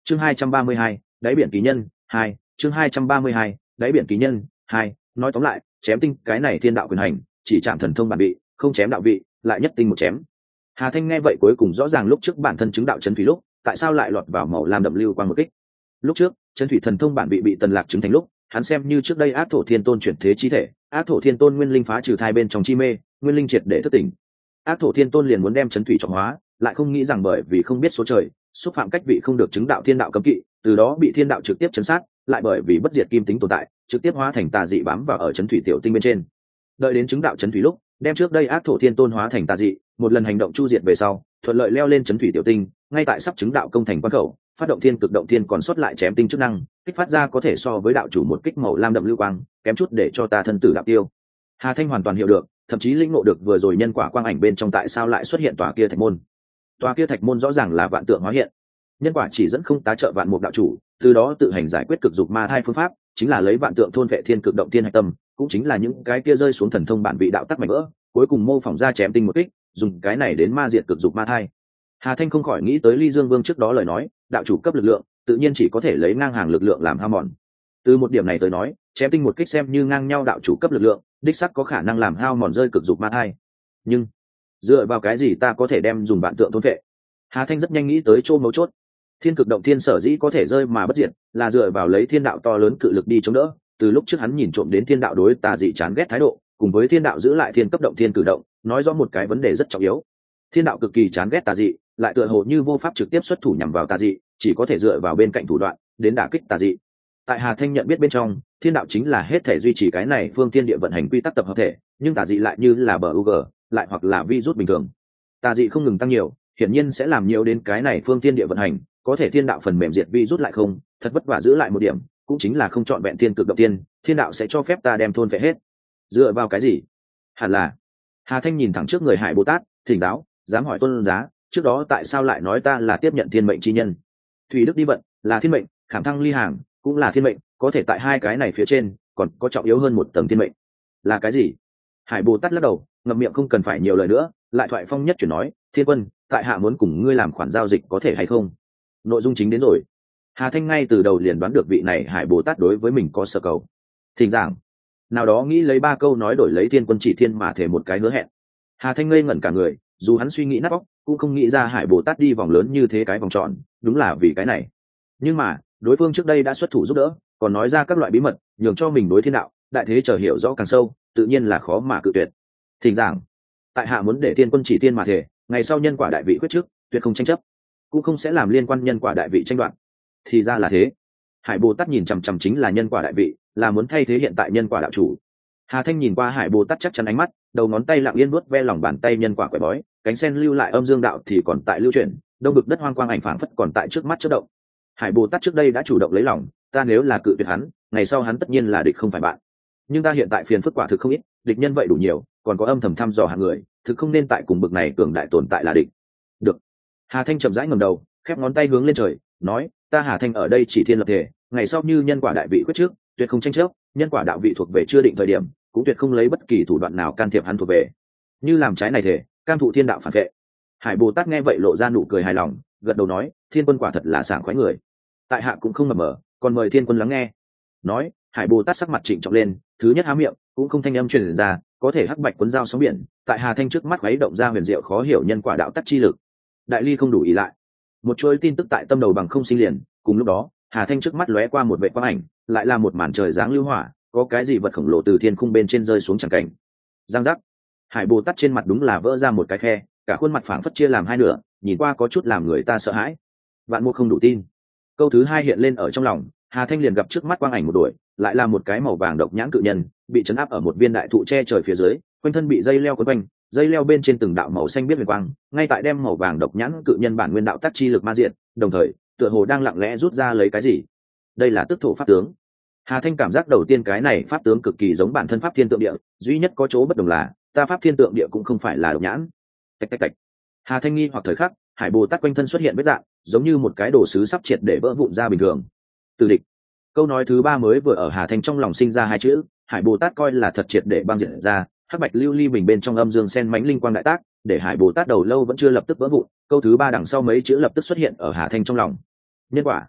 Chương 232, đáy biển ký nhân 2, chương 232, đáy biển ký nhân 2. Nói tóm lại, chém tinh cái này thiên đạo quyền hành, chỉ chạm thần thông bản vị, không chém đạo vị, lại nhất tinh một chém. Hà Thanh nghe vậy cuối cùng rõ ràng lúc trước bản thân chứng đạo chấn thủy lúc, tại sao lại lọt vào màu lam đậm lưu quang một kích. Lúc trước, chấn thủy thần thông bản vị bị Tần Lạc chứng thành lúc, hắn xem như trước đây Ác Thổ Thiên Tôn chuyển thế chi thể, Ác Thổ Thiên Tôn nguyên linh phá trừ thai bên trong chi mê, nguyên linh triệt để thức tỉnh. Ác Thổ Thiên Tôn liền muốn đem chấn thủy trọng hóa, lại không nghĩ rằng bởi vì không biết số trời, xúc phạm cách vị không được chứng đạo thiên đạo cấm kỵ, từ đó bị thiên đạo trực tiếp chấn sát, lại bởi vì bất diệt kim tính tồn tại, trực tiếp hóa thành tà dị bám vào ở chấn thủy tiểu tinh bên trên. Đợi đến chứng đạo chấn thủy lúc, đem trước đây Ác Thổ Thiên Tôn hóa thành tà dị, một lần hành động chu diệt về sau, thuận lợi leo lên chấn thủy tiểu tinh, ngay tại sắp chứng đạo công thành quan khẩu, phát động thiên cực động thiên còn sót lại chém tinh chức năng, kích phát ra có thể so với đạo chủ một kích màu lam đậm lưu quang, kém chút để cho ta thân tử đạo tiêu. Hà Thanh hoàn toàn hiểu được, thậm chí lĩnh ngộ được vừa rồi nhân quả quang ảnh bên trong tại sao lại xuất hiện tòa kia thạch môn. Tòa kia thạch môn rõ ràng là vạn tượng hóa hiện, nhân quả chỉ dẫn không tá trợ vạn mục đạo chủ, từ đó tự hành giải quyết cực dục ma thai phương pháp, chính là lấy vạn tượng thôn vệ thiên cực động thiên hạch tâm, cũng chính là những cái kia rơi xuống thần thông bản vị đạo tắc mảnh vỡ, cuối cùng mô phỏng ra chém tinh một kích, dùng cái này đến ma diệt cực dục ma thai. Hà Thanh không khỏi nghĩ tới Ly Dương Vương trước đó lời nói, đạo chủ cấp lực lượng, tự nhiên chỉ có thể lấy ngang hàng lực lượng làm hao mòn. Từ một điểm này tới nói, chém tinh một kích xem như ngang nhau đạo chủ cấp lực lượng, đích sắc có khả năng làm hao mòn rơi cực dục ma thai. Nhưng dựa vào cái gì ta có thể đem dùng vạn tượng thôn vệ? Hà Thanh rất nhanh nghĩ tới chỗ mấu chốt. Thiên cực động thiên sở dĩ có thể rơi mà bất diệt, là dựa vào lấy thiên đạo to lớn cự lực đi chống đỡ. Từ lúc trước hắn nhìn trộm đến thiên đạo đối tà dị chán ghét thái độ, cùng với thiên đạo giữ lại thiên cấp động thiên cử động, nói rõ một cái vấn đề rất trọng yếu. Thiên đạo cực kỳ chán ghét tà dị, lại tựa hồ như vô pháp trực tiếp xuất thủ nhằm vào tà dị, chỉ có thể dựa vào bên cạnh thủ đoạn đến đả kích tà dị. Tại Hà Thanh nhận biết bên trong, thiên đạo chính là hết thể duy trì cái này phương thiên địa vận hành quy tắc tập hợp thể, nhưng tà dị lại như là bờ UG, lại hoặc là virus bình thường. Tà dị không ngừng tăng nhiều, hiển nhiên sẽ làm nhiều đến cái này phương thiên địa vận hành, có thể thiên đạo phần mềm diệt virus lại không, thật vất vả giữ lại một điểm, cũng chính là không chọn vẹn thiên cực động tiên, thiên đạo sẽ cho phép ta đem thôn phệ hết. Dựa vào cái gì? Hẳn là Hà Thanh nhìn thẳng trước người Hải Bồ Tát, thỉnh giáo, dám hỏi tôn giá, trước đó tại sao lại nói ta là tiếp nhận thiên mệnh chi nhân? Thủy đức đi vận là thiên mệnh, khảm thăng ly hàng cũng là thiên mệnh, có thể tại hai cái này phía trên còn có trọng yếu hơn một tầng thiên mệnh. Là cái gì? Hải Bồ Tát lắc đầu, ngậm miệng không cần phải nhiều lời nữa, lại thoại phong nhất chuyển nói, thiên quân, tại hạ muốn cùng ngươi làm khoản giao dịch có thể hay không? Nội dung chính đến rồi. Hà Thanh ngay từ đầu liền đoán được vị này Hải Bồ Tát đối với mình có sở cầu. Thỉnh giảng. Nào đó nghĩ lấy 3 câu nói đổi lấy thiên quân chỉ thiên mà thể một cái hứa hẹn. Hà Thanh ngây ngẩn cả người, dù hắn suy nghĩ nát óc, cũng không nghĩ ra Hải Bồ Tát đi vòng lớn như thế cái vòng tròn, đúng là vì cái này. Nhưng mà, đối phương trước đây đã xuất thủ giúp đỡ, còn nói ra các loại bí mật, nhường cho mình đối thiên đạo, đại thế chờ hiểu rõ càng sâu, tự nhiên là khó mà cự tuyệt. Thỉnh giảng. Tại hạ muốn để thiên quân chỉ thiên mà thể, ngày sau nhân quả đại vị quyết trước, tuyệt không tranh chấp, cũng không sẽ làm liên quan nhân quả đại vị tranh đoạt. Thì ra là thế. Hải Bồ Tát nhìn chằm chằm chính là nhân quả đại vị, là muốn thay thế hiện tại nhân quả đạo chủ. Hà Thanh nhìn qua Hải Bồ Tát chắc chắn ánh mắt, đầu ngón tay lặng yên vuốt ve lòng bàn tay nhân quả quẻ bói, cánh sen lưu lại âm dương đạo thì còn tại lưu chuyển, đông vực đất hoang quang ảnh phảng phất còn tại trước mắt chớp động. Hải Bồ Tát trước đây đã chủ động lấy lòng, ta nếu là cự tuyệt hắn, ngày sau hắn tất nhiên là địch không phải bạn. Nhưng ta hiện tại phiền phức quả thực không ít, địch nhân vậy đủ nhiều, còn có âm thầm thăm dò hạng người, thực không nên tại cùng bực này cường đại tồn tại là địch. Được. Hà Thanh chậm rãi ngẩng đầu, khép ngón tay hướng lên trời, nói, ta Hà Thanh ở đây chỉ thiên lập thể, ngày sau như nhân quả đại vị quyết trước, tuyệt không tranh chấp, nhân quả đạo vị thuộc về chưa định thời điểm, cũng tuyệt không lấy bất kỳ thủ đoạn nào can thiệp hắn thuộc về. Như làm trái này thể, cam thụ thiên đạo phản vệ. Hải Bồ Tát nghe vậy lộ ra nụ cười hài lòng, gật đầu nói, thiên quân quả thật là sảng khoái người. Tại hạ cũng không mập mờ, còn mời thiên quân lắng nghe. Nói, Hải Bồ Tát sắc mặt trịnh trọng lên, thứ nhất há miệng, cũng không thanh âm truyền ra, có thể hắc bạch cuốn dao sóng biển, tại Hà Thanh trước mắt khuấy động ra huyền diệu khó hiểu nhân quả đạo tắc chi lực. Đại ly không đủ ý lại. Một chuỗi tin tức tại tâm đầu bằng không sinh liền, cùng lúc đó, Hà Thanh trước mắt lóe qua một vệ quang ảnh, lại là một màn trời giáng lưu hỏa, có cái gì vật khổng lồ từ thiên khung bên trên rơi xuống chẳng cảnh. Giang giác. Hải Bồ Tát trên mặt đúng là vỡ ra một cái khe, cả khuôn mặt phảng phất chia làm hai nửa, nhìn qua có chút làm người ta sợ hãi. Vạn mô không đủ tin. Câu thứ hai hiện lên ở trong lòng, Hà Thanh liền gặp trước mắt quang ảnh một đuổi, lại là một cái màu vàng độc nhãn cự nhân, bị trấn áp ở một viên đại thụ che trời phía dưới, quanh thân bị dây leo quấn quanh, dây leo bên trên từng đạo màu xanh biết huyền quang, ngay tại đem màu vàng độc nhãn cự nhân bản nguyên đạo tắc chi lực ma diện, đồng thời, tựa hồ đang lặng lẽ rút ra lấy cái gì. Đây là tức thổ pháp tướng. Hà Thanh cảm giác đầu tiên cái này pháp tướng cực kỳ giống bản thân pháp thiên tượng địa, duy nhất có chỗ bất đồng là, ta pháp thiên tượng địa cũng không phải là độc nhãn. Tạch tạch tạch. Hà Thanh nghi hoặc thời khắc, Hải Bồ Tát quanh thân xuất hiện vết dạng, giống như một cái đồ sứ sắp triệt để vỡ vụn ra bình thường. Từ địch. Câu nói thứ 3 mới vừa ở Hà Thanh trong lòng sinh ra hai chữ, Hải Bồ Tát coi là thật triệt để băng diệt ra, hắc bạch lưu ly bình bên trong âm dương sen mãnh linh quang đại tác, để Hải Bồ Tát đầu lâu vẫn chưa lập tức vỡ vụn, câu thứ 3 đằng sau mấy chữ lập tức xuất hiện ở Hà Thanh trong lòng. Nhân quả,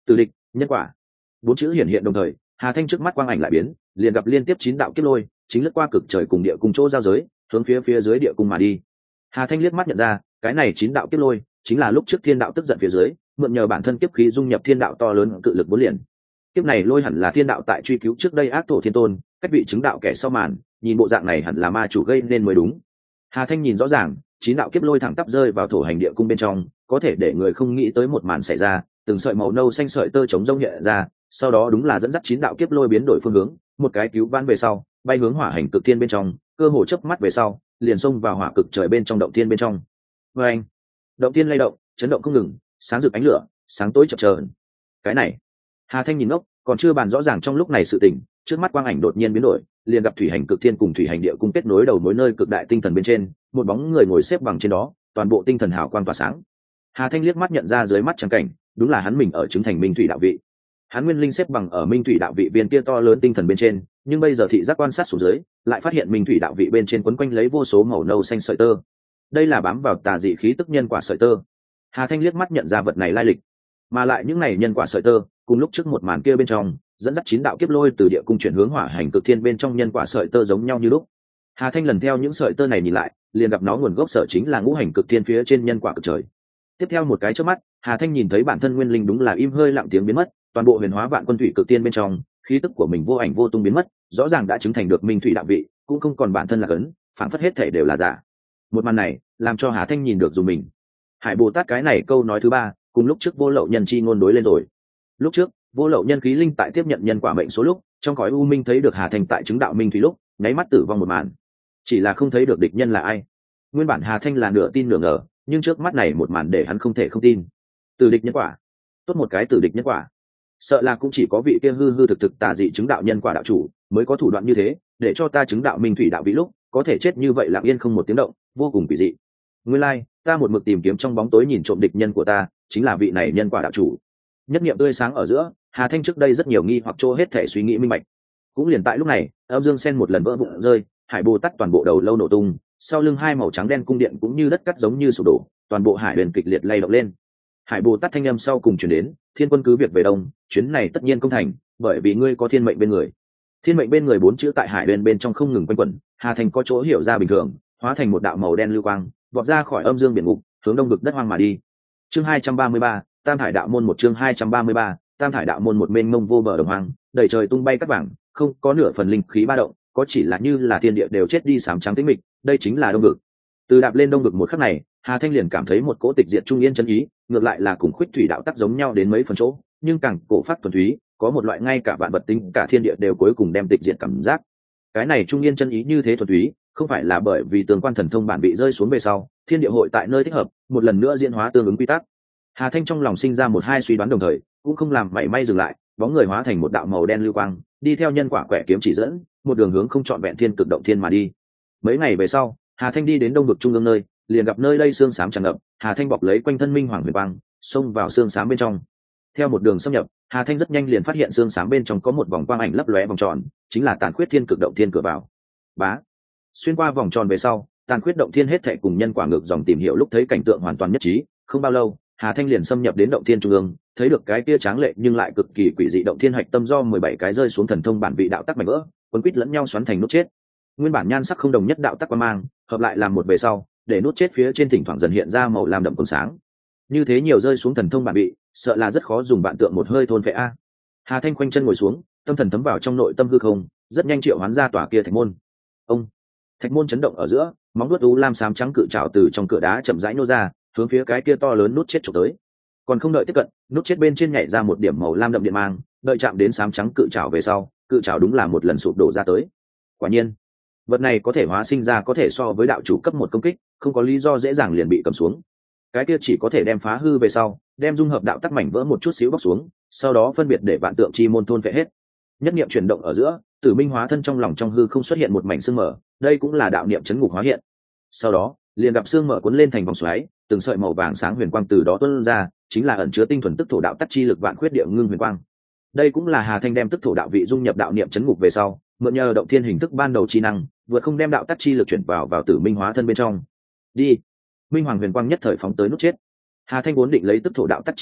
Tử địch, nhân quả. Bốn chữ hiển hiện đồng thời, Hà Thanh trước mắt quang ảnh lại biến, liền gặp liên tiếp 9 đạo kiếp lôi chính lướt qua cực trời cùng địa cung chỗ giao giới, hướng phía dưới địa cung mà đi. Hà Thanh liếc mắt nhận ra, cái này 9 đạo kiếp lôi chính là lúc trước thiên đạo tức giận phía dưới, mượn nhờ bản thân kiếp khí dung nhập thiên đạo to lớn cự lực bốn liền. Kiếp này lôi hẳn là thiên đạo tại truy cứu trước đây ác tổ thiên tôn, cách vị chứng đạo kẻ sau màn, nhìn bộ dạng này hẳn là ma chủ gây nên mới đúng. Hà Thanh nhìn rõ ràng, 9 đạo kiếp lôi thẳng tắp rơi vào thổ hành địa cung bên trong, có thể để người không nghĩ tới một màn xảy ra, từng sợi màu nâu xanh sợi tơ chống rông hiện ra, sau đó đúng là dẫn dắt 9 đạo kiếp lôi biến đổi phương hướng, một cái cứu vãn về sau, bay hướng hỏa hành cực thiên bên trong, cơ hồ chớp mắt về sau, liền xông vào hỏa cực trời bên trong động thiên bên trong. Và anh, động thiên lay động, chấn động không ngừng, sáng rực ánh lửa, sáng tối chập chờn. Cái này, Hà Thanh nhìn ngốc, còn chưa bàn rõ ràng trong lúc này sự tình, trước mắt quang ảnh đột nhiên biến đổi, liền gặp thủy hành cực thiên cùng thủy hành địa cung kết nối đầu mối nơi cực đại tinh thần bên trên, một bóng người ngồi xếp bằng trên đó, toàn bộ tinh thần hào quang tỏa sáng. Hà Thanh liếc mắt nhận ra dưới mắt trắng cảnh, đúng là hắn mình ở chứng thành minh thủy đạo vị. Hắn nguyên linh xếp bằng ở minh thủy đạo vị viên kia to lớn tinh thần bên trên, nhưng bây giờ thị giác quan sát xuống dưới, lại phát hiện minh thủy đạo vị bên trên quấn quanh lấy vô số màu nâu xanh sợi tơ. Đây là bám vào tà dị khí tức nhân quả sợi tơ. Hà Thanh liếc mắt nhận ra vật này lai lịch, mà lại những này nhân quả sợi tơ, cùng lúc trước một màn kia bên trong, dẫn dắt 9 đạo kiếp lôi từ địa cung chuyển hướng hỏa hành cực thiên bên trong nhân quả sợi tơ giống nhau như lúc. Hà Thanh lần theo những sợi tơ này nhìn lại, liền gặp nó nguồn gốc sở chính là ngũ hành cực thiên phía trên nhân quả cực trời. Tiếp theo một cái chớp mắt, Hà Thanh nhìn thấy bản thân nguyên linh đúng là im hơi lặng tiếng biến mất, toàn bộ huyền hóa vạn quân thủy cực tiên bên trong, khí tức của mình vô ảnh vô tung biến mất, rõ ràng đã chứng thành được minh thủy đạo vị, cũng không còn bản thân là cấn, phản phất hết thể đều là giả. Một màn này làm cho Hà Thanh nhìn được dùng mình. Hải Bồ Tát cái này câu nói thứ ba, cùng lúc trước vô lậu nhân chi ngôn đối lên rồi. Lúc trước, vô lậu nhân khí linh tại tiếp nhận nhân quả mệnh số lúc, trong cõi u minh thấy được Hà Thanh tại chứng đạo minh thủy lúc, nháy mắt tử vong một màn. Chỉ là không thấy được địch nhân là ai. Nguyên bản Hà Thanh là nửa tin nửa ngờ, nhưng trước mắt này một màn để hắn không thể không tin. Tử địch nhân quả, tốt một cái tử địch nhân quả. Sợ là cũng chỉ có vị kia hư hư thực thực tà dị chứng đạo nhân quả đạo chủ mới có thủ đoạn như thế, để cho ta chứng đạo minh thủy đạo vị lúc có thể chết như vậy lặng yên không một tiếng động, vô cùng kỳ dị. Nguyên lai, ta một mực tìm kiếm trong bóng tối nhìn trộm địch nhân của ta, chính là vị này nhân quả đạo chủ. Nhất niệm tươi sáng ở giữa, Hà Thanh trước đây rất nhiều nghi hoặc trô hết thể suy nghĩ minh bạch. Cũng liền tại lúc này, âm dương sen một lần vỡ vụn rơi, Hải Bồ Tát toàn bộ đầu lâu nổ tung, sau lưng hai màu trắng đen cung điện cũng như đất cắt giống như sụp đổ, toàn bộ hải huyền kịch liệt lay động lên. Hải Bồ Tát thanh âm sau cùng chuyển đến, thiên quân cứ việc về đông, chuyến này tất nhiên công thành, bởi vì ngươi có thiên mệnh bên người. Thiên mệnh bên người 4 chữ tại hải huyền bên trong không ngừng quanh quẩn, Hà Thanh có chỗ hiểu ra bình thường, hóa thành một đạo màu đen lưu quang, vọt ra khỏi âm dương biển ngục, hướng đông vực đất hoang mà đi. Chương 233, Tam Thải đạo môn, một chương 233, Tam Thải đạo môn, một mênh mông vô bờ đồng hoang, đầy trời tung bay cát vàng, không có nửa phần linh khí ba động, có chỉ là như là thiên địa đều chết đi sám trắng tĩnh mịch, đây chính là đông vực. Từ đạp lên đông vực một khắc này, Hà Thanh liền cảm thấy một cỗ tịch diệt trung yên chân ý, ngược lại là cùng Khuyết Thủy đạo tắc giống nhau đến mấy phần chỗ, nhưng càng cổ phát thuần túy, có một loại ngay cả vạn vật tính, cả thiên địa đều cuối cùng đem tịch diệt cảm giác. Cái này trung yên chân ý như thế thuần túy, không phải là bởi vì tương quan thần thông bản bị rơi xuống về sau, thiên địa hội tại nơi thích hợp, một lần nữa diễn hóa tương ứng quy tắc. Hà Thanh trong lòng sinh ra một hai suy đoán đồng thời, cũng không làm mảy may dừng lại, bóng người hóa thành một đạo màu đen lưu quang, đi theo nhân quả quẻ kiếm chỉ dẫn, một đường hướng không trọn vẹn thiên cực động thiên mà đi. Mấy ngày về sau, Hà Thanh đi đến đông vực trung ương nơi, liền gặp nơi đây xương xám tràn ngập, Hà Thanh bọc lấy quanh thân minh hoàng huyền quang, xông vào xương xám bên trong. Theo một đường xâm nhập, Hà Thanh rất nhanh liền phát hiện xương xám bên trong có một vòng quang ảnh lấp lóe vòng tròn, chính là Tàn Khuyết Thiên Cực Động Thiên cửa vào. Bá, xuyên qua vòng tròn về sau, Tàn Khuyết Động Thiên hết thảy cùng nhân quả ngược dòng tìm hiểu lúc thấy cảnh tượng hoàn toàn nhất trí, không bao lâu, Hà Thanh liền xâm nhập đến động thiên trung ương, thấy được cái kia tráng lệ nhưng lại cực kỳ quỷ dị động thiên hạch tâm do 17 cái rơi xuống thần thông bản vị đạo tắc mảnh vỡ, quấn quýt lẫn nhau xoắn thành nút chết. Nguyên bản nhan sắc không đồng nhất đạo tắc quang mang, hợp lại làm một về sau, để nút chết phía trên thỉnh thoảng dần hiện ra màu lam đậm còn sáng. Như thế nhiều rơi xuống thần thông bản vị, sợ là rất khó dùng vạn tượng một hơi thôn phệ a. Hà Thanh khoanh chân ngồi xuống, tâm thần thấm vào trong nội tâm hư không, rất nhanh triệu hoán ra tòa kia thạch môn. Ông, thạch môn chấn động ở giữa, móng vuốt u lam xám trắng cự trảo từ trong cửa đá chậm rãi nô ra, hướng phía cái kia to lớn nút chết chụp tới. Còn không đợi tiếp cận, nút chết bên trên nhảy ra một điểm màu lam đậm điện mang, đợi chạm đến xám trắng cự trảo về sau, cự trảo đúng là một lần sụp đổ ra tới. Quả nhiên, vật này có thể hóa sinh ra có thể so với đạo chủ cấp 1 công kích, không có lý do dễ dàng liền bị cầm xuống. Cái kia chỉ có thể đem phá hư về sau, đem dung hợp đạo tắc mảnh vỡ một chút xíu bóc xuống, sau đó phân biệt để vạn tượng chi môn thôn phệ hết. Nhất niệm chuyển động ở giữa, Tử Minh hóa thân trong lòng trong hư không xuất hiện một mảnh sương mở, đây cũng là đạo niệm chấn ngục hóa hiện. Sau đó, liền gặp sương mở cuốn lên thành vòng xoáy, từng sợi màu vàng sáng huyền quang từ đó tuôn ra, chính là ẩn chứa tinh thuần tức thổ đạo tắc chi lực vạn khuyết địa ngưng huyền quang. Đây cũng là Hà Thanh đem tức thổ đạo vị dung nhập đạo niệm chấn ngục về sau, mượn nhờ động thiên hình thức ban đầu chi năng, vượt không đem đạo tắc chi lực chuyển vào Tử Minh hóa thân bên trong. Đi. Minh hoàng huyền quang nhất thời phóng tới nút chết. Hà Thanh vốn định lấy tức thổ đạo tắc chi lực,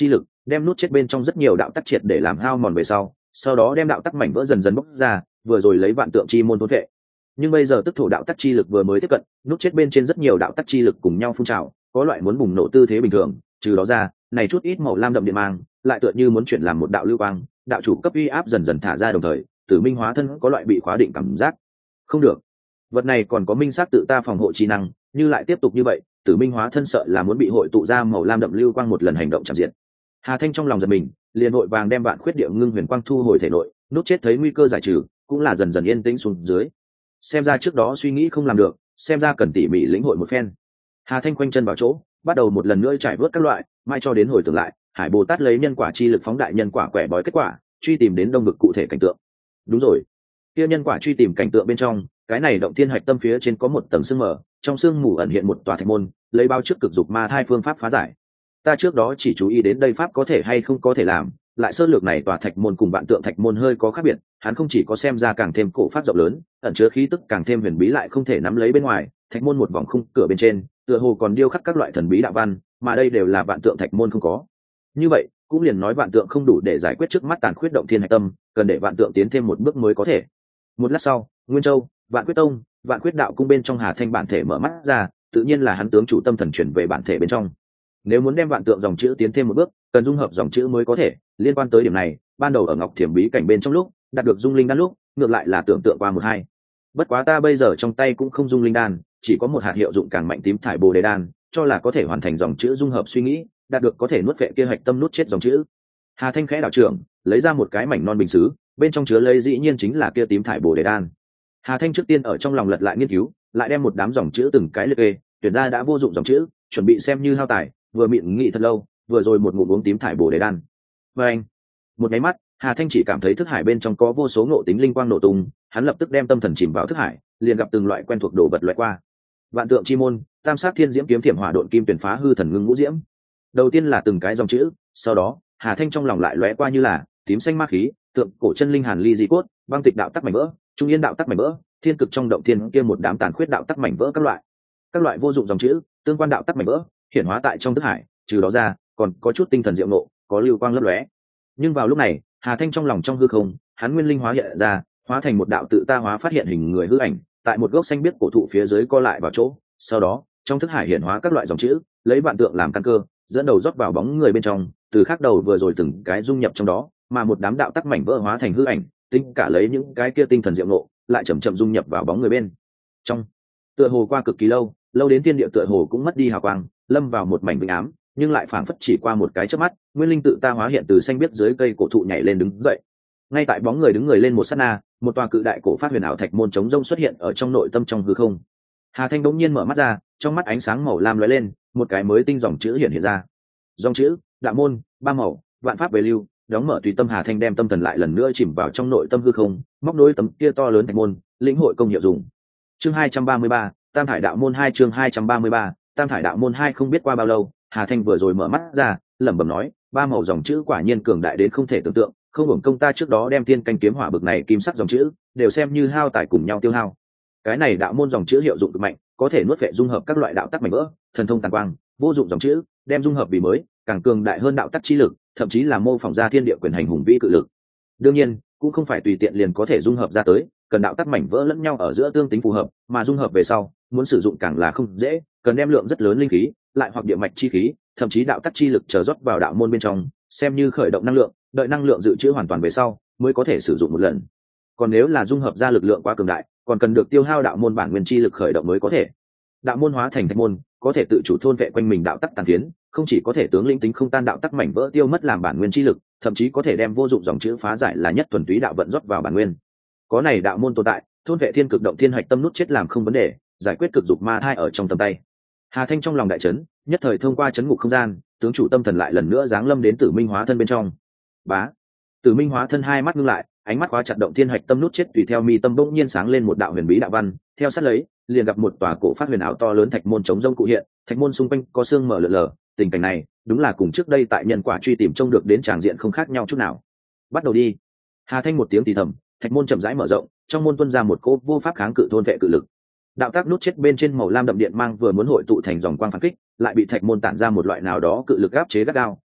đem nút chết bên trong rất nhiều đạo tắc triệt để làm hao mòn về sau đó đem đạo tắc mảnh vỡ dần dần bốc ra, vừa rồi lấy vạn tượng chi môn thôn vệ. Nhưng bây giờ tức thổ đạo tắc chi lực vừa mới tiếp cận, nút chết bên trên rất nhiều đạo tắc chi lực cùng nhau phun trào, có loại muốn bùng nổ tư thế bình thường. Trừ đó ra, này chút ít màu lam đậm điện mang lại tựa như muốn chuyển làm một đạo lưu quang, đạo chủ cấp uy áp dần dần thả ra, đồng thời Tử Minh hóa thân có loại bị khóa định cảm giác. Không được, vật này còn có minh xác tự ta phòng hộ trí năng, như lại tiếp tục như vậy, Tử Minh hóa thân sợ là muốn bị hội tụ ra màu lam đậm lưu quang một lần hành động chạm diện. Hà Thanh trong lòng giật mình, liền vội vàng đem vạn khuyết địa ngưng huyền quang thu hồi thể nội, nút chết thấy nguy cơ giải trừ, cũng là dần dần yên tĩnh xuống dưới. Xem ra trước đó suy nghĩ không làm được, xem ra cần tỉ mỉ lĩnh hội một phen. Hà Thanh quanh chân vào chỗ, bắt đầu một lần nữa trải vớt các loại, mai cho đến hồi tưởng lại, Hải Bồ Tát lấy nhân quả chi lực phóng đại nhân quả quẻ bói kết quả, truy tìm đến đông vực cụ thể cảnh tượng. Đúng rồi, kia nhân quả truy tìm cảnh tượng bên trong, cái này động thiên hạch tâm phía trên có một tầng sương mờ, trong sương mù ẩn hiện một tòa thạch môn, lấy bao trước cực dục ma thai phương pháp phá giải. Ta trước đó chỉ chú ý đến đây pháp có thể hay không có thể làm, lại sơ lược này tòa thạch môn cùng vạn tượng thạch môn hơi có khác biệt, hắn không chỉ có xem ra càng thêm cổ phát rộng lớn, ẩn chứa khí tức càng thêm huyền bí lại không thể nắm lấy bên ngoài, thạch môn một vòng khung cửa bên trên, tựa hồ còn điêu khắc các loại thần bí đạo văn, mà đây đều là vạn tượng thạch môn không có. Như vậy, cũng liền nói vạn tượng không đủ để giải quyết trước mắt tàn khuyết động thiên hạch tâm, cần để vạn tượng tiến thêm một bước mới có thể. Một lát sau, Nguyên Châu, Vạn Quyết Tông, Vạn Quyết đạo cung bên trong Hà Thanh bản thể mở mắt ra, tự nhiên là hắn tướng chủ tâm thần chuyển về bản thể bên trong. Nếu muốn đem vạn tượng dòng chữ tiến thêm một bước, cần dung hợp dòng chữ mới có thể. Liên quan tới điểm này, ban đầu ở Ngọc Thiểm bí cảnh bên trong lúc đạt được dung linh đan lúc, ngược lại là tưởng tượng qua một hai. Bất quá ta bây giờ trong tay cũng không dung linh đan, chỉ có một hạt hiệu dụng càng mạnh tím thải bồ đề đan, cho là có thể hoàn thành dòng chữ dung hợp suy nghĩ, đạt được có thể nuốt vệ kia hạch tâm nuốt chết dòng chữ. Hà Thanh khẽ đạo trưởng, lấy ra một cái mảnh non bình sứ, bên trong chứa lấy dĩ nhiên chính là kia tím thải bồ đề đan. Hà Thanh trước tiên ở trong lòng lật lại nghiên cứu, lại đem một đám dòng chữ từng cái liệt kê, tuyển ra đã vô dụng dòng chữ, chuẩn bị xem như hao tài, vừa miệng nghĩ thật lâu, vừa rồi một ngụm uống tím thải bồ đề đan. Và anh, một cái mắt, Hà Thanh chỉ cảm thấy thức hải bên trong có vô số ngộ tính linh quang nổ tung, hắn lập tức đem tâm thần chìm vào thức hải, liền gặp từng loại quen thuộc đồ vật loại qua. Vạn tượng chi môn, tam sát thiên diễm kiếm thiểm hỏa độn kim tuyển phá hư thần ngưng ngũ diễm. Đầu tiên là từng cái dòng chữ, sau đó, Hà Thanh trong lòng lại lóe qua như là tím xanh ma khí, tượng cổ chân linh hàn ly di cốt, băng tịch đạo tắc mảnh vỡ, trung yên đạo tắc mảnh vỡ, thiên cực trong động thiên kia một đám tàn khuyết đạo tắc mảnh vỡ các loại vô dụng dòng chữ, tương quan đạo tắc mảnh vỡ, hiển hóa tại trong thức hải. Trừ đó ra, còn có chút tinh thần diệu nộ, có lưu quang lấp lóe. Nhưng vào lúc này, Hà Thanh trong lòng trong hư không, hắn nguyên linh hóa hiện ra, hóa thành một đạo tự ta hóa phát hiện hình người hư ảnh, tại một gốc xanh biếc cổ thụ phía dưới co lại vào chỗ. Sau đó, trong thức hải hiển hóa các loại dòng chữ, lấy vạn tượng làm căn cơ, dẫn đầu rót vào bóng người bên trong, từ khắc đầu vừa rồi từng cái dung nhập trong đó, mà một đám đạo tắc mảnh vỡ hóa thành hư ảnh, tính cả lấy những cái kia tinh thần diệu nộ, lại chậm chậm dung nhập vào bóng người bên trong. Tựa hồ qua cực kỳ lâu, lâu đến thiên địa tựa hồ cũng mất đi hào quang, lâm vào một mảnh vĩnh ám, nhưng lại phảng phất chỉ qua một cái chớp mắt, nguyên linh tự ta hóa hiện từ xanh biếc dưới cây cổ thụ nhảy lên đứng dậy. Ngay tại bóng người đứng người lên một sát na, một tòa cự đại cổ phát huyền ảo thạch môn chống rông xuất hiện ở trong nội tâm trong hư không. Hà Thanh đống nhiên mở mắt ra, trong mắt ánh sáng màu lam lóe lên, một cái mới tinh dòng chữ hiện ra. Dòng chữ: Đạo môn, ba màu, vạn pháp về lưu. Đóng mở tùy tâm. Hà Thanh đem tâm thần lại lần nữa chìm vào trong nội tâm hư không, móc nối tấm kia to lớn thạch môn, lĩnh hội công hiệu dùng. Chương 233, Tam Thải Đạo môn 2. Chương 233, Tam Thải Đạo môn 2. Không biết qua bao lâu, Hà Thanh vừa rồi mở mắt ra, lẩm bẩm nói, ba màu dòng chữ quả nhiên cường đại đến không thể tưởng tượng, không hưởng công ta trước đó đem tiên canh kiếm hỏa bực này kim sắc dòng chữ đều xem như hao tài cùng nhau tiêu hao. Cái này đạo môn dòng chữ hiệu dụng cực mạnh, có thể nuốt vệ dung hợp các loại đạo tắc mảnh vỡ, thần thông tàn quang, vô dụng dòng chữ đem dung hợp vì mới, càng cường đại hơn đạo tắc chi lực, thậm chí là mô phỏng ra thiên địa quyền hành hùng vĩ cự lực. Đương nhiên, cũng không phải tùy tiện liền có thể dung hợp ra tới, cần đạo tắc mảnh vỡ lẫn nhau ở giữa tương tính phù hợp, mà dung hợp về sau, muốn sử dụng càng là không dễ, cần đem lượng rất lớn linh khí, lại hoặc địa mạch chi khí, thậm chí đạo tắc chi lực chờ rót vào đạo môn bên trong, xem như khởi động năng lượng, đợi năng lượng dự trữ hoàn toàn về sau, mới có thể sử dụng một lần. Còn nếu là dung hợp ra lực lượng quá cường đại, còn cần được tiêu hao đạo môn bản nguyên chi lực khởi động mới có thể. Đạo môn hóa thành thạch môn, có thể tự chủ thôn vệ quanh mình đạo tắc tàn phiến, không chỉ có thể tướng linh tính không tan đạo tắc mảnh vỡ tiêu mất làm bản nguyên chi lực, thậm chí có thể đem vô dụng dòng chữ phá giải là nhất thuần túy đạo vận rót vào bản nguyên. Có này đạo môn tồn tại, thôn vệ thiên cực động thiên hạch tâm nút chết làm không vấn đề, giải quyết cực dục ma thai ở trong tầm tay. Hà Thanh trong lòng đại chấn, nhất thời thông qua chấn ngục không gian, tướng chủ tâm thần lại lần nữa giáng lâm đến Tử Minh hóa thân bên trong. Bá, Tử Minh hóa thân hai mắt ngưng lại, ánh mắt khóa chặt động thiên hạch tâm nút chết, tùy theo mi tâm bỗng nhiên sáng lên một đạo huyền bí đạo văn, theo sát lấy, liền gặp một tòa cổ phát huyền ảo to lớn thạch môn chống rông cụ hiện, thạch môn xung quanh có xương mở lờ lờ, tình cảnh này, đúng là cùng trước đây tại nhân quả truy tìm trông được đến tràng diện không khác nhau chút nào. Bắt đầu đi. Hà Thanh một tiếng thì thầm, thạch môn chậm rãi mở rộng, trong môn tuôn ra một cỗ vô pháp kháng cự thôn vệ cự lực. Đạo tác nút chết bên trên màu lam đậm điện mang vừa muốn hội tụ thành dòng quang phản kích, lại bị thạch môn tản ra một loại nào đó cự lực áp chế gắt gao,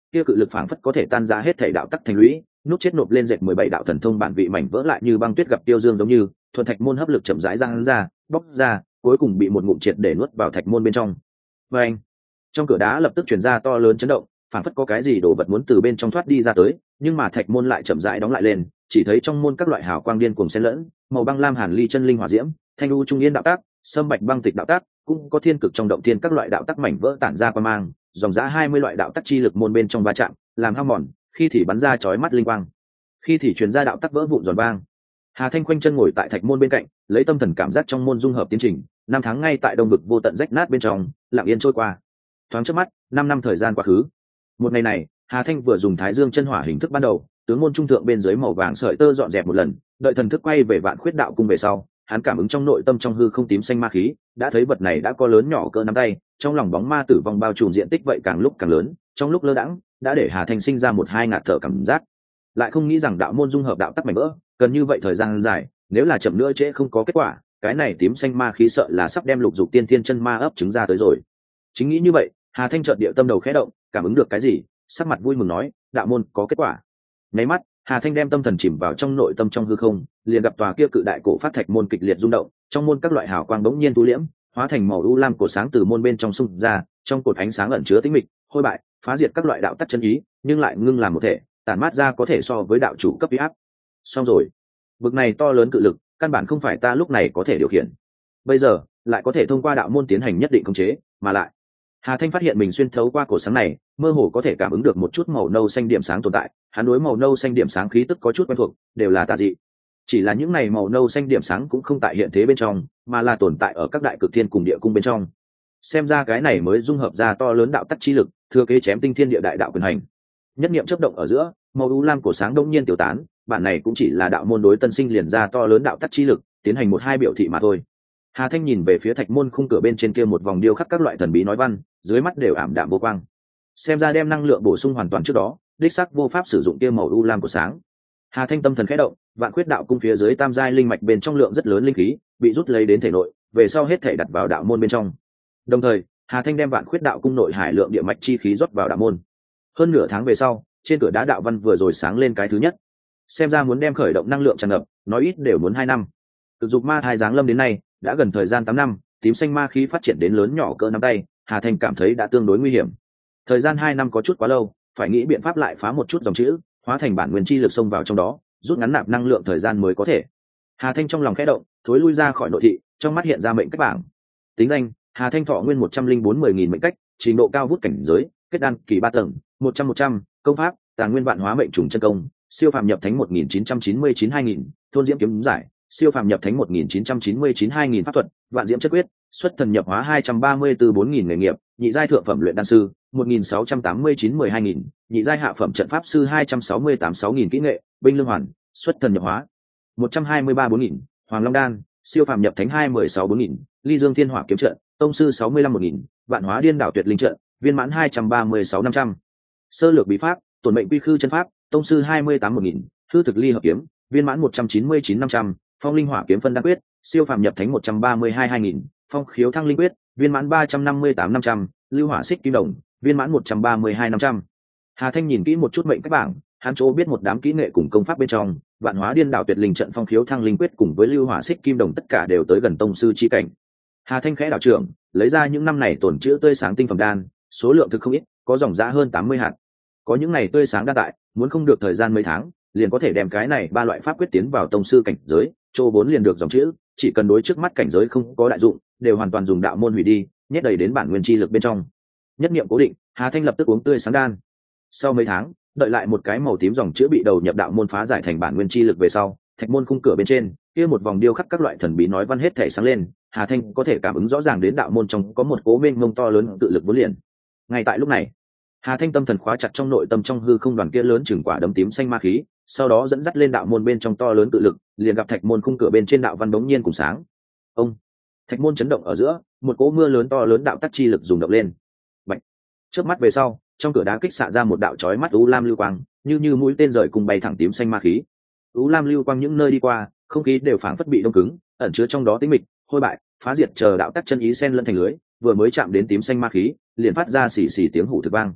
kia cự lực phảng phất có thể tan ra hết thể đạo tắc thành lũy, nút chết nộp lên dệt 17 đạo thần thông bản vị mảnh vỡ lại như băng tuyết gặp tiêu dương giống như thuần thạch môn hấp lực chậm rãi ra ra bóc ra, cuối cùng bị một ngụm triệt để nuốt vào thạch môn bên trong. Và anh, trong cửa đá lập tức truyền ra to lớn chấn động, phảng phất có cái gì đồ vật muốn từ bên trong thoát đi ra tới, nhưng mà thạch môn lại chậm rãi đóng lại lên, chỉ thấy trong môn các loại hào quang điên cuồng xen lẫn, màu băng lam hàn ly chân linh hỏa diễm, thanh u trung yên đạo tác, sâm bạch băng tịch đạo tác, cũng có thiên cực trong động thiên các loại đạo tác mảnh vỡ tản ra qua mang, dòng dã 20 loại đạo tác chi lực môn bên trong va chạm, làm hao mòn, khi thì bắn ra chói mắt linh quang, khi thì truyền ra đạo tác vỡ vụn giòn vang. Hà Thanh khoanh chân ngồi tại thạch môn bên cạnh, lấy tâm thần cảm giác trong môn dung hợp tiến trình, năm tháng ngay tại đông vực vô tận rách nát bên trong, lặng yên trôi qua. Thoáng chớp mắt, 5 năm thời gian quá khứ. Một ngày này, Hà Thanh vừa dùng Thái Dương chân hỏa hình thức ban đầu, tướng môn trung thượng bên dưới màu vàng sợi tơ dọn dẹp một lần, đợi thần thức quay về Vạn Khuyết đạo cung về sau, hắn cảm ứng trong nội tâm trong hư không tím xanh ma khí, đã thấy vật này đã có lớn nhỏ cỡ nắm tay, trong lòng bóng ma tử vong bao trùm diện tích vậy càng lúc càng lớn, trong lúc lơ đãng, đã để Hà Thanh sinh ra một hai ngạt thở cảm giác. Lại không nghĩ rằng đạo môn dung hợp đạo tắc mảnh vỡ, cần như vậy thời gian dài, nếu là chậm nữa trễ không có kết quả, cái này tím xanh ma khí sợ là sắp đem lục dục tiên thiên chân ma ấp trứng ra tới rồi. Chính nghĩ như vậy, Hà Thanh chợt địa tâm đầu khẽ động, cảm ứng được cái gì, sắc mặt vui mừng nói, đạo môn có kết quả. Nháy mắt, Hà Thanh đem tâm thần chìm vào trong nội tâm trong hư không, liền gặp tòa kia cự đại cổ phát thạch môn kịch liệt rung động, trong môn các loại hào quang bỗng nhiên thu liễm, hóa thành màu u lam cổ sáng từ môn bên trong xung ra, trong cột ánh sáng ẩn chứa tĩnh mịch, hôi bại, phá diệt các loại đạo tắc chân ý, nhưng lại ngưng làm một thể, tản mát ra có thể so với đạo chủ cấp uy áp. Xong rồi, bực này to lớn cự lực, căn bản không phải ta lúc này có thể điều khiển. Bây giờ, lại có thể thông qua đạo môn tiến hành nhất định khống chế, mà lại Hà Thanh phát hiện mình xuyên thấu qua cổ sáng này, mơ hồ có thể cảm ứng được một chút màu nâu xanh điểm sáng tồn tại. Hắn đối màu nâu xanh điểm sáng khí tức có chút quen thuộc, đều là tà dị. Chỉ là những này màu nâu xanh điểm sáng cũng không tại hiện thế bên trong, mà là tồn tại ở các đại cực thiên cùng địa cung bên trong. Xem ra cái này mới dung hợp ra to lớn đạo tắc chi lực, thừa kế chém tinh thiên địa đại đạo quyền hành. Nhất niệm chớp động ở giữa, màu u lam cổ sáng đông nhiên tiêu tán, bản này cũng chỉ là đạo môn đối tân sinh liền ra to lớn đạo tắc chi lực, tiến hành một hai biểu thị mà thôi. Hà Thanh nhìn về phía thạch môn khung cửa bên trên kia một vòng điêu khắc các loại thần bí nói văn, dưới mắt đều ảm đạm vô quang. Xem ra đem năng lượng bổ sung hoàn toàn trước đó, đích xác vô pháp sử dụng kia màu u lam của sáng. Hà Thanh tâm thần khẽ động, Vạn Khuyết đạo cung phía dưới tam giai linh mạch bên trong lượng rất lớn linh khí, bị rút lấy đến thể nội, về sau hết thể đặt vào đạo môn bên trong. Đồng thời, Hà Thanh đem Vạn Khuyết đạo cung nội hải lượng địa mạch chi khí rót vào đạo môn. Hơn nửa tháng về sau, trên cửa đá đạo văn vừa rồi sáng lên cái thứ nhất. Xem ra muốn đem khởi động năng lượng tràn ngập, nói ít đều muốn 2 năm. Cực dục ma thai giáng lâm đến nay, đã gần thời gian 8 năm, tím xanh ma khí phát triển đến lớn nhỏ cỡ nắm tay, Hà Thanh cảm thấy đã tương đối nguy hiểm. Thời gian 2 năm có chút quá lâu, phải nghĩ biện pháp lại phá một chút dòng chữ, hóa thành bản nguyên chi lực xông vào trong đó, rút ngắn nạp năng lượng thời gian mới có thể. Hà Thanh trong lòng khẽ động, thối lui ra khỏi nội thị, trong mắt hiện ra mệnh cách bảng. Tính danh: Hà Thanh thọ nguyên 104-10.000 mệnh cách, trình độ cao vút cảnh giới, kết đan kỳ 3 tầng, 100-100, công pháp: Tàn nguyên vạn hóa mệnh trùng chân công, siêu phàm nhập thánh 1999-2000, thôn diễm kiếm giải, siêu phàm nhập thánh 1999-2000 pháp thuật, vạn diễm chất quyết, xuất thần nhập hóa 234-4000 nghề nghiệp, nhị giai thượng phẩm luyện đan sư 1689-12.000, nhị giai hạ phẩm trận pháp sư 268-6000 kỹ nghệ, binh lương hoàn, xuất thần nhập hóa 123-4000, hoàng long đan, siêu phàm nhập thánh 216-4000, ly dương thiên hỏa kiếm trận, tông sư 65-1000, vạn hóa điên đảo tuyệt linh trận, viên mãn 236-500. Sơ lược bí pháp, tổn mệnh quy khư chân pháp, tông sư 28-1000, hư thực ly hợp kiếm, viên mãn 199-500, phong linh hỏa kiếm phân đan quyết, siêu phàm nhập thánh 132-2000, phong khiếu thăng linh quyết, viên mãn 358-500, lưu hỏa xích kim đồng, viên mãn 132-500. Hà Thanh nhìn kỹ một chút mệnh cách bảng, hắn chỗ biết một đám kỹ nghệ cùng công pháp bên trong, vạn hóa điên đảo tuyệt linh trận, phong khiếu thăng linh quyết cùng với lưu hỏa xích kim đồng tất cả đều tới gần tông sư chi cảnh. Hà Thanh khẽ đảo trưởng, lấy ra những năm này tổn chữa tươi sáng tinh phẩm đan, số lượng thực không ít, có dòng giá hơn 80 hạt. Có những này tươi sáng đan tại, muốn không được thời gian mấy tháng, liền có thể đem cái này 3 loại pháp quyết tiến vào tông sư cảnh giới, chỗ 4 liền được dòng chữ, chỉ cần đối trước mắt cảnh giới không có đại dụng, đều hoàn toàn dùng đạo môn hủy đi, nhét đầy đến bản nguyên chi lực bên trong. Nhất niệm cố định, Hà Thanh lập tức uống tươi sáng đan. Sau mấy tháng, đợi lại một cái màu tím dòng chữ bị đầu nhập đạo môn phá giải thành bản nguyên chi lực về sau, thạch môn khung cửa bên trên, kia một vòng điêu khắc các loại thần bí nói văn hết thảy sáng lên, Hà Thanh có thể cảm ứng rõ ràng đến đạo môn trong có một cố mênh mông to lớn tự lực vốn liền. Ngay tại lúc này, Hà Thanh tâm thần khóa chặt trong nội tâm trong hư không đoàn kia lớn chừng quả đấm tím xanh ma khí, sau đó dẫn dắt lên đạo môn bên trong to lớn tự lực, liền gặp thạch môn khung cửa bên trên đạo văn đống nhiên cùng sáng. Ông, thạch môn chấn động ở giữa, một cỗ mưa lớn to lớn đạo tắc chi lực dùng động lên. Bạch. Chớp mắt về sau, trong cửa đá kích xạ ra một đạo chói mắt u lam lưu quang, như mũi tên rời cùng bay thẳng tím xanh ma khí. U lam lưu quang những nơi đi qua, không khí đều phảng phất bị đông cứng, ẩn chứa trong đó tĩnh mịch, hôi bại, phá diệt chờ đạo tắc chân ý xen lẫn thành lưới, vừa mới chạm đến tím xanh ma khí, liền phát ra xì xì tiếng hủ thực vang.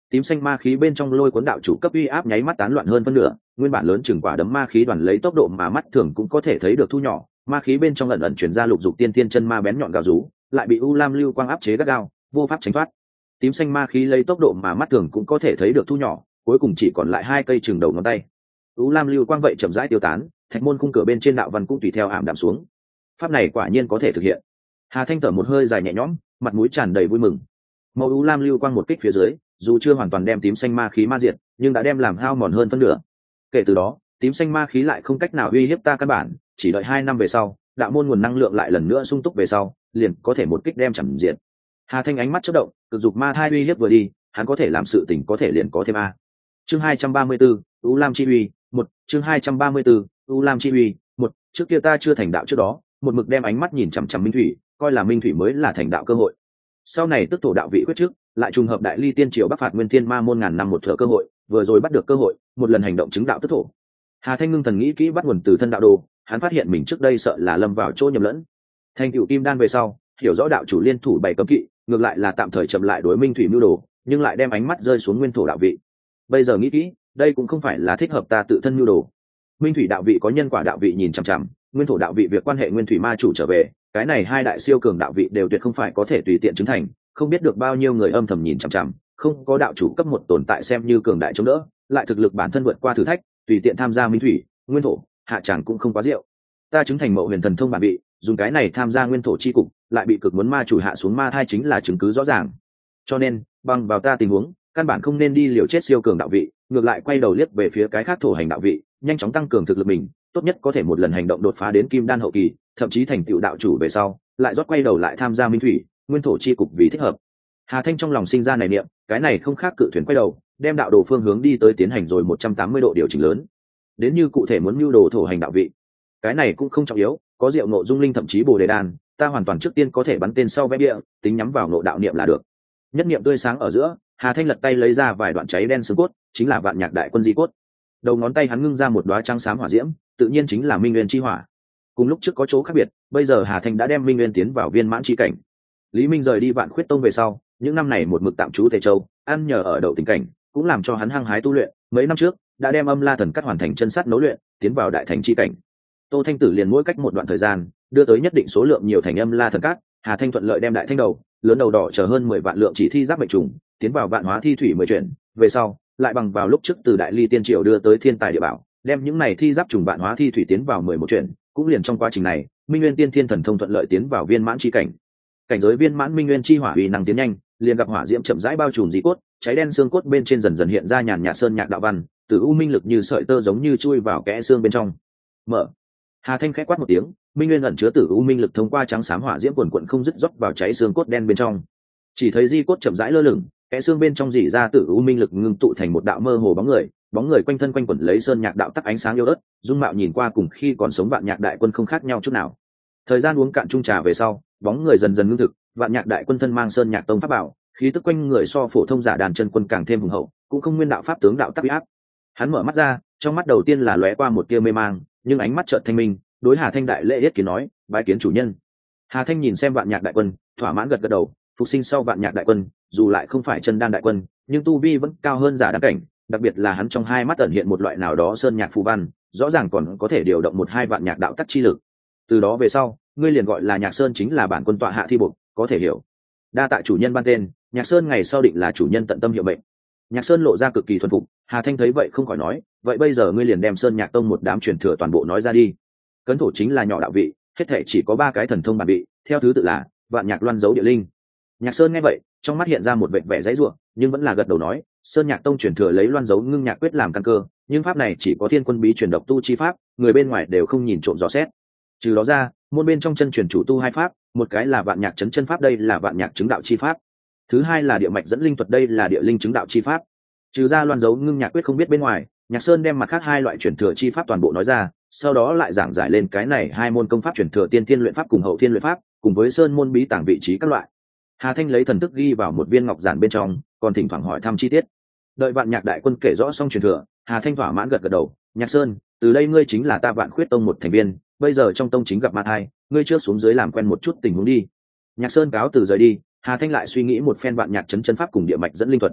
tím xanh ma khí bên trong lôi cuốn đạo chủ cấp uy áp nháy mắt tán loạn hơn phân nửa, nguyên bản lớn chừng quả đấm ma khí đoàn lấy tốc độ mà mắt thường cũng có thể thấy được thu nhỏ, ma khí bên trong ẩn ẩn chuyển ra lục dục tiên tiên chân ma bén nhọn gào rú, lại bị u lam lưu quang áp chế gắt gao, vô pháp tránh thoát. Tím xanh ma khí lấy tốc độ mà mắt thường cũng có thể thấy được thu nhỏ, cuối cùng chỉ còn lại 2 cây chừng đầu ngón tay. U lam lưu quang vậy chậm rãi tiêu tán, thạch môn khung cửa bên trên đạo văn cũng tùy theo ảm đạm xuống. Pháp này quả nhiên có thể thực hiện. Hà Thanh thở một hơi dài nhẹ nhõm, mặt mũi tràn đầy vui mừng. Màu u lam lưu quang một kích phía dưới, dù chưa hoàn toàn đem tím xanh ma khí ma diệt, nhưng đã đem làm hao mòn hơn phân nửa. Kể từ đó, tím xanh ma khí lại không cách nào uy hiếp ta căn bản, chỉ đợi 2 năm về sau, đạo môn nguồn năng lượng lại lần nữa sung túc về sau, liền có thể một kích đem chẳng diệt. Hà Thanh ánh mắt chớp động, cực dục ma thai uy hiếp vừa đi, hắn có thể làm sự tình có thể liền có thêm a. Chương 234, U Lam chi uy, 1, chương 234, U Lam chi uy, 1, trước kia ta chưa thành đạo trước đó, một mực đem ánh mắt nhìn chằm chằm Minh Thủy, coi là Minh Thủy mới là thành đạo cơ hội. Sau này tức thổ đạo vị quyết trước, lại trùng hợp đại ly tiên triều bắc phạt nguyên thiên ma môn ngàn năm một thở cơ hội, vừa rồi bắt được cơ hội, một lần hành động chứng đạo tức thổ. Hà Thanh ngưng thần nghĩ kỹ bắt nguồn từ thân đạo đồ, hắn phát hiện mình trước đây sợ là lâm vào chỗ nhầm lẫn. Thành cựu kim đan về sau, hiểu rõ đạo chủ liên thủ bày cấm kỵ, ngược lại là tạm thời chậm lại đối Minh Thủy mưu đồ, nhưng lại đem ánh mắt rơi xuống nguyên thổ đạo vị. Bây giờ nghĩ kỹ, đây cũng không phải là thích hợp ta tự thân mưu đồ. Minh Thủy đạo vị có nhân quả đạo vị nhìn chằm chằm, nguyên thổ đạo vị việc quan hệ nguyên thủy ma chủ trở về, cái này 2 đại siêu cường đạo vị đều tuyệt không phải có thể tùy tiện chứng thành, không biết được bao nhiêu người âm thầm nhìn chằm chằm, không có đạo chủ cấp 1 tồn tại xem như cường đại chống đỡ, lại thực lực bản thân vượt qua thử thách, tùy tiện tham gia Minh Thủy, nguyên thổ, hạ chẳng cũng không quá diệu. Ta chứng thành Mậu Huyền Thần Thông bản vị, dùng cái này tham gia nguyên thổ chi cục, lại bị cực muốn ma chủ hạ xuống ma thai chính là chứng cứ rõ ràng. Cho nên, bằng vào ta tình huống, căn bản không nên đi liều chết siêu cường đạo vị, ngược lại quay đầu liếc về phía cái khác thổ hành đạo vị, nhanh chóng tăng cường thực lực mình, tốt nhất có thể một lần hành động đột phá đến kim đan hậu kỳ, thậm chí thành tựu đạo chủ về sau, lại rót quay đầu lại tham gia Minh Thủy, nguyên thổ chi cục vì thích hợp. Hà Thanh trong lòng sinh ra này niệm, cái này không khác cự thuyền quay đầu, đem đạo đồ phương hướng đi tới tiến hành rồi 180 độ điều chỉnh lớn. Đến như cụ thể muốn mưu đồ thổ hành đạo vị, cái này cũng không trọng yếu, có diệu ngộ dung linh thậm chí bồ đề đan, ta hoàn toàn trước tiên có thể bắn tên sau vé bia, tính nhắm vào ngộ đạo niệm là được. Nhất niệm tươi sáng ở giữa, Hà Thanh lật tay lấy ra vài đoạn cháy đen xương cốt, chính là vạn nhạc đại quân di cốt. Đầu ngón tay hắn ngưng ra một đóa trắng xám hỏa diễm, tự nhiên chính là minh nguyên chi hỏa. Cùng lúc trước có chỗ khác biệt, bây giờ Hà Thanh đã đem minh nguyên tiến vào viên mãn chi cảnh. Lý Minh rời đi Vạn Khuyết Tông về sau, những năm này một mực tạm trú Tề Châu, ăn nhờ ở đậu tình cảnh, cũng làm cho hắn hăng hái tu luyện. Mấy năm trước, đã đem Âm La Thần Cắt hoàn thành chân sát nấu luyện, tiến vào đại thành chi cảnh. Tô Thanh Tử liền mỗi cách một đoạn thời gian, đưa tới nhất định số lượng nhiều thành Âm La Thần Cắt, Hà Thanh thuận lợi đem đại thanh đầu, lớn đầu đỏ chờ hơn 10 vạn lượng chỉ thi giáp mệnh trùng, tiến vào vạn hóa thi thủy 10 chuyển, về sau, lại bằng vào lúc trước từ đại ly tiên triều đưa tới thiên tài địa bảo, đem những này thi giáp trùng vạn hóa thi thủy tiến vào 11 chuyển, cũng liền trong quá trình này, Minh Nguyên Tiên Thiên Thần Thông thuận lợi tiến vào viên mãn chi cảnh. Cảnh giới viên mãn Minh Nguyên chi hỏa uy năng tiến nhanh, liền gặp hỏa diễm chậm rãi bao trùm dị cốt, cháy đen xương cốt bên trên dần dần hiện ra nhàn nhạt sơn nhạc đạo văn, từ u minh lực như sợi tơ giống như chui vào kẽ xương bên trong. Mở. Hà Thanh khẽ quát một tiếng, Minh Nguyên ẩn chứa tử u minh lực thông qua trắng xám hỏa diễm quần quần không dứt dốc vào cháy xương cốt đen bên trong. Chỉ thấy di cốt chậm rãi lơ lửng, kẽ xương bên trong dỉ ra tử u minh lực ngưng tụ thành một đạo mơ hồ bóng người quanh thân quanh quẩn lấy sơn nhạc đạo tắc ánh sáng yếu ớt, dung mạo nhìn qua cùng khi còn sống Vạn Nhạc đại quân không khác nhau chút nào. Thời gian uống cạn chung trà về sau, bóng người dần dần ngưng thực, Vạn Nhạc đại quân thân mang sơn nhạc tông pháp bảo, khí tức quanh người so phổ thông giả đàn chân quân càng thêm hùng hậu, cũng không nguyên đạo pháp tướng đạo tắc uy áp. Hắn mở mắt ra, trong mắt đầu tiên là lóe qua một tia mê mang, nhưng ánh mắt chợt thanh minh, đối Hà Thanh đại lễ yết kiến nói, bái kiến chủ nhân. Hà Thanh nhìn xem Vạn Nhạc đại quân, thỏa mãn gật gật đầu, phục sinh sau Vạn Nhạc đại quân, dù lại không phải chân đan đại quân, nhưng tu vi vẫn cao hơn giả đan cảnh, đặc biệt là hắn trong hai mắt ẩn hiện một loại nào đó sơn nhạc phù văn, rõ ràng còn có thể điều động 1-2 vạn nhạc đạo tắc chi lực. Từ đó về sau, ngươi liền gọi là Nhạc Sơn, chính là bản quân tọa hạ thi buộc, có thể hiểu. Đa tạ chủ nhân ban tên, Nhạc Sơn ngày sau định là chủ nhân tận tâm hiệu mệnh. Nhạc Sơn lộ ra cực kỳ thuần phục, Hà Thanh thấy vậy không khỏi nói, vậy bây giờ ngươi liền đem Sơn Nhạc Tông một đám truyền thừa toàn bộ nói ra đi. Cấn thổ chính là nhỏ đạo vị, hết thể chỉ có 3 cái thần thông bản vị, theo thứ tự là Vạn Nhạc Loan Dấu Địa Linh. Nhạc Sơn nghe vậy, trong mắt hiện ra một vệt vẻ dãy rủa, nhưng vẫn là gật đầu nói, Sơn Nhạc Tông truyền thừa lấy Loan Dấu Ngưng Nhạc quyết làm căn cơ, nhưng pháp này chỉ có Thiên Quân bí truyền độc tu chi pháp, người bên ngoài đều không nhìn trộm dò xét. Trừ đó ra, môn bên trong chân truyền chủ tu 2 pháp, một cái là Vạn Nhạc Chấn Chân pháp, đây là Vạn Nhạc chứng đạo chi pháp. Thứ hai là Địa Mạch Dẫn Linh thuật, đây là Địa Linh chứng đạo chi pháp. Trừ ra Loan Dấu Ngưng Nhạc quyết không biết bên ngoài, Nhạc Sơn đem mặt khác 2 loại truyền thừa chi pháp toàn bộ nói ra, sau đó lại giảng giải lên cái này 2 môn công pháp truyền thừa Tiên Thiên luyện pháp cùng Hậu Thiên luyện pháp, cùng với Sơn môn bí tàng vị trí các loại. Hà Thanh lấy thần thức ghi vào một viên ngọc giản bên trong, còn thỉnh thoảng hỏi thăm chi tiết. Đợi Vạn Nhạc đại quân kể rõ xong truyền thừa, Hà Thanh thỏa mãn gật gật đầu, Nhạc Sơn, từ đây ngươi chính là ta Vạn Khuyết Tông một thành viên, bây giờ trong tông chính gặp ma thai, ngươi trước xuống dưới làm quen một chút tình huống đi. Nhạc Sơn cáo từ rời đi, Hà Thanh lại suy nghĩ một phen Vạn Nhạc chấn chân pháp cùng Địa Mạch Dẫn Linh thuật.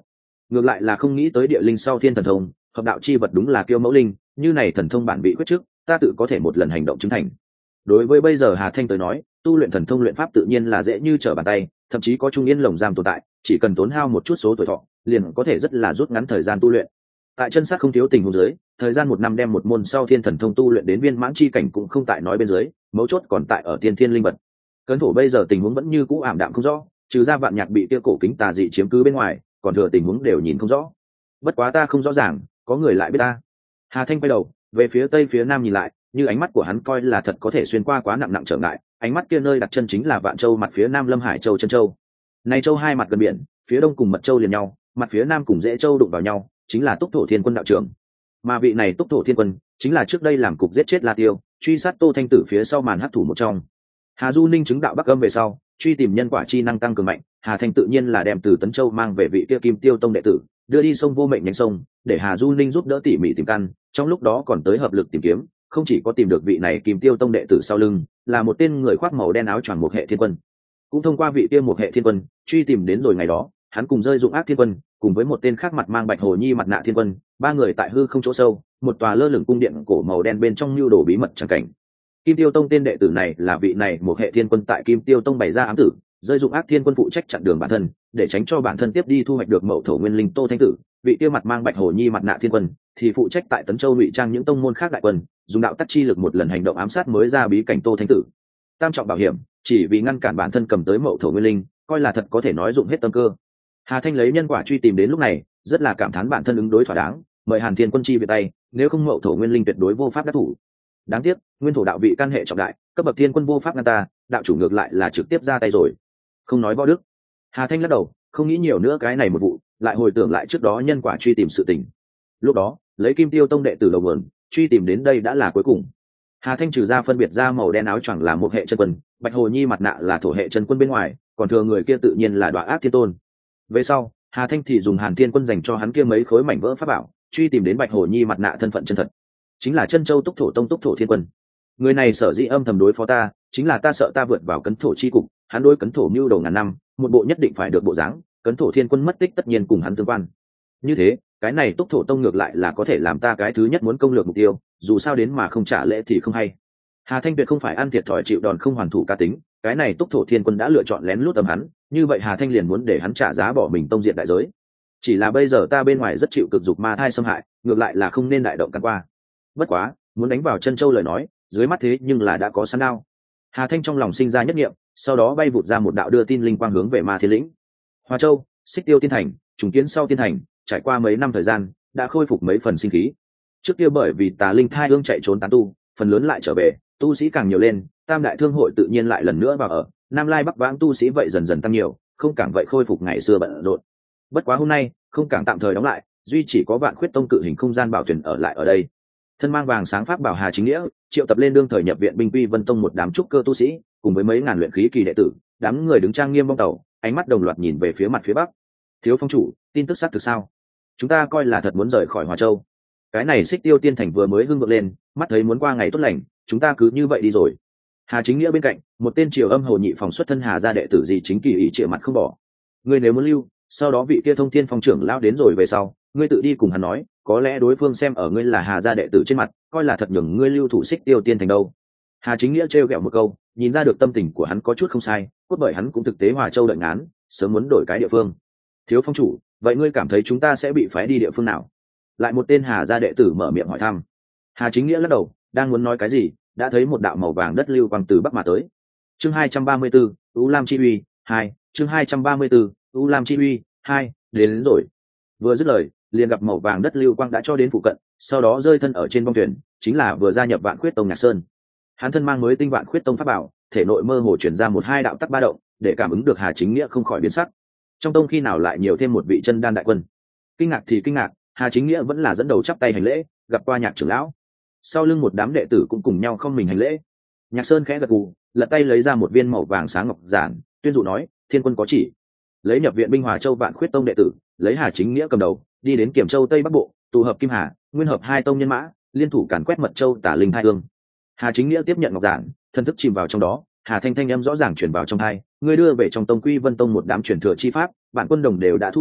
ngược lại là không nghĩ tới địa linh sau thiên thần thông hợp đạo chi vật đúng là kiêu mẫu linh, như này thần thông bản bị khuyết trước, ta tự có thể một lần hành động chứng thành. Đối với bây giờ Hà Thanh tới nói, tu luyện thần thông luyện pháp tự nhiên là dễ như trở bàn tay, thậm chí có trung yên lồng giam tồn tại, chỉ cần tốn hao một chút số tuổi thọ liền có thể rất là rút ngắn thời gian tu luyện. Tại chân sát không thiếu tình huống dưới, thời gian 1 năm đem một môn sau thiên thần thông tu luyện đến viên mãn chi cảnh cũng không tại nói bên dưới, mấu chốt còn tại ở tiên thiên linh vật. Cấn Thổ bây giờ tình huống vẫn như cũ ảm đạm không rõ, trừ ra Vạn Nhạc bị kia cổ kính tà dị chiếm cứ bên ngoài, còn thừa tình huống đều nhìn không rõ. Bất quá ta không rõ ràng, có người lại biết ta. Hà Thanh quay đầu về phía tây phía nam nhìn lại, như ánh mắt của hắn coi là thật có thể xuyên qua quá nặng trở ngại, ánh mắt kia nơi đặt chân chính là Vạn Châu mặt phía nam Lâm Hải Châu chân châu. Này châu hai mặt gần biển, phía đông cùng Mật Châu liền nhau, mặt phía nam cùng Dễ Châu đụng vào nhau, chính là Túc Thổ Thiên Quân đạo trưởng. Mà vị này Túc Thổ Thiên Quân chính là trước đây làm cục giết chết La Tiêu, truy sát Tô Thanh Tử phía sau màn hắc thủ một trong. Hà Du Ninh chứng đạo Bắc Âm về sau, truy tìm nhân quả chi năng tăng cường mạnh, Hà Thanh tự nhiên là đem từ Tấn Châu mang về vị kia Kim Tiêu Tông đệ tử, đưa đi sông Vô Mệnh nhánh sông, để Hà Du Ninh giúp đỡ tỉ mỉ tìm căn, trong lúc đó còn tới hợp lực tìm kiếm, không chỉ có tìm được vị này Kim Tiêu Tông đệ tử sau lưng, là một tên người khoác màu đen áo choàng một hệ thiên quân. Cũng thông qua vị kia một hệ thiên quân, truy tìm đến rồi ngày đó, hắn cùng rơi dụng ác thiên quân, cùng với một tên khác mặt mang bạch hồ nhi mặt nạ thiên quân, ba người tại hư không chỗ sâu, một tòa lơ lửng cung điện cổ màu đen bên trong lưu đồ bí mật chẳng cảnh. Kim Tiêu Tông tên đệ tử này là vị này một hệ thiên quân tại Kim Tiêu Tông bày ra ám tử, rơi dụng ác thiên quân phụ trách chặn đường bản thân, để tránh cho bản thân tiếp đi thu hoạch được mậu thổ nguyên linh Tô Thanh Tử. Vị kia mặt mang bạch hồ nhi mặt nạ thiên quân thì phụ trách tại Tấn Châu ngụy trang những tông môn khác đại quân, dùng đạo tắc chi lực một lần hành động ám sát mới ra bí cảnh Tô Thanh Tử. Tam trọng bảo hiểm, chỉ vì ngăn cản bản thân cầm tới mậu thổ nguyên linh, coi là thật có thể nói dụng hết tâm cơ. Hà Thanh lấy nhân quả truy tìm đến lúc này, rất là cảm thán bản thân ứng đối thỏa đáng, mời Hàn Thiên quân chi về tay, nếu không mậu thổ nguyên linh tuyệt đối vô pháp đắc thủ. Đáng tiếc, nguyên thổ đạo vị căn hệ trọng đại, cấp bậc thiên quân vô pháp ngăn ta, đạo chủ ngược lại là trực tiếp ra tay rồi. Không nói võ đức. Hà Thanh lắc đầu, không nghĩ nhiều nữa cái này một vụ, lại hồi tưởng lại trước đó nhân quả truy tìm sự tình. Lúc đó, lấy Kim Tiêu Tông đệ tử đầu nguồn, truy tìm đến đây đã là cuối cùng. Hà Thanh trừ ra phân biệt ra màu đen áo choàng là một hệ chân quân, bạch hồ nhi mặt nạ là thổ hệ chân quân bên ngoài, còn thừa người kia tự nhiên là Đoạ Ác Thiên Tôn. Về sau, Hà Thanh thì dùng Hàn Thiên quân dành cho hắn kia mấy khối mảnh vỡ pháp bảo, truy tìm đến bạch hồ nhi mặt nạ thân phận chân thật, chính là Chân Châu Túc Thổ Tông Túc Thổ Thiên Quân. Người này sở dĩ âm thầm đối phó ta, chính là ta sợ ta vượt vào Cấn Thổ chi cục, hắn đối Cấn Thổ mưu đầu ngàn năm, một bộ nhất định phải được bộ dáng, Cấn Thổ Thiên Quân mất tích tất nhiên cùng hắn tương quan. Như thế, cái này Túc Thổ Tông ngược lại là có thể làm ta cái thứ nhất muốn công lược mục tiêu, dù sao đến mà không trả lễ thì không hay. Hà Thanh tuyệt không phải ăn thiệt thòi chịu đòn không hoàn thủ cá tính, cái này Túc Thổ Thiên Quân đã lựa chọn lén lút ầm hắn, như vậy Hà Thanh liền muốn để hắn trả giá bỏ mình tông diện đại giới. Chỉ là bây giờ ta bên ngoài rất chịu cực dục ma thai xâm hại, ngược lại là không nên đại động can qua. Bất quá, muốn đánh vào Chân Châu lời nói, dưới mắt thế nhưng là đã có sẵn đao. Hà Thanh trong lòng sinh ra nhất niệm, sau đó bay vụt ra một đạo đưa tin linh quang hướng về Ma Thiên Lĩnh. Hoa Châu, Xích Tiêu Tiên Thành, trùng kiến sau Tiên Thành, trải qua mấy năm thời gian, đã khôi phục mấy phần sinh khí. Trước kia bởi vì Tà Linh thai ương chạy trốn tán tu, phần lớn lại trở về, tu sĩ càng nhiều lên, Tam đại thương hội tự nhiên lại lần nữa vào ở, Nam Lai Bắc Vãng tu sĩ vậy dần dần tăng nhiều, không cảng vậy khôi phục ngày xưa bận rộn. Bất quá hôm nay, không cảng tạm thời đóng lại, duy chỉ có Vạn Khuyết Tông cự hình không gian bảo thuyền ở lại ở đây. Thân mang vàng sáng pháp bảo Hà Chính Nghĩa triệu tập lên đương thời nhập viện binh quy Vân Tông một đám trúc cơ tu sĩ, cùng với mấy ngàn luyện khí kỳ đệ tử, đám người đứng trang nghiêm bong tàu, ánh mắt đồng loạt nhìn về phía mặt phía bắc. Thiếu phong chủ, tin tức xác thực sao? Chúng ta coi là thật muốn rời khỏi Hoa Châu. Cái này Xích Tiêu Tiên Thành vừa mới hưng vượng lên, mắt thấy muốn qua ngày tốt lành, chúng ta cứ như vậy đi rồi. Hà Chính Nghĩa bên cạnh, một tên triều âm hồ nhị phòng xuất thân Hà gia đệ tử gì chính kỳ ý trịa mặt không bỏ. Ngươi nếu muốn lưu, sau đó vị kia Thông Thiên Phong trưởng lão đến rồi về sau, ngươi tự đi cùng hắn nói, có lẽ đối phương xem ở ngươi là Hà gia đệ tử trên mặt, coi là thật nhường ngươi lưu thủ Xích Tiêu Tiên Thành đâu. Hà Chính Nghĩa trêu ghẹo một câu, nhìn ra được tâm tình của hắn có chút không sai, cốt bởi hắn cũng thực tế Hoa Châu đợi ngán, sớm muốn đổi cái địa phương. Thiếu phong chủ, vậy ngươi cảm thấy chúng ta sẽ bị phái đi địa phương nào? Lại một tên Hà gia đệ tử mở miệng hỏi thăm. Hà Chính Nghĩa lắc đầu, đang muốn nói cái gì, đã thấy một đạo màu vàng đất lưu quang từ bắc mà tới. Chương 234, U Lam Chi Uy 2, chương 234, U Lam Chi Uy 2, đến rồi. Vừa dứt lời, liền gặp màu vàng đất lưu quang đã cho đến phụ cận, sau đó rơi thân ở trên bong thuyền, chính là vừa gia nhập Vạn Khuyết Tông Nhạc Sơn. Hắn thân mang mới tinh Vạn Khuyết Tông pháp bảo, thể nội mơ hồ chuyển ra một hai đạo tắc ba động, để cảm ứng được Hà Chính Nghĩa không khỏi biến sắc. Trong tông khi nào lại nhiều thêm một vị chân đan đại quân? Kinh ngạc thì kinh ngạc, Hà Chính Nghĩa vẫn là dẫn đầu chắp tay hành lễ, gặp qua Nhạc trưởng lão. Sau lưng một đám đệ tử cũng cùng nhau không mình hành lễ. Nhạc Sơn khẽ gật gù, lật tay lấy ra một viên màu vàng sáng ngọc giản, tuyên dụ nói, thiên quân có chỉ, lấy nhập viện binh Hòa Châu Vạn Khuyết Tông đệ tử, lấy Hà Chính Nghĩa cầm đầu, đi đến Kiểm Châu Tây Bắc Bộ, tụ hợp Kim Hà, Nguyên hợp hai tông nhân mã, liên thủ càn quét Mật Châu Tả Linh Hai Hương. Hà Chính Nghĩa tiếp nhận ngọc giản, thân thức chìm vào trong đó, Hà Thanh thanh âm rõ ràng truyền vào trong tai, ngươi đưa về trong tông Quy Vân Tông một đám truyền thừa chi pháp, bản quân đồng đều đã thu được,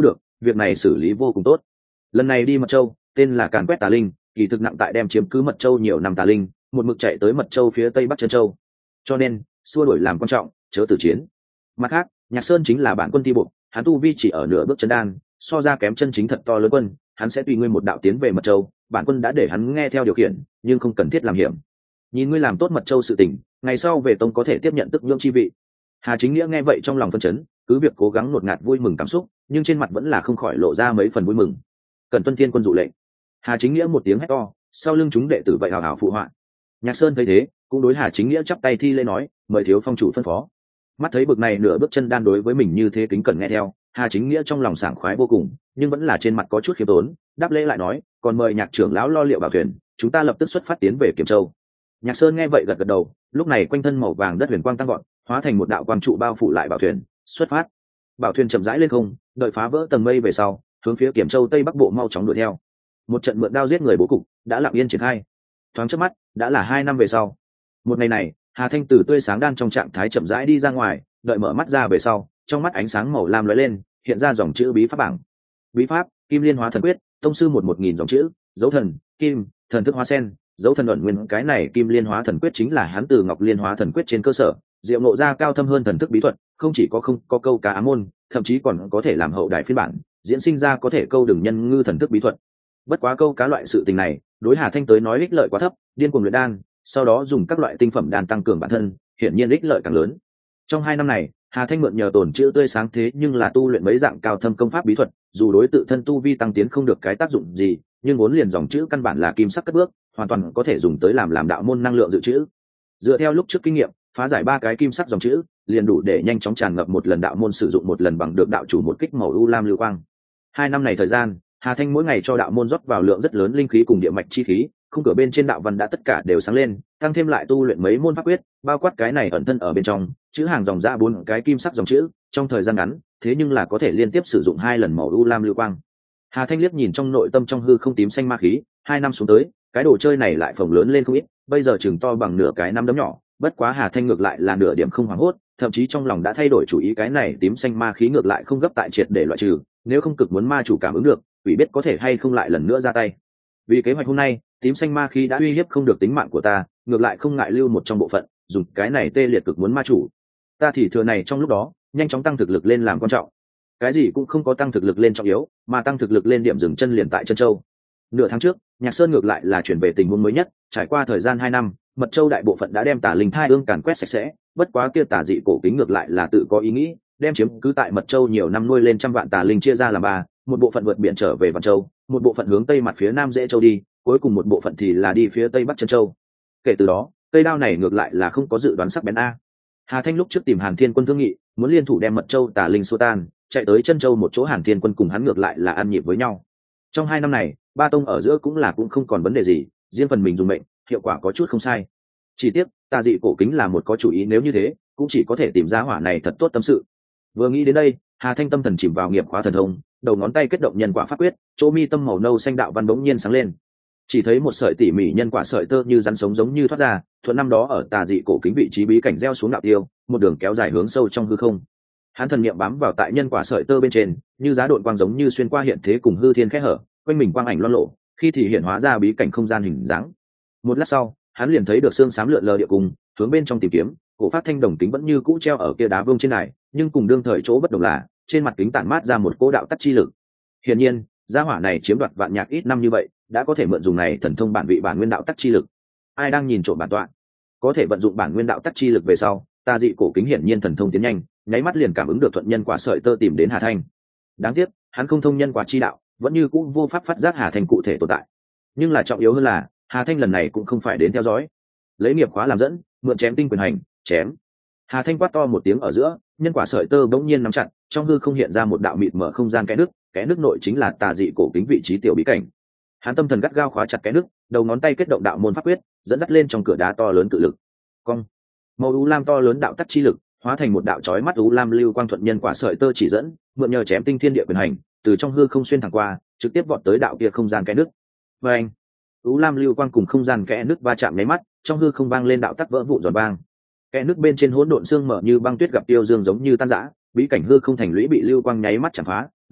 việc này xử lý vô cùng tốt. Lần này đi Mật Châu tên là càn quét tà linh, kỳ thực nặng tại đem chiếm cứ Mật Châu nhiều năm tà linh một mực chạy tới Mật Châu phía tây bắc Trân Châu, cho nên xua đuổi làm quan trọng, chớ tử chiến. Mặt khác, Nhạc Sơn chính là bản quân ti bộ, hắn tu vi chỉ ở nửa bước chân đan, so ra kém chân chính thật to lớn quân, hắn sẽ tùy ngươi một đạo tiến về Mật Châu, bản quân đã để hắn nghe theo điều khiển, nhưng không cần thiết làm hiểm. Nhìn ngươi làm tốt Mật Châu sự tình, ngày sau về tông có thể tiếp nhận tức nhượng chi vị. Hà Chính Nghĩa nghe vậy trong lòng phân chấn, cứ việc cố gắng ngột ngạt vui mừng cảm xúc, nhưng trên mặt vẫn là không khỏi lộ ra mấy phần vui mừng. Cần tuân thiên quân dụ lệnh. Hà Chính Nghĩa một tiếng hét to, sau lưng chúng đệ tử vậy hào hào phụ họa. Nhạc Sơn thấy thế, cũng đối Hà Chính Nghĩa chắp tay thi lễ nói, mời thiếu phong chủ phân phó. Mắt thấy bực này nửa bước chân đan đối với mình như thế kính cẩn nghe theo, Hà Chính Nghĩa trong lòng sảng khoái vô cùng, nhưng vẫn là trên mặt có chút khiêm tốn, đáp lễ lại nói, còn mời Nhạc trưởng lão lo liệu bảo thuyền, chúng ta lập tức xuất phát tiến về Kiểm Châu. Nhạc Sơn nghe vậy gật gật đầu, lúc này quanh thân màu vàng đất huyền quang tăng gọn, hóa thành một đạo quang trụ bao phủ lại bảo thuyền, xuất phát. Bảo thuyền chậm rãi lên không, đợi phá vỡ tầng mây về sau, hướng phía Kiểm Châu tây bắc bộ mau chóng đuổi theo. Một trận mượn đao giết người bố cục đã lặng yên triển khai. Thoáng chớp mắt, đã là 2 năm về sau. Một ngày này, Hà Thanh từ tươi sáng đan trong trạng thái chậm rãi đi ra ngoài, đợi mở mắt ra về sau, trong mắt ánh sáng màu lam lóe lên, hiện ra dòng chữ bí pháp bảng. Bí pháp, Kim Liên Hóa Thần Quyết, tông sư 1000 dòng chữ, dấu thần, kim, thần thức hóa sen, dấu thần ẩn nguyên. Cái này Kim Liên Hóa Thần Quyết chính là hắn từ Ngọc Liên Hóa Thần Quyết trên cơ sở, diệu ngộ ra cao thâm hơn thần thức bí thuật, không chỉ có không có câu cá ám môn, thậm chí còn có thể làm hậu đại phiên bản, diễn sinh ra có thể câu đường nhân ngư thần thức bí thuật. Bất quá câu cá loại sự tình này, đối Hà Thanh tới nói ích lợi quá thấp, điên cuồng luyện đan, sau đó dùng các loại tinh phẩm đan tăng cường bản thân, hiển nhiên ích lợi càng lớn. Trong 2 năm này, Hà Thanh mượn nhờ tổn chữ tươi sáng thế nhưng là tu luyện mấy dạng cao thâm công pháp bí thuật, dù đối tự thân tu vi tăng tiến không được cái tác dụng gì, nhưng vốn liền dòng chữ căn bản là kim sắc cất bước, hoàn toàn có thể dùng tới làm đạo môn năng lượng dự trữ. Dựa theo lúc trước kinh nghiệm, phá giải 3 cái kim sắc dòng chữ, liền đủ để nhanh chóng tràn ngập một lần đạo môn sử dụng một lần bằng được đạo chủ một kích màu u lam lưu quang. 2 năm này thời gian, Hà Thanh mỗi ngày cho đạo môn rót vào lượng rất lớn linh khí cùng địa mạch chi khí, khung cửa bên trên đạo văn đã tất cả đều sáng lên, tăng thêm lại tu luyện mấy môn pháp quyết, bao quát cái này ẩn thân ở bên trong, chữ hàng dòng ra 4 cái kim sắc dòng chữ, trong thời gian ngắn, thế nhưng là có thể liên tiếp sử dụng 2 lần màu u lam lưu quang. Hà Thanh liếc nhìn trong nội tâm trong hư không tím xanh ma khí, 2 năm xuống tới, cái đồ chơi này lại phồng lớn lên không ít, bây giờ chừng to bằng nửa cái nắm đấm nhỏ, bất quá Hà Thanh ngược lại là nửa điểm không hoảng hốt, thậm chí trong lòng đã thay đổi chủ ý, cái này tím xanh ma khí ngược lại không gấp tại triệt để loại trừ, nếu không cực muốn ma chủ cảm ứng được, quỷ biết có thể hay không lại lần nữa ra tay. Vì kế hoạch hôm nay, tím xanh ma khí đã uy hiếp không được tính mạng của ta, ngược lại không ngại lưu một trong bộ phận, dùng cái này tê liệt cực muốn ma chủ. Ta thì thừa này trong lúc đó, nhanh chóng tăng thực lực lên làm quan trọng. Cái gì cũng không có tăng thực lực lên trọng yếu, mà tăng thực lực lên điểm dừng chân liền tại Trân Châu. Nửa tháng trước, Nhạc Sơn ngược lại là chuyển về tình huống mới nhất, trải qua thời gian 2 năm, Mật Châu đại bộ phận đã đem tà linh thai ương càn quét sạch sẽ, bất quá kia tà dị cổ kính ngược lại là tự có ý nghĩ, đem chiếm cứ tại Mật Châu nhiều năm nuôi lên trăm vạn tà linh chia ra làm 3, một bộ phận vượt biển trở về Vạn Châu, một bộ phận hướng tây mặt phía nam Dễ Châu đi, cuối cùng một bộ phận thì là đi phía tây bắc Trân Châu. Kể từ đó, cây đao này ngược lại là không có dự đoán sắc bén a. Hà Thanh lúc trước tìm Hàn Thiên Quân thương nghị, muốn liên thủ đem Mật Châu tà linh xua tan, chạy tới Trân Châu một chỗ Hàn Thiên Quân cùng hắn ngược lại là ăn nhịp với nhau. Trong 2 năm này, ba tông ở giữa cũng không còn vấn đề gì, riêng phần mình dùng mệnh, hiệu quả có chút không sai. Chỉ tiếc, tà dị cổ kính là một có chủ ý, nếu như thế, cũng chỉ có thể tìm ra hỏa này thật tốt tâm sự. Vừa nghĩ đến đây, Hà Thanh tâm thần chìm vào nghiệp khóa thần thông, đầu ngón tay kết động nhân quả pháp quyết, chỗ mi tâm màu nâu xanh đạo văn bỗng nhiên sáng lên. Chỉ thấy một sợi tỉ mỉ nhân quả sợi tơ như rắn sống giống như thoát ra, thuận năm đó ở tà dị cổ kính vị trí bí cảnh gieo xuống đạo tiêu, một đường kéo dài hướng sâu trong hư không. Hắn thần niệm bám vào tại nhân quả sợi tơ bên trên, như giá độn quang giống như xuyên qua hiện thế cùng hư thiên khẽ hở, quanh mình quang ảnh loan lộ, khi thì hiện hóa ra bí cảnh không gian hình dáng. Một lát sau, hắn liền thấy được xương xám lượn lờ địa cung, hướng bên trong tìm kiếm, cổ phát thanh đồng kính vẫn như cũ treo ở kia đá vương trên này, nhưng cùng đương thời chỗ bất đồng là, trên mặt kính tản mát ra một cỗ đạo tắc chi lực. Hiển nhiên, gia hỏa này chiếm đoạt vạn nhạc ít năm như vậy, đã có thể mượn dùng này thần thông bản vị bản nguyên đạo tắc chi lực. Ai đang nhìn trộm bản tọa, có thể vận dụng bản nguyên đạo tắc chi lực về sau, ta dị cổ kính hiển nhiên thần thông tiến nhanh, nháy mắt liền cảm ứng được thuận nhân quả sợi tơ tìm đến Hà Thanh. Đáng tiếc, hắn không thông nhân quả chi đạo, vẫn như cũ vô pháp phát giác Hà Thanh cụ thể tồn tại. Nhưng là trọng yếu hơn là, Hà Thanh lần này cũng không phải đến theo dõi, lấy nghiệp khóa làm dẫn, mượn chém tinh quyền hành, chém. Hà Thanh quát to một tiếng ở giữa, nhân quả sợi tơ bỗng nhiên nắm chặt, trong hư không hiện ra một đạo mịt mở không gian kẽ nước nội chính là tà dị cổ kính vị trí tiểu bí cảnh. Hắn tâm thần gắt gao khóa chặt kẽ nước, đầu ngón tay kết động đạo môn pháp quyết, dẫn dắt lên trong cửa đá to lớn cự lực. Cong, màu u lam to lớn đạo tắc chi lực, hóa thành một đạo chói mắt u lam lưu quang thuận nhân quả sợi tơ chỉ dẫn, mượn nhờ chém tinh thiên địa quyền hành, từ trong hư không xuyên thẳng qua, trực tiếp vọt tới đạo kia không gian kẽ nước. Và anh, u lam lưu quang cùng không gian kẽ nước va chạm nháy mắt, trong hư không vang lên đạo tắc vỡ vụn giòn vang. Kẽ nước bên trên hỗn độn xương mở như băng tuyết gặp tiêu dương giống như tan rã, bí cảnh hư không thành lũy bị lưu quang nháy mắt chạm phá,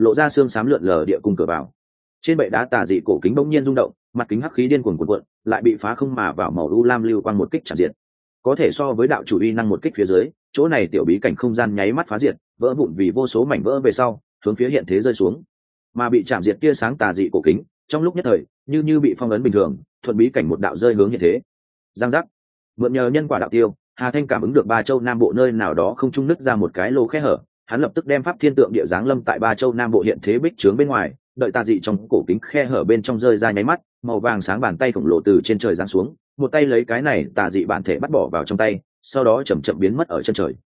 lộ ra xương xám lượn lờ địa cung cửa vào. Trên bệ đá tà dị cổ kính bỗng nhiên rung động, mặt kính hắc khí điên cuồng cuộn cuộn, lại bị phá không mà vào màu u lam lưu quang một kích chạm diệt. Có thể so với đạo chủ uy năng một kích phía dưới, chỗ này tiểu bí cảnh không gian nháy mắt phá diệt, vỡ vụn vì vô số mảnh vỡ về sau, hướng phía hiện thế rơi xuống. Mà bị chạm diệt tia sáng tà dị cổ kính, trong lúc nhất thời, như bị phong ấn bình thường, thuận bí cảnh một đạo rơi hướng hiện thế. Giang giác. Mượn nhờ nhân quả đạo tiêu, Hà Thanh cảm ứng được Ba Châu Nam Bộ nơi nào đó không trung nứt ra một cái lỗ khe hở, hắn lập tức đem pháp thiên tượng địa giáng lâm tại Ba Châu Nam Bộ hiện thế bích trướng bên ngoài, đợi tà dị trong cổ kính khe hở bên trong rơi ra nháy mắt, màu vàng sáng bàn tay khổng lồ từ trên trời giáng xuống, một tay lấy cái này tà dị bản thể bắt bỏ vào trong tay, sau đó chậm chậm biến mất ở chân trời.